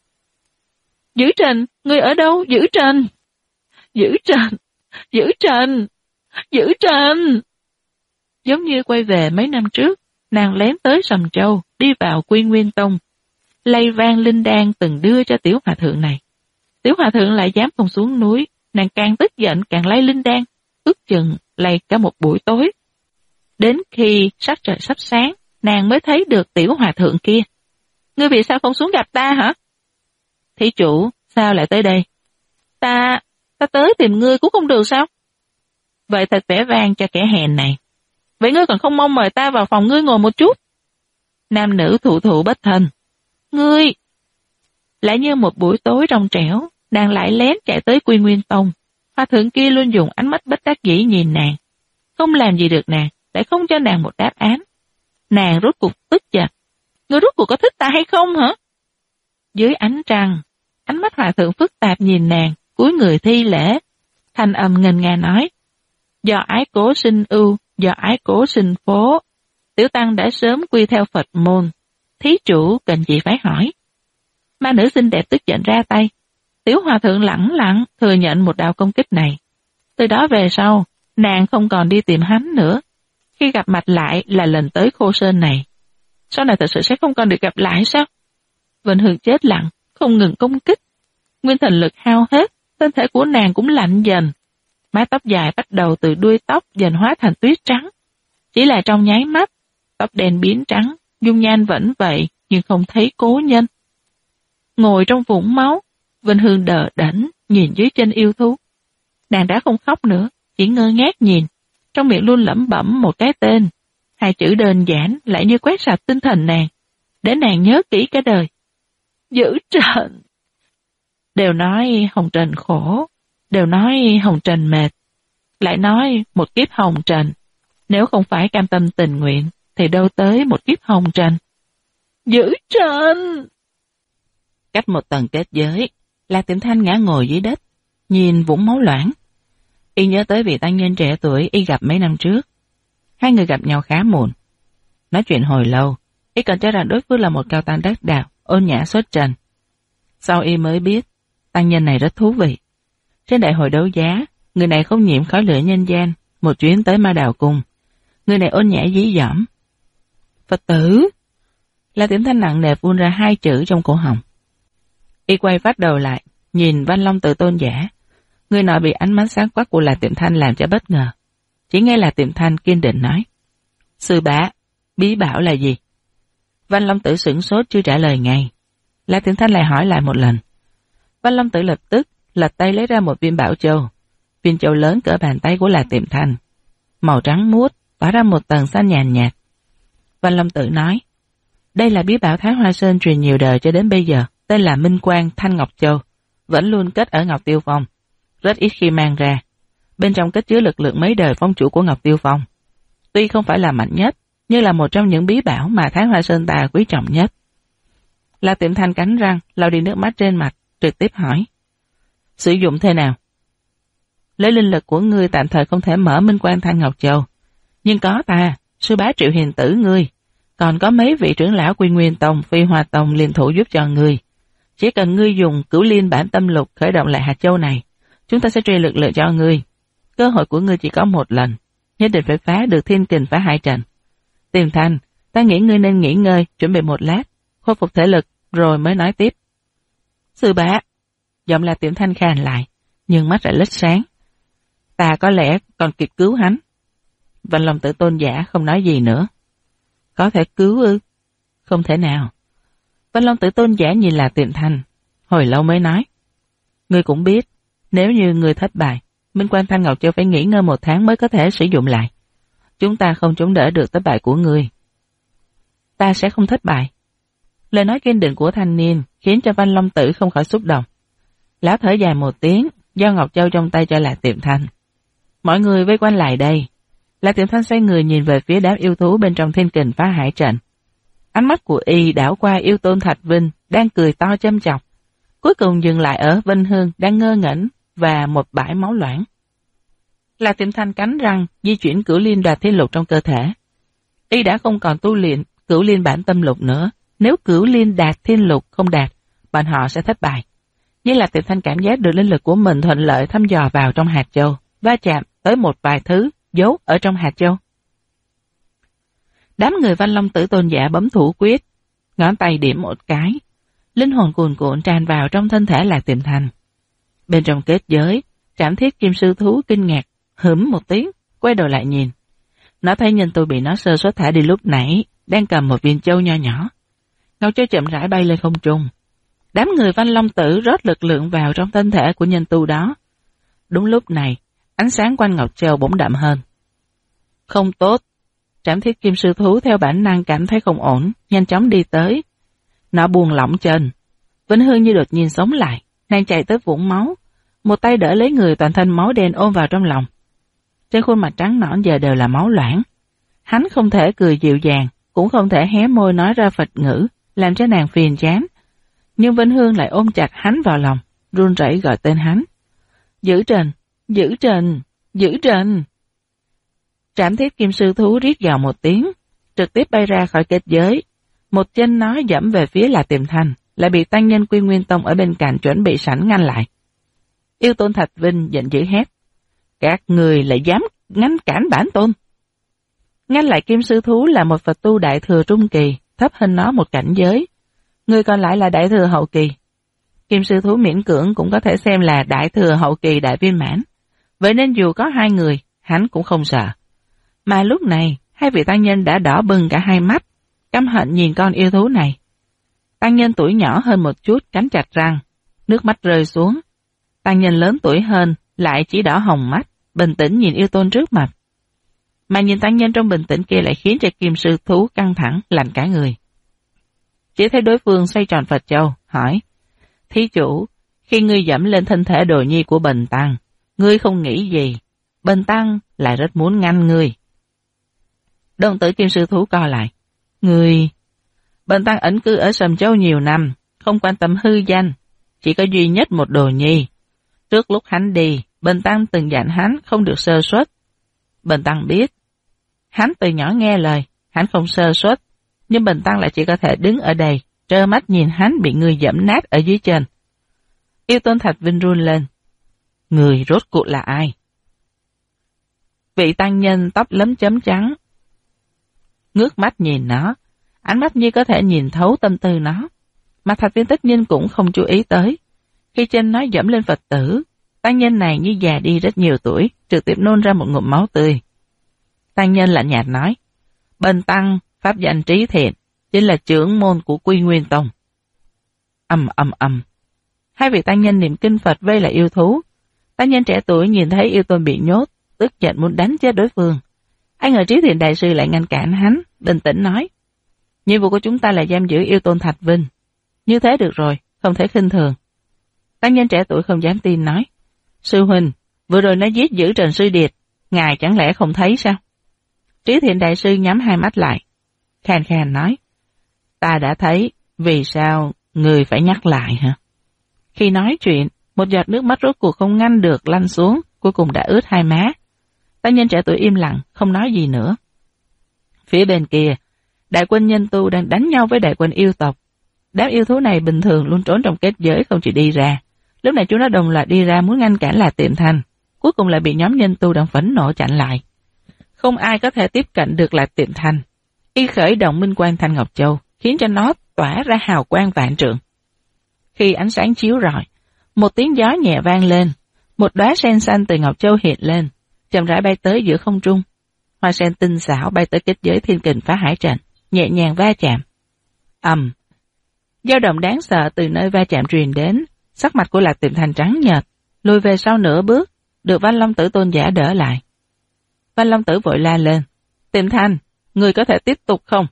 Giữ trên, ngươi ở đâu? Giữ trên. Giữ trên, giữ trên, giữ trên. Giống như quay về mấy năm trước, nàng lén tới Sầm Châu, đi vào Quy Nguyên Tông, lay vang linh đan từng đưa cho tiểu hòa thượng này. Tiểu hòa thượng lại dám không xuống núi, nàng càng tức giận càng lay linh đan, ước chừng lay cả một buổi tối. Đến khi sắc trời sắp sáng, nàng mới thấy được tiểu hòa thượng kia. Ngươi vì sao không xuống gặp ta hả? Thí chủ, sao lại tới đây? Ta tới tìm ngươi cũng không được sao? Vậy thật vẻ vang cho kẻ hèn này. Vậy ngươi còn không mong mời ta vào phòng ngươi ngồi một chút? Nam nữ thụ thụ bất thân. Ngươi! Lại như một buổi tối trong trẻo, nàng lại lén chạy tới Quy Nguyên Tông. Hòa thượng kia luôn dùng ánh mắt bất đắc dĩ nhìn nàng. Không làm gì được nàng, lại không cho nàng một đáp án. Nàng rốt cuộc tức giận. Ngươi rốt cuộc có thích ta hay không hả? Dưới ánh trăng, ánh mắt hòa thượng phức tạp nhìn nàng, cúi người thi lễ. Thanh âm ngân nga nói. Do ái cố sinh ưu, do ái cố sinh phố. Tiểu tăng đã sớm quy theo Phật môn. Thí chủ cần gì phải hỏi? Ma nữ xinh đẹp tức giận ra tay. Tiểu hòa thượng lẳng lặng thừa nhận một đạo công kích này. Từ đó về sau, nàng không còn đi tìm hắn nữa. Khi gặp mặt lại là lần tới Khô Sơn này. Sau này thật sự sẽ không còn được gặp lại sao? Vân Hương chết lặng, không ngừng công kích. Nguyên thần lực hao hết, thân thể của nàng cũng lạnh dần. Mái tóc dài bắt đầu từ đuôi tóc dần hóa thành tuyết trắng. Chỉ là trong nháy mắt, tóc đen biến trắng, dung nhan vẫn vậy nhưng không thấy cố nhân. Ngồi trong vũng máu, Vân Hương đờ đẫn nhìn dưới chân yêu thú. Nàng đã không khóc nữa, chỉ ngơ ngác nhìn, trong miệng luôn lẩm bẩm một cái tên. Hai chữ đơn giản lại như quét sạch tinh thần nàng, để nàng nhớ kỹ cả đời. Giữ trần. Đều nói hồng trần khổ, đều nói hồng trần mệt, lại nói một kiếp hồng trần. Nếu không phải cam tâm tình nguyện, thì đâu tới một kiếp hồng trần. Giữ trần. Cách một tầng kết giới, Lạc Tiệm Thanh ngã ngồi dưới đất, nhìn vũng máu loãng. Y nhớ tới vị tăng nhân trẻ tuổi y gặp mấy năm trước. Hai người gặp nhau khá muộn. Nói chuyện hồi lâu, y còn cho rằng đối phương là một cao tăng đắc đạo, ôn nhã xuất trần. Sau y mới biết, tăng nhân này rất thú vị. Trên đại hội đấu giá, người này không nhiễm khói lửa nhân gian, một chuyến tới Ma Đào Cung. Người này ôn nhã dí dỏm. Phật tử! Là Tiệm Thanh nặng nề phun ra hai chữ trong cổ họng. Y quay phát đầu lại, nhìn Văn Long Tự Tôn giả. Người nọ bị ánh mắt sáng quắc của Lạc Tiệm Thanh làm cho bất ngờ. Chỉ nghe Lạc Tiệm Thanh kiên định nói. Sư bá, bí bảo là gì? Văn Long Tử sửng sốt chưa trả lời ngay. Lạc Tiệm Thanh lại hỏi lại một lần. Văn Long Tử lập tức lật tay lấy ra một viên bảo châu. Viên châu lớn cỡ bàn tay của Lạc Tiệm Thanh, màu trắng muốt, tỏa ra một tầng xanh nhàn nhạt. Văn Long Tử nói, đây là bí bảo Thái Hoa Sơn truyền nhiều đời cho đến bây giờ, tên là Minh Quang Thanh Ngọc Châu, vẫn luôn cất ở Ngọc Tiêu Phong, rất ít khi mang ra. Bên trong cất chứa lực lượng mấy đời phong chủ của Ngọc Tiêu Phong. Tuy không phải là mạnh nhất, nhưng là một trong những bí bảo mà Thái Hoa Sơn ta quý trọng nhất. Lạc Tiệm Thanh cắn răng, lau đi nước mắt trên mặt, trực tiếp hỏi. Sử dụng thế nào? Lấy linh lực của ngươi tạm thời không thể mở Minh Quang Thanh Ngọc Châu, nhưng có ta, sư bá Triệu Hiền Tử ngươi, Còn có mấy vị trưởng lão Quy Nguyên Tông, Phi Hoa Tông liên thủ giúp cho ngươi. Chỉ cần ngươi dùng Cửu Liên bản tâm lục khởi động lại hạt châu này, chúng ta sẽ truyền lực lượng cho ngươi. Cơ hội của ngươi chỉ có một lần, nhất định phải phá được thiên kình phá hai trận. Tiềm Thanh, ta nghĩ ngươi nên nghỉ ngơi, chuẩn bị một lát, khôi phục thể lực, rồi mới nói tiếp. Sư bá, giọng là Tiềm Thanh khàn lại, nhưng mắt lại lít sáng. Ta có lẽ còn kịp cứu hắn. Văn Long Tử Tôn giả không nói gì nữa. Có thể cứu ư? Không thể nào. Văn Long Tử Tôn giả nhìn là Tiềm Thanh, hồi lâu mới nói. Ngươi cũng biết, nếu như ngươi thất bại, Minh Quan Thanh Ngọc Châu phải nghỉ ngơi 1 tháng mới có thể sử dụng lại. Chúng ta không chống đỡ được thất bại của ngươi. Ta sẽ không thất bại. Lời nói kiên định của thanh niên khiến cho Văn Long Tử không khỏi xúc động. Lão thở dài một tiếng, giao Ngọc Châu trong tay cho Lạc Tiệm Thanh. Mọi người vây quanh lại đây. Lạc Tiệm Thanh xoay người nhìn về phía đám yêu thú bên trong thiên kình phá hải trận. Ánh mắt của y đảo qua yêu tôn Thạch Vinh đang cười to châm chọc. Cuối cùng dừng lại ở Vinh Hương đang ngơ ngẩn và một bãi máu loãng. Lạc Tiệm Thanh cắn răng di chuyển Cửu Liên Đoạt Thiên Lục trong cơ thể. Y đã không còn tu luyện Cửu Liên bản tâm lục nữa. Nếu Cửu Liên Đạt Thiên Lục không đạt, bọn họ sẽ thất bại. Nhưng Lạc Tiệm Thanh cảm giác được linh lực của mình thuận lợi thăm dò vào trong hạt châu, va chạm tới một vài thứ giấu ở trong hạt châu. Đám người Văn Long Tử Tôn giả bấm thủ quyết, ngón tay điểm một cái, linh hồn cuồn cuộn tràn vào trong thân thể Lạc Tiệm Thanh. Bên trong kết giới, Trảm Thiết Kim Sư Thú kinh ngạc, hửm một tiếng, quay đầu lại nhìn. Nó thấy nhân tu bị nó sơ suất thả đi lúc nãy, đang cầm một viên châu nho nhỏ. Ngọc Châu chậm rãi bay lên không trung. Đám người Văn Long Tử rót lực lượng vào trong thân thể của nhân tu đó. Đúng lúc này, ánh sáng quanh Ngọc Châu bỗng đậm hơn. Không tốt. Trảm Thiết Kim Sư Thú theo bản năng cảm thấy không ổn, nhanh chóng đi tới. Nó buông lỏng chân. Vĩnh Hương như đột nhiên sống lại, nàng chạy tới vũng máu, một tay đỡ lấy người toàn thân máu đen ôm vào trong lòng. Trên khuôn mặt trắng nõn giờ đều là máu loãng. Hắn không thể cười dịu dàng, cũng không thể hé môi nói ra Phật ngữ, làm cho nàng phiền chán. Nhưng Vĩnh Hương lại ôm chặt hắn vào lòng, run rẩy gọi tên hắn. Giữ Trần, giữ Trần, giữ Trần. Trảm Thiết Kim Sư Thú rít gào một tiếng, trực tiếp bay ra khỏi kết giới. Một chân nó dẫm về phía Lạc Tiệm Thanh, lại bị tăng nhân Quy Nguyên Tông ở bên cạnh chuẩn bị sẵn ngăn lại. Yêu tôn Thạch Vinh giận dữ hét. Các người lại dám ngăn cản bản tôn. Ngăn lại Kim Sư Thú là một Phật tu đại thừa trung kỳ, thấp hơn nó một cảnh giới. Người còn lại là đại thừa hậu kỳ. Kim Sư Thú miễn cưỡng cũng có thể xem là đại thừa hậu kỳ đại viên mãn. Vậy nên dù có 2 người, hắn cũng không sợ. Mà lúc này, 2 vị tăng nhân đã đỏ bừng cả 2 mắt, căm hận nhìn con yêu thú này. Tăng nhân tuổi nhỏ hơn một chút cắn chặt răng, nước mắt rơi xuống. Tăng nhân lớn tuổi hơn lại chỉ đỏ hồng mắt, bình tĩnh nhìn yêu tôn trước mặt. Mà nhìn tăng nhân trong bình tĩnh kia lại khiến cho Kim Sư Thú căng thẳng, lạnh cả người. Chỉ thấy đối phương xoay tròn Phật Châu, hỏi. Thí chủ, khi ngươi dẫm lên thân thể đồ nhi của Bần Tăng, ngươi không nghĩ gì, Bần Tăng lại rất muốn ngăn ngươi. Đồng tử Kim Sư Thú co lại. Ngươi... Bần Tăng ẩn cư ở Sầm Châu nhiều năm, không quan tâm hư danh, chỉ có duy nhất một đồ nhi. Trước lúc hắn đi, Bần Tăng từng dặn hắn không được sơ suất. Bần Tăng biết, hắn từ nhỏ nghe lời, hắn không sơ suất, nhưng Bần Tăng lại chỉ có thể đứng ở đây, trơ mắt nhìn hắn bị người dẫm nát ở dưới chân. Yêu tôn Thạch Vinh run lên. Người rốt cuộc là ai? Vị tăng nhân tóc lấm chấm trắng. Ngước mắt nhìn nó, ánh mắt như có thể nhìn thấu tâm tư nó, mà Thạch Viên tất nhiên cũng không chú ý tới. Khi chân nó dẫm lên Phật tử, tăng nhân này như già đi rất nhiều tuổi, trực tiếp nôn ra một ngụm máu tươi. Tăng nhân lạnh nhạt nói, Bần Tăng, pháp danh Trí Thiện, chính là trưởng môn của Quy Nguyên Tông. Ầm. 2 vị tăng nhân niệm kinh Phật vây lại yêu thú. Tăng nhân trẻ tuổi nhìn thấy yêu tôn bị nhốt, tức giận muốn đánh chết đối phương. Ai ngờ Trí Thiện đại sư lại ngăn cản hắn, bình tĩnh nói, nhiệm vụ của chúng ta là giam giữ yêu tôn Thạch Vinh. Như thế được rồi, không thể khinh thường. Tăng nhân trẻ tuổi không dám tin nói, sư huynh, vừa rồi nó giết giữ Trần Sư Điệt, ngài chẳng lẽ không thấy sao? Trí Thiện đại sư nhắm 2 mắt lại, khàn khàn nói, ta đã thấy, vì sao người phải nhắc lại hả? Khi nói chuyện, một giọt nước mắt rốt cuộc không ngăn được lăn xuống, cuối cùng đã ướt 2 má. Tăng nhân trẻ tuổi im lặng, không nói gì nữa. Phía bên kia, Đại quân nhân tu đang đánh nhau với đại quân yêu tộc. Đám yêu thú này bình thường luôn trốn trong kết giới không chịu đi ra. Lúc này chúng nó đồng loạt đi ra muốn ngăn cản là Tiệm Thanh, cuối cùng lại bị nhóm nhân tu đang phẫn nộ chặn lại. Không ai có thể tiếp cận được là Tiệm Thanh. Y khởi động minh quang Thanh Ngọc Châu, khiến cho nó tỏa ra hào quang vạn trượng. Khi ánh sáng chiếu rọi, một tiếng gió nhẹ vang lên, một đóa sen xanh từ Ngọc Châu hiện lên, chậm rãi bay tới giữa không trung. Hoa sen tinh xảo bay tới kết giới thiên kình phá hải trận, nhẹ nhàng va chạm. Ầm, dao động đáng sợ từ nơi va chạm truyền đến, sắc mặt của Lạc Tiệm Thanh trắng nhợt, lùi về sau nửa bước, được Văn Long Tử tôn giả đỡ lại. Văn Long Tử vội la lên, Tiệm Thanh, người có thể tiếp tục không?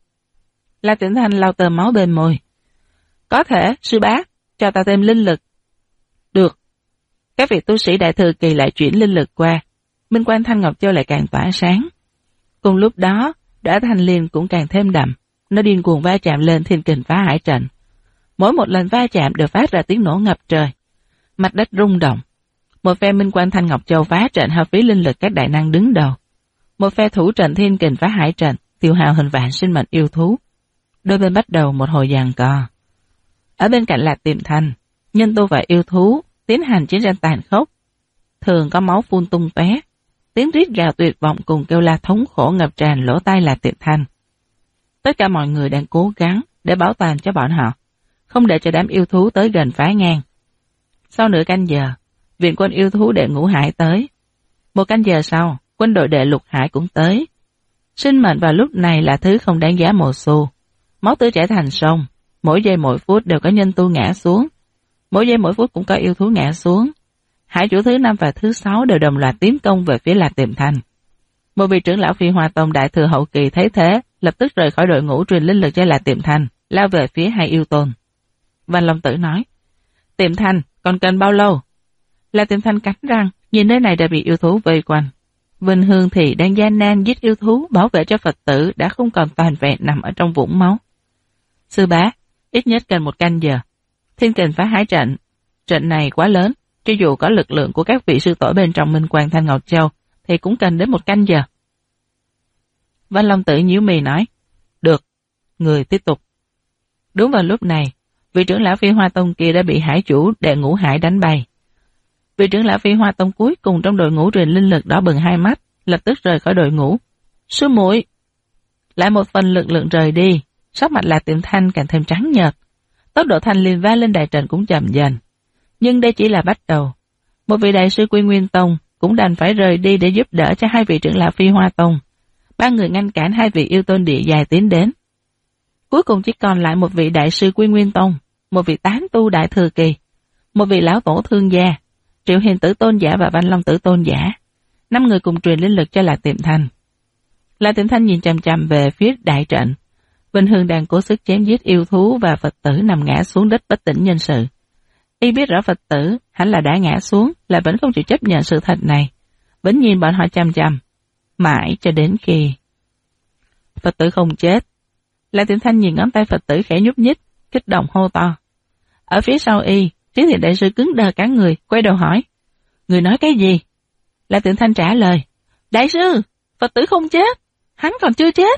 Lạc Tiệm Thanh lau tơ máu bên môi. Có thể, sư bá, cho ta thêm linh lực. Được. Các vị tu sĩ đại thừa kỳ lại chuyển linh lực qua, minh quang Thanh Ngọc Châu lại càng tỏa sáng. Cùng lúc đó, đóa thanh liên cũng càng thêm đậm, nó điên cuồng va chạm lên thiên kình phá hải trận. Mỗi một lần va chạm đều phát ra tiếng nổ ngập trời. Mặt đất rung động. Một phe minh quang Thanh Ngọc Châu phá trận hao phí linh lực các đại năng đứng đầu. Một phe thủ trận thiên kình phá hải trận tiêu hao hình vạn sinh mệnh yêu thú. Đôi bên bắt đầu một hồi giằng co. Ở bên cạnh Lạc Tiệm Thanh, nhân tu và yêu thú tiến hành chiến tranh tàn khốc. Thường có máu phun tung tóe, tiếng rít gào tuyệt vọng cùng kêu la thống khổ ngập tràn lỗ tai Lạc Tiệm Thanh. Tất cả mọi người đang cố gắng để bảo toàn cho bọn họ, không để cho đám yêu thú tới gần phá ngang. Sau nửa canh giờ, viện quân yêu thú đệ Ngũ Hải tới. Một canh giờ sau, quân đội đệ Lục Hải cũng tới. Sinh mệnh vào lúc này là thứ không đáng giá một xu. Máu tươi chảy thành sông, mỗi giây mỗi phút đều có nhân tu ngã xuống. Mỗi giây mỗi phút cũng có yêu thú ngã xuống. Hải chủ thứ 5 và thứ 6 đều đồng loạt tiến công về phía Lạc Tiệm Thanh. Một vị trưởng lão Phi Hoa Tông đại thừa hậu kỳ thấy thế, lập tức rời khỏi đội ngũ truyền linh lực cho Lạc Tiệm Thanh, lao về phía hai yêu tôn. Văn Long Tử nói, Tiệm Thanh, còn cần bao lâu? Lạc Tiệm Thanh cắn răng, nhìn nơi này đã bị yêu thú vây quanh. Vinh Hương thì đang gian nan giết yêu thú bảo vệ cho Phật tử đã không còn toàn vẹn nằm ở trong vũng máu. Sư bá, ít nhất cần 1 canh giờ. Thiên kình phá hải trận. Trận này quá lớn, cho dù có lực lượng của các vị sư tổ bên trong minh quang Thanh Ngọc Châu, thì cũng cần đến 1 canh giờ. Văn Long Tử nhíu mày nói, được, người tiếp tục. Đúng vào lúc này, vị trưởng lão Phi Hoa Tông kia đã bị hải chủ đệ Ngũ Hải đánh bay. Vị trưởng lão Phi Hoa Tông cuối cùng trong đội ngũ truyền linh lực đỏ bừng hai mắt, lập tức rời khỏi đội ngũ. Sư muội, lại một phần lực lượng rời đi, sắc mặt Lạc Tiệm Thanh càng thêm trắng nhợt. Tốc độ thanh liên va lên đại trận cũng chậm dần. Nhưng đây chỉ là bắt đầu. Một vị đại sư Quy Nguyên Tông cũng đành phải rời đi để giúp đỡ cho hai vị trưởng lão Phi Hoa Tông. 3 người ngăn cản hai vị yêu tôn địa dài tiến đến. Cuối cùng chỉ còn lại một vị đại sư Quy Nguyên Tông, một vị tán tu đại thừa kỳ, một vị lão tổ thương gia, Triệu Hiền Tử tôn giả và Văn Long Tử tôn giả. 5 người cùng truyền linh lực cho Lạc Tiệm Thanh. Lạc Tiệm Thanh nhìn chằm chằm về phía đại trận. Vinh Hương đang cố sức chém giết yêu thú và Phật tử nằm ngã xuống đất bất tỉnh nhân sự. Y biết rõ Phật tử hẳn là đã ngã xuống, lại vẫn không chịu chấp nhận sự thật này, vẫn nhìn bọn họ chằm chằm, mãi cho đến khi Phật tử không chết. Lạc Tiệm Thanh nhìn ngón tay Phật tử khẽ nhúc nhích, kích động hô to. Ở phía sau y, Trí Thiện đại sư cứng đờ cả người, quay đầu hỏi, người nói cái gì? Lạc Tiệm Thanh trả lời, đại sư, Phật tử không chết, hắn còn chưa chết.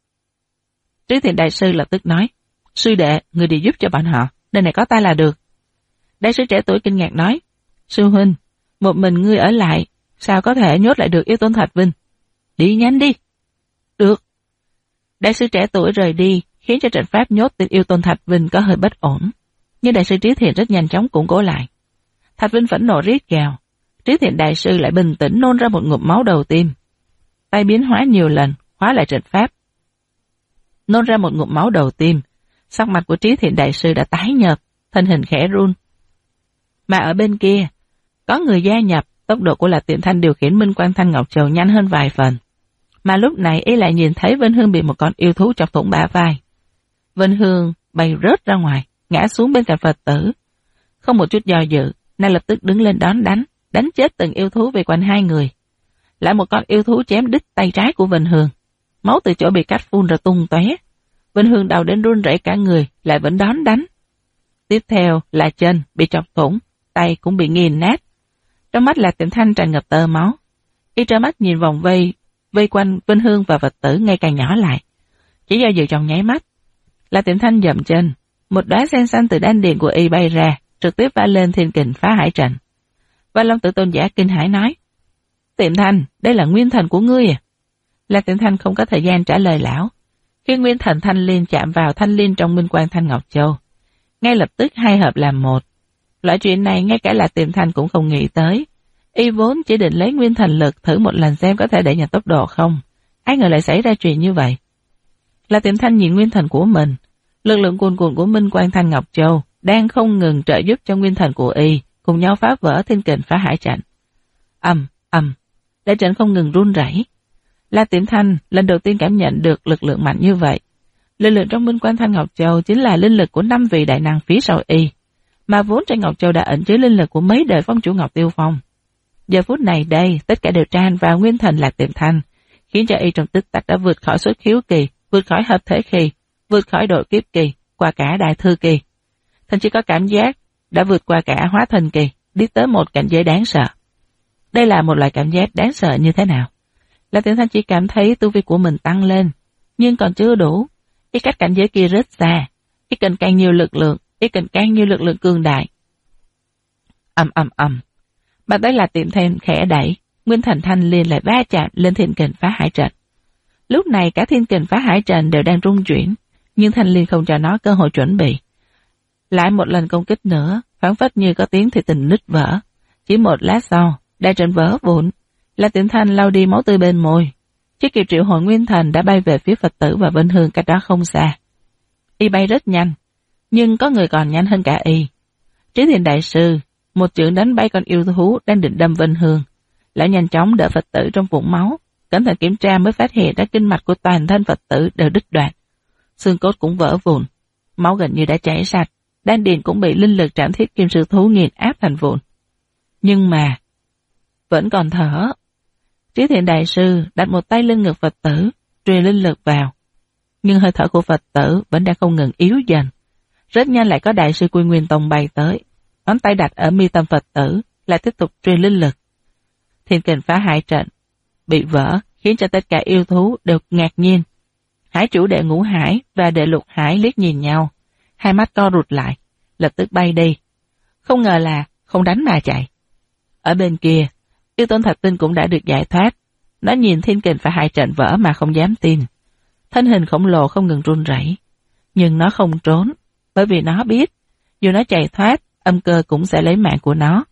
Trí Thiện đại sư lập tức nói, sư đệ, người đi giúp cho bọn họ, nơi này có ta là được. Đại sư trẻ tuổi kinh ngạc nói, sư huynh, một mình ngươi ở lại, sao có thể nhốt lại được yêu tôn Thạch Vinh? Đi nhanh đi. Được. Đại sư trẻ tuổi rời đi, khiến cho trận pháp nhốt tên yêu tôn Thạch Vinh có hơi bất ổn. Nhưng đại sư Trí Thiện rất nhanh chóng củng cố lại. Thạch Vinh phẫn nộ rít gào. Trí Thiện đại sư lại bình tĩnh nôn ra một ngụm máu đầu tim. Tay biến hóa nhiều lần, khóa lại trận pháp. Nôn ra một ngụm máu đầu tim, sắc mặt của Trí Thiện đại sư đã tái nhợt, thân hình khẽ run. Mà ở bên kia, có người gia nhập, tốc độ của Lạc Tiệm Thanh điều khiển minh quang Thanh Ngọc Châu nhanh hơn vài phần. Mà lúc này y lại nhìn thấy Vinh Hương bị một con yêu thú chọc thủng bả vai. Vinh Hương bay rớt ra ngoài, ngã xuống bên cạnh Phật tử. Không một chút do dự, nàng lập tức đứng lên đón đánh chết từng yêu thú về quanh hai người. Lại một con yêu thú chém đứt tay trái của Vinh Hương. Máu từ chỗ bị cắt phun ra tung tóe. Vinh Hương đau đến run rẩy cả người, lại vẫn đón đánh. Tiếp theo là chân bị chọc thủng, tay cũng bị nghiền nát. Trong mắt Lạc Tiệm Thanh tràn ngập tơ máu. Y trơ mắt nhìn vòng vây quanh Vinh Hương và Phật tử ngày càng nhỏ lại. Chỉ do dự trong nháy mắt, La Tiệm Thanh dậm chân, một đóa sen xanh từ đan điền của y bay ra, trực tiếp vả lên thiên kình phá hải trận. Và Long Tử Tôn Giả kinh hãi nói, Tiệm Thanh, đây là nguyên thần của ngươi à? La Tiệm Thanh không có thời gian trả lời lão. Khi nguyên thần thanh liên chạm vào thanh liên trong Minh Quang Thanh Ngọc Châu, ngay lập tức hai hợp làm một. Loại chuyện này ngay cả La Tiệm Thanh cũng không nghĩ tới. Y vốn chỉ định lấy nguyên thần lực thử một lần xem có thể đẩy nhanh tốc độ không. Ai ngờ lại xảy ra chuyện như vậy. La Tiệm Thanh nhìn nguyên thần của mình, lực lượng cuồn cuộn của Minh Quang Thanh Ngọc Châu đang không ngừng trợ giúp cho nguyên thần của y cùng nhau phá vỡ thiên kình phá hải trận. Đại trận không ngừng run rẩy. La Tiệm Thanh lần đầu tiên cảm nhận được lực lượng mạnh như vậy. Lực lượng trong Minh Quang Thanh Ngọc Châu chính là linh lực của 5 vị đại năng phía sau y, mà vốn trên Ngọc Châu đã ẩn chứa linh lực của mấy đời phong chủ Ngọc Tiêu Phong. Giờ phút này đây, tất cả đều tràn vào nguyên thần La Tiệm Thanh, khiến cho y trong tích tắc đã vượt khỏi xuất khiếu kỳ, vượt khỏi hợp thể kỳ, vượt khỏi độ kiếp kỳ, qua cả đại thư kỳ. Thậm chí có cảm giác đã vượt qua cả hóa thần kỳ, đi tới một cảnh giới đáng sợ. Đây là một loại cảm giác đáng sợ như thế nào? La Tiệm Thanh chỉ cảm thấy tu vi của mình tăng lên, nhưng còn chưa đủ. Y cách cảnh giới kia rất xa, y cần càng nhiều lực lượng, y cần càng nhiều lực lượng cường đại. Bàn tay La Tiệm Thanh khẽ đẩy, nguyên thần thanh liên lại va chạm lên thiên kình phá hải trận. Lúc này cả thiên kình phá hải trận đều đang rung chuyển, nhưng thanh liên không cho nó cơ hội chuẩn bị. Lại một lần công kích nữa, phảng phất như có tiếng thì tình nứt vỡ. Chỉ một lát sau, đại trận vỡ vụn. La Tiệm Thanh lau đi máu tươi bên môi. Chưa kịp triệu hồi nguyên thần đã bay về phía Phật tử và Vân Hương cách đó không xa. Y bay rất nhanh, nhưng có người còn nhanh hơn cả y. Trí Thiện Đại Sư, một chưởng đánh bay con yêu thú đang định đâm Vân Hương. Lão nhanh chóng đỡ Phật tử trong vũng máu, cẩn thận kiểm tra mới phát hiện ra kinh mạch của toàn thân Phật tử đều đứt đoạn. Xương cốt cũng vỡ vụn, máu gần như đã chảy sạch, đan điền cũng bị linh lực Trảm Thiết Kim Sư Thú nghiền áp thành vụn. Nhưng mà vẫn còn thở. Trí Thiện Đại Sư đặt một tay lên ngực Phật tử, truyền linh lực vào. Nhưng hơi thở của Phật tử vẫn đang không ngừng yếu dần. Rất nhanh lại có Đại sư Quy Nguyên Tông bay tới, ngón tay đặt ở mi tâm Phật tử, lại tiếp tục truyền linh lực. Thiên kình phá hải trận bị vỡ, khiến cho tất cả yêu thú đều ngạc nhiên. Hải chủ Đệ Ngũ Hải và Đệ Lục Hải liếc nhìn nhau, hai mắt co rụt lại, lập tức bay đi. Không ngờ là không đánh mà chạy. Ở bên kia, Yêu Tôn Thạch Tinh cũng đã được giải thoát. Nó nhìn thiên kình phá hải trận vỡ mà không dám tin. Thân hình khổng lồ không ngừng run rẩy, nhưng nó không trốn, bởi vì nó biết, dù nó chạy thoát, âm cơ cũng sẽ lấy mạng của nó.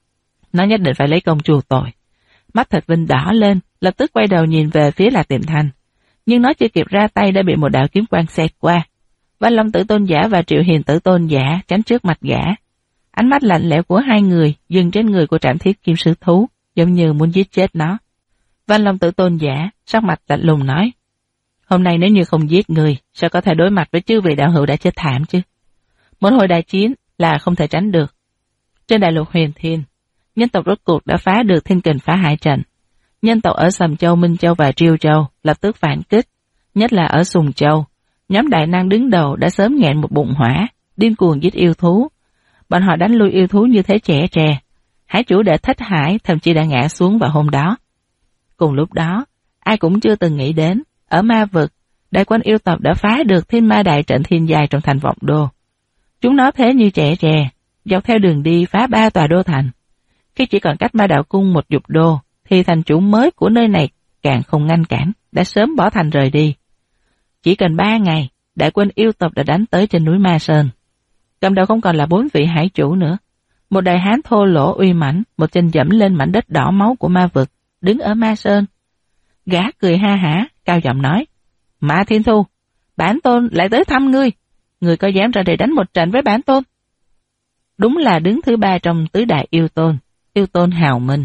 Nó nhất định phải lấy công chuộc tội. Mắt Thạch Vinh đỏ lên, lập tức quay đầu nhìn về phía La Tiệm Thanh. Nhưng nó chưa kịp ra tay đã bị một đạo kiếm quang xẹt qua. Văn Long Tử Tôn Giả và Triệu Hiền Tử Tôn Giả tránh trước mặt gã. Ánh mắt lạnh lẽo của hai người dừng trên người của Trảm Thiết Kim Sư Thú, giống như muốn giết chết nó. Văn Long Tử Tôn Giả sắc mặt lạnh lùng nói, hôm nay nếu như không giết người, sao có thể đối mặt với chư vị đạo hữu đã chết thảm chứ? Một hồi đại chiến là không thể tránh được. Trên đại lục Huyền Thiên, nhân tộc rốt cuộc đã phá được thiên kình phá hải trận. Nhân tộc ở Sầm Châu, Minh Châu và Triều Châu lập tức phản kích, nhất là ở Sùng Châu. Nhóm đại năng đứng đầu đã sớm nghẹn một bụng hỏa, điên cuồng giết yêu thú. Bọn họ đánh lui yêu thú như thế trẻ tre. Hải chủ Đệ Thất Hải thậm chí đã ngã xuống vào hôm đó. Cùng lúc đó, ai cũng chưa từng nghĩ đến, ở ma vực, đại quân yêu tộc đã phá được thiên ma đại trận thiên giai trong thành Vọng Đô. Chúng nó thế như trẻ tre, dọc theo đường đi phá 3 tòa đô thành. Khi chỉ còn cách Ma Đạo Cung 10 đô, thì thành chủ mới của nơi này càng không ngăn cản, đã sớm bỏ thành rời đi. Chỉ cần 3 ngày, đại quân yêu tộc đã đánh tới trên núi Ma Sơn. Cầm đầu không còn là 4 vị hải chủ nữa. Một đại hán thô lỗ uy mãnh, một chân dẫm lên mảnh đất đỏ máu của ma vực, đứng ở Ma Sơn. Gã cười ha hả, cao giọng nói, Ma Thiên Thu, bản tôn lại tới thăm ngươi. Ngươi có dám ra đây đánh một trận với bản tôn? Đúng là đứng thứ 3 trong tứ đại yêu tôn hào minh.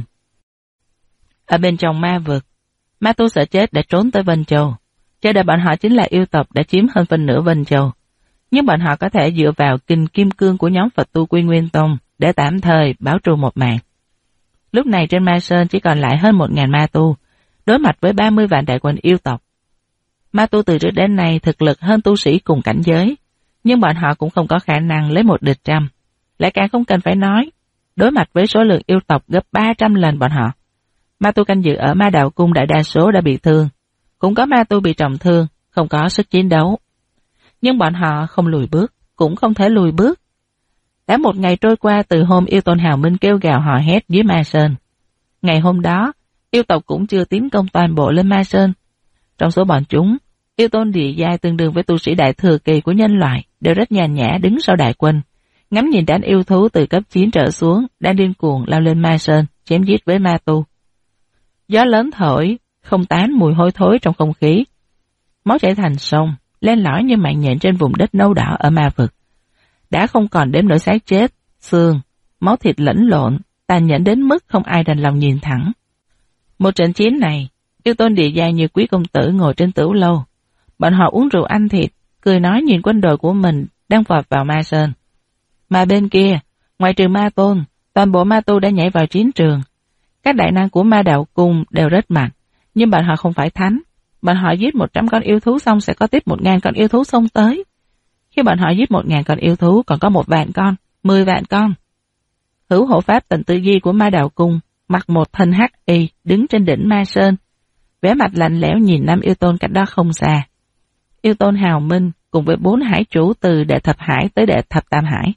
Ở bên trong ma vực, ma tu sợ chết đã trốn tới Vân Châu. Chờ đợi bọn họ chính là yêu tộc đã chiếm hơn phân nửa Vân Châu. Nhưng bọn họ có thể dựa vào kinh kim cương của nhóm Phật tu Quy Nguyên Tông để tạm thời bảo trụ một mạng. Lúc này trên Ma Sơn chỉ còn lại hơn 1000 ma tu, đối mặt với 30 vạn đại quân yêu tộc. Ma tu từ trước đến nay thực lực hơn tu sĩ cùng cảnh giới, nhưng bọn họ cũng không có khả năng lấy một địch trăm. Lại càng không cần phải nói, đối mặt với số lượng yêu tộc gấp 300 lần bọn họ. Ma tu canh giữ ở Ma Đạo Cung đại đa số đã bị thương, cũng có ma tu bị trọng thương, không có sức chiến đấu. Nhưng bọn họ không lùi bước, cũng không thể lùi bước. Đã một ngày trôi qua từ hôm yêu tôn hào minh kêu gào hò hét dưới Ma Sơn. Ngày hôm đó, yêu tộc cũng chưa tiến công toàn bộ lên Ma Sơn. Trong số bọn chúng, yêu tôn địa giai tương đương với tu sĩ đại thừa kỳ của nhân loại đều rất nhàn nhã đứng sau đại quân, ngắm nhìn đám yêu thú từ cấp 9 trở xuống đang điên cuồng lao lên Ma Sơn chém giết với ma tu. Gió lớn thổi, không tán mùi hôi thối trong không khí. Máu chảy thành sông, len lỏi như mạng nhện trên vùng đất nâu đỏ ở ma vực. Đã không còn đếm nổi xác chết, xương, máu thịt lẫn lộn, tàn nhẫn đến mức không ai đành lòng nhìn thẳng. Một trận chiến này, yêu tôn địa giai như quý công tử ngồi trên tửu lâu. Bọn họ uống rượu ăn thịt, cười nói nhìn quân đội của mình đang vọt vào Ma Sơn. Mà bên kia, ngoài trừ ma tôn, toàn bộ ma tu đã nhảy vào chiến trường. Các đại năng của ma đạo cung đều rất mạnh, nhưng bọn họ không phải thánh. Bọn họ giết 100 con yêu thú xong sẽ có tiếp 1000 con yêu thú xông tới. Khi bọn họ giết 1000 con yêu thú còn có 1 vạn con, 10 vạn con. Hữu hộ pháp Tần Tư Di của ma đạo cung mặc một thân hắc y đứng trên đỉnh Ma Sơn, vẻ mặt lạnh lẽo nhìn 5 yêu tôn cách đó không xa. Yêu tôn Hào Minh cùng với 4 hải chủ từ đệ thập hải tới đệ thập tam hải.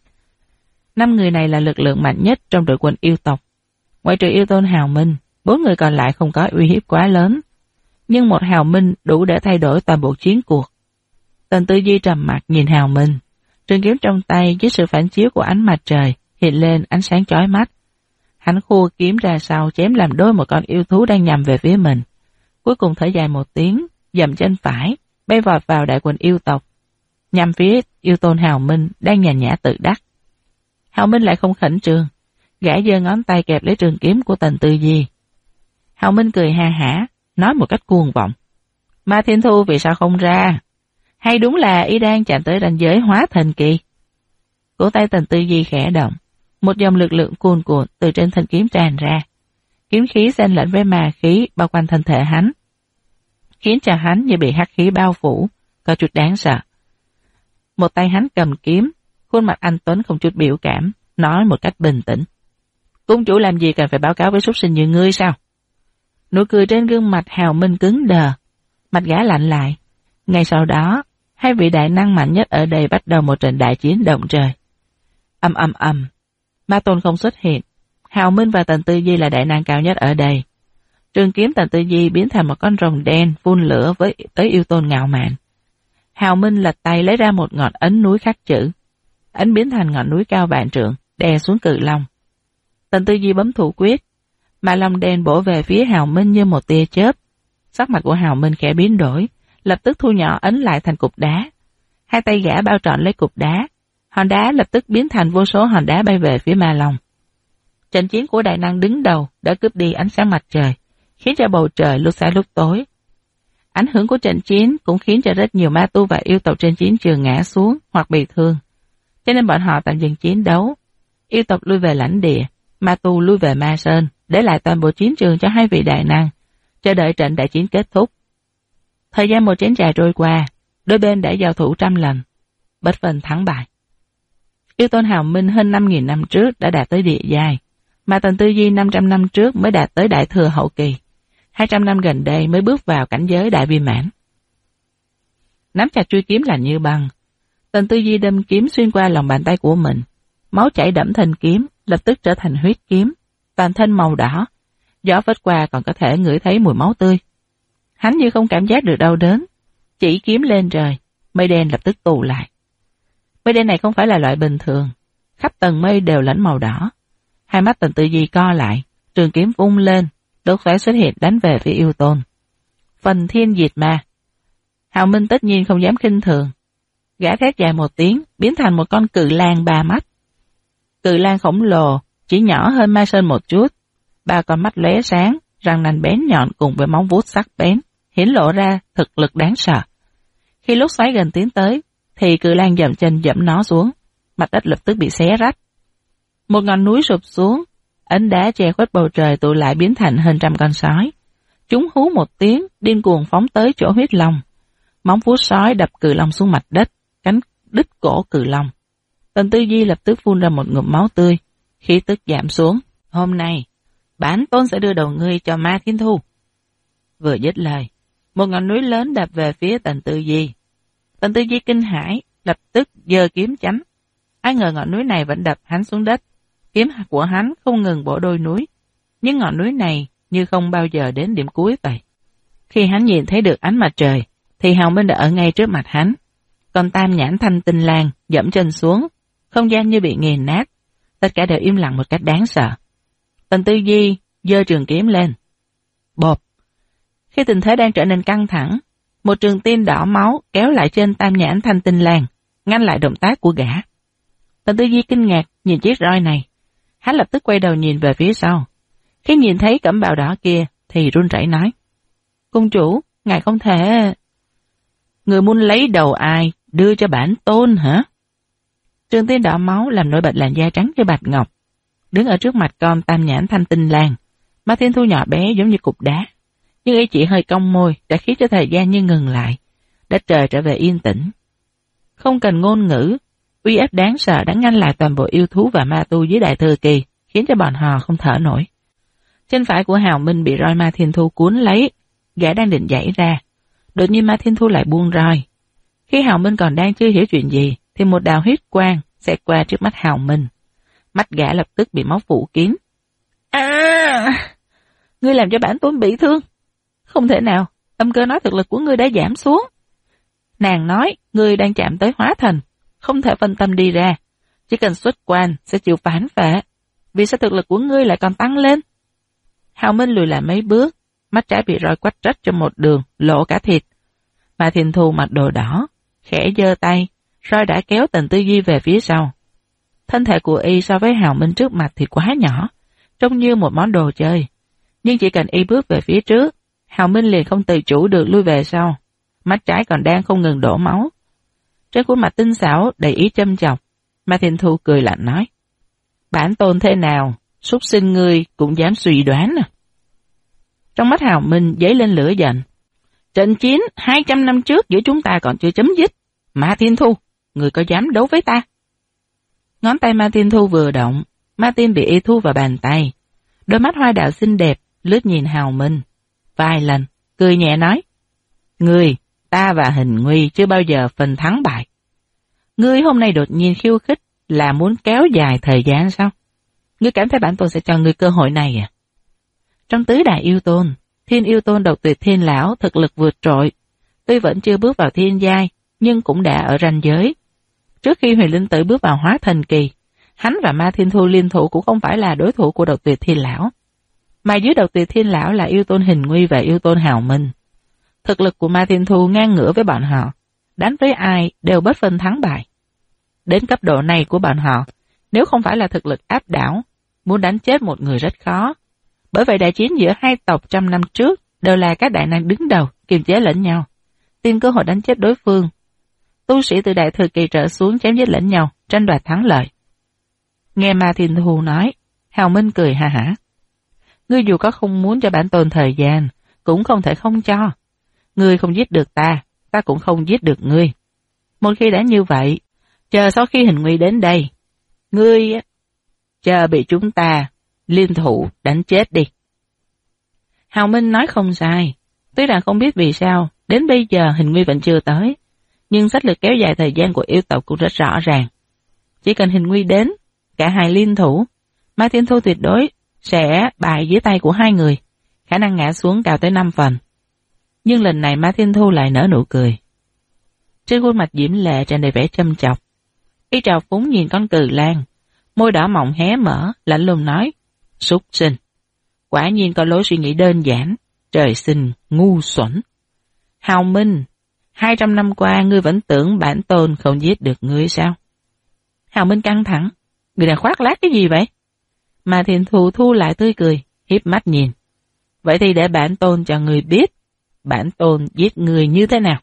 5 người này là lực lượng mạnh nhất trong đội quân yêu tộc. Ngoại trừ yêu tôn Hào Minh, 4 người còn lại không có uy hiếp quá lớn. Nhưng một Hào Minh đủ để thay đổi toàn bộ chiến cuộc. Tần Tư Di trầm mặt nhìn Hào Minh, trường kiếm trong tay dưới sự phản chiếu của ánh mặt trời hiện lên ánh sáng chói mắt. Hắn khua kiếm ra sau chém làm đôi một con yêu thú đang nhằm về phía mình. Cuối cùng thở dài một tiếng, dậm chân phải, bay vọt vào đại quân yêu tộc, nhằm phía yêu tôn Hào Minh đang nhàn nhã tự đắc. Hào Minh lại không khẩn trương, gã giơ ngón tay kẹp lấy trường kiếm của Tần Tư Di. Hào Minh cười ha hả, nói một cách cuồng vọng. Ma Thiên Thu vì sao không ra? Hay đúng là y đang chạm tới ranh giới hóa thần kỳ? Cổ tay Tần Tư Di khẽ động, một dòng lực lượng cuồn cuộn từ trên thanh kiếm tràn ra. Kiếm khí xen lẫn với ma khí bao quanh thân thể hắn, khiến cho hắn như bị hắc khí bao phủ, có chút đáng sợ. Một tay hắn cầm kiếm, khuôn mặt anh tuấn không chút biểu cảm, nói một cách bình tĩnh. Cung chủ làm gì cần phải báo cáo với súc sinh như ngươi sao? Nụ cười trên gương mặt Hào Minh cứng đờ, mặt gã lạnh lại. Ngay sau đó, 2 vị đại năng mạnh nhất ở đây bắt đầu một trận đại chiến động trời. Ầm ầm ầm, Ma Tôn không xuất hiện. Hào Minh và Tần Tư Di là đại năng cao nhất ở đây. Trường kiếm Tần Tư Di biến thành một con rồng đen phun lửa tới yêu tôn ngạo mạn. Hào Minh lật tay lấy ra một ngọn ấn núi khắc chữ. Ấn biến thành ngọn núi cao vạn trượng, đè xuống cự long. Tần Tư Di bấm thủ quyết, mà long đen bổ về phía Hào Minh như một tia chớp. Sắc mặt của Hào Minh khẽ biến đổi, lập tức thu nhỏ ấn lại thành cục đá. 2 tay gã bao trọn lấy cục đá, hòn đá lập tức biến thành vô số hòn đá bay về phía ma long. Trận chiến của đại năng đứng đầu đã cướp đi ánh sáng mặt trời, khiến cho bầu trời lúc sáng lúc tối. Ảnh hưởng của trận chiến cũng khiến cho rất nhiều ma tu và yêu tộc trên chiến trường ngã xuống hoặc bị thương. Cho nên bọn họ tạm dừng chiến đấu. Yêu tộc lui về lãnh địa, ma tu lui về Ma Sơn, để lại toàn bộ chiến trường cho 2 vị đại năng, chờ đợi trận đại chiến kết thúc. Thời gian một chén trà trôi qua, đôi bên đã giao thủ trăm lần, bất phân thắng bại. Yêu tôn Hào Minh hơn 5.000 năm trước đã đạt tới địa giai, mà Tần Tư Di 500 năm trước mới đạt tới đại thừa hậu kỳ, 200 năm gần đây mới bước vào cảnh giới đại viên mãn. Nắm chặt chuôi kiếm lạnh như băng, Tần Tư Di đâm kiếm xuyên qua lòng bàn tay của mình, máu chảy đẫm thanh kiếm, lập tức trở thành huyết kiếm, toàn thân màu đỏ, gió vết qua còn có thể ngửi thấy mùi máu tươi. Hắn như không cảm giác được đau đớn, chỉ kiếm lên trời, mây đen lập tức tụ lại. Mây đen này không phải là loại bình thường, khắp tầng mây đều lẫn màu đỏ. Hai mắt Tần Tư Di co lại, trường kiếm vung lên, đột phá xuất hiện đánh về phía yêu tôn. Phần thiên diệt ma. Hào Minh tất nhiên không dám khinh thường. Gã thét dài một tiếng, biến thành một con cự lang 3 mắt. Cự lang khổng lồ, chỉ nhỏ hơn Ma Sơn một chút. 3 con mắt lóe sáng, răng nanh bén nhọn cùng với móng vuốt sắc bén, hiển lộ ra thực lực đáng sợ. Khi lúc xoáy gần tiến tới, thì cự lang dậm chân dẫm nó xuống, mặt đất lập tức bị xé rách. Một ngọn núi sụp xuống, ấn đá che khuất bầu trời tụ lại biến thành hơn trăm con sói. Chúng hú một tiếng, điên cuồng phóng tới chỗ huyết long. Móng vuốt sói đập cự long xuống mặt đất, cắn đứt cổ cự long. Tần Tư Di lập tức phun ra một ngụm máu tươi, khí tức giảm xuống. Hôm nay, bản tôn sẽ đưa đầu ngươi cho Ma Thiên Thu. Vừa dứt lời, Một ngọn núi lớn đập về phía Tần Tư Di. Tần Tư Di kinh hãi, lập tức giơ kiếm chắn. Ai ngờ ngọn núi này vẫn đập hắn xuống đất. Kiếm của hắn không ngừng bổ đôi núi. Nhưng ngọn núi này như không bao giờ đến điểm cuối vậy. Khi hắn nhìn thấy được ánh mặt trời, thì Hào Minh đã ở ngay trước mặt hắn. Còn Tam Nhãn Thanh Tinh Lang dẫm chân xuống, không gian như bị nghiền nát. Tất cả đều im lặng một cách đáng sợ. Tần Tư Di giơ trường kiếm lên. Bộp! Khi tình thế đang trở nên căng thẳng, một trường tiên đỏ máu kéo lại trên Tam Nhãn Thanh Tinh Lang, ngăn lại động tác của gã. Tần Tư Di kinh ngạc nhìn chiếc roi này. Hắn lập tức quay đầu nhìn về phía sau. Khi nhìn thấy cẩm bào đỏ kia thì run rẩy nói: Cung chủ, ngài không thể... Người muốn lấy đầu ai đưa cho bản tôn hả? Trường tiên đỏ máu làm nổi bật làn da trắng như bạch ngọc. Đứng ở trước mặt con Tam Nhãn Thanh Tinh Lang, Ma Thiên Thu nhỏ bé giống như cục đá. Nhưng y chỉ hơi cong môi đã khiến cho thời gian như ngừng lại. Đất trời trở về yên tĩnh. Không cần ngôn ngữ, uy áp đáng sợ đã ngăn lại toàn bộ yêu thú và ma tu dưới Đại Thừa Kỳ, khiến cho bọn họ không thở nổi. Chân phải của Hào Minh bị roi Ma Thiên Thu cuốn lấy, gã đang định giãy ra. Đột nhiên Ma Thiên Thu lại buông roi. Khi Hào Minh còn đang chưa hiểu chuyện gì, thì một đạo huyết quang xẹt qua trước mắt Hào Minh. Mắt gã lập tức bị máu phủ kín. Ngươi làm cho bản tôn bị thương. Không thể nào, âm cơ nói thực lực của ngươi đã giảm xuống. Nàng nói, ngươi đang chạm tới hóa thần, không thể phân tâm đi ra. Chỉ cần xuất quan sẽ chịu phản phệ. Vì sao thực lực của ngươi lại còn tăng lên? Hào Minh lùi lại mấy bước, mắt trái bị roi quách rách trong một đường, lộ cả thịt. Ma Thiên Thu mặc đồ đỏ, khẽ giơ tay, roi đã kéo Tần Tư Di về phía sau. Thân thể của y so với Hào Minh trước mặt thì quá nhỏ, trông như một món đồ chơi. Nhưng chỉ cần y bước về phía trước, Hào Minh liền không tự chủ được lui về sau. Mắt trái còn đang không ngừng đổ máu. Trên khuôn mặt tinh xảo đầy ý châm chọc, Ma Thiên Thu cười lạnh nói: Bản tôn thế nào, súc sinh ngươi cũng dám suy đoán à? Trong mắt Hào Minh dấy lên lửa giận. Trận chiến 200 năm trước giữa chúng ta còn chưa chấm dứt. Ma Thiên Thu, ngươi có dám đấu với ta? Ngón tay Ma Thiên Thu vừa động, ma tim bị y thu vào bàn tay. Đôi mắt hoa đạo xinh đẹp lướt nhìn Hào Minh vài lần, cười nhẹ nói: Ngươi, ta và Hình Nguy chưa bao giờ phân thắng bại. Ngươi hôm nay đột nhiên khiêu khích là muốn kéo dài thời gian sao? Ngươi cảm thấy bản tôn sẽ cho ngươi cơ hội này à? Trong tứ đại yêu tôn, Thiên Yêu Tôn Độc Tuyệt Thiên Lão thực lực vượt trội. Tuy vẫn chưa bước vào thiên giai, nhưng cũng đã ở ranh giới. Trước khi Huyền Linh Tử bước vào hóa thần kỳ, hắn và Ma Thiên Thu liên thủ cũng không phải là đối thủ của Độc Tuyệt Thiên Lão. Mà dưới Độc Tuyệt Thiên Lão là yêu tôn Hình Nguy và yêu tôn Hào Minh. Thực lực của Ma Thiên Thu ngang ngửa với bọn họ, đánh với ai đều bất phân thắng bại. Đến cấp độ này của bọn họ, nếu không phải là thực lực áp đảo, muốn đánh chết một người rất khó. Bởi vậy đại chiến giữa hai tộc trăm năm trước đều là các đại năng đứng đầu kiềm chế lẫn nhau, tìm cơ hội đánh chết đối phương. Tu sĩ từ Đại Thừa Kỳ trở xuống chém giết lẫn nhau, tranh đoạt thắng lợi. Nghe Ma Thiên Thu nói, Hào Minh cười ha hả. Ngươi dù có không muốn cho bản tôn thời gian, cũng không thể không cho. Ngươi không giết được ta, ta cũng không giết được ngươi. Một khi đã như vậy, chờ sau khi Hình Nguy đến đây, ngươi chờ bị chúng ta liên thủ đánh chết đi. Hào Minh nói không sai, tuy rằng không biết vì sao đến bây giờ Hình Nguy vẫn chưa tới, nhưng sách lược kéo dài thời gian của yêu tộc cũng rất rõ ràng. Chỉ cần Hình Nguy đến, cả hai liên thủ, Ma Thiên Thu tuyệt đối sẽ bại dưới tay của hai người, khả năng ngã xuống cao tới 5 phần. Nhưng lần này Ma Thiên Thu lại nở nụ cười. Trên khuôn mặt diễm lệ tràn đầy vẻ châm chọc. Y trào phúng nhìn con cừ lang, môi đỏ mọng hé mở, lạnh lùng nói: Súc sinh, quả nhiên có lối suy nghĩ đơn giản, trời sinh ngu xuẩn. Hào Minh, 200 năm qua ngươi vẫn tưởng bản tôn không giết được ngươi sao? Hào Minh căng thẳng, ngươi đang khoác lác cái gì vậy? Mà Thiên Thu thu lại tươi cười, hiếp mắt nhìn. Vậy thì để bản tôn cho ngươi biết, bản tôn giết ngươi như thế nào.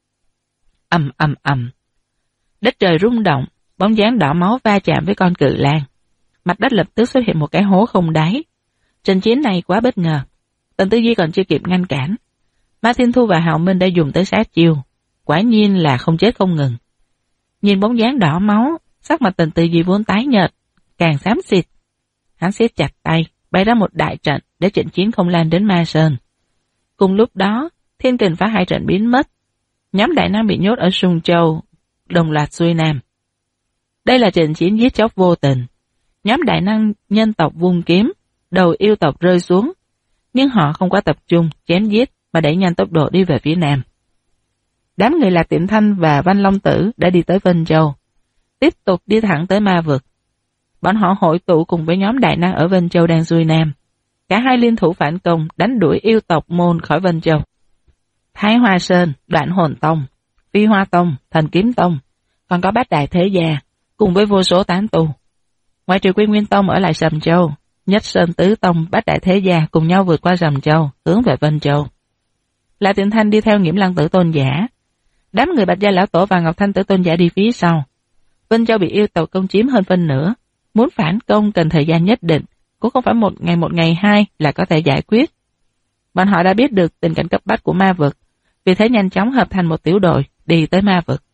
Ầm ầm ầm. Đất trời rung động, bóng dáng đỏ máu va chạm với con cự lang. Mặt đất lập tức xuất hiện một cái hố không đáy. Trận chiến này quá bất ngờ. Tần Tư Di còn chưa kịp ngăn cản. Ma Thiên Thu và Hào Minh đã dùng tới sát chiêu. Quả nhiên là không chết không ngừng. Nhìn bóng dáng đỏ máu, sắc mặt Tần Tư Di vốn tái nhợt, càng xám xịt. Hắn siết chặt tay, bày ra một đại trận để trận chiến không lan đến Ma Sơn. Cùng lúc đó, Thiên Kình phá hai trận biến mất. Nhóm đại năng bị nhốt ở Sùng Châu, đồng loạt xuôi nam. Đây là trận chiến giết chóc vô tình. Nhóm đại năng nhân tộc vung kiếm, đầu yêu tộc rơi xuống, nhưng họ không có tập trung, chém giết mà đẩy nhanh tốc độ đi về phía nam. Đám người Lạc Tiệm Thanh và Văn Long Tử đã đi tới Vân Châu, tiếp tục đi thẳng tới ma vực. Bọn họ hội tụ cùng với nhóm đại năng ở Vân Châu đang xuôi nam. Cả hai liên thủ phản công, đánh đuổi yêu tộc môn khỏi Vân Châu. Thái Hoa Sơn, Đoạn Hồn Tông, Phi Hoa Tông, Thần Kiếm Tông, còn có Bát Đại Thế Gia, cùng với vô số tán tu. Ngoại trừ Quy Nguyên Tông ở lại Sầm Châu, Nhất Sơn Tứ Tông, Bát Đại Thế Gia cùng nhau vượt qua Sầm Châu, hướng về Vân Châu. Lạc Tiệm Thanh đi theo Nghiễm Lăng Tử Tôn Giả. Đám người Bạch Gia Lão Tổ và Ngọc Thanh Tử Tôn Giả đi phía sau. Vân Châu bị yêu tộc công chiếm hơn phân nửa. Muốn phản công cần thời gian nhất định, cũng không phải một ngày hai là có thể giải quyết. Bọn họ đã biết được tình cảnh cấp bách của ma vực, vì thế nhanh chóng hợp thành một tiểu đội đi tới ma vực.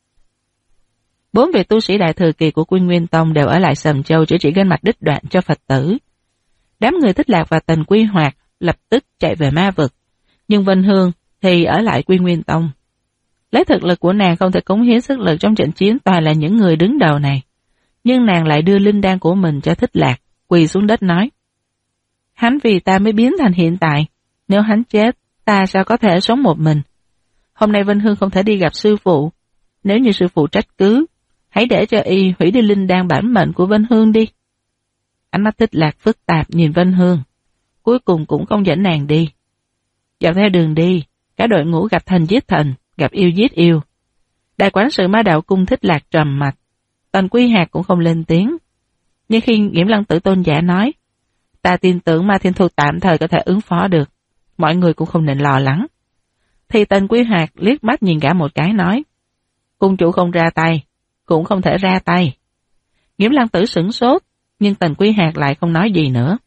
4 vị tu sĩ đại thừa kỳ của Quy Nguyên Tông đều ở lại Sầm Châu chữa trị gân mạch đứt đoạn cho Phật tử. Đám người Thích Lạc và Tần Quy Hoạt lập tức chạy về ma vực, nhưng Vân Hương thì ở lại Quy Nguyên Tông. Lấy thực lực của nàng không thể cống hiến sức lực trong trận chiến toàn là những người đứng đầu này, nhưng nàng lại đưa linh đan của mình cho Thích Lạc, quỳ xuống đất nói: Hắn vì ta mới biến thành hiện tại, nếu hắn chết, ta sao có thể sống một mình. Hôm nay Vân Hương không thể đi gặp sư phụ, nếu như sư phụ trách cứ, hãy để cho y hủy đi linh đan bản mệnh của Vân Hương đi. Ánh mắt Thích Lạc phức tạp nhìn Vân Hương, cuối cùng cũng không dẫn nàng đi. Dọc theo đường đi, cả đội ngũ gặp thần giết thần, gặp yêu giết yêu. Đại quản sự Ma Đạo Cung Thích Lạc trầm mặt, Tần Quy Hạc cũng không lên tiếng. Nhưng khi Nghiễm Lăng Tử Tôn Giả nói, ta tin tưởng Ma Thiên Thu tạm thời có thể ứng phó được, mọi người cũng không nên lo lắng. Thì Tần Quy Hạc liếc mắt nhìn cả một cái nói, cung chủ không ra tay, cũng không thể ra tay. Nghiễm Lăng Tử sửng sốt, nhưng Tần Quy Hạc lại không nói gì nữa.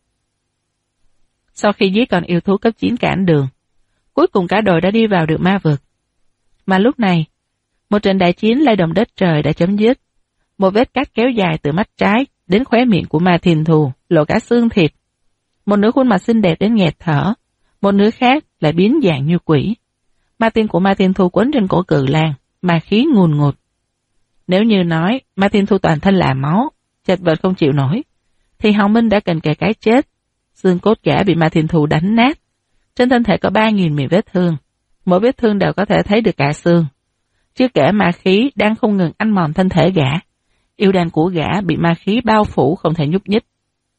Sau khi giết con yêu thú cấp 9 cản đường, cuối cùng cả đội đã đi vào được ma vực. Mà lúc này, một trận đại chiến lay động đất trời đã chấm dứt. Một vết cắt kéo dài từ mắt trái đến khóe miệng của Ma Thiên Thu, lộ cả xương thịt. Một nửa khuôn mặt xinh đẹp đến nghẹt thở, một nửa khác lại biến dạng như quỷ. Ma tiên của Ma Thiên Thu quấn trên cổ cự lang, ma khí ngùn ngụt. Nếu như nói Ma Thiên Thu toàn thân là máu, chật vật không chịu nổi, thì Hồng Minh đã cần kề cái chết. Xương cốt gã bị Ma Thiên Thu đánh nát, trên thân thể có 3.000 miệng vết thương, mỗi vết thương đều có thể thấy được cả xương. Chưa kể ma khí đang không ngừng ăn mòn thân thể gã, yêu đan của gã bị ma khí bao phủ không thể nhúc nhích.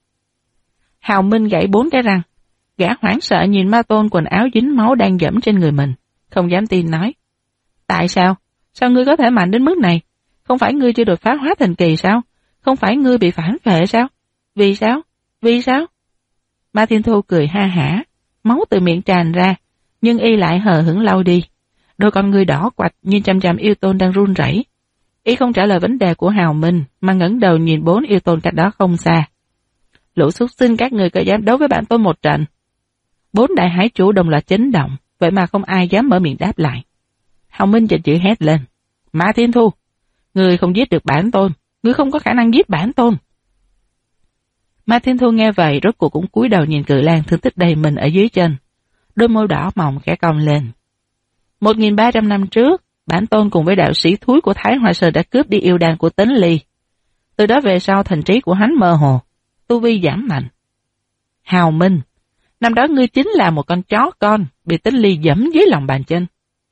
Hào Minh gãy 4 cái răng, gã hoảng sợ nhìn Ma Tôn quần áo dính máu đang dẫm trên người mình, không dám tin nói: Tại sao? Sao ngươi có thể mạnh đến mức này? Không phải ngươi chưa đột phá hóa thành kỳ sao? Không phải ngươi bị phản phệ sao? Vì sao? Vì sao? Ma Thiên Thu cười ha hả, máu từ miệng tràn ra, nhưng y lại hờ hững lau đi. Đôi con ngươi đỏ quạch nhìn chằm chằm yêu tôn đang run rẩy. Y không trả lời vấn đề của Hào Minh, mà ngẩng đầu nhìn 4 yêu tôn cách đó không xa. Lũ súc sinh các người có dám đấu với bản tôn một trận? 4 đại hải chủ đồng loạt chấn động, vậy mà không ai dám mở miệng đáp lại. Hào Minh giận dữ hét lên: Ma Thiên Thu, ngươi không giết được bản tôn, ngươi không có khả năng giết bản tôn. Ma Thiên Thu nghe vậy rốt cuộc cũng cúi đầu nhìn cự lang thương tích đầy mình ở dưới chân, đôi môi đỏ mọng khẽ cong lên. 1.300 năm trước, bản tôn cùng với đạo sĩ thúi của Thái Hoa Sơn đã cướp đi yêu đan của Tính Ly. Từ đó về sau thần trí của hắn mơ hồ, tu vi giảm mạnh. Hào Minh, năm đó ngươi chính là một con chó con bị Tính Ly giẫm dưới lòng bàn chân.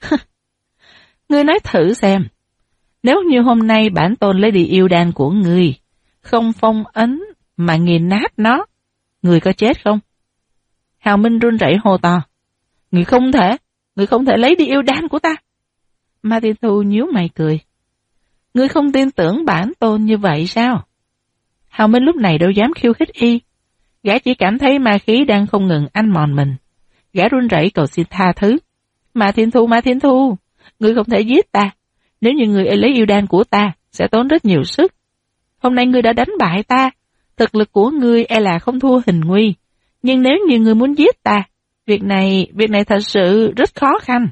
Ngươi nói thử xem, nếu như hôm nay bản tôn lấy đi yêu đan của ngươi, không phong ấn mà nghiền nát nó, ngươi có chết không? Hào Minh run rẩy hô to: Ngươi không thể lấy đi yêu đan của ta. Ma Thiên Thu nhíu mày cười: Ngươi không tin tưởng bản tôn như vậy sao? Hào Minh lúc này đâu dám khiêu khích y, gã chỉ cảm thấy ma khí đang không ngừng ăn mòn mình. Gã run rẩy cầu xin tha thứ: Ma Thiên Thu, ngươi không thể giết ta. Nếu như ngươi lấy yêu đan của ta, sẽ tốn rất nhiều sức. Hôm nay ngươi đã đánh bại ta, thực lực của ngươi e là không thua Hình Nguy. Nhưng nếu như ngươi muốn giết ta, việc này thật sự rất khó khăn.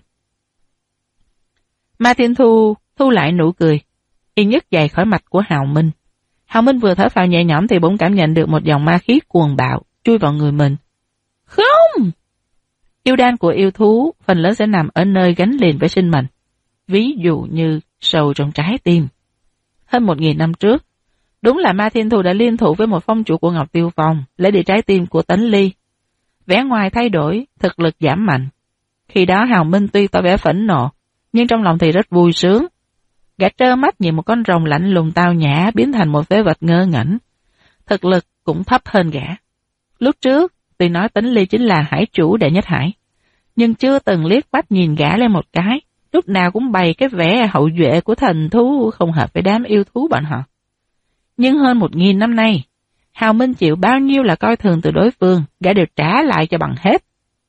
Ma Thiên Thu thu lại nụ cười, y nhấc giày khỏi mặt của Hào Minh. Hào Minh vừa thở phào nhẹ nhõm thì bỗng cảm nhận được một dòng ma khí cuồng bạo chui vào người mình. Không! Yêu đan của yêu thú phần lớn sẽ nằm ở nơi gắn liền với sinh mệnh, ví dụ như sâu trong trái tim. Hơn 1000 năm trước, đúng là Ma Thiên Thù đã liên thủ với một phong chủ của Ngọc Tiêu Phong lấy đi trái tim của Tấn Ly. Vẻ ngoài thay đổi, thực lực giảm mạnh. Khi đó Hào Minh tuy tỏ vẻ phẫn nộ, nhưng trong lòng thì rất vui sướng. Gã trơ mắt nhìn một con rồng lạnh lùng tao nhã biến thành một phế vật ngơ ngẩn. Thực lực cũng thấp hơn gã. Lúc trước, tuy nói Tấn Ly chính là hải chủ đệ nhất hải, nhưng chưa từng liếc mắt nhìn gã lên một cái, lúc nào cũng bày cái vẻ hậu duệ của thần thú không hợp với đám yêu thú bọn họ. Nhưng hơn 1000 năm nay, Hào Minh chịu bao nhiêu là coi thường từ đối phương, gã đều trả lại cho bằng hết.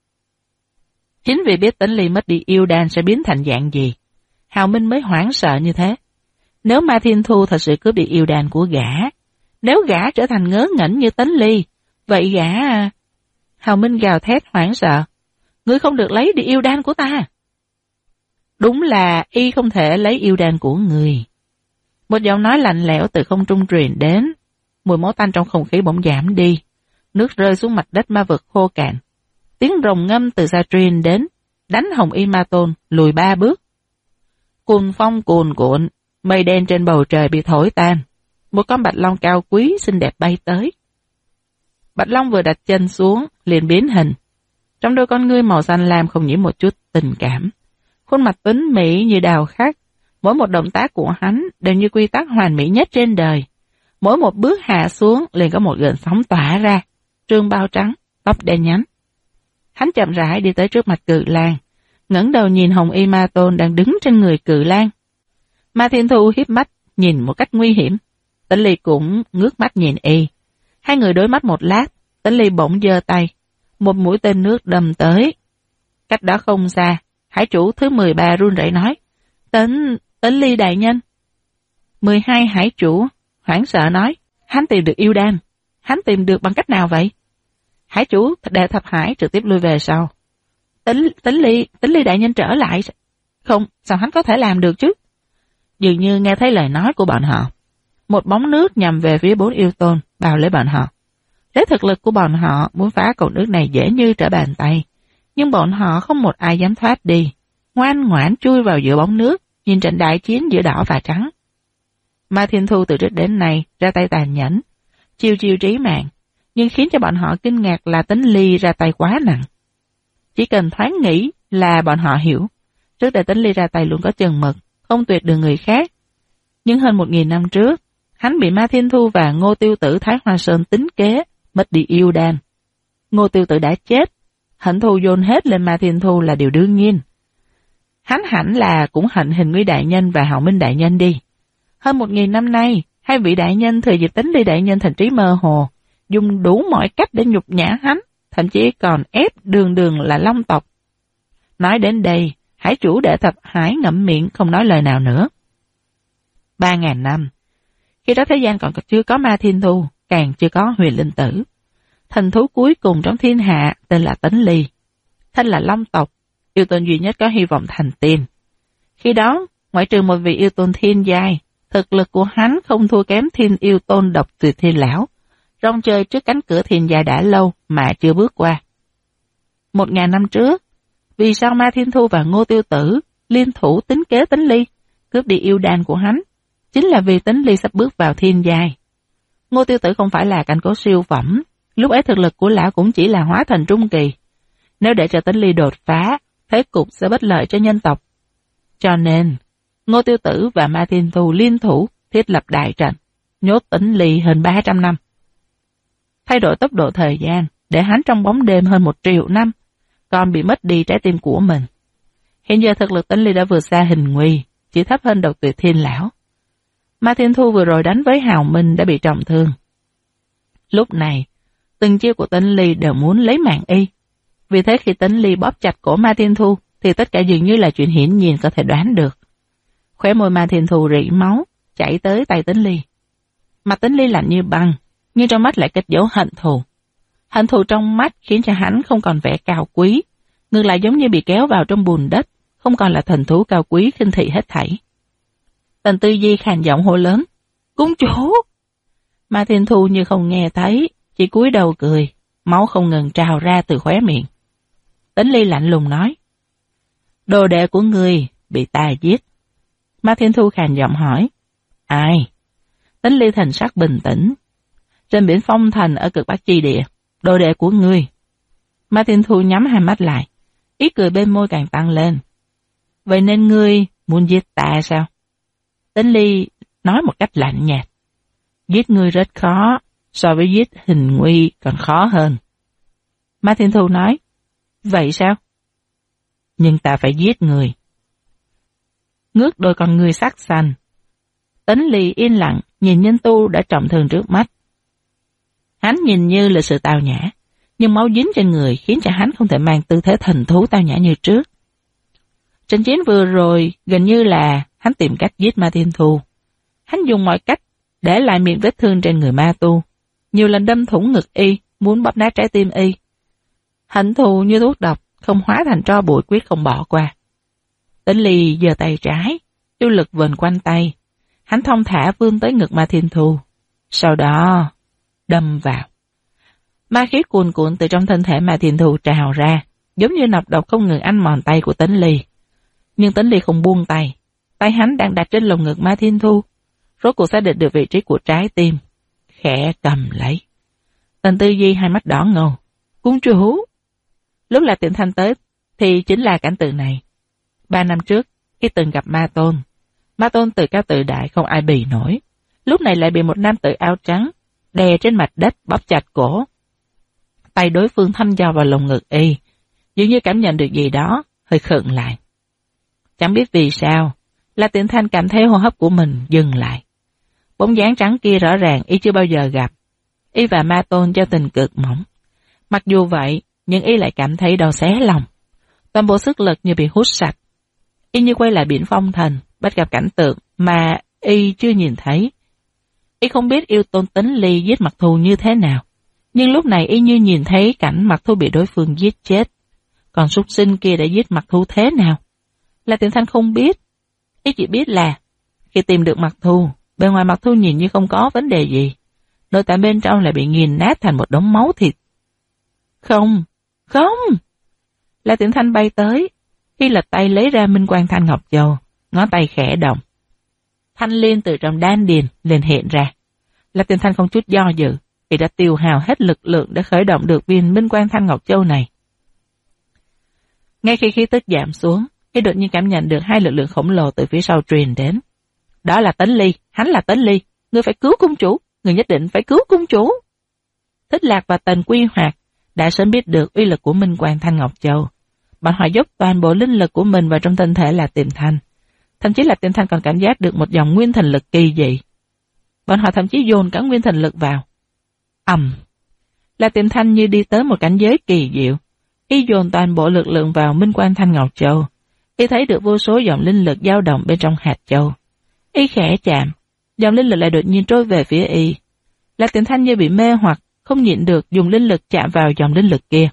Chính vì biết Tấn Ly mất đi yêu đan sẽ biến thành dạng gì, Hào Minh mới hoảng sợ như thế. Nếu Ma Thiên Thu thật sự cướp đi yêu đan của gã, nếu gã trở thành ngớ ngẩn như Tấn Ly, vậy gã... Hào Minh gào thét hoảng sợ. Ngươi không được lấy đi yêu đan của ta. Đúng là y không thể lấy yêu đan của người. Một giọng nói lạnh lẽo từ không trung truyền đến. Mùi máu tanh trong không khí bỗng giảm đi. Nước rơi xuống mặt đất ma vực khô cạn. Tiếng rồng ngâm từ xa truyền đến, đánh Hồng Y Ma Tôn lùi 3 bước. Cuồng phong cuồn cuộn, mây đen trên bầu trời bị thổi tan. Một con bạch long cao quý xinh đẹp bay tới. Bạch long vừa đặt chân xuống, liền biến hình. Trong đôi con ngươi màu xanh lam không nhiễm một chút tình cảm. Khuôn mặt tuấn mỹ như đào khắc. Mỗi một động tác của hắn đều như quy tắc hoàn mỹ nhất trên đời. Mỗi một bước hạ xuống liền có một gợn sóng tỏa ra. Trương bao trắng, tóc đen nhánh. Hắn chậm rãi đi tới trước mặt Cự Lang, ngẩng đầu nhìn Hồng Y Ma Tôn đang đứng trên người Cự Lang. Ma Thiên Thu híp mắt nhìn một cách nguy hiểm. Tấn Ly cũng ngước mắt nhìn y. Hai người đối mắt một lát, Tấn Ly bỗng giơ tay, một mũi tên nước đâm tới. Cách đó không xa, hải chủ thứ 13 run rẩy nói: Tấn Ly đại nhân. 12 hải chủ hoảng sợ nói: hắn tìm được yêu đan, hắn tìm được bằng cách nào vậy? Hải chủ đệ thập hải trực tiếp lui về sau. Tấn Ly đại nhân trở lại. Không, sao hắn có thể làm được chứ? Dường như nghe thấy lời nói của bọn họ. Một bóng nước nhằm về phía 4 yêu tôn, bao lấy bọn họ. Với thực lực của bọn họ, muốn phá cầu nước này dễ như trở bàn tay. Nhưng bọn họ không một ai dám thoát đi. Ngoan ngoãn chui vào giữa bóng nước, nhìn trận đại chiến giữa đỏ và trắng. Ma Thiên Thu từ trước đến nay ra tay tàn nhẫn, chiêu chiêu trí mạng, nhưng khiến cho bọn họ kinh ngạc là Tấn Ly ra tay quá nặng. Chỉ cần thoáng nghĩ là bọn họ hiểu, trước đây Tấn Ly ra tay luôn có chừng mực, không tuyệt đường người khác. Nhưng hơn 1000 năm trước, hắn bị Ma Thiên Thu và Ngô Tiêu Tử Thái Hoa Sơn tính kế, mất đi yêu đan. Ngô Tiêu Tử đã chết, hận thù dồn hết lên Ma Thiên Thu là điều đương nhiên. Hắn hẳn là cũng hận Hình Nguy đại nhân và Hạo Minh đại nhân đi. Hơn 1000 năm nay, hai vị đại nhân thừa dịp Tấn Ly đại nhân thành trí mơ hồ, dùng đủ mọi cách để nhục nhã hắn, thậm chí còn ép đường là Long tộc. Nói đến đây, hải chủ đệ thập hải ngậm miệng không nói lời nào nữa. 3000 năm, khi đó thế gian còn chưa có Ma Thiên Thu, càng chưa có Huyền Linh Tử. Thần thú cuối cùng trong thiên hạ tên là Tấn Ly, thân là Long tộc, yêu tôn duy nhất có hy vọng thành tiên. Khi đó, ngoại trừ một vị yêu tôn thiên giai, thực lực của hắn không thua kém thiên yêu tôn độc tuyệt thiên lão, rong chơi trước cánh cửa thiên giai đã lâu mà chưa bước qua. 1000 năm trước, vì sao Ma Thiên Thu và Ngô Tiêu Tử liên thủ tính kế Tấn Ly, cướp đi yêu đan của hắn, chính là vì Tấn Ly sắp bước vào thiên giai. Ngô Tiêu Tử không phải là cảnh cố siêu phẩm, lúc ấy thực lực của lão cũng chỉ là hóa thần trung kỳ. Nếu để cho Tấn Ly đột phá, thế cục sẽ bất lợi cho nhân tộc. Cho nên, Ngô Tiêu Tử và Ma Thiên Thu liên thủ thiết lập đại trận, nhốt Tấn Ly hơn 300 năm. Thay đổi tốc độ thời gian, để hắn trong bóng đêm hơn 1 triệu năm, còn bị mất đi trái tim của mình. Hiện giờ thực lực Tấn Ly đã vượt xa Hình Nguy, chỉ thấp hơn độc tuyệt thiên lão. Ma Thiên Thu vừa rồi đánh với Hào Minh đã bị trọng thương. Lúc này, từng chiêu của Tấn Ly đều muốn lấy mạng y. Vì thế khi Tấn Ly bóp chặt cổ Ma Thiên Thu, thì tất cả dường như là chuyện hiển nhiên có thể đoán được. Khóe môi Ma Thiên Thu rỉ máu, chảy tới tay Tấn Ly. Mặt Tấn Ly lạnh như băng, nhưng trong mắt lại kết dấu hận thù. Hận thù trong mắt khiến cho hắn không còn vẻ cao quý, ngược lại giống như bị kéo vào trong bùn đất, không còn là thần thú cao quý khinh thị hết thảy. Tần Tư Di khàn giọng hô lớn: "Cung chủ!" Ma Thiên Thu như không nghe thấy, chỉ cúi đầu cười, máu không ngừng trào ra từ khóe miệng. Tấn Ly lạnh lùng nói, đồ đệ của ngươi bị ta giết. Ma Thiên Thu khàn giọng hỏi, ai? Tấn Ly thần sắc bình tĩnh, trên biển Phong Thành ở cực Bắc Chi Địa, đồ đệ của ngươi. Ma Thiên Thu nhắm hai mắt lại, ý cười bên môi càng tăng lên. Vậy nên ngươi muốn giết ta sao? Tấn Ly nói một cách lạnh nhạt, giết ngươi rất khó, so với giết Hình Nguy còn khó hơn. Ma Thiên Thu nói, vậy sao? Nhưng ta phải giết người. Ngước đôi con ngươi sắc xanh. Tấn Ly yên lặng nhìn nhân tu đã trọng thương trước mắt. Hắn nhìn như là sự tao nhã, nhưng máu dính trên người khiến cho hắn không thể mang tư thế thần thú tao nhã như trước. Trận chiến vừa rồi gần như là hắn tìm cách giết Ma Thiên Thu. Hắn dùng mọi cách để lại miệng vết thương trên người ma tu, nhiều lần đâm thủng ngực y, muốn bóp nát trái tim y. Hận thù như thuốc độc, không hóa thành tro bụi quyết không bỏ qua. Tấn Ly giơ tay trái, yêu lực vờn quanh tay. Hắn thong thả vươn tới ngực Ma Thiên Thu, sau đó đâm vào. Ma khí cuồn cuộn từ trong thân thể Ma Thiên Thu trào ra, giống như nọc độc không ngừng ăn mòn tay của Tấn Ly. Nhưng Tấn Ly không buông tay, tay hắn đang đặt trên lồng ngực Ma Thiên Thu, rốt cuộc xác định được vị trí của trái tim, khẽ cầm lấy. Tần Tư Di hai mắt đỏ ngầu, cung chủ. Lúc là Tiệm Thanh tới thì chính là cảnh tượng này. 3 năm trước, y từng gặp Ma Tôn. Ma Tôn tự cao tự đại không ai bì nổi, lúc này lại bị một nam tử áo trắng đè trên mặt đất bóp chặt cổ. Tay đối phương thăm dò vào lồng ngực y, dường như cảm nhận được gì đó, hơi khựng lại. Chẳng biết vì sao, La Tiễn Thanh cảm thấy hô hấp của mình dừng lại. Bóng dáng trắng kia rõ ràng y chưa bao giờ gặp. Y và Ma Tôn giao tình cực mỏng. Mặc dù vậy, nhưng y lại cảm thấy đau xé lòng. Toàn bộ sức lực như bị hút sạch. Y như quay lại biển Phong Thành, bắt gặp cảnh tượng mà y chưa nhìn thấy. Y không biết yêu tôn Tấn Ly giết Mặc Thù như thế nào, nhưng lúc này y như nhìn thấy cảnh Mặc Thù bị đối phương giết chết. Còn súc sinh kia đã giết Mặc Thù thế nào? La Tiễn Thanh không biết. Y chỉ biết là khi tìm được Mặc Thù, bề ngoài Mặc Thù nhìn như không có vấn đề gì, nội tạng bên trong lại bị nghiền nát thành một đống máu thịt. Không, không! La Tiễn Thanh bay tới, y lật tay lấy ra Minh Quang Thanh Ngọc Châu, ngón tay khẽ động. Thanh liên từ trong đan điền liền hiện ra. La Tiễn Thanh không chút do dự, y đã tiêu hao hết lực lượng để khởi động được viên Minh Quang Thanh Ngọc Châu này. Ngay khi khí tức giảm xuống, y đột nhiên cảm nhận được hai lực lượng khổng lồ từ phía sau truyền đến. Đó là Tấn Ly, hắn là Tấn Ly, ngươi phải cứu cung chủ, ngươi nhất định phải cứu cung chủ. Thích Lạc và Tần Quy Hoạt đã sớm biết được uy lực của Minh Quang Thanh Ngọc Châu. Bọn họ dốc toàn bộ linh lực của mình vào trong thân thể là Tiềm Thanh. Thậm chí là Tiềm Thanh còn cảm giác được một dòng nguyên thần lực kỳ dị. Bọn họ thậm chí dồn cả nguyên thần lực vào. Là Tiềm Thanh như đi tới một cảnh giới kỳ diệu. Y dồn toàn bộ lực lượng vào Minh Quang Thanh Ngọc Châu. Y thấy được vô số dòng linh lực dao động bên trong hạt châu. Y khẽ chạm, dòng linh lực lại đột nhiên trôi về phía y. Là Tiềm Thanh như bị mê hoặc, không nhịn được dùng linh lực chạm vào dòng linh lực kia.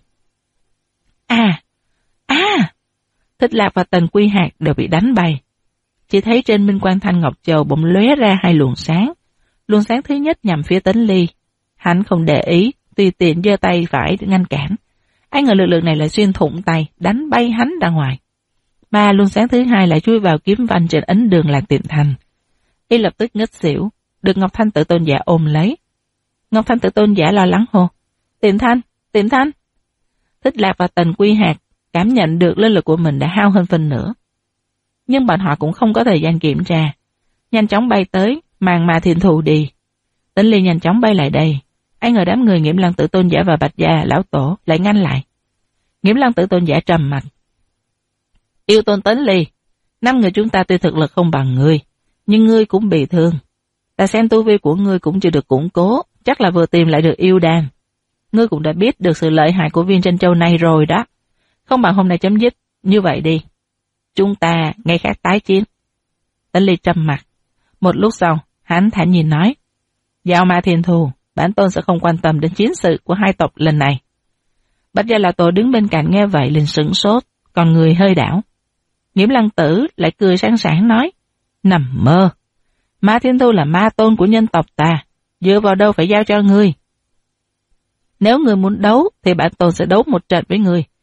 Thích Lạc và Tần Quy Hạc đều bị đánh bay. Chỉ thấy trên Minh Quang Thanh Ngọc Châu bỗng lóe ra hai luồng sáng. Luồng sáng thứ nhất nhằm phía Tấn Ly. Hắn không để ý, tùy tiện giơ tay phải ngăn cản. Ai ngờ lực lượng này lại xuyên thủng tay, đánh bay hắn ra ngoài. Mà luồng sáng thứ hai lại chui vào kiếm văn trên ấn đường Lạc Tiệm Thanh. Y lập tức ngất xỉu, được Ngọc Thanh Tự Tôn Giả ôm lấy. Ngọc Thanh Tự Tôn Giả lo lắng hô: Tiệm Thanh, Tiệm Thanh. Thích Lạc và Tần Quy Hạc cảm nhận được linh lực của mình đã hao hơn phân nửa. Nhưng bọn họ cũng không có thời gian kiểm tra. Nhanh chóng bay tới, mang Ma Thiên Thù đi. Tấn Ly nhanh chóng bay lại đây. Ai ngờ đám người Nghiễm Lăng Tự Tôn Giả và Bạch Gia Lão Tổ lại ngăn lại. Nghiễm Lăng Tự Tôn Giả trầm mặt. Yêu tôn Tấn Ly, 5 người chúng ta tuy thực lực không bằng ngươi, nhưng ngươi cũng bị thương. Ta xem tu vi của ngươi cũng chưa được củng cố, chắc là vừa tìm lại được yêu đan. Ngươi cũng đã biết được sự lợi hại của viên Tranh Châu này rồi đó. Không bằng hôm nay chấm dứt, như vậy đi. Chúng ta ngay khác tái chiến. Tấn Ly trầm mặt. Một lúc sau, hắn thản nhiên nói: Giao Ma Thiên Thù, bản tôn sẽ không quan tâm đến chiến sự của hai tộc lần này. Bạch Gia Lão Tổ đứng bên cạnh nghe vậy liền sửng sốt, còn người hơi đảo. Nghiễm Lăng Tử lại cười sáng sảng nói: Nằm mơ. Ma Thiên Thù là ma tôn của nhân tộc ta, dựa vào đâu phải giao cho ngươi. Nếu ngươi muốn đấu thì bản tôn sẽ đấu một trận với ngươi.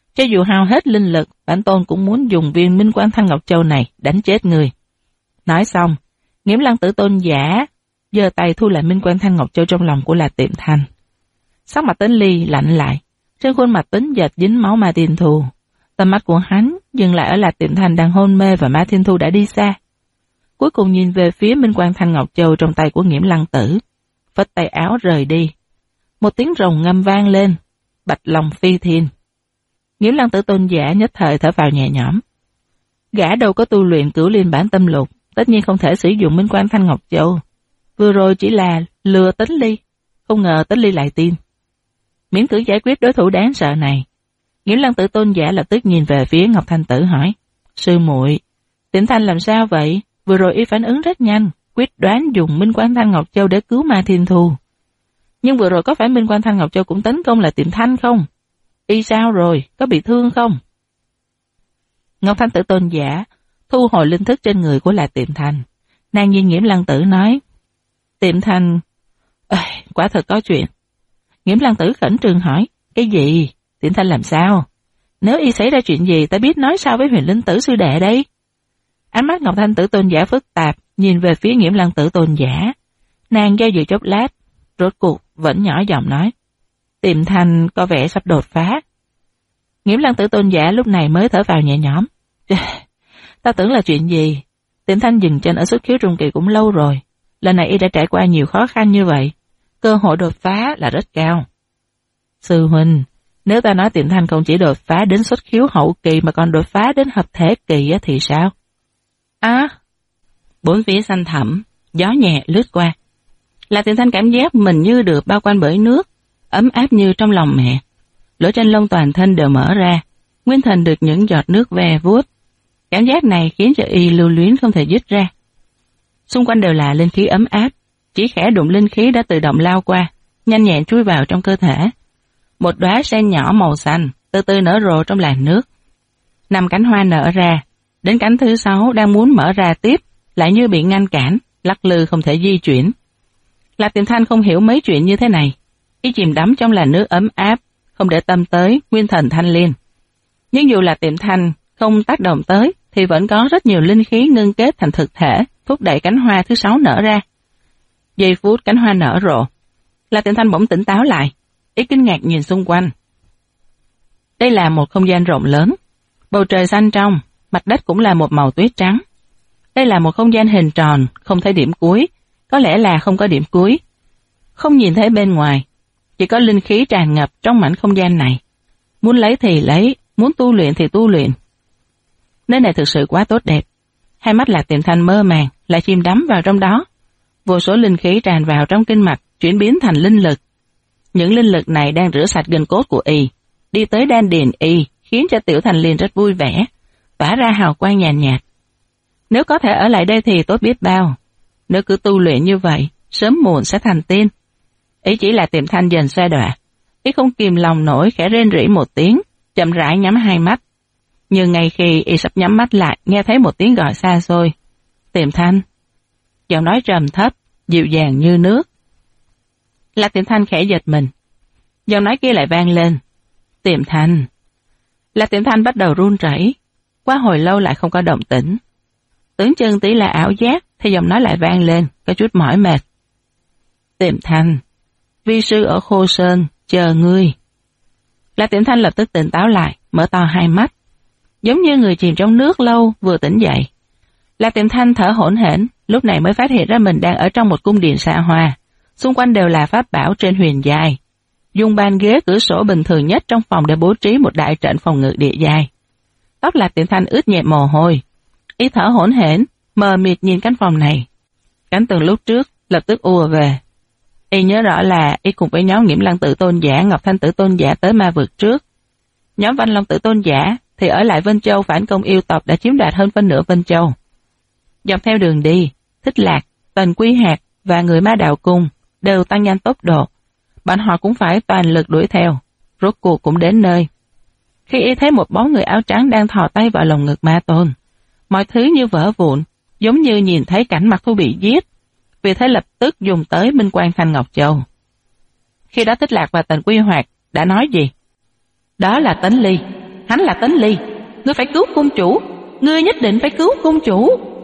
Cho dù hao hết linh lực, bản tôn cũng muốn dùng viên Minh Quang Thanh Ngọc Châu này đánh chết người. Nói xong, Nghiễm Lăng Tử Tôn giả giơ tay thu lại Minh Quang Thanh Ngọc Châu trong lòng của La Tiệm Thanh. Sắc mặt Tính Ly lạnh lại, trên khuôn mặt Tính Dệt dính máu Ma Thiên Thu. Tầm mắt của hắn dừng lại ở La Tiệm Thanh đang hôn mê và Ma Thiên Thu đã đi xa. Cuối cùng nhìn về phía Minh Quang Thanh Ngọc Châu trong tay của Nghiễm Lăng Tử, phất tay áo rời đi. Một tiếng rồng ngâm vang lên, bạch long phi thiên. Nghiễm Lăng Tử Tôn giả nhất thời thở vào nhẹ nhõm. Gã đâu có tu luyện Cửu Liên Bản Tâm Lục, tất nhiên không thể sử dụng Minh Quang Thanh Ngọc Châu. Vừa rồi chỉ là lừa Tính Ly, không ngờ Tính Ly lại tin. Miễn cưỡng giải quyết đối thủ đáng sợ này, Nghiễm Lăng Tử Tôn giả lập tức nhìn về phía Ngọc Thanh Tử hỏi: Sư muội, Tiệm Thanh làm sao vậy? Vừa rồi y phản ứng rất nhanh, quyết đoán dùng Minh Quang Thanh Ngọc Châu để cứu Ma Thiên Thu. Nhưng vừa rồi có phải Minh Quang Thanh Ngọc Châu cũng tấn công là Tiệm Thanh không? Y sao rồi? Có bị thương không? Ngọc Thanh Tử Tôn giả thu hồi linh thức trên người của là Tiệm Thanh. Nàng nhìn Nghiễm Lăng Tử nói: Tiệm Thanh, quả thật có chuyện. Nghiễm Lăng Tử khẩn trương hỏi: Cái gì? Tiệm Thanh làm sao? Nếu y xảy ra chuyện gì, ta biết nói sao với Huyền Linh Tử sư đệ đây? Ánh mắt Ngọc Thanh Tử Tôn giả phức tạp, nhìn về phía Nghiễm Lăng Tử Tôn giả. Nàng do dự chốc lát, rốt cuộc vẫn nhỏ giọng nói: Tiệm Thanh có vẻ sắp đột phá. Nghiễm Lăng Tử Tôn giả lúc này mới thở vào nhẹ nhõm. Ta tưởng là chuyện gì? Tiệm Thanh dừng chân ở xuất khiếu trung kỳ cũng lâu rồi. Lần này y đã trải qua nhiều khó khăn như vậy, cơ hội đột phá là rất cao. Sư huynh, nếu ta nói Tiệm Thanh không chỉ đột phá đến xuất khiếu hậu kỳ mà còn đột phá đến hợp thể kỳ thì sao? Bốn phía xanh thẳm, gió nhẹ lướt qua. Là Tiệm Thanh cảm giác mình như được bao quanh bởi nước, ấm áp như trong lòng mẹ. Lỗ chân lông toàn thân đều mở ra, nguyên thần được những giọt nước ve vuốt. Cảm giác này khiến cho y lưu luyến không thể dứt ra. Xung quanh đều là linh khí ấm áp, chỉ khẽ đụng linh khí đã tự động lao qua, nhanh nhẹn chui vào trong cơ thể. Một đóa sen nhỏ màu xanh từ từ nở rộ trong làn nước. 5 cánh hoa nở ra, đến cánh thứ 6 đang muốn mở ra tiếp, lại như bị ngăn cản, lắc lư không thể di chuyển. Lạc Tiệm Thanh không hiểu mấy chuyện như thế này, y chìm đắm trong làn nước ấm áp, không để tâm tới nguyên thần thanh liên. Nhưng dù là Tiệm Thanh không tác động tới, thì vẫn có rất nhiều linh khí ngưng kết thành thực thể, thúc đẩy cánh hoa thứ 6 nở ra. Giây phút cánh hoa nở rộ, Lạc Tiệm Thanh bỗng tỉnh táo lại, ý kinh ngạc nhìn xung quanh. Đây là một không gian rộng lớn, bầu trời xanh trong, mặt đất cũng là một màu tuyết trắng. Đây là một không gian hình tròn, không thấy điểm cuối, có lẽ là không có điểm cuối. Không nhìn thấy bên ngoài, chỉ có linh khí tràn ngập trong mảnh không gian này. Muốn lấy thì lấy, muốn tu luyện thì tu luyện. Nơi này thực sự quá tốt đẹp. Hai mắt Lạc Tiệm Thanh mơ màng, lại chìm đắm vào trong đó. Vô số linh khí tràn vào trong kinh mạch, chuyển biến thành linh lực. Những linh lực này đang rửa sạch gân cốt của y, đi tới đan điền y, khiến cho Tiểu Thanh Liên rất vui vẻ, tỏa ra hào quang nhàn nhạt. Nếu có thể ở lại đây thì tốt biết bao. Nếu cứ tu luyện như vậy, sớm muộn sẽ thành tiên. Ý chỉ là Tiệm Thanh dần xoay đọa, y không kìm lòng nổi khẽ rên rỉ một tiếng, chậm rãi nhắm hai mắt. Nhưng ngay khi y sắp nhắm mắt lại, nghe thấy một tiếng gọi xa xôi. Tiệm Thanh. Giọng nói trầm thấp, dịu dàng như nước. Lạc Tiệm Thanh khẽ giật mình. Giọng nói kia lại vang lên. Tiệm Thanh. Lạc Tiệm Thanh bắt đầu run rẩy. Qua hồi lâu lại không có động tĩnh. Tưởng chừng tí là ảo giác, thì giọng nói lại vang lên, có chút mỏi mệt. Tiệm Thanh. Vi sư ở Khô Sơn, chờ ngươi. Lạc Tiệm Thanh lập tức tỉnh táo lại, mở to hai mắt. Giống như người chìm trong nước lâu vừa tỉnh dậy. Lạc Tiệm Thanh thở hổn hển, lúc này mới phát hiện ra mình đang ở trong một cung điện xa hoa. Xung quanh đều là pháp bảo trên huyền giai. Dùng bàn ghế cửa sổ bình thường nhất trong phòng để bố trí một đại trận phòng ngự địa giai. Tóc Lạc Tiệm Thanh ướt nhẹp mồ hôi. Y thở hổn hển, mờ mịt nhìn căn phòng này. Cảnh tượng lúc trước lập tức ùa về. Y nhớ rõ là y cùng với nhóm Nghiễm Lăng Tử Tôn giả, Ngọc Thanh Tử Tôn giả tới ma vực trước. Nhóm Văn Long Tử Tôn giả thì ở lại Vân Châu phản công yêu tộc đã chiếm đoạt hơn phân nửa Vân Châu. Dọc theo đường đi, Thích Lạc, Tần Quy Hạc và người Ma Đạo Cung đều tăng nhanh tốc độ. Bọn họ cũng phải toàn lực đuổi theo, rốt cuộc cũng đến nơi. Khi y thấy một bóng người áo trắng đang thò tay vào lồng ngực Ma Tôn, mọi thứ như vỡ vụn, giống như nhìn thấy cảnh Mặc Thu bị giết, vì thế lập tức dùng tới Minh Quang Thanh Ngọc Châu. Khi đó Thích Lạc và Tần Quy Hoạt đã nói gì? Đó là Tấn Ly. hắn là Tấn Ly, ngươi phải cứu cung chủ, ngươi nhất định phải cứu cung chủ.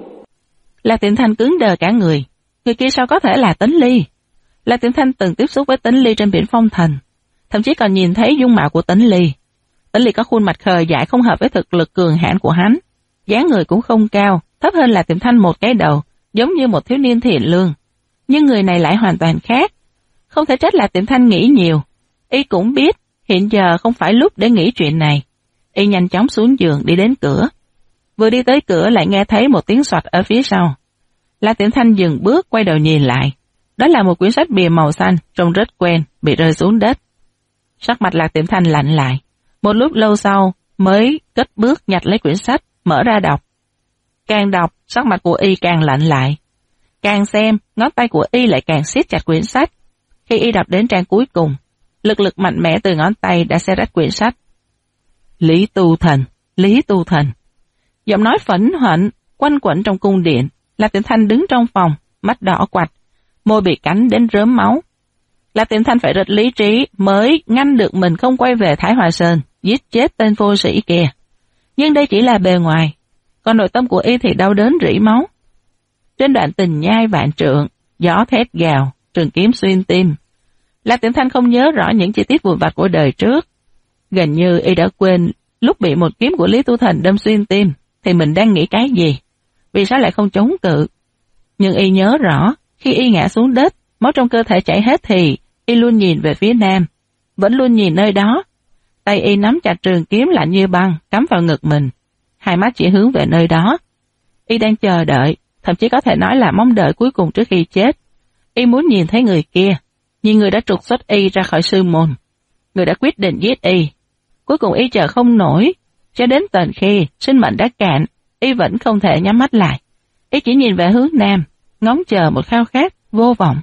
Lạc Tiệm Thanh cứng đờ cả người kia sao có thể là Tấn Ly? Lạc Tiệm Thanh từng tiếp xúc với Tấn Ly trên biển Phong Thành, thậm chí còn nhìn thấy dung mạo của Tấn Ly. Tấn Ly có khuôn mặt khờ dại không hợp với thực lực cường hãn của hắn, dáng người cũng không cao, thấp hơn Lạc Tiệm Thanh một cái đầu, giống như một thiếu niên thiện lương. Nhưng người này lại hoàn toàn khác. Không thể trách Lạc Tiệm Thanh nghĩ nhiều. Y cũng biết hiện giờ không phải lúc để nghĩ chuyện này. Y nhanh chóng xuống giường đi đến cửa. Vừa đi tới cửa lại nghe thấy một tiếng xoạch ở phía sau. Lạc Tiệm Thanh dừng bước quay đầu nhìn lại. Đó là một quyển sách bìa màu xanh trông rất quen bị rơi xuống đất. Sắc mặt Lạc Tiệm Thanh lạnh lại. Một lúc lâu sau mới cất bước nhặt lấy quyển sách, mở ra đọc. Càng đọc, sắc mặt của Y càng lạnh lại. Càng xem, ngón tay của Y lại càng siết chặt quyển sách. Khi Y đọc đến trang cuối cùng, lực mạnh mẽ từ ngón tay đã xé rách quyển sách. Lý Tu Thần, Lý Tu Thần. Giọng nói phẫn hận quanh quẩn trong cung điện. Lạc Tiệm Thanh đứng trong phòng, mắt đỏ quạch, môi bị cắn đến rớm máu. Lạc Tiệm Thanh phải rất lý trí mới ngăn được mình không quay về Thái Hòa Sơn, giết chết tên vô sĩ kia. Nhưng đây chỉ là bề ngoài, còn nội tâm của Y thì đau đớn rỉ máu. Trên đoạn tình nhai vạn trượng, gió thét gào, trường kiếm xuyên tim. Lạc Tiệm Thanh không nhớ rõ những chi tiết vụn vặt của đời trước. Gần như Y đã quên lúc bị một kiếm của Lý Tu Thần đâm xuyên tim thì mình đang nghĩ cái gì, vì sao lại không chống cự. Nhưng Y nhớ rõ, khi Y ngã xuống đất, máu trong cơ thể chảy hết thì Y luôn nhìn về phía nam, vẫn luôn nhìn nơi đó. Tay Y nắm chặt trường kiếm lạnh như băng cắm vào ngực mình, hai mắt chỉ hướng về nơi đó. Y đang chờ đợi, thậm chí có thể nói là mong đợi cuối cùng trước khi chết. Y muốn nhìn thấy người kia, nhưng người đã trục xuất Y ra khỏi sư môn, người đã quyết định giết Y. Cuối cùng Y chờ không nổi, cho đến tận khi sinh mệnh đã cạn, Y vẫn không thể nhắm mắt lại. Y chỉ nhìn về hướng nam, ngóng chờ một khao khát vô vọng.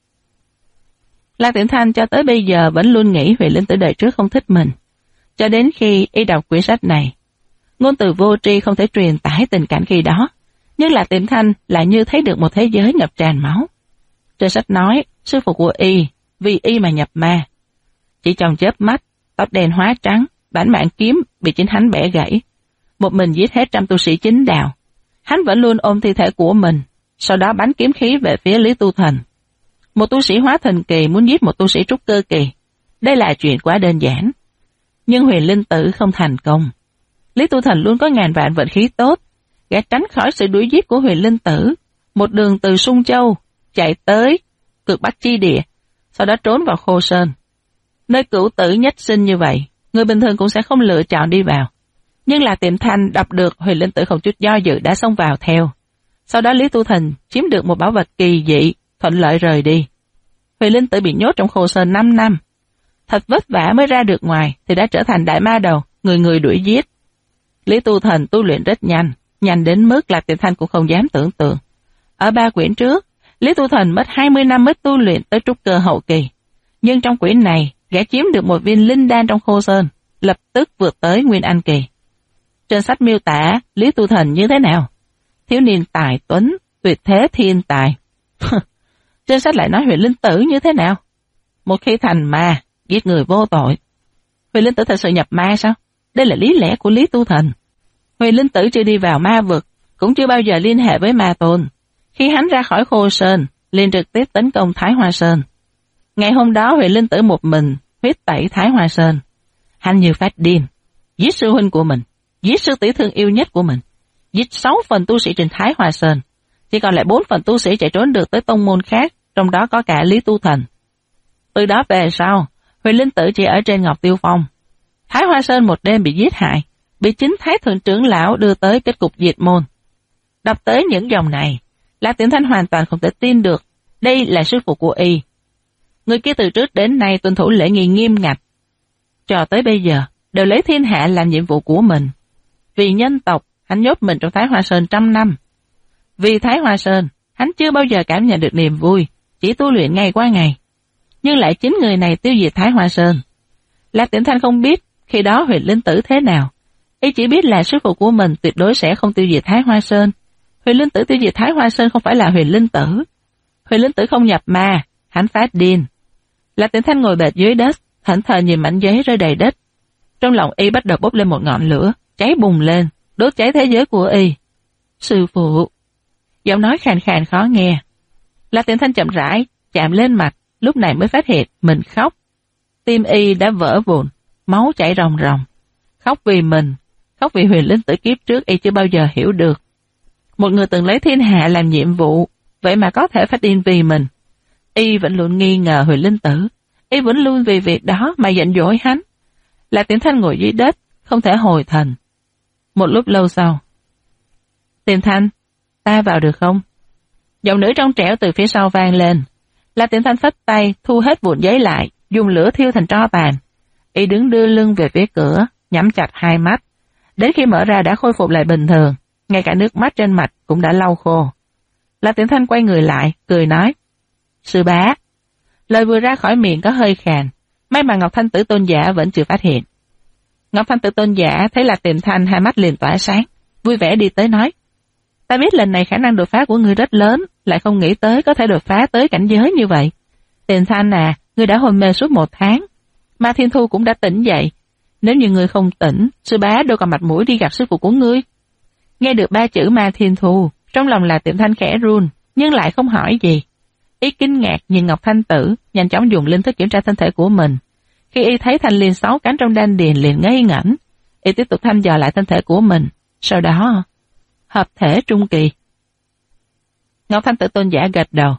Lạc Tiệm Thanh cho tới bây giờ vẫn luôn nghĩ Huyền Linh Tử đời trước không thích mình. Cho đến khi Y đọc quyển sách này, ngôn từ vô tri không thể truyền tải tình cảnh khi đó, nhưng Lạc Tiệm Thanh lại như thấy được một thế giới ngập tràn máu. Trên sách nói, sư phụ của Y vì Y mà nhập ma. Chỉ trong chớp mắt, tóc đen hóa trắng, bản mạng kiếm bị chính hắn bẻ gãy. Một mình giết hết 100 tu sĩ chính đạo. Hắn vẫn luôn ôm thi thể của mình, sau đó bắn kiếm khí về phía Lý Tu Thần. Một tu sĩ hóa thần kỳ muốn giết một tu sĩ trúc cơ kỳ, đây là chuyện quá đơn giản. Nhưng Huyền Linh Tử không thành công. Lý Tu Thần luôn có ngàn vạn vận khí tốt, gã tránh khỏi sự đuổi giết của Huyền Linh Tử, một đường từ Sung Châu chạy tới Cực Bắc Chi Địa, sau đó trốn vào Khô Sơn. Nơi cửu tử nhất sinh như vậy, người bình thường cũng sẽ không lựa chọn đi vào. Nhưng Lạc Tiệm Thanh đọc được Huyền Linh Tử không chút do dự đã xông vào theo. Sau đó Lý Tu Thần chiếm được một bảo vật kỳ dị, thuận lợi rời đi. Huyền Linh Tử bị nhốt trong Khô Sơn 5 năm. Thật vất vả mới ra được ngoài thì đã trở thành đại ma đầu, người người đuổi giết. Lý Tu Thần tu luyện rất nhanh, nhanh đến mức Lạc Tiệm Thanh cũng không dám tưởng tượng. Ở 3 quyển trước, Lý Tu Thần mất 20 năm mới tu luyện tới trúc cơ hậu kỳ. Nhưng trong quyển này, gã chiếm được một viên linh đan trong Khô Sơn, lập tức vượt tới Nguyên Anh kỳ. Trên sách miêu tả Lý Tu Thần như thế nào? Thiếu niên tài tuấn, tuyệt thế thiên tài. Trên sách lại nói Huyền Linh Tử như thế nào? Một khi thành ma, giết người vô tội. Huyền Linh Tử thật sự nhập ma sao? Đây là lý lẽ của Lý Tu Thần. Huyền Linh Tử chưa đi vào ma vực, cũng chưa bao giờ liên hệ với ma tôn. Khi hắn ra khỏi Khô Sơn, liền trực tiếp tấn công Thái Hoa Sơn. Ngày hôm đó Huyền Linh Tử một mình huyết tẩy Thái Hoa Sơn. Hắn như phát điên, giết sư huynh của mình, giết sư tỷ thương yêu nhất của mình, giết 6 phần tu sĩ trên Thái Hoa Sơn, chỉ còn lại 4 phần tu sĩ chạy trốn được tới tông môn khác, trong đó có cả Lý Tu Thần. Từ đó về sau, Huyền Linh Tử chỉ ở trên Ngọc Tiêu Phong. Thái Hoa Sơn một đêm bị giết hại, bị chính Thái Thượng trưởng lão đưa tới kết cục diệt môn. Đọc tới những dòng này, Lạc Tiệm Thanh hoàn toàn không thể tin được đây là sư phụ của Y. Người kia từ trước đến nay tuân thủ lễ nghi nghiêm ngặt, cho tới bây giờ đều lấy thiên hạ làm nhiệm vụ của mình. Vì nhân tộc, hắn nhốt mình trong Thái Hoa Sơn 100 năm. Vì Thái Hoa Sơn, hắn chưa bao giờ cảm nhận được niềm vui, chỉ tu luyện ngày qua ngày. Nhưng lại chính người này tiêu diệt Thái Hoa Sơn. Lạc Tiệm Thanh không biết khi đó Huyền Linh Tử thế nào. Y chỉ biết là sư phụ của mình tuyệt đối sẽ không tiêu diệt Thái Hoa Sơn. Huyền Linh Tử tiêu diệt Thái Hoa Sơn không phải là Huyền Linh Tử. Huyền Linh Tử không nhập ma, hắn phát điên. Lạc Tiệm Thanh ngồi bệt dưới đất, thẫn thờ nhìn mảnh giấy rơi đầy đất. Trong lòng y bắt đầu bốc lên một ngọn lửa, cháy bùng lên, đốt cháy thế giới của y. Sư phụ! Giọng nói khàn khàn khó nghe. La Tiền Thanh chậm rãi chạm lên mặt, lúc này mới phát hiện mình khóc. Tim y đã vỡ vụn, máu chảy ròng ròng. Khóc vì mình, khóc vì huyền linh tử kiếp trước y chưa bao giờ hiểu được. Một người từng lấy thiên hạ làm nhiệm vụ, vậy mà có thể phát điên vì mình. Y vẫn luôn nghi ngờ huyền linh tử, y vẫn luôn vì việc đó mà giận dỗi hắn. La Tiền Thanh ngồi dưới đất, không thể hồi thần. Một lúc lâu sau, Tiền Thanh, ta vào được không? Giọng nữ trong trẻo từ phía sau vang lên. La Tiền Thanh phất tay, thu hết vụn giấy lại, dùng lửa thiêu thành tro tàn. Y đứng đưa lưng về phía cửa, nhắm chặt hai mắt. Đến khi mở ra đã khôi phục lại bình thường, ngay cả nước mắt trên mặt cũng đã lau khô. La Tiền Thanh quay người lại, cười nói. Sư bá. Lời vừa ra khỏi miệng có hơi khàn, may mà Ngọc Thanh Tử Tôn giả vẫn chưa phát hiện. Ngọc Thanh Tử Tôn giả thấy La Tiền Thanh hai mắt liền tỏa sáng, vui vẻ đi tới nói. Ta biết lần này khả năng đột phá của ngươi rất lớn, lại không nghĩ tới có thể đột phá tới cảnh giới như vậy. Tiền Thanh à, ngươi đã hôn mê suốt 1 tháng. Ma Thiên Thu cũng đã tỉnh dậy. Nếu như ngươi không tỉnh, sư bá đâu còn mặt mũi đi gặp sư phụ của ngươi. Nghe được 3 chữ Ma Thiên Thu, trong lòng là Tiền Thanh khẽ run, nhưng lại không hỏi gì. Y kinh ngạc nhìn Ngọc Thanh Tử, nhanh chóng dùng linh thức kiểm tra thân thể của mình. Khi y thấy thanh liên 6 cánh trong đan điền liền ngây ngẩn, y tiếp tục thăm dò lại thân thể của mình. Sau đó, hợp thể trung kỳ. Ngọc Thanh Tử Tôn giả gật đầu.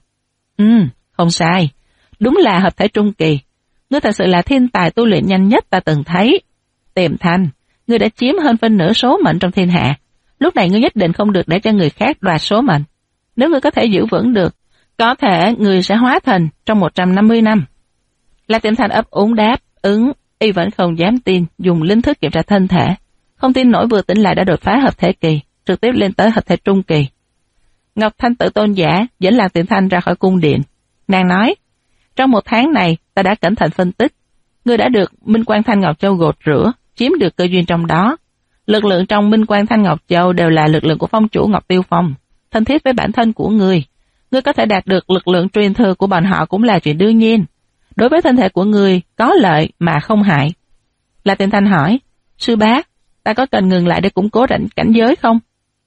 Không sai, đúng là hợp thể trung kỳ. Ngươi thật sự là thiên tài tu luyện nhanh nhất ta từng thấy. Tiềm Thanh, ngươi đã chiếm hơn phân nửa số mệnh trong thiên hạ. Lúc này ngươi nhất định không được để cho người khác đoạt số mệnh. Nếu ngươi có thể giữ vững được, có thể ngươi sẽ hóa thần trong 150 năm. La Tiềm Thanh ấp úng đáp, y vẫn không dám tin, dùng linh thức kiểm tra thân thể. Không tin nổi vừa tỉnh lại đã đột phá hợp thể kỳ, trực tiếp lên tới hợp thể trung kỳ. Ngọc Thanh Tử Tôn giả dẫn La Tiềm Thanh ra khỏi cung điện. Nàng nói, trong 1 tháng này ta đã cẩn thận phân tích. Ngươi đã được Minh Quang Thanh Ngọc Châu gột rửa, chiếm được cơ duyên trong đó. Lực lượng trong Minh Quang Thanh Ngọc Châu đều là lực lượng của phong chủ Ngọc Tiêu Phong, thân thiết với bản thân của ngươi. Ngươi có thể đạt được lực lượng truyền thừa của bọn họ cũng là chuyện đương nhiên. Đối với thân thể của ngươi có lợi mà không hại. La Tiềm Thanh hỏi, sư bá, ta có cần ngừng lại để củng cố cảnh giới không?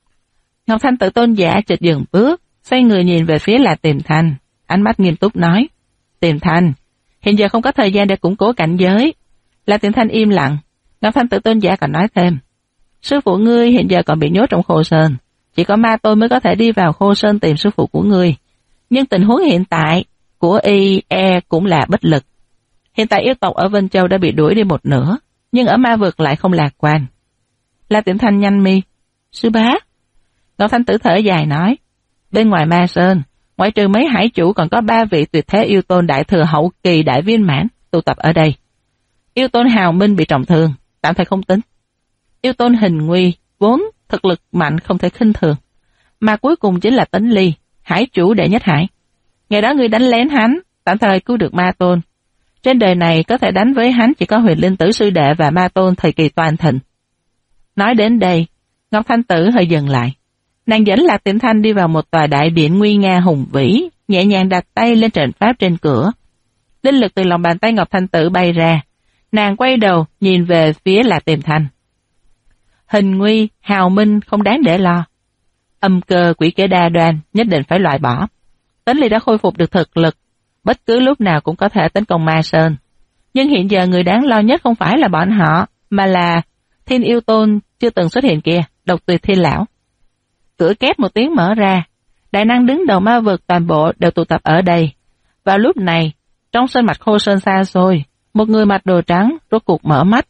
Ngọc Thanh Tử Tôn giả chợt dừng bước, xoay người nhìn về phía La Tiềm Thanh, ánh mắt nghiêm túc nói, Tiềm Thanh, hiện giờ không có thời gian để củng cố cảnh giới. La Tiềm Thanh im lặng. Ngọc Thanh Tử Tôn giả còn nói thêm, sư phụ ngươi hiện giờ còn bị nhốt trong Khô Sơn, chỉ có ma tôi mới có thể đi vào Khô Sơn tìm sư phụ của ngươi. Nhưng tình huống hiện tại của y cũng là bất lực. Hiện tại yêu tộc ở Vân Châu đã bị đuổi đi 1/2, nhưng ở ma vực lại không lạc quan. La Tiềm Thanh nhăn mi, sư bá. Ngọc Thanh Tử thở dài nói, bên ngoài Ma Sơn, ngoại trừ mấy hải chủ còn có 3 vị tuyệt thế yêu tôn đại thừa hậu kỳ đại viên mãn tụ tập ở đây. Yêu tôn Hào Minh bị trọng thương, tạm thời không tính. Yêu tôn Hình Nguy vốn thực lực mạnh không thể khinh thường, mà cuối cùng chính là Tấn Ly, hải chủ đệ nhất hải. Ngày đó ngươi đánh lén hắn, tạm thời cứu được ma tôn. Trên đời này có thể đánh với hắn chỉ có Huyền Linh Tử sư đệ và ma tôn thời kỳ toàn thịnh. Nói đến đây, Ngọc Thanh Tử hơi dừng lại. Nàng dẫn La Tiềm Thanh đi vào một tòa đại điện nguy nga hùng vĩ, nhẹ nhàng đặt tay lên trận pháp trên cửa. Linh lực từ lòng bàn tay Ngọc Thanh Tử bay ra. Nàng quay đầu nhìn về phía La Tiềm Thanh. Hình Nguy, Hào Minh không đáng để lo. Âm cơ quỷ kế đa đoan nhất định phải loại bỏ. Tấn Ly đã khôi phục được thực lực, bất cứ lúc nào cũng có thể tấn công Ma Sơn. Nhưng hiện giờ người đáng lo nhất không phải là bọn họ, mà là Thiên Yêu Tôn chưa từng xuất hiện kia, Độc Tuyệt Thiên Lão. Cửa két một tiếng mở ra, đại năng đứng đầu ma vực toàn bộ đều tụ tập ở đây. Vào lúc này, trong sơn mạch Khô Sơn xa xôi, một người mặc đồ trắng rốt cuộc mở mắt.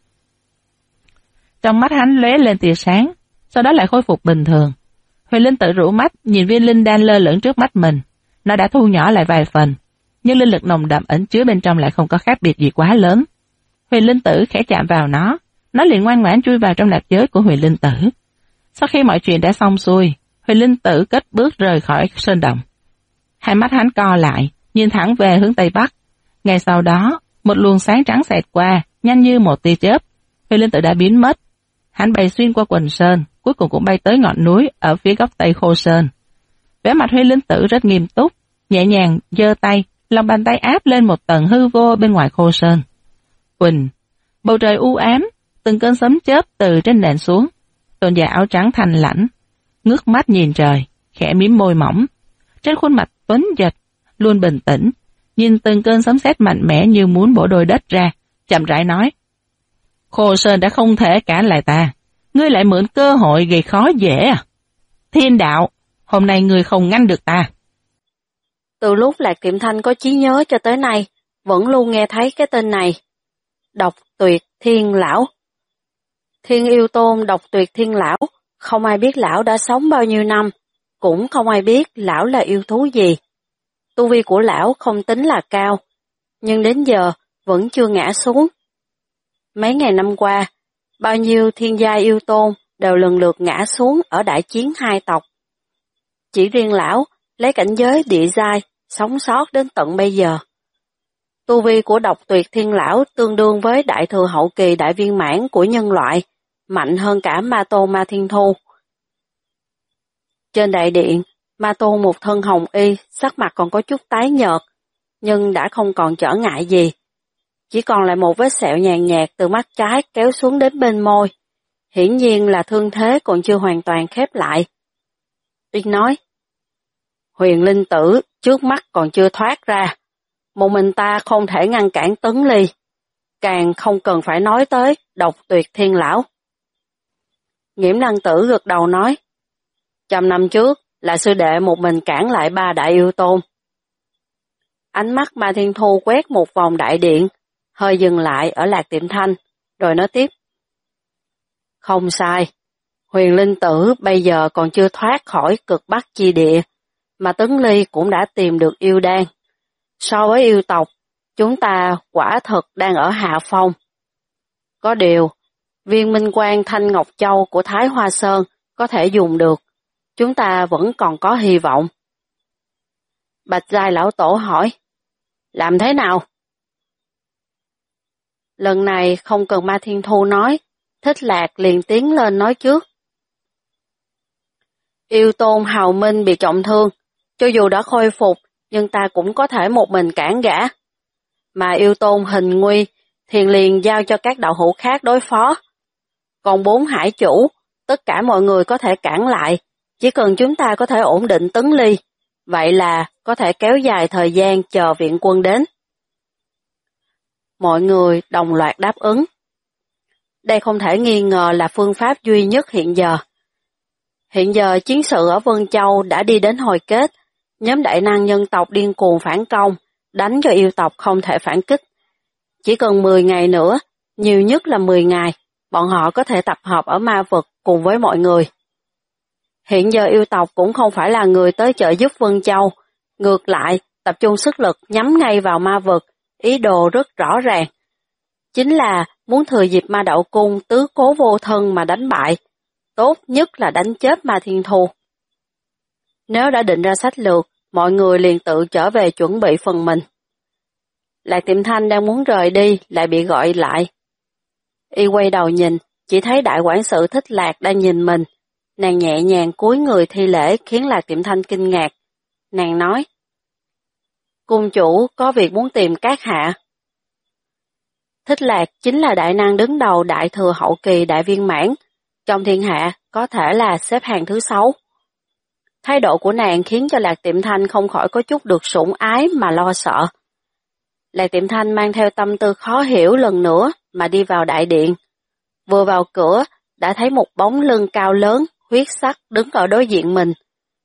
Trong mắt hắn lóe lên tia sáng, sau đó lại khôi phục bình thường. Huyền Linh Tử rũ mắt nhìn viên linh đan lơ lửng trước mắt mình. Nó đã thu nhỏ lại vài phần, nhưng linh lực nồng đậm ẩn chứa bên trong lại không có khác biệt gì quá lớn. Huyền Linh Tử khẽ chạm vào nó liền ngoan ngoãn chui vào trong nạp giới của Huyền Linh Tử. Sau khi mọi chuyện đã xong xuôi, Huyền Linh Tử cất bước rời khỏi sơn động. Hai mắt hắn co lại, nhìn thẳng về hướng Tây Bắc. Ngay sau đó, một luồng sáng trắng xẹt qua, nhanh như một tia chớp. Huyền Linh Tử đã biến mất. Hắn bay xuyên qua quần sơn, cuối cùng cũng bay tới ngọn núi ở phía góc Tây Khô Sơn. Vẻ mặt Huyền Linh Tử rất nghiêm túc, nhẹ nhàng giơ tay, lòng bàn tay áp lên một tầng hư vô bên ngoài Khô Sơn. Uỳnh, Bầu trời u ám, từng cơn sấm chớp từ trên nền xuống. Tôn giả áo trắng thanh lãnh, ngước mắt nhìn trời, khẽ mím môi mỏng. Trên khuôn mặt tuấn giật, luôn bình tĩnh, nhìn từng cơn sấm sét mạnh mẽ như muốn bổ đôi đất ra, chậm rãi nói. Khô Sơn đã không thể cản lại ta, ngươi lại mượn cơ hội gây khó dễ à? Thiên đạo, hôm nay ngươi không ngăn được ta. Từ lúc Lạc Tiệm Thanh có trí nhớ cho tới nay, vẫn luôn nghe thấy cái tên này. Độc Tuyệt Thiên Lão. Thiên Yêu Tôn Độc Tuyệt Thiên Lão, không ai biết lão đã sống bao nhiêu năm, cũng không ai biết lão là yêu thú gì. Tu vi của lão không tính là cao, nhưng đến giờ vẫn chưa ngã xuống. Mấy ngày năm qua, bao nhiêu thiên gia yêu tôn đều lần lượt ngã xuống ở đại chiến hai tộc. Chỉ riêng lão lấy cảnh giới địa giai sống sót đến tận bây giờ. Tu vi của Độc Tuyệt Thiên Lão tương đương với đại thừa hậu kỳ đại viên mãn của nhân loại, mạnh hơn cả Ma Tôn Ma Thiên Thu. Trên đại điện, Ma Tôn một thân hồng y, sắc mặt còn có chút tái nhợt, nhưng đã không còn trở ngại gì. Chỉ còn lại một vết sẹo nhàn nhạt từ mắt trái kéo xuống đến bên môi. Hiển nhiên là thương thế còn chưa hoàn toàn khép lại. Tuyên nói, Huyền Linh Tử trước mắt còn chưa thoát ra. Một mình ta không thể ngăn cản Tấn Ly, càng không cần phải nói tới Độc Tuyệt Thiên Lão. Nghiễm Lăng Tử gật đầu nói, 100 năm trước là sư đệ một mình cản lại 3 đại yêu tôn. Ánh mắt Ma Thiên Thu quét một vòng đại điện, hơi dừng lại ở Lạc Tiệm Thanh, rồi nói tiếp. Không sai, Huyền Linh Tử bây giờ còn chưa thoát khỏi cực bắc chi địa, mà Tấn Ly cũng đã tìm được yêu đan. So với yêu tộc, chúng ta quả thực đang ở hạ phong. Có điều, viên minh quang Thanh Ngọc Châu của Thái Hoa Sơn có thể dùng được, chúng ta vẫn còn có hy vọng. Bạch Giai Lão Tổ hỏi, làm thế nào? Lần này không cần Ma Thiên Thu nói, Thích Lạc liền tiến lên nói trước. Yêu tôn Hào Minh bị trọng thương, cho dù đã khôi phục, nhưng ta cũng có thể một mình cản gã. Mà yêu tôn Hình Nguy thì liền giao cho các đạo hữu khác đối phó. Còn 4 hải chủ, tất cả mọi người có thể cản lại, chỉ cần chúng ta có thể ổn định Tấn Ly, vậy là có thể kéo dài thời gian chờ viện quân đến. Mọi người đồng loạt đáp ứng. Đây không thể nghi ngờ là phương pháp duy nhất hiện giờ. Hiện giờ chiến sự ở Vân Châu đã đi đến hồi kết, nhóm đại năng nhân tộc điên cuồng phản công, đánh cho yêu tộc không thể phản kích. Chỉ cần 10 ngày nữa, nhiều nhất là 10 ngày, bọn họ có thể tập hợp ở ma vực cùng với mọi người. Hiện giờ yêu tộc cũng không phải là người tới trợ giúp Vân Châu, ngược lại, tập trung sức lực nhắm ngay vào ma vực, ý đồ rất rõ ràng. Chính là muốn thừa dịp Ma Đậu Cung tứ cố vô thân mà đánh bại, tốt nhất là đánh chết Ma Thiên Thu. Nếu đã định ra sách lược, mọi người liền tự trở về chuẩn bị phần mình. Lạc Tiệm Thanh đang muốn rời đi, lại bị gọi lại. Y quay đầu nhìn, chỉ thấy đại quản sự Thích Lạc đang nhìn mình. Nàng nhẹ nhàng cúi người thi lễ khiến Lạc Tiệm Thanh kinh ngạc. Nàng nói, cung chủ có việc muốn tìm các hạ. Thích Lạc chính là đại năng đứng đầu đại thừa hậu kỳ đại viên mãn, trong thiên hạ có thể là xếp hàng thứ 6. Thái độ của nàng khiến cho Lạc Tiệm Thanh không khỏi có chút được sủng ái mà lo sợ. Lạc Tiệm Thanh mang theo tâm tư khó hiểu lần nữa mà đi vào đại điện. Vừa vào cửa, đã thấy một bóng lưng cao lớn, huyết sắc đứng ở đối diện mình.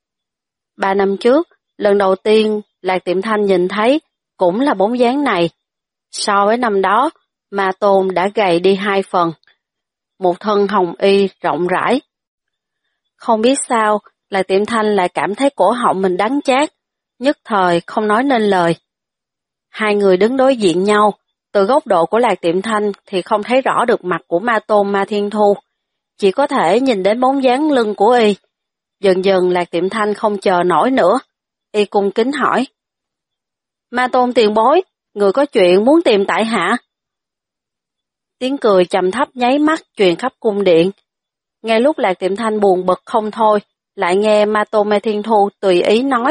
3 năm trước, lần đầu tiên Lạc Tiệm Thanh nhìn thấy cũng là bóng dáng này. So với năm đó, Ma Tôn đã gầy đi 2 phần. Một thân hồng y rộng rãi. Không biết sao, Lạc Tiệm Thanh lại cảm thấy cổ họng mình đắng chát, nhất thời không nói nên lời. Hai người đứng đối diện nhau, từ góc độ của Lạc Tiệm Thanh thì không thấy rõ được mặt của Ma Tôn Ma Thiên Thu, chỉ có thể nhìn đến bóng dáng lưng của y. Dần dần Lạc Tiệm Thanh không chờ nổi nữa, y cung kính hỏi. Ma Tôn tiền bối, người có chuyện muốn tìm tại hạ. Tiếng cười trầm thấp nháy mắt truyền khắp cung điện. Ngay lúc Lạc Tiệm Thanh buồn bực không thôi, lại nghe Ma Tôn Ma Thiên Thu tùy ý nói.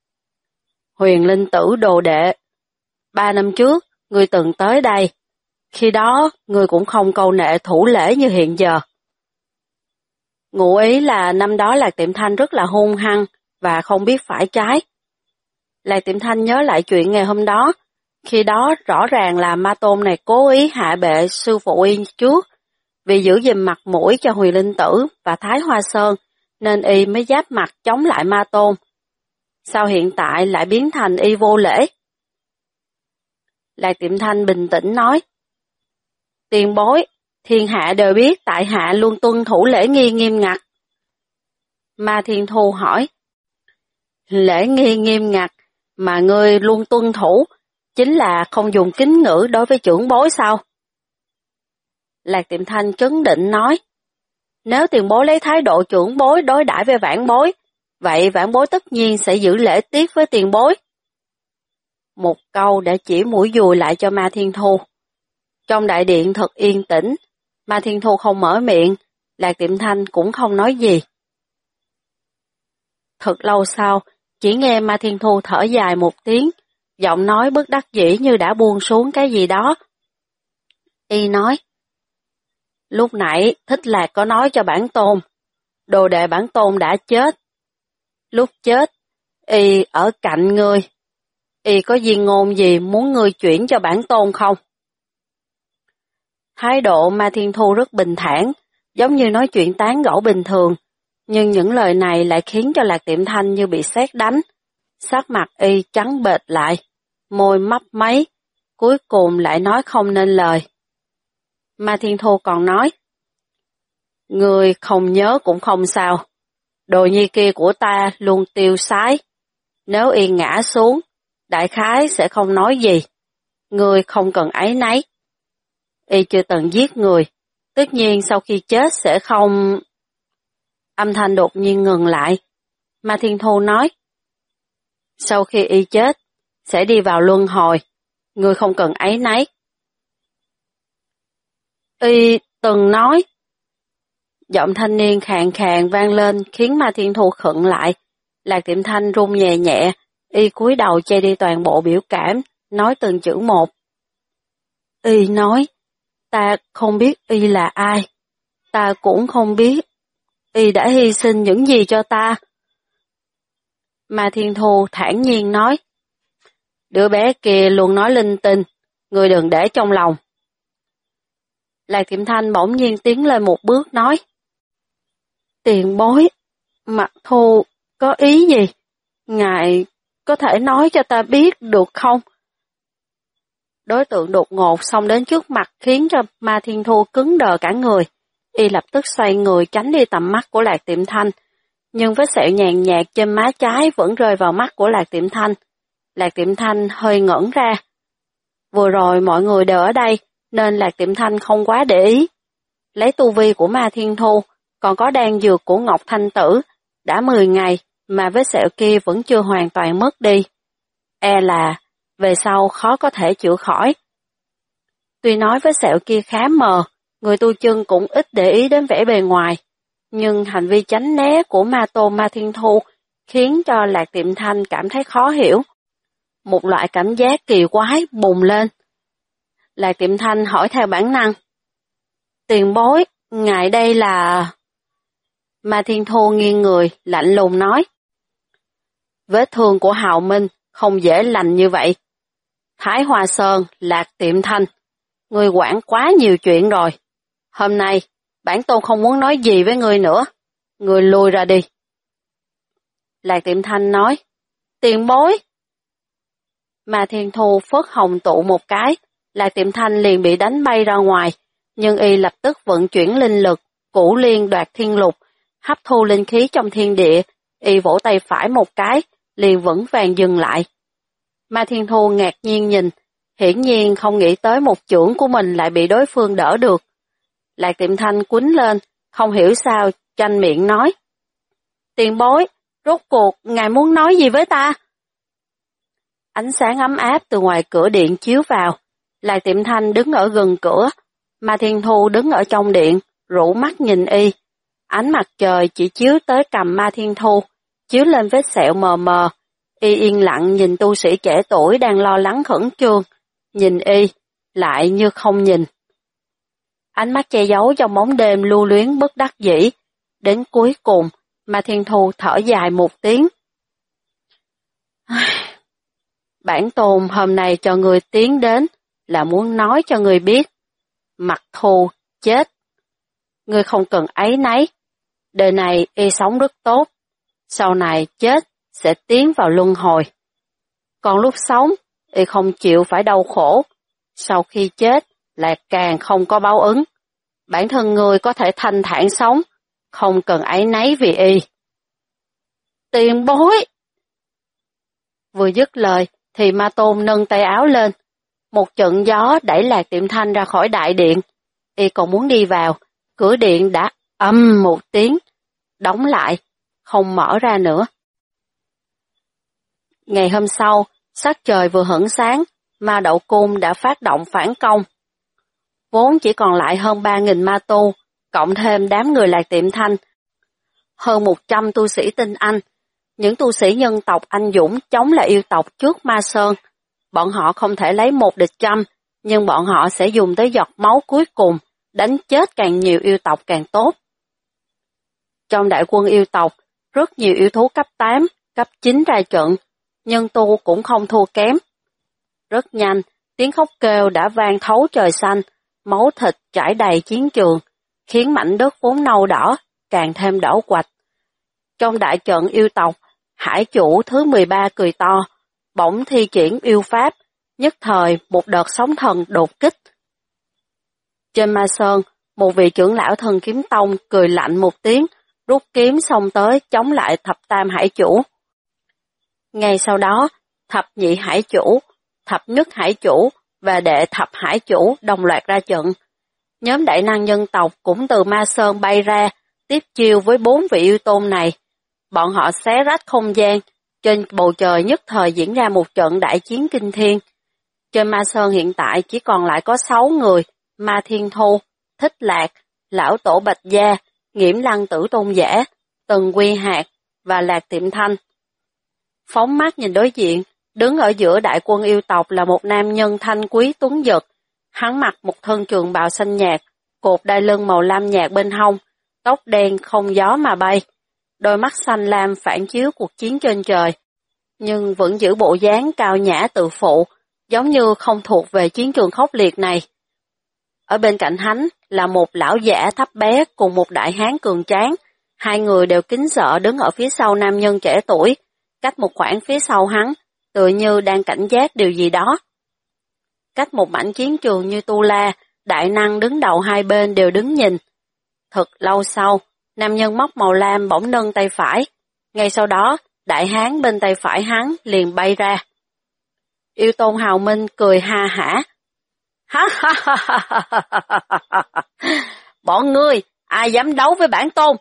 Huyền Linh Tử đồ đệ, 3 năm trước, người từng tới đây. Khi đó, ngươi cũng không câu nệ thủ lễ như hiện giờ. Ngụ ý là năm đó Lạc Tiệm Thanh rất là hung hăng và không biết phải trái. Lạc Tiệm Thanh nhớ lại chuyện ngày hôm đó. Khi đó rõ ràng là Ma Tôn này cố ý hạ bệ sư phụ y trước, vì giữ gìn mặt mũi cho Huyền Linh Tử và Thái Hoa Sơn, nên y mới giáp mặt chống lại Ma Tôn. Sao hiện tại lại biến thành y vô lễ? Lạc Tiệm Thanh bình tĩnh nói, tiền bối, thiên hạ đều biết tại hạ luôn tuân thủ lễ nghi nghiêm ngặt. Ma Thiên Thu hỏi, lễ nghi nghiêm ngặt mà ngươi luôn tuân thủ, chính là không dùng kính ngữ đối với trưởng bối sao? Lạc Tiệm Thanh trấn định nói, nếu tiền bối lấy thái độ trưởng bối đối đãi với vãn bối, vậy vãn bối tất nhiên sẽ giữ lễ tiết với tiền bối. Một câu đã chỉ mũi dùi lại cho Ma Thiên Thu. Trong đại điện thật yên tĩnh, Ma Thiên Thu không mở miệng, Lạc Tiệm Thanh cũng không nói gì. Thật lâu sau, chỉ nghe Ma Thiên Thu thở dài một tiếng, giọng nói bất đắc dĩ như đã buông xuống cái gì đó. Y nói, lúc nãy Thích Lạc có nói cho bản tôn, đồ đệ bản tôn đã chết. Lúc chết, y ở cạnh ngươi. Y có viên ngôn gì muốn ngươi chuyển cho bản tôn không? Thái độ Ma Thiên Thu rất bình thản, giống như nói chuyện tán gẫu bình thường, nhưng những lời này lại khiến cho Lạc Tiệm Thanh như bị sét đánh. Sắc mặt y trắng bệch lại, môi mấp máy, cuối cùng lại nói không nên lời. Ma Thiên Thu còn nói, ngươi không nhớ cũng không sao, đồ nhi kia của ta luôn tiêu sái, nếu y ngã xuống, đại khái sẽ không nói gì, ngươi không cần áy náy. Y chưa từng giết người, tất nhiên sau khi chết sẽ không... Âm thanh đột nhiên ngừng lại. Ma Thiên Thu nói, sau khi y chết, sẽ đi vào luân hồi, ngươi không cần áy náy. Y từng nói. Giọng thanh niên khàn khàn vang lên khiến Ma Thiên Thu khựng lại. Lạc Tiệm Thanh run nhẹ nhẹ, y cúi đầu che đi toàn bộ biểu cảm, nói từng chữ một. Y nói, ta không biết y là ai, ta cũng không biết y đã hy sinh những gì cho ta. Ma Thiên Thu thản nhiên nói, đứa bé kia luôn nói linh tinh, ngươi đừng để trong lòng. Lạc Tiệm Thanh bỗng nhiên tiến lên một bước nói, tiền bối, Mặc Thu có ý gì? Ngài có thể nói cho ta biết được không? Đối tượng đột ngột xông đến trước mặt khiến cho Ma Thiên Thu cứng đờ cả người. Y lập tức xoay người tránh đi tầm mắt của Lạc Tiệm Thanh, nhưng vết sẹo nhàn nhạt trên má trái vẫn rơi vào mắt của Lạc Tiệm Thanh. Lạc Tiệm Thanh hơi ngẩn ra. Vừa rồi mọi người đều ở đây, nên Lạc Tiệm Thanh không quá để ý. Lấy tu vi của Ma Thiên Thu, còn có đan dược của Ngọc Thanh Tử, đã 10 ngày mà vết sẹo kia vẫn chưa hoàn toàn mất đi. E là về sau khó có thể chữa khỏi. Tuy nói vết sẹo kia khá mờ, người tu chân cũng ít để ý đến vẻ bề ngoài, nhưng hành vi tránh né của Ma Tôn Ma Thiên Thu khiến cho Lạc Tiệm Thanh cảm thấy khó hiểu. Một loại cảm giác kỳ quái bùng lên. Lạc Tiệm Thanh hỏi theo bản năng, tiền bối, ngài đây là... Ma Thiên Thu nghiêng người, lạnh lùng nói, vết thương của Hào Minh không dễ lành như vậy. Thái Hoa Sơn, Lạc Tiệm Thanh, ngươi quản quá nhiều chuyện rồi. Hôm nay, bản tôn không muốn nói gì với ngươi nữa. Ngươi lui ra đi. Lạc Tiệm Thanh nói, tiền bối. Ma Thiên Thu phất hồng tụ một cái, Lạc Tiệm Thanh liền bị đánh bay ra ngoài, nhưng y lập tức vận chuyển linh lực, cửu liên đoạt thiên lục, hấp thu linh khí trong thiên địa, y vỗ tay phải một cái, liền vững vàng dừng lại. Ma Thiên Thu ngạc nhiên nhìn, hiển nhiên không nghĩ tới một chưởng của mình lại bị đối phương đỡ được. Lạc Tiệm Thanh quýnh lên, không hiểu sao, tranh miệng nói. Tiền bối, rốt cuộc, ngài muốn nói gì với ta? Ánh sáng ấm áp từ ngoài cửa điện chiếu vào. Lạc Tiệm Thanh đứng ở gần cửa, Ma Thiên Thu đứng ở trong điện, rũ mắt nhìn y. Ánh mặt trời chỉ chiếu tới cằm Ma Thiên Thu, chiếu lên vết sẹo mờ mờ. Y yên lặng nhìn tu sĩ trẻ tuổi đang lo lắng khẩn trương. Nhìn y, lại như không nhìn. Ánh mắt che giấu trong bóng đêm lưu luyến bất đắc dĩ, đến cuối cùng Ma Thiên Thu thở dài một tiếng. Bản Tôn hôm nay cho người tiến đến là muốn nói cho người biết, Mặc Thù chết. Ngươi không cần áy náy, đời này y sống rất tốt, sau này chết sẽ tiến vào luân hồi. Còn lúc sống, y không chịu phải đau khổ, sau khi chết lại càng không có báo ứng. Bản thân ngươi có thể thanh thản sống, không cần áy náy vì y. Tiền bối! Vừa dứt lời thì Ma Tôn nâng tay áo lên, một trận gió đẩy Lạc Tiệm Thanh ra khỏi đại điện. Y còn muốn đi vào, cửa điện đã ầm một tiếng, đóng lại, không mở ra nữa. Ngày hôm sau, sắc trời vừa hửng sáng, Ma Đậu Cung đã phát động phản công. Vốn chỉ còn lại hơn 3.000 ma tu, cộng thêm đám người Lạc Tiệm Thanh, hơn 100 tu sĩ tinh anh. Những tu sĩ nhân tộc anh dũng chống lại yêu tộc trước Ma Sơn. Bọn họ không thể lấy 1 địch 100, nhưng bọn họ sẽ dùng tới giọt máu cuối cùng, đánh chết càng nhiều yêu tộc càng tốt. Trong đại quân yêu tộc, rất nhiều yêu thú cấp 8, cấp 9 ra trận, nhân tu cũng không thua kém. Rất nhanh, tiếng khóc kêu đã vang thấu trời xanh, máu thịt chảy đầy chiến trường, khiến mảnh đất vốn nâu đỏ càng thêm đỏ quạch. Trong đại trận yêu tộc, hải chủ thứ 13 cười to, bỗng thi triển yêu pháp, nhất thời một đợt sóng thần đột kích. Trên Ma Sơn, một vị trưởng lão Thần Kiếm Tông cười lạnh một tiếng, rút kiếm xông tới chống lại thập tam hải chủ. Ngay sau đó, thập nhị hải chủ, thập nhất hải chủ và đệ thập hải chủ đồng loạt ra trận. Nhóm đại năng nhân tộc cũng từ Ma Sơn bay ra, tiếp chiêu với 4 vị yêu tôn này. Bọn họ xé rách không gian, trên bầu trời nhất thời diễn ra một trận đại chiến kinh thiên. Trên Ma Sơn hiện tại chỉ còn lại có 6 người, Ma Thiên Thu, Thích Lạc, Lão Tổ Bạch Gia, Nghiễm Lăng Tử Tôn Giả, Tần Quy Hạc và Lạc Tiệm Thanh. Phóng mắt nhìn đối diện, đứng ở giữa đại quân yêu tộc là một nam nhân thanh quý tuấn giật. Hắn mặc một thân trường bào xanh nhạt, cột đai lưng màu lam nhạt bên hông, tóc đen không gió mà bay. Đôi mắt xanh lam phản chiếu cuộc chiến trên trời, nhưng vẫn giữ bộ dáng cao nhã tự phụ, giống như không thuộc về chiến trường khốc liệt này. Ở bên cạnh hắn là một lão giả thấp bé cùng một đại hán cường tráng, hai người đều kính sợ đứng ở phía sau nam nhân trẻ tuổi, cách một khoảng phía sau hắn, tựa như đang cảnh giác điều gì đó. Cách một mảnh chiến trường như tu la, đại năng đứng đầu hai bên đều đứng nhìn. Thật lâu sau, nam nhân móc màu lam bỗng nâng tay phải, ngay sau đó, đại hán bên tay phải hắn liền bay ra. Yêu Tôn Hào Minh cười ha hả. Ha ha ha ha ha ha ha. Bọn ngươi, ai dám đấu với bản tôn?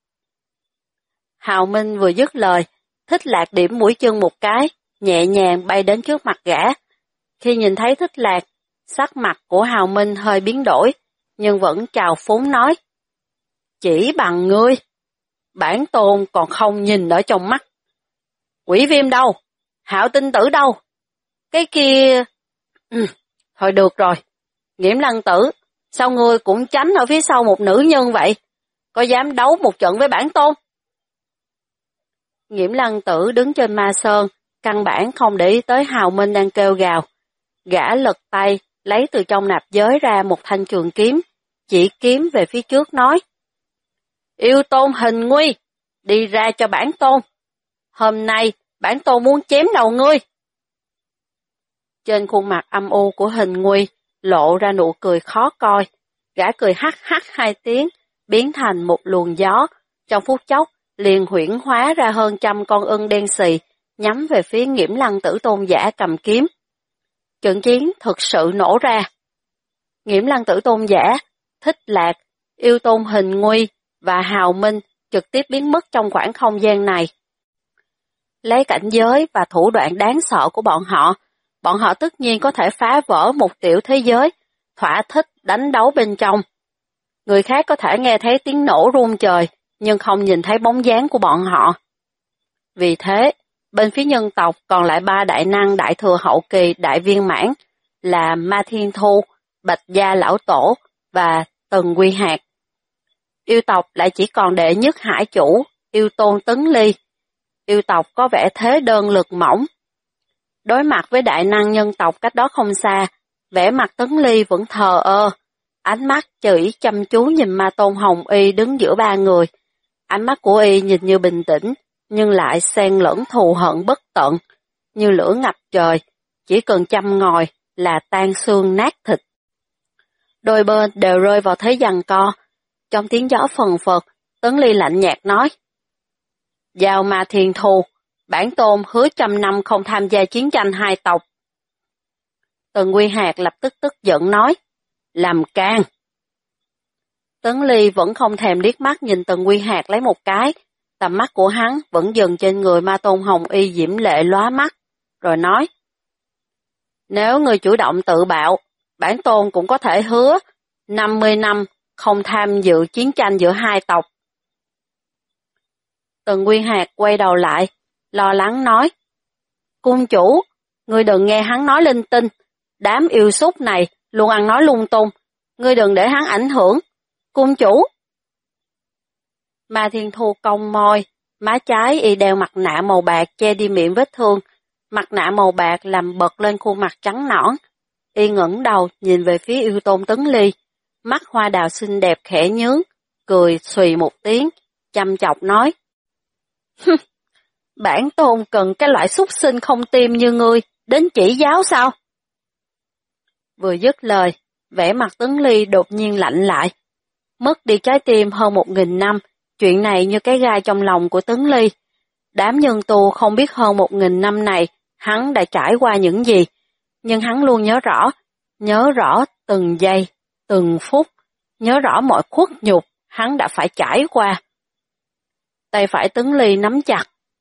Hào Minh vừa dứt lời, Thích Lạc điểm mũi chân một cái, nhẹ nhàng bay đến trước mặt gã. Khi nhìn thấy Thích Lạc, sắc mặt của Hào Minh hơi biến đổi, nhưng vẫn trào phúng nói. Chỉ bằng ngươi, bản tôn còn không nhìn ở trong mắt. Quỷ Viêm đâu? Hạo Tinh Tử đâu? Cái kia... Thôi được rồi, Nghiễm Lăng Tử, sao ngươi cũng tránh ở phía sau một nữ nhân vậy? Có dám đấu một trận với bản tôn? Nghiễm Lăng Tử đứng trên Ma Sơn, căn bản không để ý tới Hào Minh đang kêu gào. Gã lật tay, lấy từ trong nạp giới ra một thanh trường kiếm, chỉ kiếm về phía trước nói. Yêu Tôn Hình Nguy, đi ra cho bản tôn. Hôm nay, bản tôn muốn chém đầu ngươi. Trên khuôn mặt âm u của Hình Nguy, lộ ra nụ cười khó coi. Gã cười hắc hắc hai tiếng, biến thành một luồng gió. Trong phút chốc, liền huyễn hóa ra hơn 100 con ưng đen xì, nhắm về phía Nghiễm Lăng Tử Tôn Giả cầm kiếm. Trận chiến thực sự nổ ra. Nghiễm Lăng Tử Tôn Giả, Thích Lạc, Yêu Tôn Hình Nguy và Hào Minh trực tiếp biến mất trong khoảng không gian này. Lấy cảnh giới và thủ đoạn đáng sợ của bọn họ tất nhiên có thể phá vỡ một tiểu thế giới, thỏa thích đánh đấu bên trong. Người khác có thể nghe thấy tiếng nổ rung trời, nhưng không nhìn thấy bóng dáng của bọn họ. Vì thế, bên phía nhân tộc còn lại 3 đại năng đại thừa hậu kỳ đại viên mãn, là Ma Thiên Thu, Bạch Gia Lão Tổ và Tần Quy Hạc. Yêu tộc lại chỉ còn đệ nhất hải chủ, yêu tôn Tấn Ly. Yêu tộc có vẻ thế đơn lực mỏng. Đối mặt với đại năng nhân tộc cách đó không xa, vẻ mặt Tấn Ly vẫn thờ ơ, ánh mắt chỉ chăm chú nhìn Ma Tôn Hồng Y đứng giữa ba người. Ánh mắt của y nhìn như bình tĩnh, nhưng lại xen lẫn thù hận bất tận, như lửa ngập trời, chỉ cần châm ngòi là tan xương nát thịt. Đôi bên đều rơi vào thế giằng co. Trong tiếng gió phần phật, Tấn Ly lạnh nhạt nói: Giao Ma Thiên Thu, bản tôn hứa 100 năm không tham gia chiến tranh hai tộc. Tần Quy Hạc lập tức tức giận nói: Làm can. Tấn Ly vẫn không thèm liếc mắt nhìn Tần Quy Hạc lấy một cái, tầm mắt của hắn vẫn dừng trên người Ma Tôn Hồng Y diễm lệ lóa mắt, rồi nói: Nếu người chủ động tự bạo, bản tôn cũng có thể hứa 50 năm không tham dự chiến tranh giữa hai tộc. Tần Quy Hạc quay đầu lại, lo lắng nói: Cung chủ, ngươi đừng nghe hắn nói linh tinh, đám yêu súc này luôn ăn nói lung tung, ngươi đừng để hắn ảnh hưởng. Cung chủ. Ma Thiên Thu cong môi, má trái y đeo mặt nạ màu bạc che đi miệng vết thương, mặt nạ màu bạc làm bật lên khuôn mặt trắng nõn. Y ngẩng đầu nhìn về phía yêu tôn Tấn Ly, mắt hoa đào xinh đẹp khẽ nhướng, cười xùy một tiếng, chăm chọc nói: Bản tôn cần cái loại súc sinh không tim như ngươi đến chỉ giáo sao? Vừa dứt lời, vẻ mặt Tấn Ly đột nhiên lạnh lại. Mất đi trái tim hơn 1000 năm, chuyện này như cái gai trong lòng của Tấn Ly. Đám nhân tu không biết hơn 1000 năm này hắn đã trải qua những gì, nhưng hắn luôn nhớ rõ từng giây, từng phút, nhớ rõ mọi khuất nhục hắn đã phải trải qua. Tay phải Tấn Ly nắm chặt.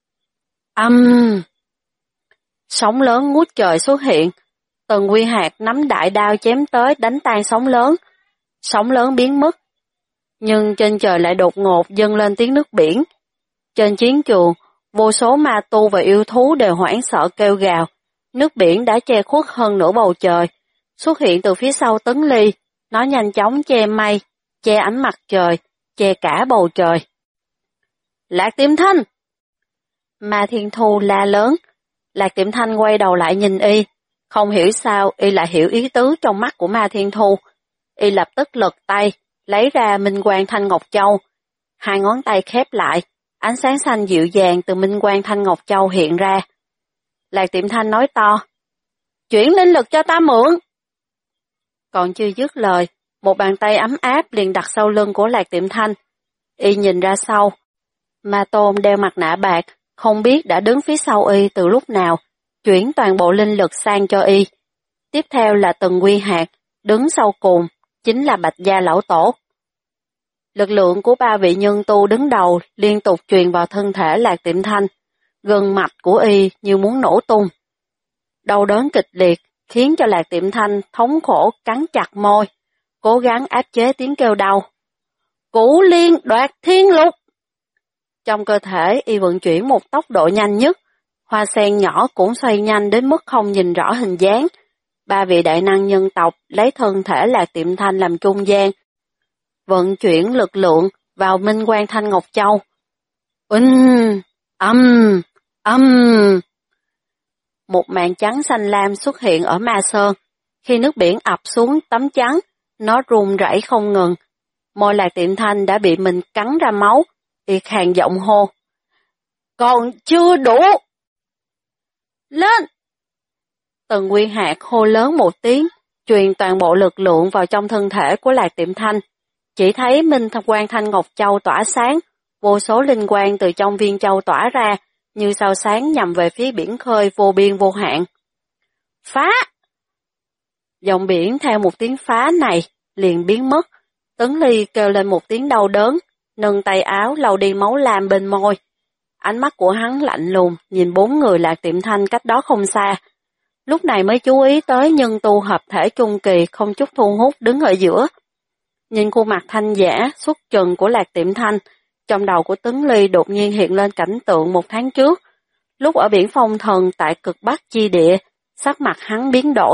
Sóng lớn ngút trời xuất hiện. Tần Quy Hạc nắm đại đao chém tới đánh tan sóng lớn biến mất. Nhưng trên trời lại đột ngột dâng lên tiếng nước biển. Trên chiến trường, vô số ma tu và yêu thú đều hoảng sợ kêu gào. Nước biển đã che khuất hơn nửa bầu trời, xuất hiện từ phía sau Tấn Ly. Nó nhanh chóng che mây, che ánh mặt trời, che cả bầu trời. Lạc Tiệm Thanh! Ma Thiên Thu la lớn. Lạc Tiệm Thanh quay đầu lại nhìn y. Không hiểu sao y lại hiểu ý tứ trong mắt của Ma Thiên Thu. Y lập tức lật tay, lấy ra Minh Quang Thanh Ngọc Châu. Hai ngón tay khép lại, ánh sáng xanh dịu dàng từ Minh Quang Thanh Ngọc Châu hiện ra. Lạc Tiệm Thanh nói to: Chuyển linh lực cho ta mượn! Còn chưa dứt lời, một bàn tay ấm áp liền đặt sau lưng của Lạc Tiệm Thanh. Y nhìn ra sau. Ma Tôn đeo mặt nạ bạc, không biết đã đứng phía sau y từ lúc nào, chuyển toàn bộ linh lực sang cho y. Tiếp theo là Tần Quy Hạc, đứng sau cùng, chính là Bạch Gia Lão Tổ. Lực lượng của ba vị nhân tu đứng đầu liên tục truyền vào thân thể Lạc Tiệm Thanh, gân mạch của y như muốn nổ tung. Đau đớn kịch liệt khiến cho Lạc Tiệm Thanh thống khổ cắn chặt môi, cố gắng áp chế tiếng kêu đau. Cửu Liên Đoạt Thiên Lục! Trong cơ thể y vận chuyển một tốc độ nhanh nhất, hoa sen nhỏ cũng xoay nhanh đến mức không nhìn rõ hình dáng. Ba vị đại năng nhân tộc lấy thân thể Lạc Tiệm Thanh làm trung gian, vận chuyển lực lượng vào Minh Quang Thanh Ngọc Châu. Một màn trắng xanh lam xuất hiện ở Ma Sơn. Khi nước biển ập xuống tấm trắng, nó run rẩy không ngừng. Môi Lạc Tiệm Thanh đã bị mình cắn ra máu, y khàn giọng hô: Còn chưa đủ! Lên! Tần Quy Hạc hô lớn một tiếng, truyền toàn bộ lực lượng vào trong thân thể của Lạc Tiệm Thanh. Chỉ thấy Minh Quang Thanh Ngọc Châu tỏa sáng, vô số linh quang từ trong viên châu tỏa ra, như sao sáng nhằm về phía biển khơi vô biên vô hạn. Phá! Dòng biển theo một tiếng phá này liền biến mất. Tấn Ly kêu lên một tiếng đau đớn, nâng tay áo lau đi máu lam bên môi. Ánh mắt của hắn lạnh lùng nhìn bốn người Lạc Tiệm Thanh cách đó không xa. Lúc này mới chú ý tới nhân tu hợp thể trung kỳ không chút thu hút đứng ở giữa. Nhìn khuôn mặt thanh giả, xuất trần của Lạc Tiệm Thanh, trong đầu của Tấn Ly đột nhiên hiện lên cảnh tượng 1 tháng trước. Lúc ở biển Phong Thần tại cực Bắc chi địa, sắc mặt hắn biến đổi,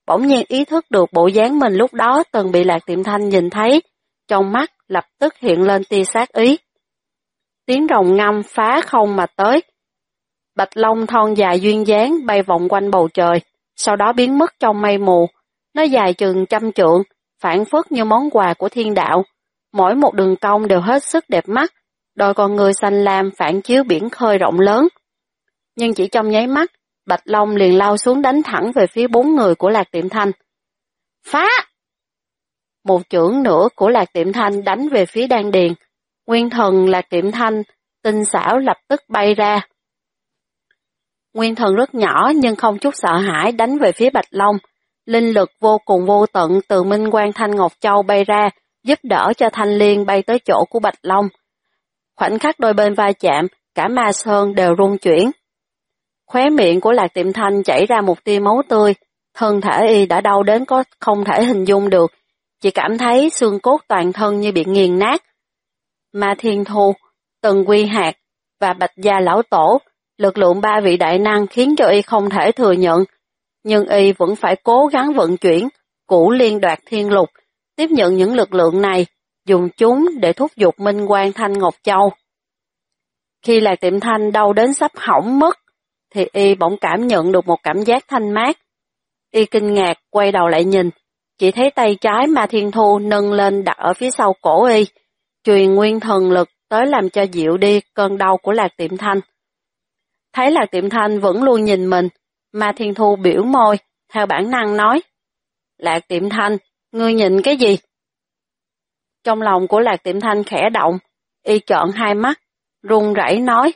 bỗng nhiên ý thức được bộ dáng mình lúc đó từng bị Lạc Tiệm Thanh nhìn thấy, trong mắt lập tức hiện lên tia sát ý. Tiếng rồng ngâm phá không mà tới. Bạch long thon dài duyên dáng bay vòng quanh bầu trời, sau đó biến mất trong mây mù. Nó dài chừng 100 trượng, phảng phất như món quà của thiên đạo. Mỗi một đường cong đều hết sức đẹp mắt, đôi con người xanh lam phản chiếu biển khơi rộng lớn. Nhưng chỉ trong nháy mắt, Bạch Long liền lao xuống đánh thẳng về phía 4 người của Lạc Tiệm Thanh. Phá! Một chưởng nữa của Lạc Tiệm Thanh đánh về phía đan điền. Nguyên thần Lạc Tiệm Thanh, tinh xảo lập tức bay ra. Nguyên thần rất nhỏ nhưng không chút sợ hãi đánh về phía Bạch Long. Linh lực vô cùng vô tận từ Minh Quang Thanh Ngọc Châu bay ra, giúp đỡ cho Thanh Liên bay tới chỗ của Bạch Long. Khoảnh khắc đôi bên va chạm, cả ma sơn đều rung chuyển. Khóe miệng của Lạc Tiệm Thanh chảy ra một tia máu tươi, thân thể y đã đau đến có không thể hình dung được, chỉ cảm thấy xương cốt toàn thân như bị nghiền nát. Ma Thiên Thu, Tần Quy Hạc và Bạch Gia Lão Tổ, lực lượng 3 vị đại năng khiến cho y không thể thừa nhận, nhưng y vẫn phải cố gắng vận chuyển Cửu Liên Đoạt Thiên Lục, tiếp nhận những lực lượng này, dùng chúng để thúc giục Minh Quang Thanh Ngọc Châu. Khi Lạc Tiệm Thanh đau đến sắp hỏng mất, thì y bỗng cảm nhận được một cảm giác thanh mát. Y kinh ngạc quay đầu lại nhìn, chỉ thấy tay trái Ma Thiên Thu nâng lên đặt ở phía sau cổ y, truyền nguyên thần lực tới làm cho dịu đi cơn đau của Lạc Tiệm Thanh. Thấy Lạc Tiệm Thanh vẫn luôn nhìn mình, Ma Thiên Thu biểu môi, theo bản năng nói, Lạc Tiệm Thanh, ngươi nhìn cái gì? Trong lòng của Lạc Tiệm Thanh khẽ động, y trợn hai mắt, run rẩy nói,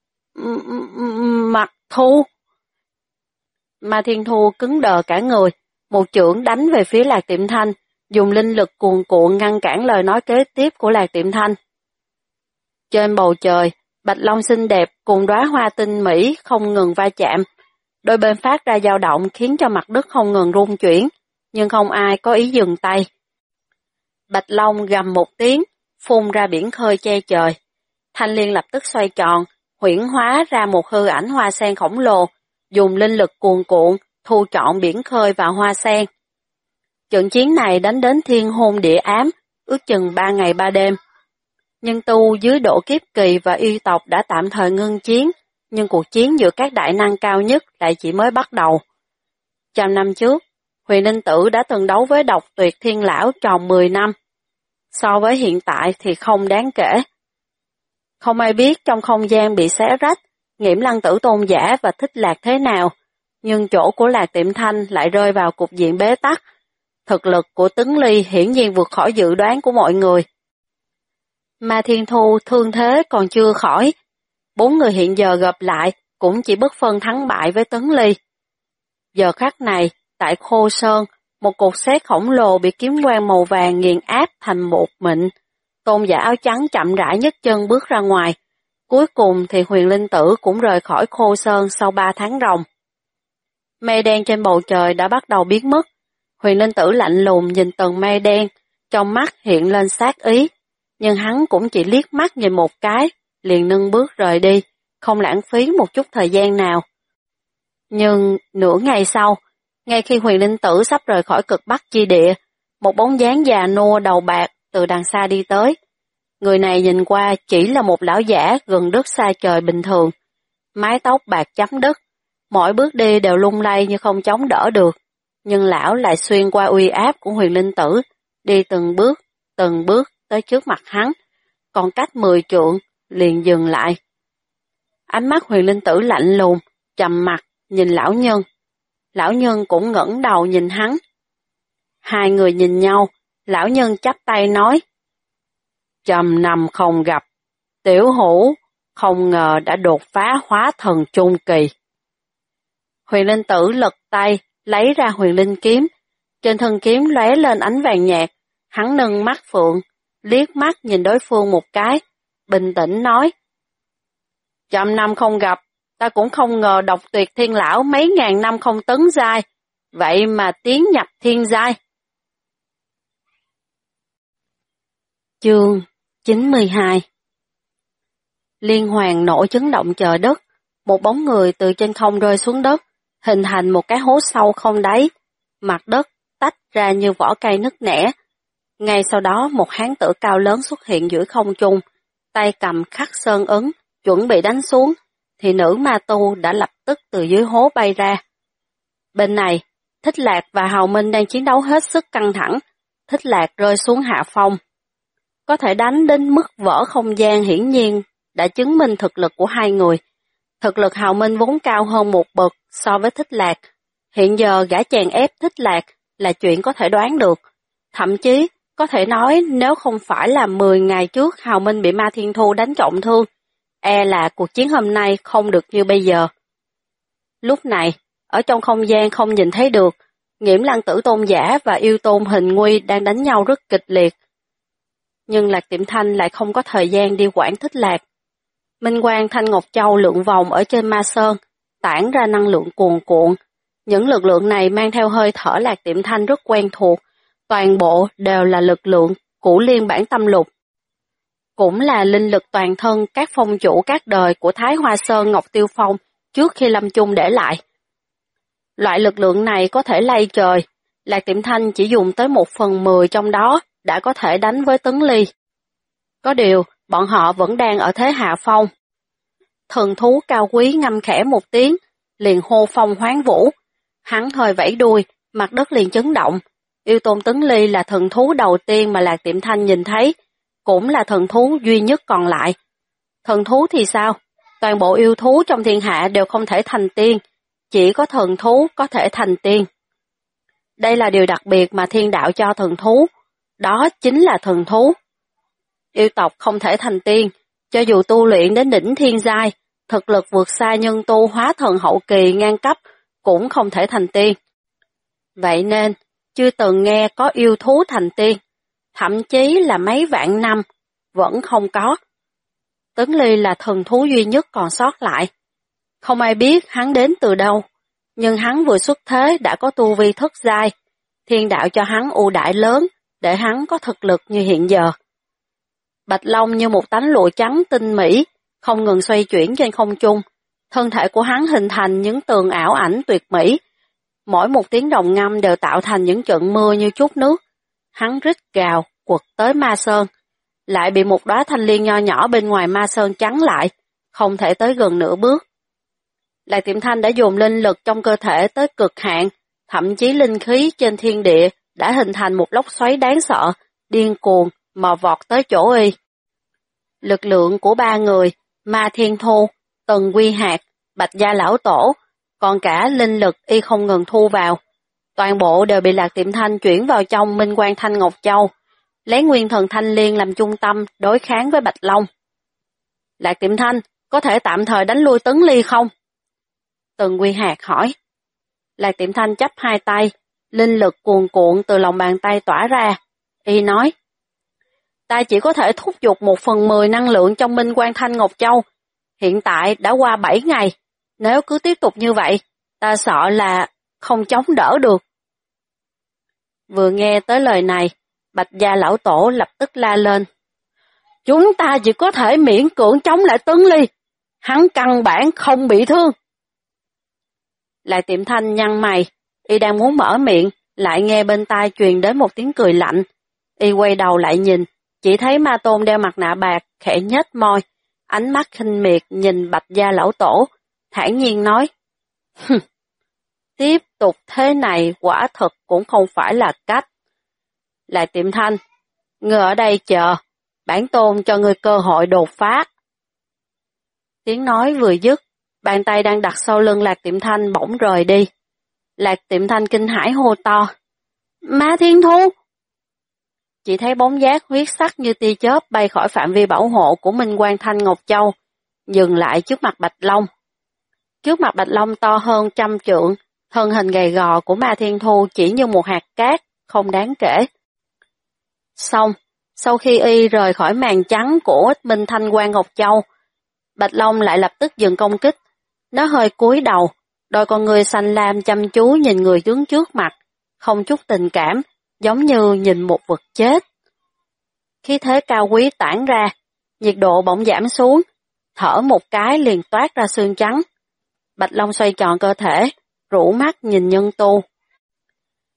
Mặt Thu. Ma Thiên Thu cứng đờ cả người, một chưởng đánh về phía Lạc Tiệm Thanh, dùng linh lực cuồn cuộn ngăn cản lời nói kế tiếp của Lạc Tiệm Thanh. Trên bầu trời, Bạch Long xinh đẹp cùng đóa hoa tinh mỹ không ngừng va chạm, đôi bên phát ra dao động khiến cho mặt đất không ngừng rung chuyển, nhưng không ai có ý dừng tay. Bạch Long gầm một tiếng, phun ra biển khơi che trời. Thanh Liên lập tức xoay tròn, huyễn hóa ra một hư ảnh hoa sen khổng lồ, dùng linh lực cuồn cuộn, thu trọn biển khơi vào hoa sen. Trận chiến này đánh đến thiên hôn địa ám, ước chừng 3 ngày 3 đêm. Nhân tu dưới độ kiếp kỳ và y tộc đã tạm thời ngưng chiến, nhưng cuộc chiến giữa các đại năng cao nhất lại chỉ mới bắt đầu. 100 năm trước, Huyền Ninh Tử đã từng đấu với Độc Tuyệt Thiên Lão tròn 10 năm. So với hiện tại thì không đáng kể. Không ai biết trong không gian bị xé rách, Nghiễm Lăng Tử Tôn giả và Thích Lạc thế nào, nhưng chỗ của Lạc Tiệm Thanh lại rơi vào cục diện bế tắc. Thực lực của Tấn Ly hiển nhiên vượt khỏi dự đoán của mọi người. Ma Thiên Thu thương thế còn chưa khỏi, 4 người hiện giờ gặp lại cũng chỉ bất phân thắng bại với Tấn Ly. Giờ khắc này, tại Khô Sơn, một cột sét khổng lồ bị kiếm quang màu vàng nghiền áp thành một mịn. Tôn giả áo trắng chậm rãi nhấc chân bước ra ngoài. Cuối cùng thì Huyền Linh Tử cũng rời khỏi Khô Sơn sau 3 tháng ròng. Mây đen trên bầu trời đã bắt đầu biến mất. Huyền Linh Tử lạnh lùng nhìn tầng mây đen, trong mắt hiện lên sát ý. Nhưng hắn cũng chỉ liếc mắt nhìn một cái, liền nâng bước rời đi, không lãng phí một chút thời gian nào. Nhưng nửa ngày sau, ngay khi Huyền Linh Tử sắp rời khỏi cực bắc chi địa, một bóng dáng già nua đầu bạc từ đằng xa đi tới. Người này nhìn qua chỉ là một lão giả gần đất xa trời bình thường, mái tóc bạc chấm đất, mỗi bước đi đều lung lay như không chống đỡ được, nhưng lão lại xuyên qua uy áp của Huyền Linh Tử, đi từng bước tới trước mặt hắn, còn cách 10 trượng liền dừng lại. Ánh mắt Huyền Linh Tử lạnh lùng, trầm mặt nhìn lão nhân. Lão nhân cũng ngẩng đầu nhìn hắn. Hai người nhìn nhau, lão nhân chắp tay nói, 100 năm không gặp, tiểu hữu không ngờ đã đột phá hóa thần trung kỳ. Huyền Linh Tử lật tay, lấy ra Huyền Linh kiếm, trên thân kiếm lóe lên ánh vàng nhạt, hắn nâng mắt phượng, liếc mắt nhìn đối phương một cái, bình tĩnh nói, 100 năm không gặp, ta cũng không ngờ Độc Tuyệt Thiên Lão mấy ngàn năm không tấn giai, vậy mà tiến nhập thiên giai. Chương 92. Liên hoàn nổ chấn động trời đất, một bóng người từ trên không rơi xuống đất, hình thành một cái hố sâu không đáy. mặt đất tách ra như vỏ cây nứt nẻ. Ngay sau đó một hán tử cao lớn xuất hiện giữa không trung, tay cầm khắc sơn ấn, chuẩn bị đánh xuống, thì nữ ma tu đã lập tức từ dưới hố bay ra. Bên này, Thích Lạc và Hào Minh đang chiến đấu hết sức căng thẳng, Thích Lạc rơi xuống hạ phong. Có thể đánh đến mức vỡ không gian hiển nhiên đã chứng minh thực lực của hai người. Thực lực Hào Minh vốn cao hơn một bậc so với Thích Lạc. Hiện giờ gã chèn ép Thích Lạc là chuyện có thể đoán được. Thậm chí, có thể nói nếu không phải là 10 ngày trước Hào Minh bị Ma Thiên Thu đánh trọng thương, e là cuộc chiến hôm nay không được như bây giờ. Lúc này, ở trong không gian không nhìn thấy được, Nghiễm Lăng Tử Tôn giả và Yêu Tôn Hình Nguy đang đánh nhau rất kịch liệt. Nhưng Lạc Tiệm Thanh lại không có thời gian đi quản Thích Lạc. Minh quang Thanh Ngọc Châu lượn vòng ở trên ma sơn, tản ra năng lượng cuồn cuộn. Những lực lượng này mang theo hơi thở Lạc Tiệm Thanh rất quen thuộc, toàn bộ đều là lực lượng của Liên Bản Tâm Lục. Cũng là linh lực toàn thân các phong chủ các đời của Thái Hoa Sơn Ngọc Tiêu Phong trước khi lâm chung để lại. Loại lực lượng này có thể lay trời, Lạc Tiệm Thanh chỉ dùng tới 1/10 trong đó đã có thể đánh với Tấn Ly. Có điều, bọn họ vẫn đang ở thế hạ phong. Thần thú cao quý ngâm khẽ một tiếng, liền hô phong hoán vũ. Hắn hơi vẫy đuôi, mặt đất liền chấn động. Yêu Tôn Tấn Ly là thần thú đầu tiên mà Lạc Tiệm Thanh nhìn thấy, cũng là thần thú duy nhất còn lại. Thần thú thì sao? Toàn bộ yêu thú trong thiên hạ đều không thể thành tiên, chỉ có thần thú có thể thành tiên. Đây là điều đặc biệt mà thiên đạo cho thần thú, đó chính là thần thú. Yêu tộc không thể thành tiên, cho dù tu luyện đến đỉnh thiên giai, thực lực vượt xa nhân tu hóa thần hậu kỳ ngang cấp, cũng không thể thành tiên. Vậy nên, chưa từng nghe có yêu thú thành tiên, thậm chí là mấy vạn năm, vẫn không có. Tấn Ly là thần thú duy nhất còn sót lại. Không ai biết hắn đến từ đâu, nhưng hắn vừa xuất thế đã có tu vi thất giai, thiên đạo cho hắn ưu đãi lớn để hắn có thực lực như hiện giờ. Bạch Long như một tánh lụa trắng tinh mỹ, không ngừng xoay chuyển trên không trung, thân thể của hắn hình thành những tường ảo ảnh tuyệt mỹ. Mỗi một tiếng rồng ngâm đều tạo thành những trận mưa như chút nước. Hắn rít gào, quật tới ma sơn, lại bị một đóa thanh liên nho nhỏ bên ngoài ma sơn chắn lại, không thể tới gần nửa bước. Lạc Tiệm Thanh đã dồn linh lực trong cơ thể tới cực hạn, thậm chí linh khí trên thiên địa đã hình thành một lốc xoáy đáng sợ, điên cuồng mà vọt tới chỗ y. Lực lượng của ba người, Ma Thiên Thu, Tần Quy Hạc, Bạch Gia Lão Tổ, còn cả linh lực y không ngừng thu vào. Toàn bộ đều bị Lạc Tiệm Thanh chuyển vào trong Minh Quang Thanh Ngọc Châu, lấy Nguyên Thần Thanh Liên làm trung tâm đối kháng với Bạch Long. Lạc Tiệm Thanh, có thể tạm thời đánh lui Tấn Ly không? Tần Quy Hạc hỏi. Lạc Tiệm Thanh chắp hai tay, linh lực cuồn cuộn từ lòng bàn tay tỏa ra. Y nói, ta chỉ có thể thúc giục 1/10 năng lượng trong Minh Quang Thanh Ngọc Châu. Hiện tại đã qua 7 ngày, nếu cứ tiếp tục như vậy, ta sợ là không chống đỡ được. Vừa nghe tới lời này, Bạch Gia Lão Tổ lập tức la lên. Chúng ta chỉ có thể miễn cưỡng chống lại Tấn Ly, hắn căn bản không bị thương. Lạc Tiệm Thanh nhăn mày, y đang muốn mở miệng, lại nghe bên tai truyền đến một tiếng cười lạnh. Y quay đầu lại nhìn, chỉ thấy Ma Tôn đeo mặt nạ bạc, khẽ nhếch môi, ánh mắt khinh miệt nhìn Bạch Gia Lão Tổ, thản nhiên nói, tiếp tục thế này quả thật cũng không phải là cách. Lạc Tiệm Thanh, ngươi ở đây chờ, bản tôn cho ngươi cơ hội đột phá. Tiếng nói vừa dứt, bàn tay đang đặt sau lưng Lạc Tiệm Thanh bỗng rời đi. Lạc Tiệm Thanh kinh hãi hô to, Ma Thiên Thu! Chỉ thấy bóng giác huyết sắc như tia chớp bay khỏi phạm vi bảo hộ của Minh Quang Thanh Ngọc Châu, dừng lại trước mặt Bạch Long. Trước mặt Bạch Long to hơn 100 trượng, thân hình gầy gò của Ma Thiên Thu chỉ như một hạt cát, không đáng kể. Xong, sau khi y rời khỏi màn trắng của Minh Thanh Quang Ngọc Châu, Bạch Long lại lập tức dừng công kích. Nó hơi cúi đầu, đôi con người xanh lam chăm chú nhìn người đứng trước mặt, không chút tình cảm, giống như nhìn một vật chết. Khí thế cao quý tản ra, nhiệt độ bỗng giảm xuống, thở một cái liền toát ra xương trắng. Bạch Long xoay tròn cơ thể, rũ mắt nhìn nhân tu.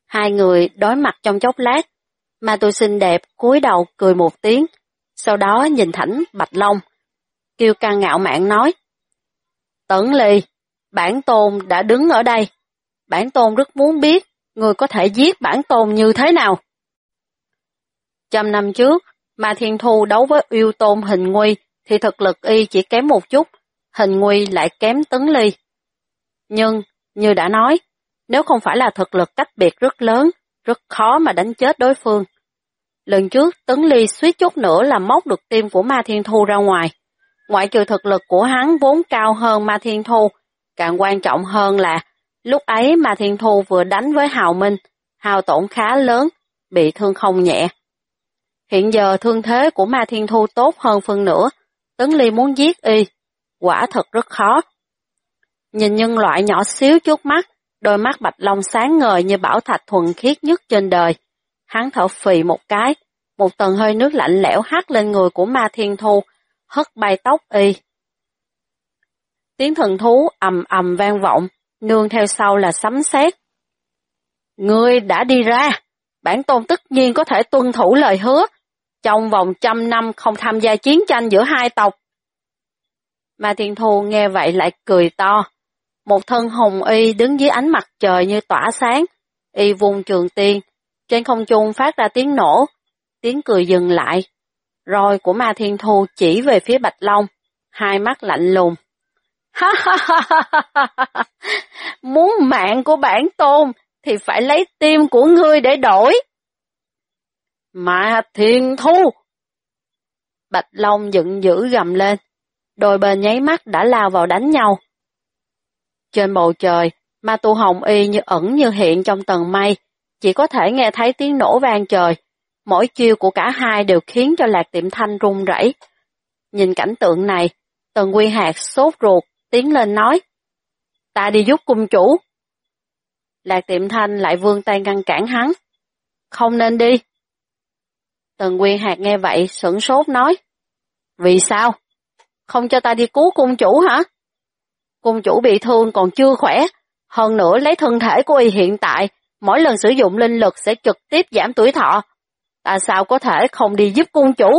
Hai người đối mặt trong chốc lát, Ma Tu xinh đẹp cúi đầu cười một tiếng, sau đó nhìn thẳng Bạch Long. Kiêu căng ngạo mạn nói, Tẩn Ly, bản tôn đã đứng ở đây. Bản tôn rất muốn biết, người có thể giết bản tôn như thế nào. 100 năm trước, Ma Thiên Thu đấu với yêu tôn Hình Nguy thì thực lực y chỉ kém một chút, Hình Nguy lại kém Tấn Ly. Nhưng, như đã nói, nếu không phải là thực lực cách biệt rất lớn, rất khó mà đánh chết đối phương. Lần trước, Tấn Ly suýt chút nữa là móc được tim của Ma Thiên Thu ra ngoài. Ngoại trừ thực lực của hắn vốn cao hơn Ma Thiên Thu, càng quan trọng hơn là lúc ấy Ma Thiên Thu vừa đánh với Hào Minh, hao tổn khá lớn, bị thương không nhẹ. Hiện giờ thương thế của Ma Thiên Thu tốt hơn phân nửa, Tấn Ly muốn giết y, quả thật rất khó. Nhìn nhân loại nhỏ xíu trước mắt, đôi mắt Bạch Long sáng ngời như bảo thạch thuần khiết nhất trên đời. Hắn thở phì một cái, một tầng hơi nước lạnh lẽo hắt lên người của Ma Thiên Thu, hất bay tóc y. Tiếng thần thú ầm ầm vang vọng, nương theo sau là sấm sét. Ngươi đã đi ra, bản tôn tất nhiên có thể tuân thủ lời hứa, trong vòng 100 năm không tham gia chiến tranh giữa hai tộc. Ma Thiên Thu nghe vậy lại cười to. Một thân hồng y đứng dưới ánh mặt trời như tỏa sáng, y vung trường tiên, trên không trung phát ra tiếng nổ, tiếng cười dừng lại. Roi của Ma Thiên Thu chỉ về phía Bạch Long, hai mắt lạnh lùng. Ha ha ha ha ha ha, muốn mạng của bản tôn thì phải lấy tim của ngươi để đổi. Ma Thiên Thu! Bạch Long giận dữ gầm lên, đôi bên nháy mắt đã lao vào đánh nhau. Trên bầu trời, Ma Tu Hồng Y như ẩn như hiện trong tầng mây, chỉ có thể nghe thấy tiếng nổ vang trời. Mỗi chiêu của cả hai đều khiến cho Lạc Tiệm Thanh run rẩy. Nhìn cảnh tượng này, Tần Quy Hạc sốt ruột, tiến lên nói, ta đi giúp cung chủ. Lạc Tiệm Thanh lại vươn tay ngăn cản hắn. Không nên đi. Tần Quy Hạc nghe vậy sửng sốt nói, vì sao? Không cho ta đi cứu cung chủ hả? Cung chủ bị thương còn chưa khỏe, hơn nữa lấy thân thể của y hiện tại, mỗi lần sử dụng linh lực sẽ trực tiếp giảm tuổi thọ. Ta sao có thể không đi giúp cung chủ?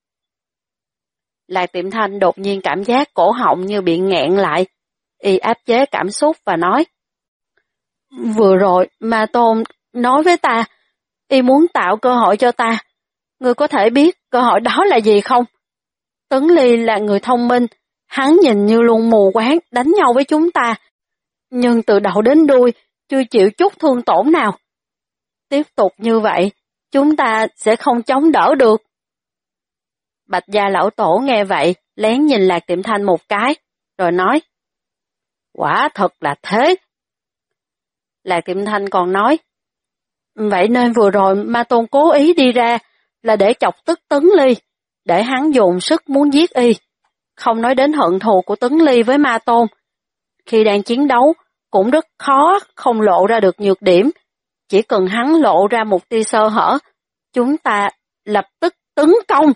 Lạc Tiệm Thanh đột nhiên cảm giác cổ họng như bị nghẹn lại, y áp chế cảm xúc và nói, vừa rồi Ma Tôn nói với ta, y muốn tạo cơ hội cho ta. Ngươi có thể biết cơ hội đó là gì không? Tấn Ly là người thông minh, hắn nhìn như luôn mù quáng đánh nhau với chúng ta, nhưng từ đầu đến đuôi chưa chịu chút thương tổn nào. Tiếp tục như vậy, chúng ta sẽ không chống đỡ được. Bạch gia lão tổ nghe vậy, lén nhìn Lạc Tiệm Thanh một cái, rồi nói, quả thật là thế. Lạc Tiệm Thanh còn nói, vậy nên vừa rồi Ma Tôn cố ý đi ra là để chọc tức Tấn Ly, để hắn dùng sức muốn giết y. Không nói đến hận thù của Tấn Ly với Ma Tôn. Khi đang chiến đấu, cũng rất khó không lộ ra được nhược điểm. Chỉ cần hắn lộ ra một tia sơ hở, chúng ta lập tức tấn công.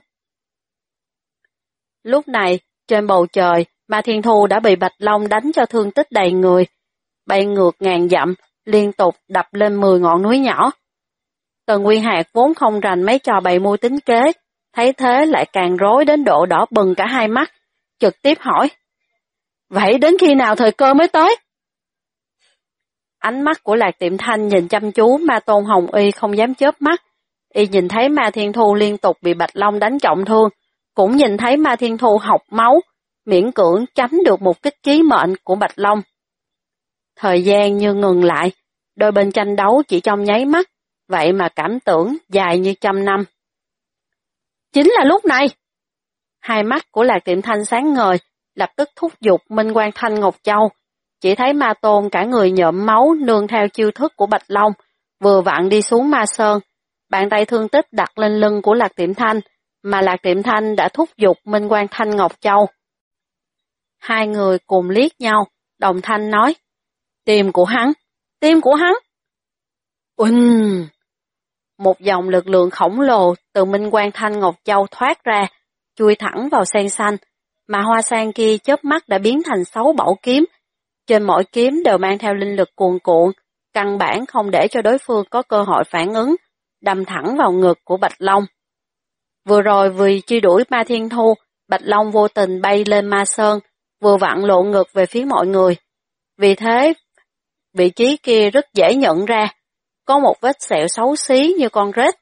Lúc này, trên bầu trời, Ma Thiên Thu đã bị Bạch Long đánh cho thương tích đầy người, bay ngược ngàn dặm, liên tục đập lên 10 ngọn núi nhỏ. Tần Nguyên Hạc vốn không rành mấy trò bày mưu tính kế, thấy thế lại càng rối đến độ đỏ bừng cả hai mắt, trực tiếp hỏi, vậy đến khi nào thời cơ mới tới? Ánh mắt của Lạc Tiệm Thanh nhìn chăm chú Ma Tôn Hồng Y không dám chớp mắt, y nhìn thấy Ma Thiên Thu liên tục bị Bạch Long đánh trọng thương, cũng nhìn thấy Ma Thiên Thu học máu, miễn cưỡng tránh được một kích chí mệnh của Bạch Long. Thời gian như ngừng lại, đôi bên tranh đấu chỉ trong nháy mắt, vậy mà cảm tưởng dài như 100 năm. Chính là lúc này! Hai mắt của Lạc Tiệm Thanh sáng ngời, lập tức thúc giục Minh Quang Thanh Ngọc Châu. Chỉ thấy Ma Tôn cả người nhợm máu nương theo chiêu thức của Bạch Long, vừa vặn đi xuống Ma Sơn. Bàn tay thương tích đặt lên lưng của Lạc Tiệm Thanh, mà Lạc Tiệm Thanh đã thúc giục Minh Quang Thanh Ngọc Châu. Hai người cùng liếc nhau, đồng thanh nói, tim của hắn, tim của hắn. Uỳnh! Một dòng lực lượng khổng lồ từ Minh Quang Thanh Ngọc Châu thoát ra, chui thẳng vào sen xanh, mà hoa sen kia chớp mắt đã biến thành 6 bảo kiếm. Trên mỗi kiếm đều mang theo linh lực cuồn cuộn, căn bản không để cho đối phương có cơ hội phản ứng, đâm thẳng vào ngực của Bạch Long. Vừa rồi vì truy đuổi Ma Thiên Thu, Bạch Long vô tình bay lên Ma Sơn, vừa vặn lộ ngực về phía mọi người. Vì thế, vị trí kia rất dễ nhận ra, có một vết sẹo xấu xí như con rết.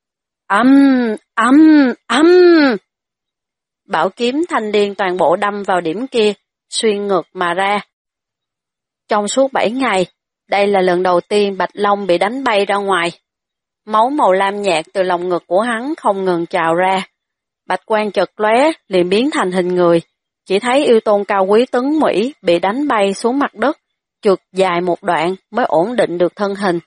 Âm. Bảo kiếm thanh liên toàn bộ đâm vào điểm kia, xuyên ngực mà ra. Trong suốt 7 ngày, đây là lần đầu tiên Bạch Long bị đánh bay ra ngoài. Máu màu lam nhạt từ lòng ngực của hắn không ngừng trào ra. Bạch quang chợt lóe, liền biến thành hình người. Chỉ thấy yêu tôn cao quý Tấn Mỹ bị đánh bay xuống mặt đất, trượt dài một đoạn mới ổn định được thân hình.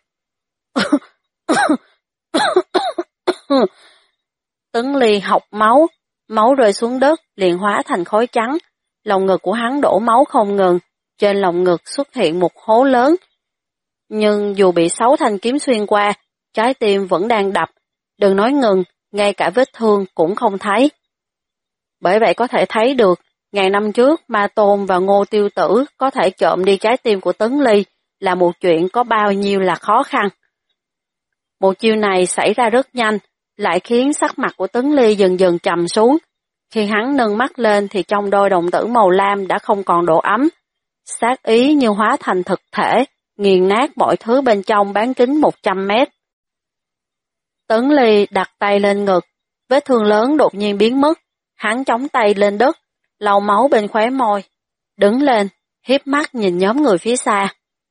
Tấn Ly học máu, máu rơi xuống đất liền hóa thành khói trắng. Lòng ngực của hắn đổ máu không ngừng, trên lòng ngực xuất hiện một hố lớn. Nhưng dù bị 6 thanh kiếm xuyên qua, trái tim vẫn đang đập, đừng nói ngừng, ngay cả vết thương cũng không thấy. Bởi vậy có thể thấy được, ngàn năm trước Ma Tôn và Ngô Tiêu Tử có thể trộm đi trái tim của Tấn Ly là một chuyện có bao nhiêu là khó khăn. Một chiêu này xảy ra rất nhanh, lại khiến sắc mặt của Tấn Ly dần dần trầm xuống. Khi hắn nâng mắt lên thì trong đôi đồng tử màu lam đã không còn độ ấm, sát ý như hóa thành thực thể, nghiền nát mọi thứ bên trong bán kính 100 mét. Tấn Ly đặt tay lên ngực, vết thương lớn đột nhiên biến mất, hắn chống tay lên đất, lau máu bên khóe môi, đứng lên, hiếp mắt nhìn nhóm người phía xa.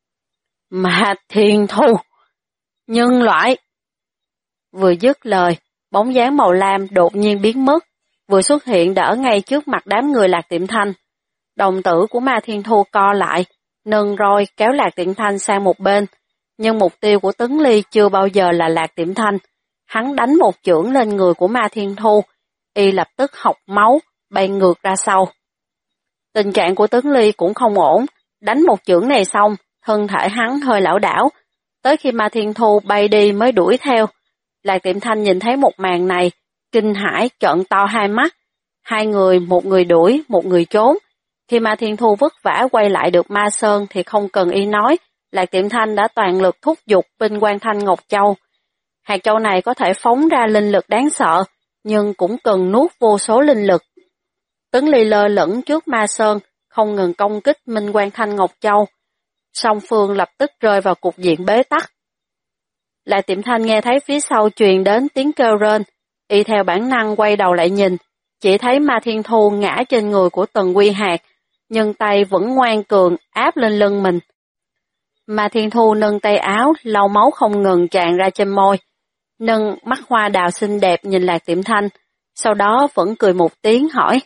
Ma Thiên Thu! Nhân loại! Vừa dứt lời, bóng dáng màu lam đột nhiên biến mất, vừa xuất hiện đã ở ngay trước mặt đám người Lạc Tiệm Thanh. Đồng tử của Ma Thiên Thu co lại, nâng roi kéo Lạc Tiệm Thanh sang một bên, nhưng mục tiêu của Tấn Ly chưa bao giờ là Lạc Tiệm Thanh. Hắn đánh một chưởng lên người của Ma Thiên Thu, y lập tức hộc máu, bay ngược ra sau. Tình trạng của Tấn Ly cũng không ổn, đánh một chưởng này xong, thân thể hắn hơi lảo đảo, tới khi Ma Thiên Thu bay đi mới đuổi theo. Lạc Tiệm Thanh nhìn thấy một màn này, kinh hãi trợn to hai mắt, hai người, một người đuổi, một người trốn. Khi Ma Thiên Thu vất vả quay lại được Ma Sơn thì không cần y nói, Lạc Tiệm Thanh đã toàn lực thúc giục binh Quan Thanh Ngọc Châu. Hạt châu này có thể phóng ra linh lực đáng sợ, nhưng cũng cần nuốt vô số linh lực. Tấn Ly lơ lửng trước Ma Sơn, không ngừng công kích Minh Quan Thanh Ngọc Châu. Song phương lập tức rơi vào cục diện bế tắc. Lạc Tiệm Thanh nghe thấy phía sau truyền đến tiếng kêu rên, y theo bản năng quay đầu lại nhìn, chỉ thấy Ma Thiên Thu ngã trên người của Tần Quy Hạc, nhưng tay vẫn ngoan cường áp lên lưng mình. Ma Thiên Thu nâng tay áo, lau máu không ngừng tràn ra trên môi, nâng mắt hoa đào xinh đẹp nhìn Lạc Tiệm Thanh, sau đó vẫn cười một tiếng hỏi.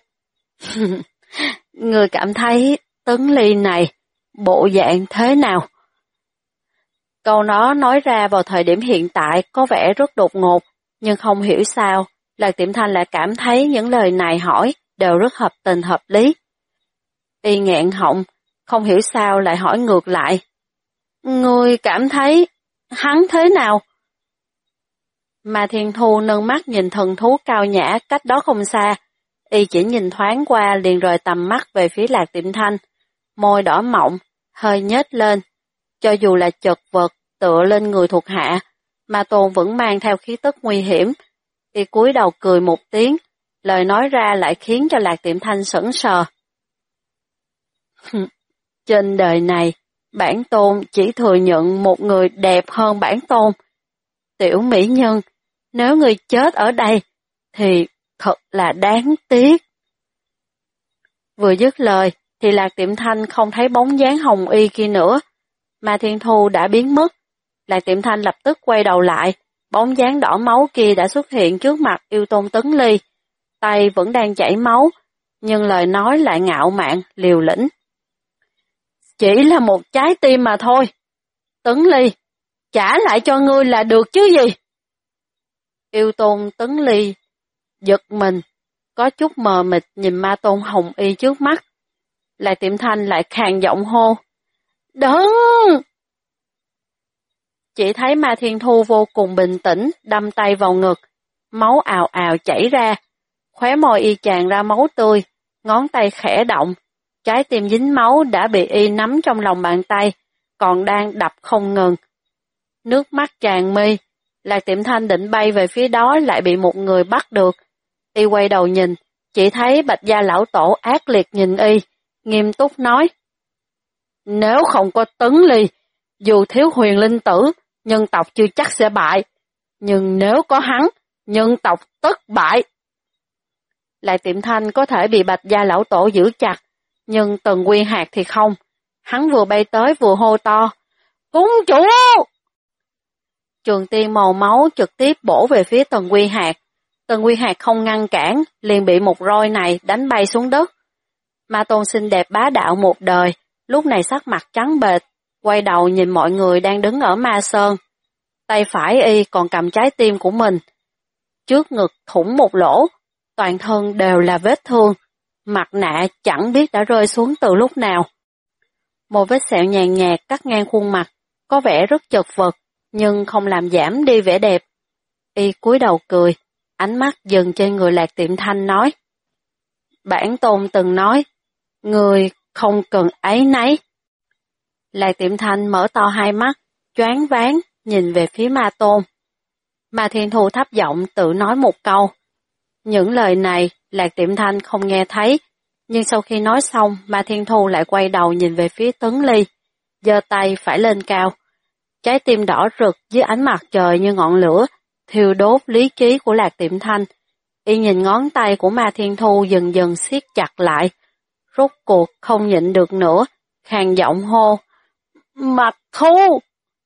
Người cảm thấy Tấn Ly này, bộ dạng thế nào? Câu đó nói ra vào thời điểm hiện tại có vẻ rất đột ngột, nhưng không hiểu sao, Lạc Tiệm Thanh lại cảm thấy những lời này hỏi đều rất hợp tình hợp lý. Y nghẹn họng, không hiểu sao lại hỏi ngược lại. Ngươi cảm thấy hắn thế nào? Ma Thiên Thu nâng mắt nhìn thần thú cao nhã cách đó không xa, y chỉ nhìn thoáng qua liền rời tầm mắt về phía Lạc Tiệm Thanh, môi đỏ mọng, hơi nhếch lên. Cho dù là chật vật tựa lên người thuộc hạ, Ma Tôn vẫn mang theo khí tức nguy hiểm. Y cúi đầu cười một tiếng, lời nói ra lại khiến cho Lạc Tiệm Thanh sững sờ. Trên đời này, bản tôn chỉ thừa nhận một người đẹp hơn bản tôn. Tiểu mỹ nhân, nếu người chết ở đây, thì thật là đáng tiếc. Vừa dứt lời, thì Lạc Tiệm Thanh không thấy bóng dáng hồng y kia nữa. Ma Thiên Thu đã biến mất. Lạc Tiệm Thanh lập tức quay đầu lại, bóng dáng đỏ máu kia đã xuất hiện trước mặt yêu tôn Tấn Ly. Tay vẫn đang chảy máu, nhưng lời nói lại ngạo mạn, liều lĩnh. Chỉ là một trái tim mà thôi. Tấn Ly, trả lại cho ngươi là được chứ gì? Yêu tôn Tấn Ly giật mình, có chút mờ mịt nhìn Ma Tôn hồng y trước mắt. Lạc Tiệm Thanh lại khàn giọng hô. Đừng! Chỉ thấy Ma Thiên Thu vô cùng bình tĩnh, đâm tay vào ngực, máu ào ào chảy ra, khóe môi y tràn ra máu tươi, ngón tay khẽ động, trái tim dính máu đã bị y nắm trong lòng bàn tay, còn đang đập không ngừng. Nước mắt tràn mi, Lạc Tiệm Thanh định bay về phía đó lại bị một người bắt được. Y quay đầu nhìn, chỉ thấy Bạch Gia lão tổ ác liệt nhìn y, nghiêm túc nói. Nếu không có Tấn Ly, dù thiếu huyền linh tử, nhân tộc chưa chắc sẽ bại. Nhưng nếu có hắn, nhân tộc tất bại. Lạc Tiệm Thanh có thể bị Bạch Gia lão tổ giữ chặt, nhưng Tần Quy Hạc thì không. Hắn vừa bay tới vừa hô to. Cung chủ! Trường tiên màu máu trực tiếp bổ về phía Tần Quy Hạc. Tần Quy Hạc không ngăn cản, liền bị một roi này đánh bay xuống đất. Ma Tôn xinh đẹp bá đạo một đời, lúc này sắc mặt trắng bệch, quay đầu nhìn mọi người đang đứng ở Ma Sơn. Tay phải y còn cầm trái tim của mình. Trước ngực thủng một lỗ, toàn thân đều là vết thương, mặt nạ chẳng biết đã rơi xuống từ lúc nào. Một vết sẹo nhàn nhạt cắt ngang khuôn mặt, có vẻ rất chật vật, nhưng không làm giảm đi vẻ đẹp. Y cúi đầu cười, ánh mắt dừng trên người Lạc Tiệm Thanh nói. Bản tôn từng nói, người không cần áy náy. Lạc Tiệm Thanh mở to hai mắt, choáng váng, nhìn về phía Ma Tôn. Ma Thiên Thu thấp giọng tự nói một câu. Những lời này Lạc Tiệm Thanh không nghe thấy, nhưng sau khi nói xong, Ma Thiên Thu lại quay đầu nhìn về phía Tấn Ly, giơ tay phải lên cao. Trái tim đỏ rực dưới ánh mặt trời như ngọn lửa, thiêu đốt lý trí của Lạc Tiệm Thanh. Y nhìn ngón tay của Ma Thiên Thu dần dần siết chặt lại. Rốt cuộc không nhịn được nữa, khàn giọng hô. Mạch Thu!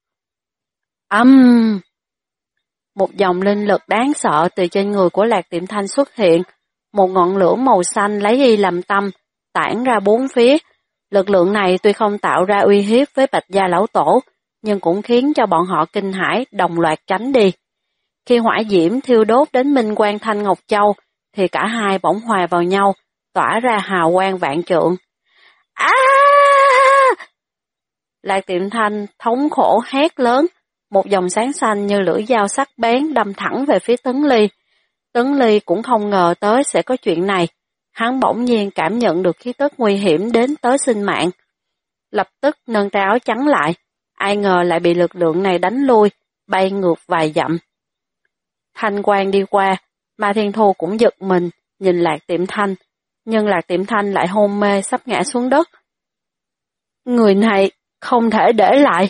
Một dòng linh lực đáng sợ từ trên người của Lạc Tiệm Thanh xuất hiện. Một ngọn lửa màu xanh lấy y làm tâm, tản ra bốn phía. Lực lượng này tuy không tạo ra uy hiếp với Bạch Gia lão tổ, nhưng cũng khiến cho bọn họ kinh hãi đồng loạt tránh đi. Khi hỏa diễm thiêu đốt đến Minh Quang Thanh Ngọc Châu, thì cả hai bỗng hòa vào nhau, tỏa ra hào quang vạn trượng. Lạc Tiệm Thanh thống khổ hét lớn, một dòng sáng xanh như lưỡi dao sắc bén đâm thẳng về phía Tấn Ly. Tấn Ly cũng không ngờ tới sẽ có chuyện này, hắn bỗng nhiên cảm nhận được khí tức nguy hiểm đến tới sinh mạng. Lập tức nâng tay áo trắng lại, ai ngờ lại bị lực lượng này đánh lui, bay ngược vài dặm. Thanh quang đi qua, Ma Thiên Thu cũng giật mình, nhìn Lạc Tiệm Thanh, nhưng Lạc Tiệm Thanh lại hôn mê sắp ngã xuống đất. Người này không thể để lại.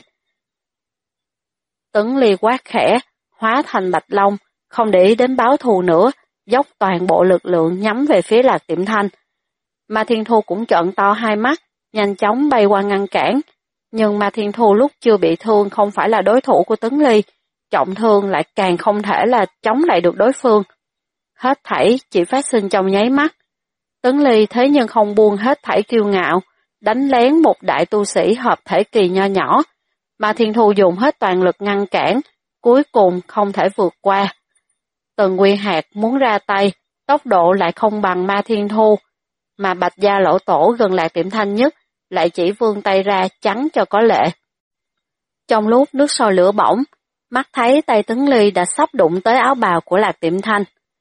Tấn Ly quát khẽ, hóa thành bạch long, không để ý đến báo thù nữa, dốc toàn bộ lực lượng nhắm về phía Lạc Tiệm Thanh. Ma Thiên Thu cũng trợn to hai mắt, nhanh chóng bay qua ngăn cản. Nhưng Ma Thiên Thu lúc chưa bị thương không phải là đối thủ của Tấn Ly, trọng thương lại càng không thể là chống lại được đối phương. Hết thảy chỉ phát sinh trong nháy mắt. Tấn Ly thế nhưng không buông hết thảy kiêu ngạo, đánh lén một đại tu sĩ hợp thể kỳ nho nhỏ. Ma Thiên Thu dùng hết toàn lực ngăn cản, cuối cùng không thể vượt qua. Tần Quy Hạc muốn ra tay, tốc độ lại không bằng Ma Thiên Thu, mà Bạch Gia lão tổ gần Lạc Tiệm Thanh nhất, lại chỉ vươn tay ra chắn cho có lệ. Trong lúc nước sôi lửa bỏng, mắt thấy tay Tấn Ly đã sắp đụng tới áo bào của Lạc Tiệm Thanh.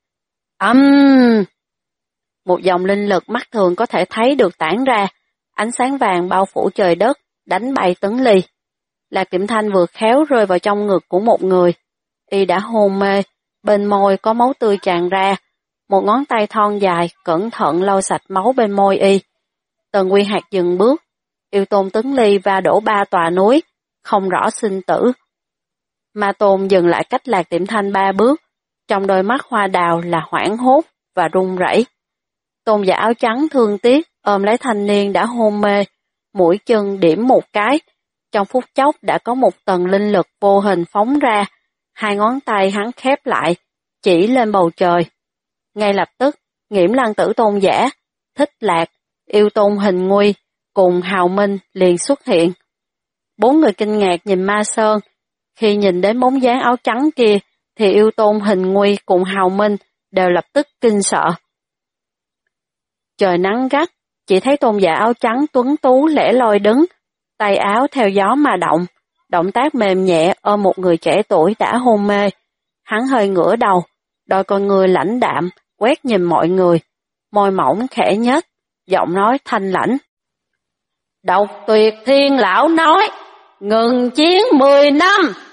Một dòng linh lực mắt thường có thể thấy được tản ra, ánh sáng vàng bao phủ trời đất, đánh bay Tấn Ly. Lạc Tiệm Thanh vừa khéo rơi vào trong ngực của một người. Y đã hôn mê, bên môi có máu tươi tràn ra, một ngón tay thon dài cẩn thận lau sạch máu bên môi y. Tần Quy Hạc dừng bước, Yêu Tôn Tấn Ly va đổ 3 tòa núi, không rõ sinh tử. Ma Tôn dừng lại cách Lạc Tiệm Thanh 3 bước, trong đôi mắt hoa đào là hoảng hốt và run rẩy. Tôn giả áo trắng thương tiếc ôm lấy thanh niên đã hôn mê, mũi chân điểm một cái, trong phút chốc đã có một tầng linh lực vô hình phóng ra, hai ngón tay hắn khép lại, chỉ lên bầu trời. Ngay lập tức, Nghiễm Lăng Tử Tôn giả, Thích Lạc, Yêu Tôn Hình Nguy cùng Hào Minh liền xuất hiện. 4 người kinh ngạc nhìn Ma Sơn, khi nhìn đến bóng dáng áo trắng kia thì Yêu Tôn Hình Nguy cùng Hào Minh đều lập tức kinh sợ. Trời nắng gắt, chỉ thấy tôn giả áo trắng tuấn tú lẻ loi đứng, tay áo theo gió mà động, động tác mềm nhẹ ôm một người trẻ tuổi đã hôn mê. Hắn hơi ngửa đầu, đôi con người lãnh đạm, quét nhìn mọi người, môi mỏng khẽ nhếch, giọng nói thanh lãnh. Độc Tuyệt Thiên lão nói, ngừng chiến 10 năm.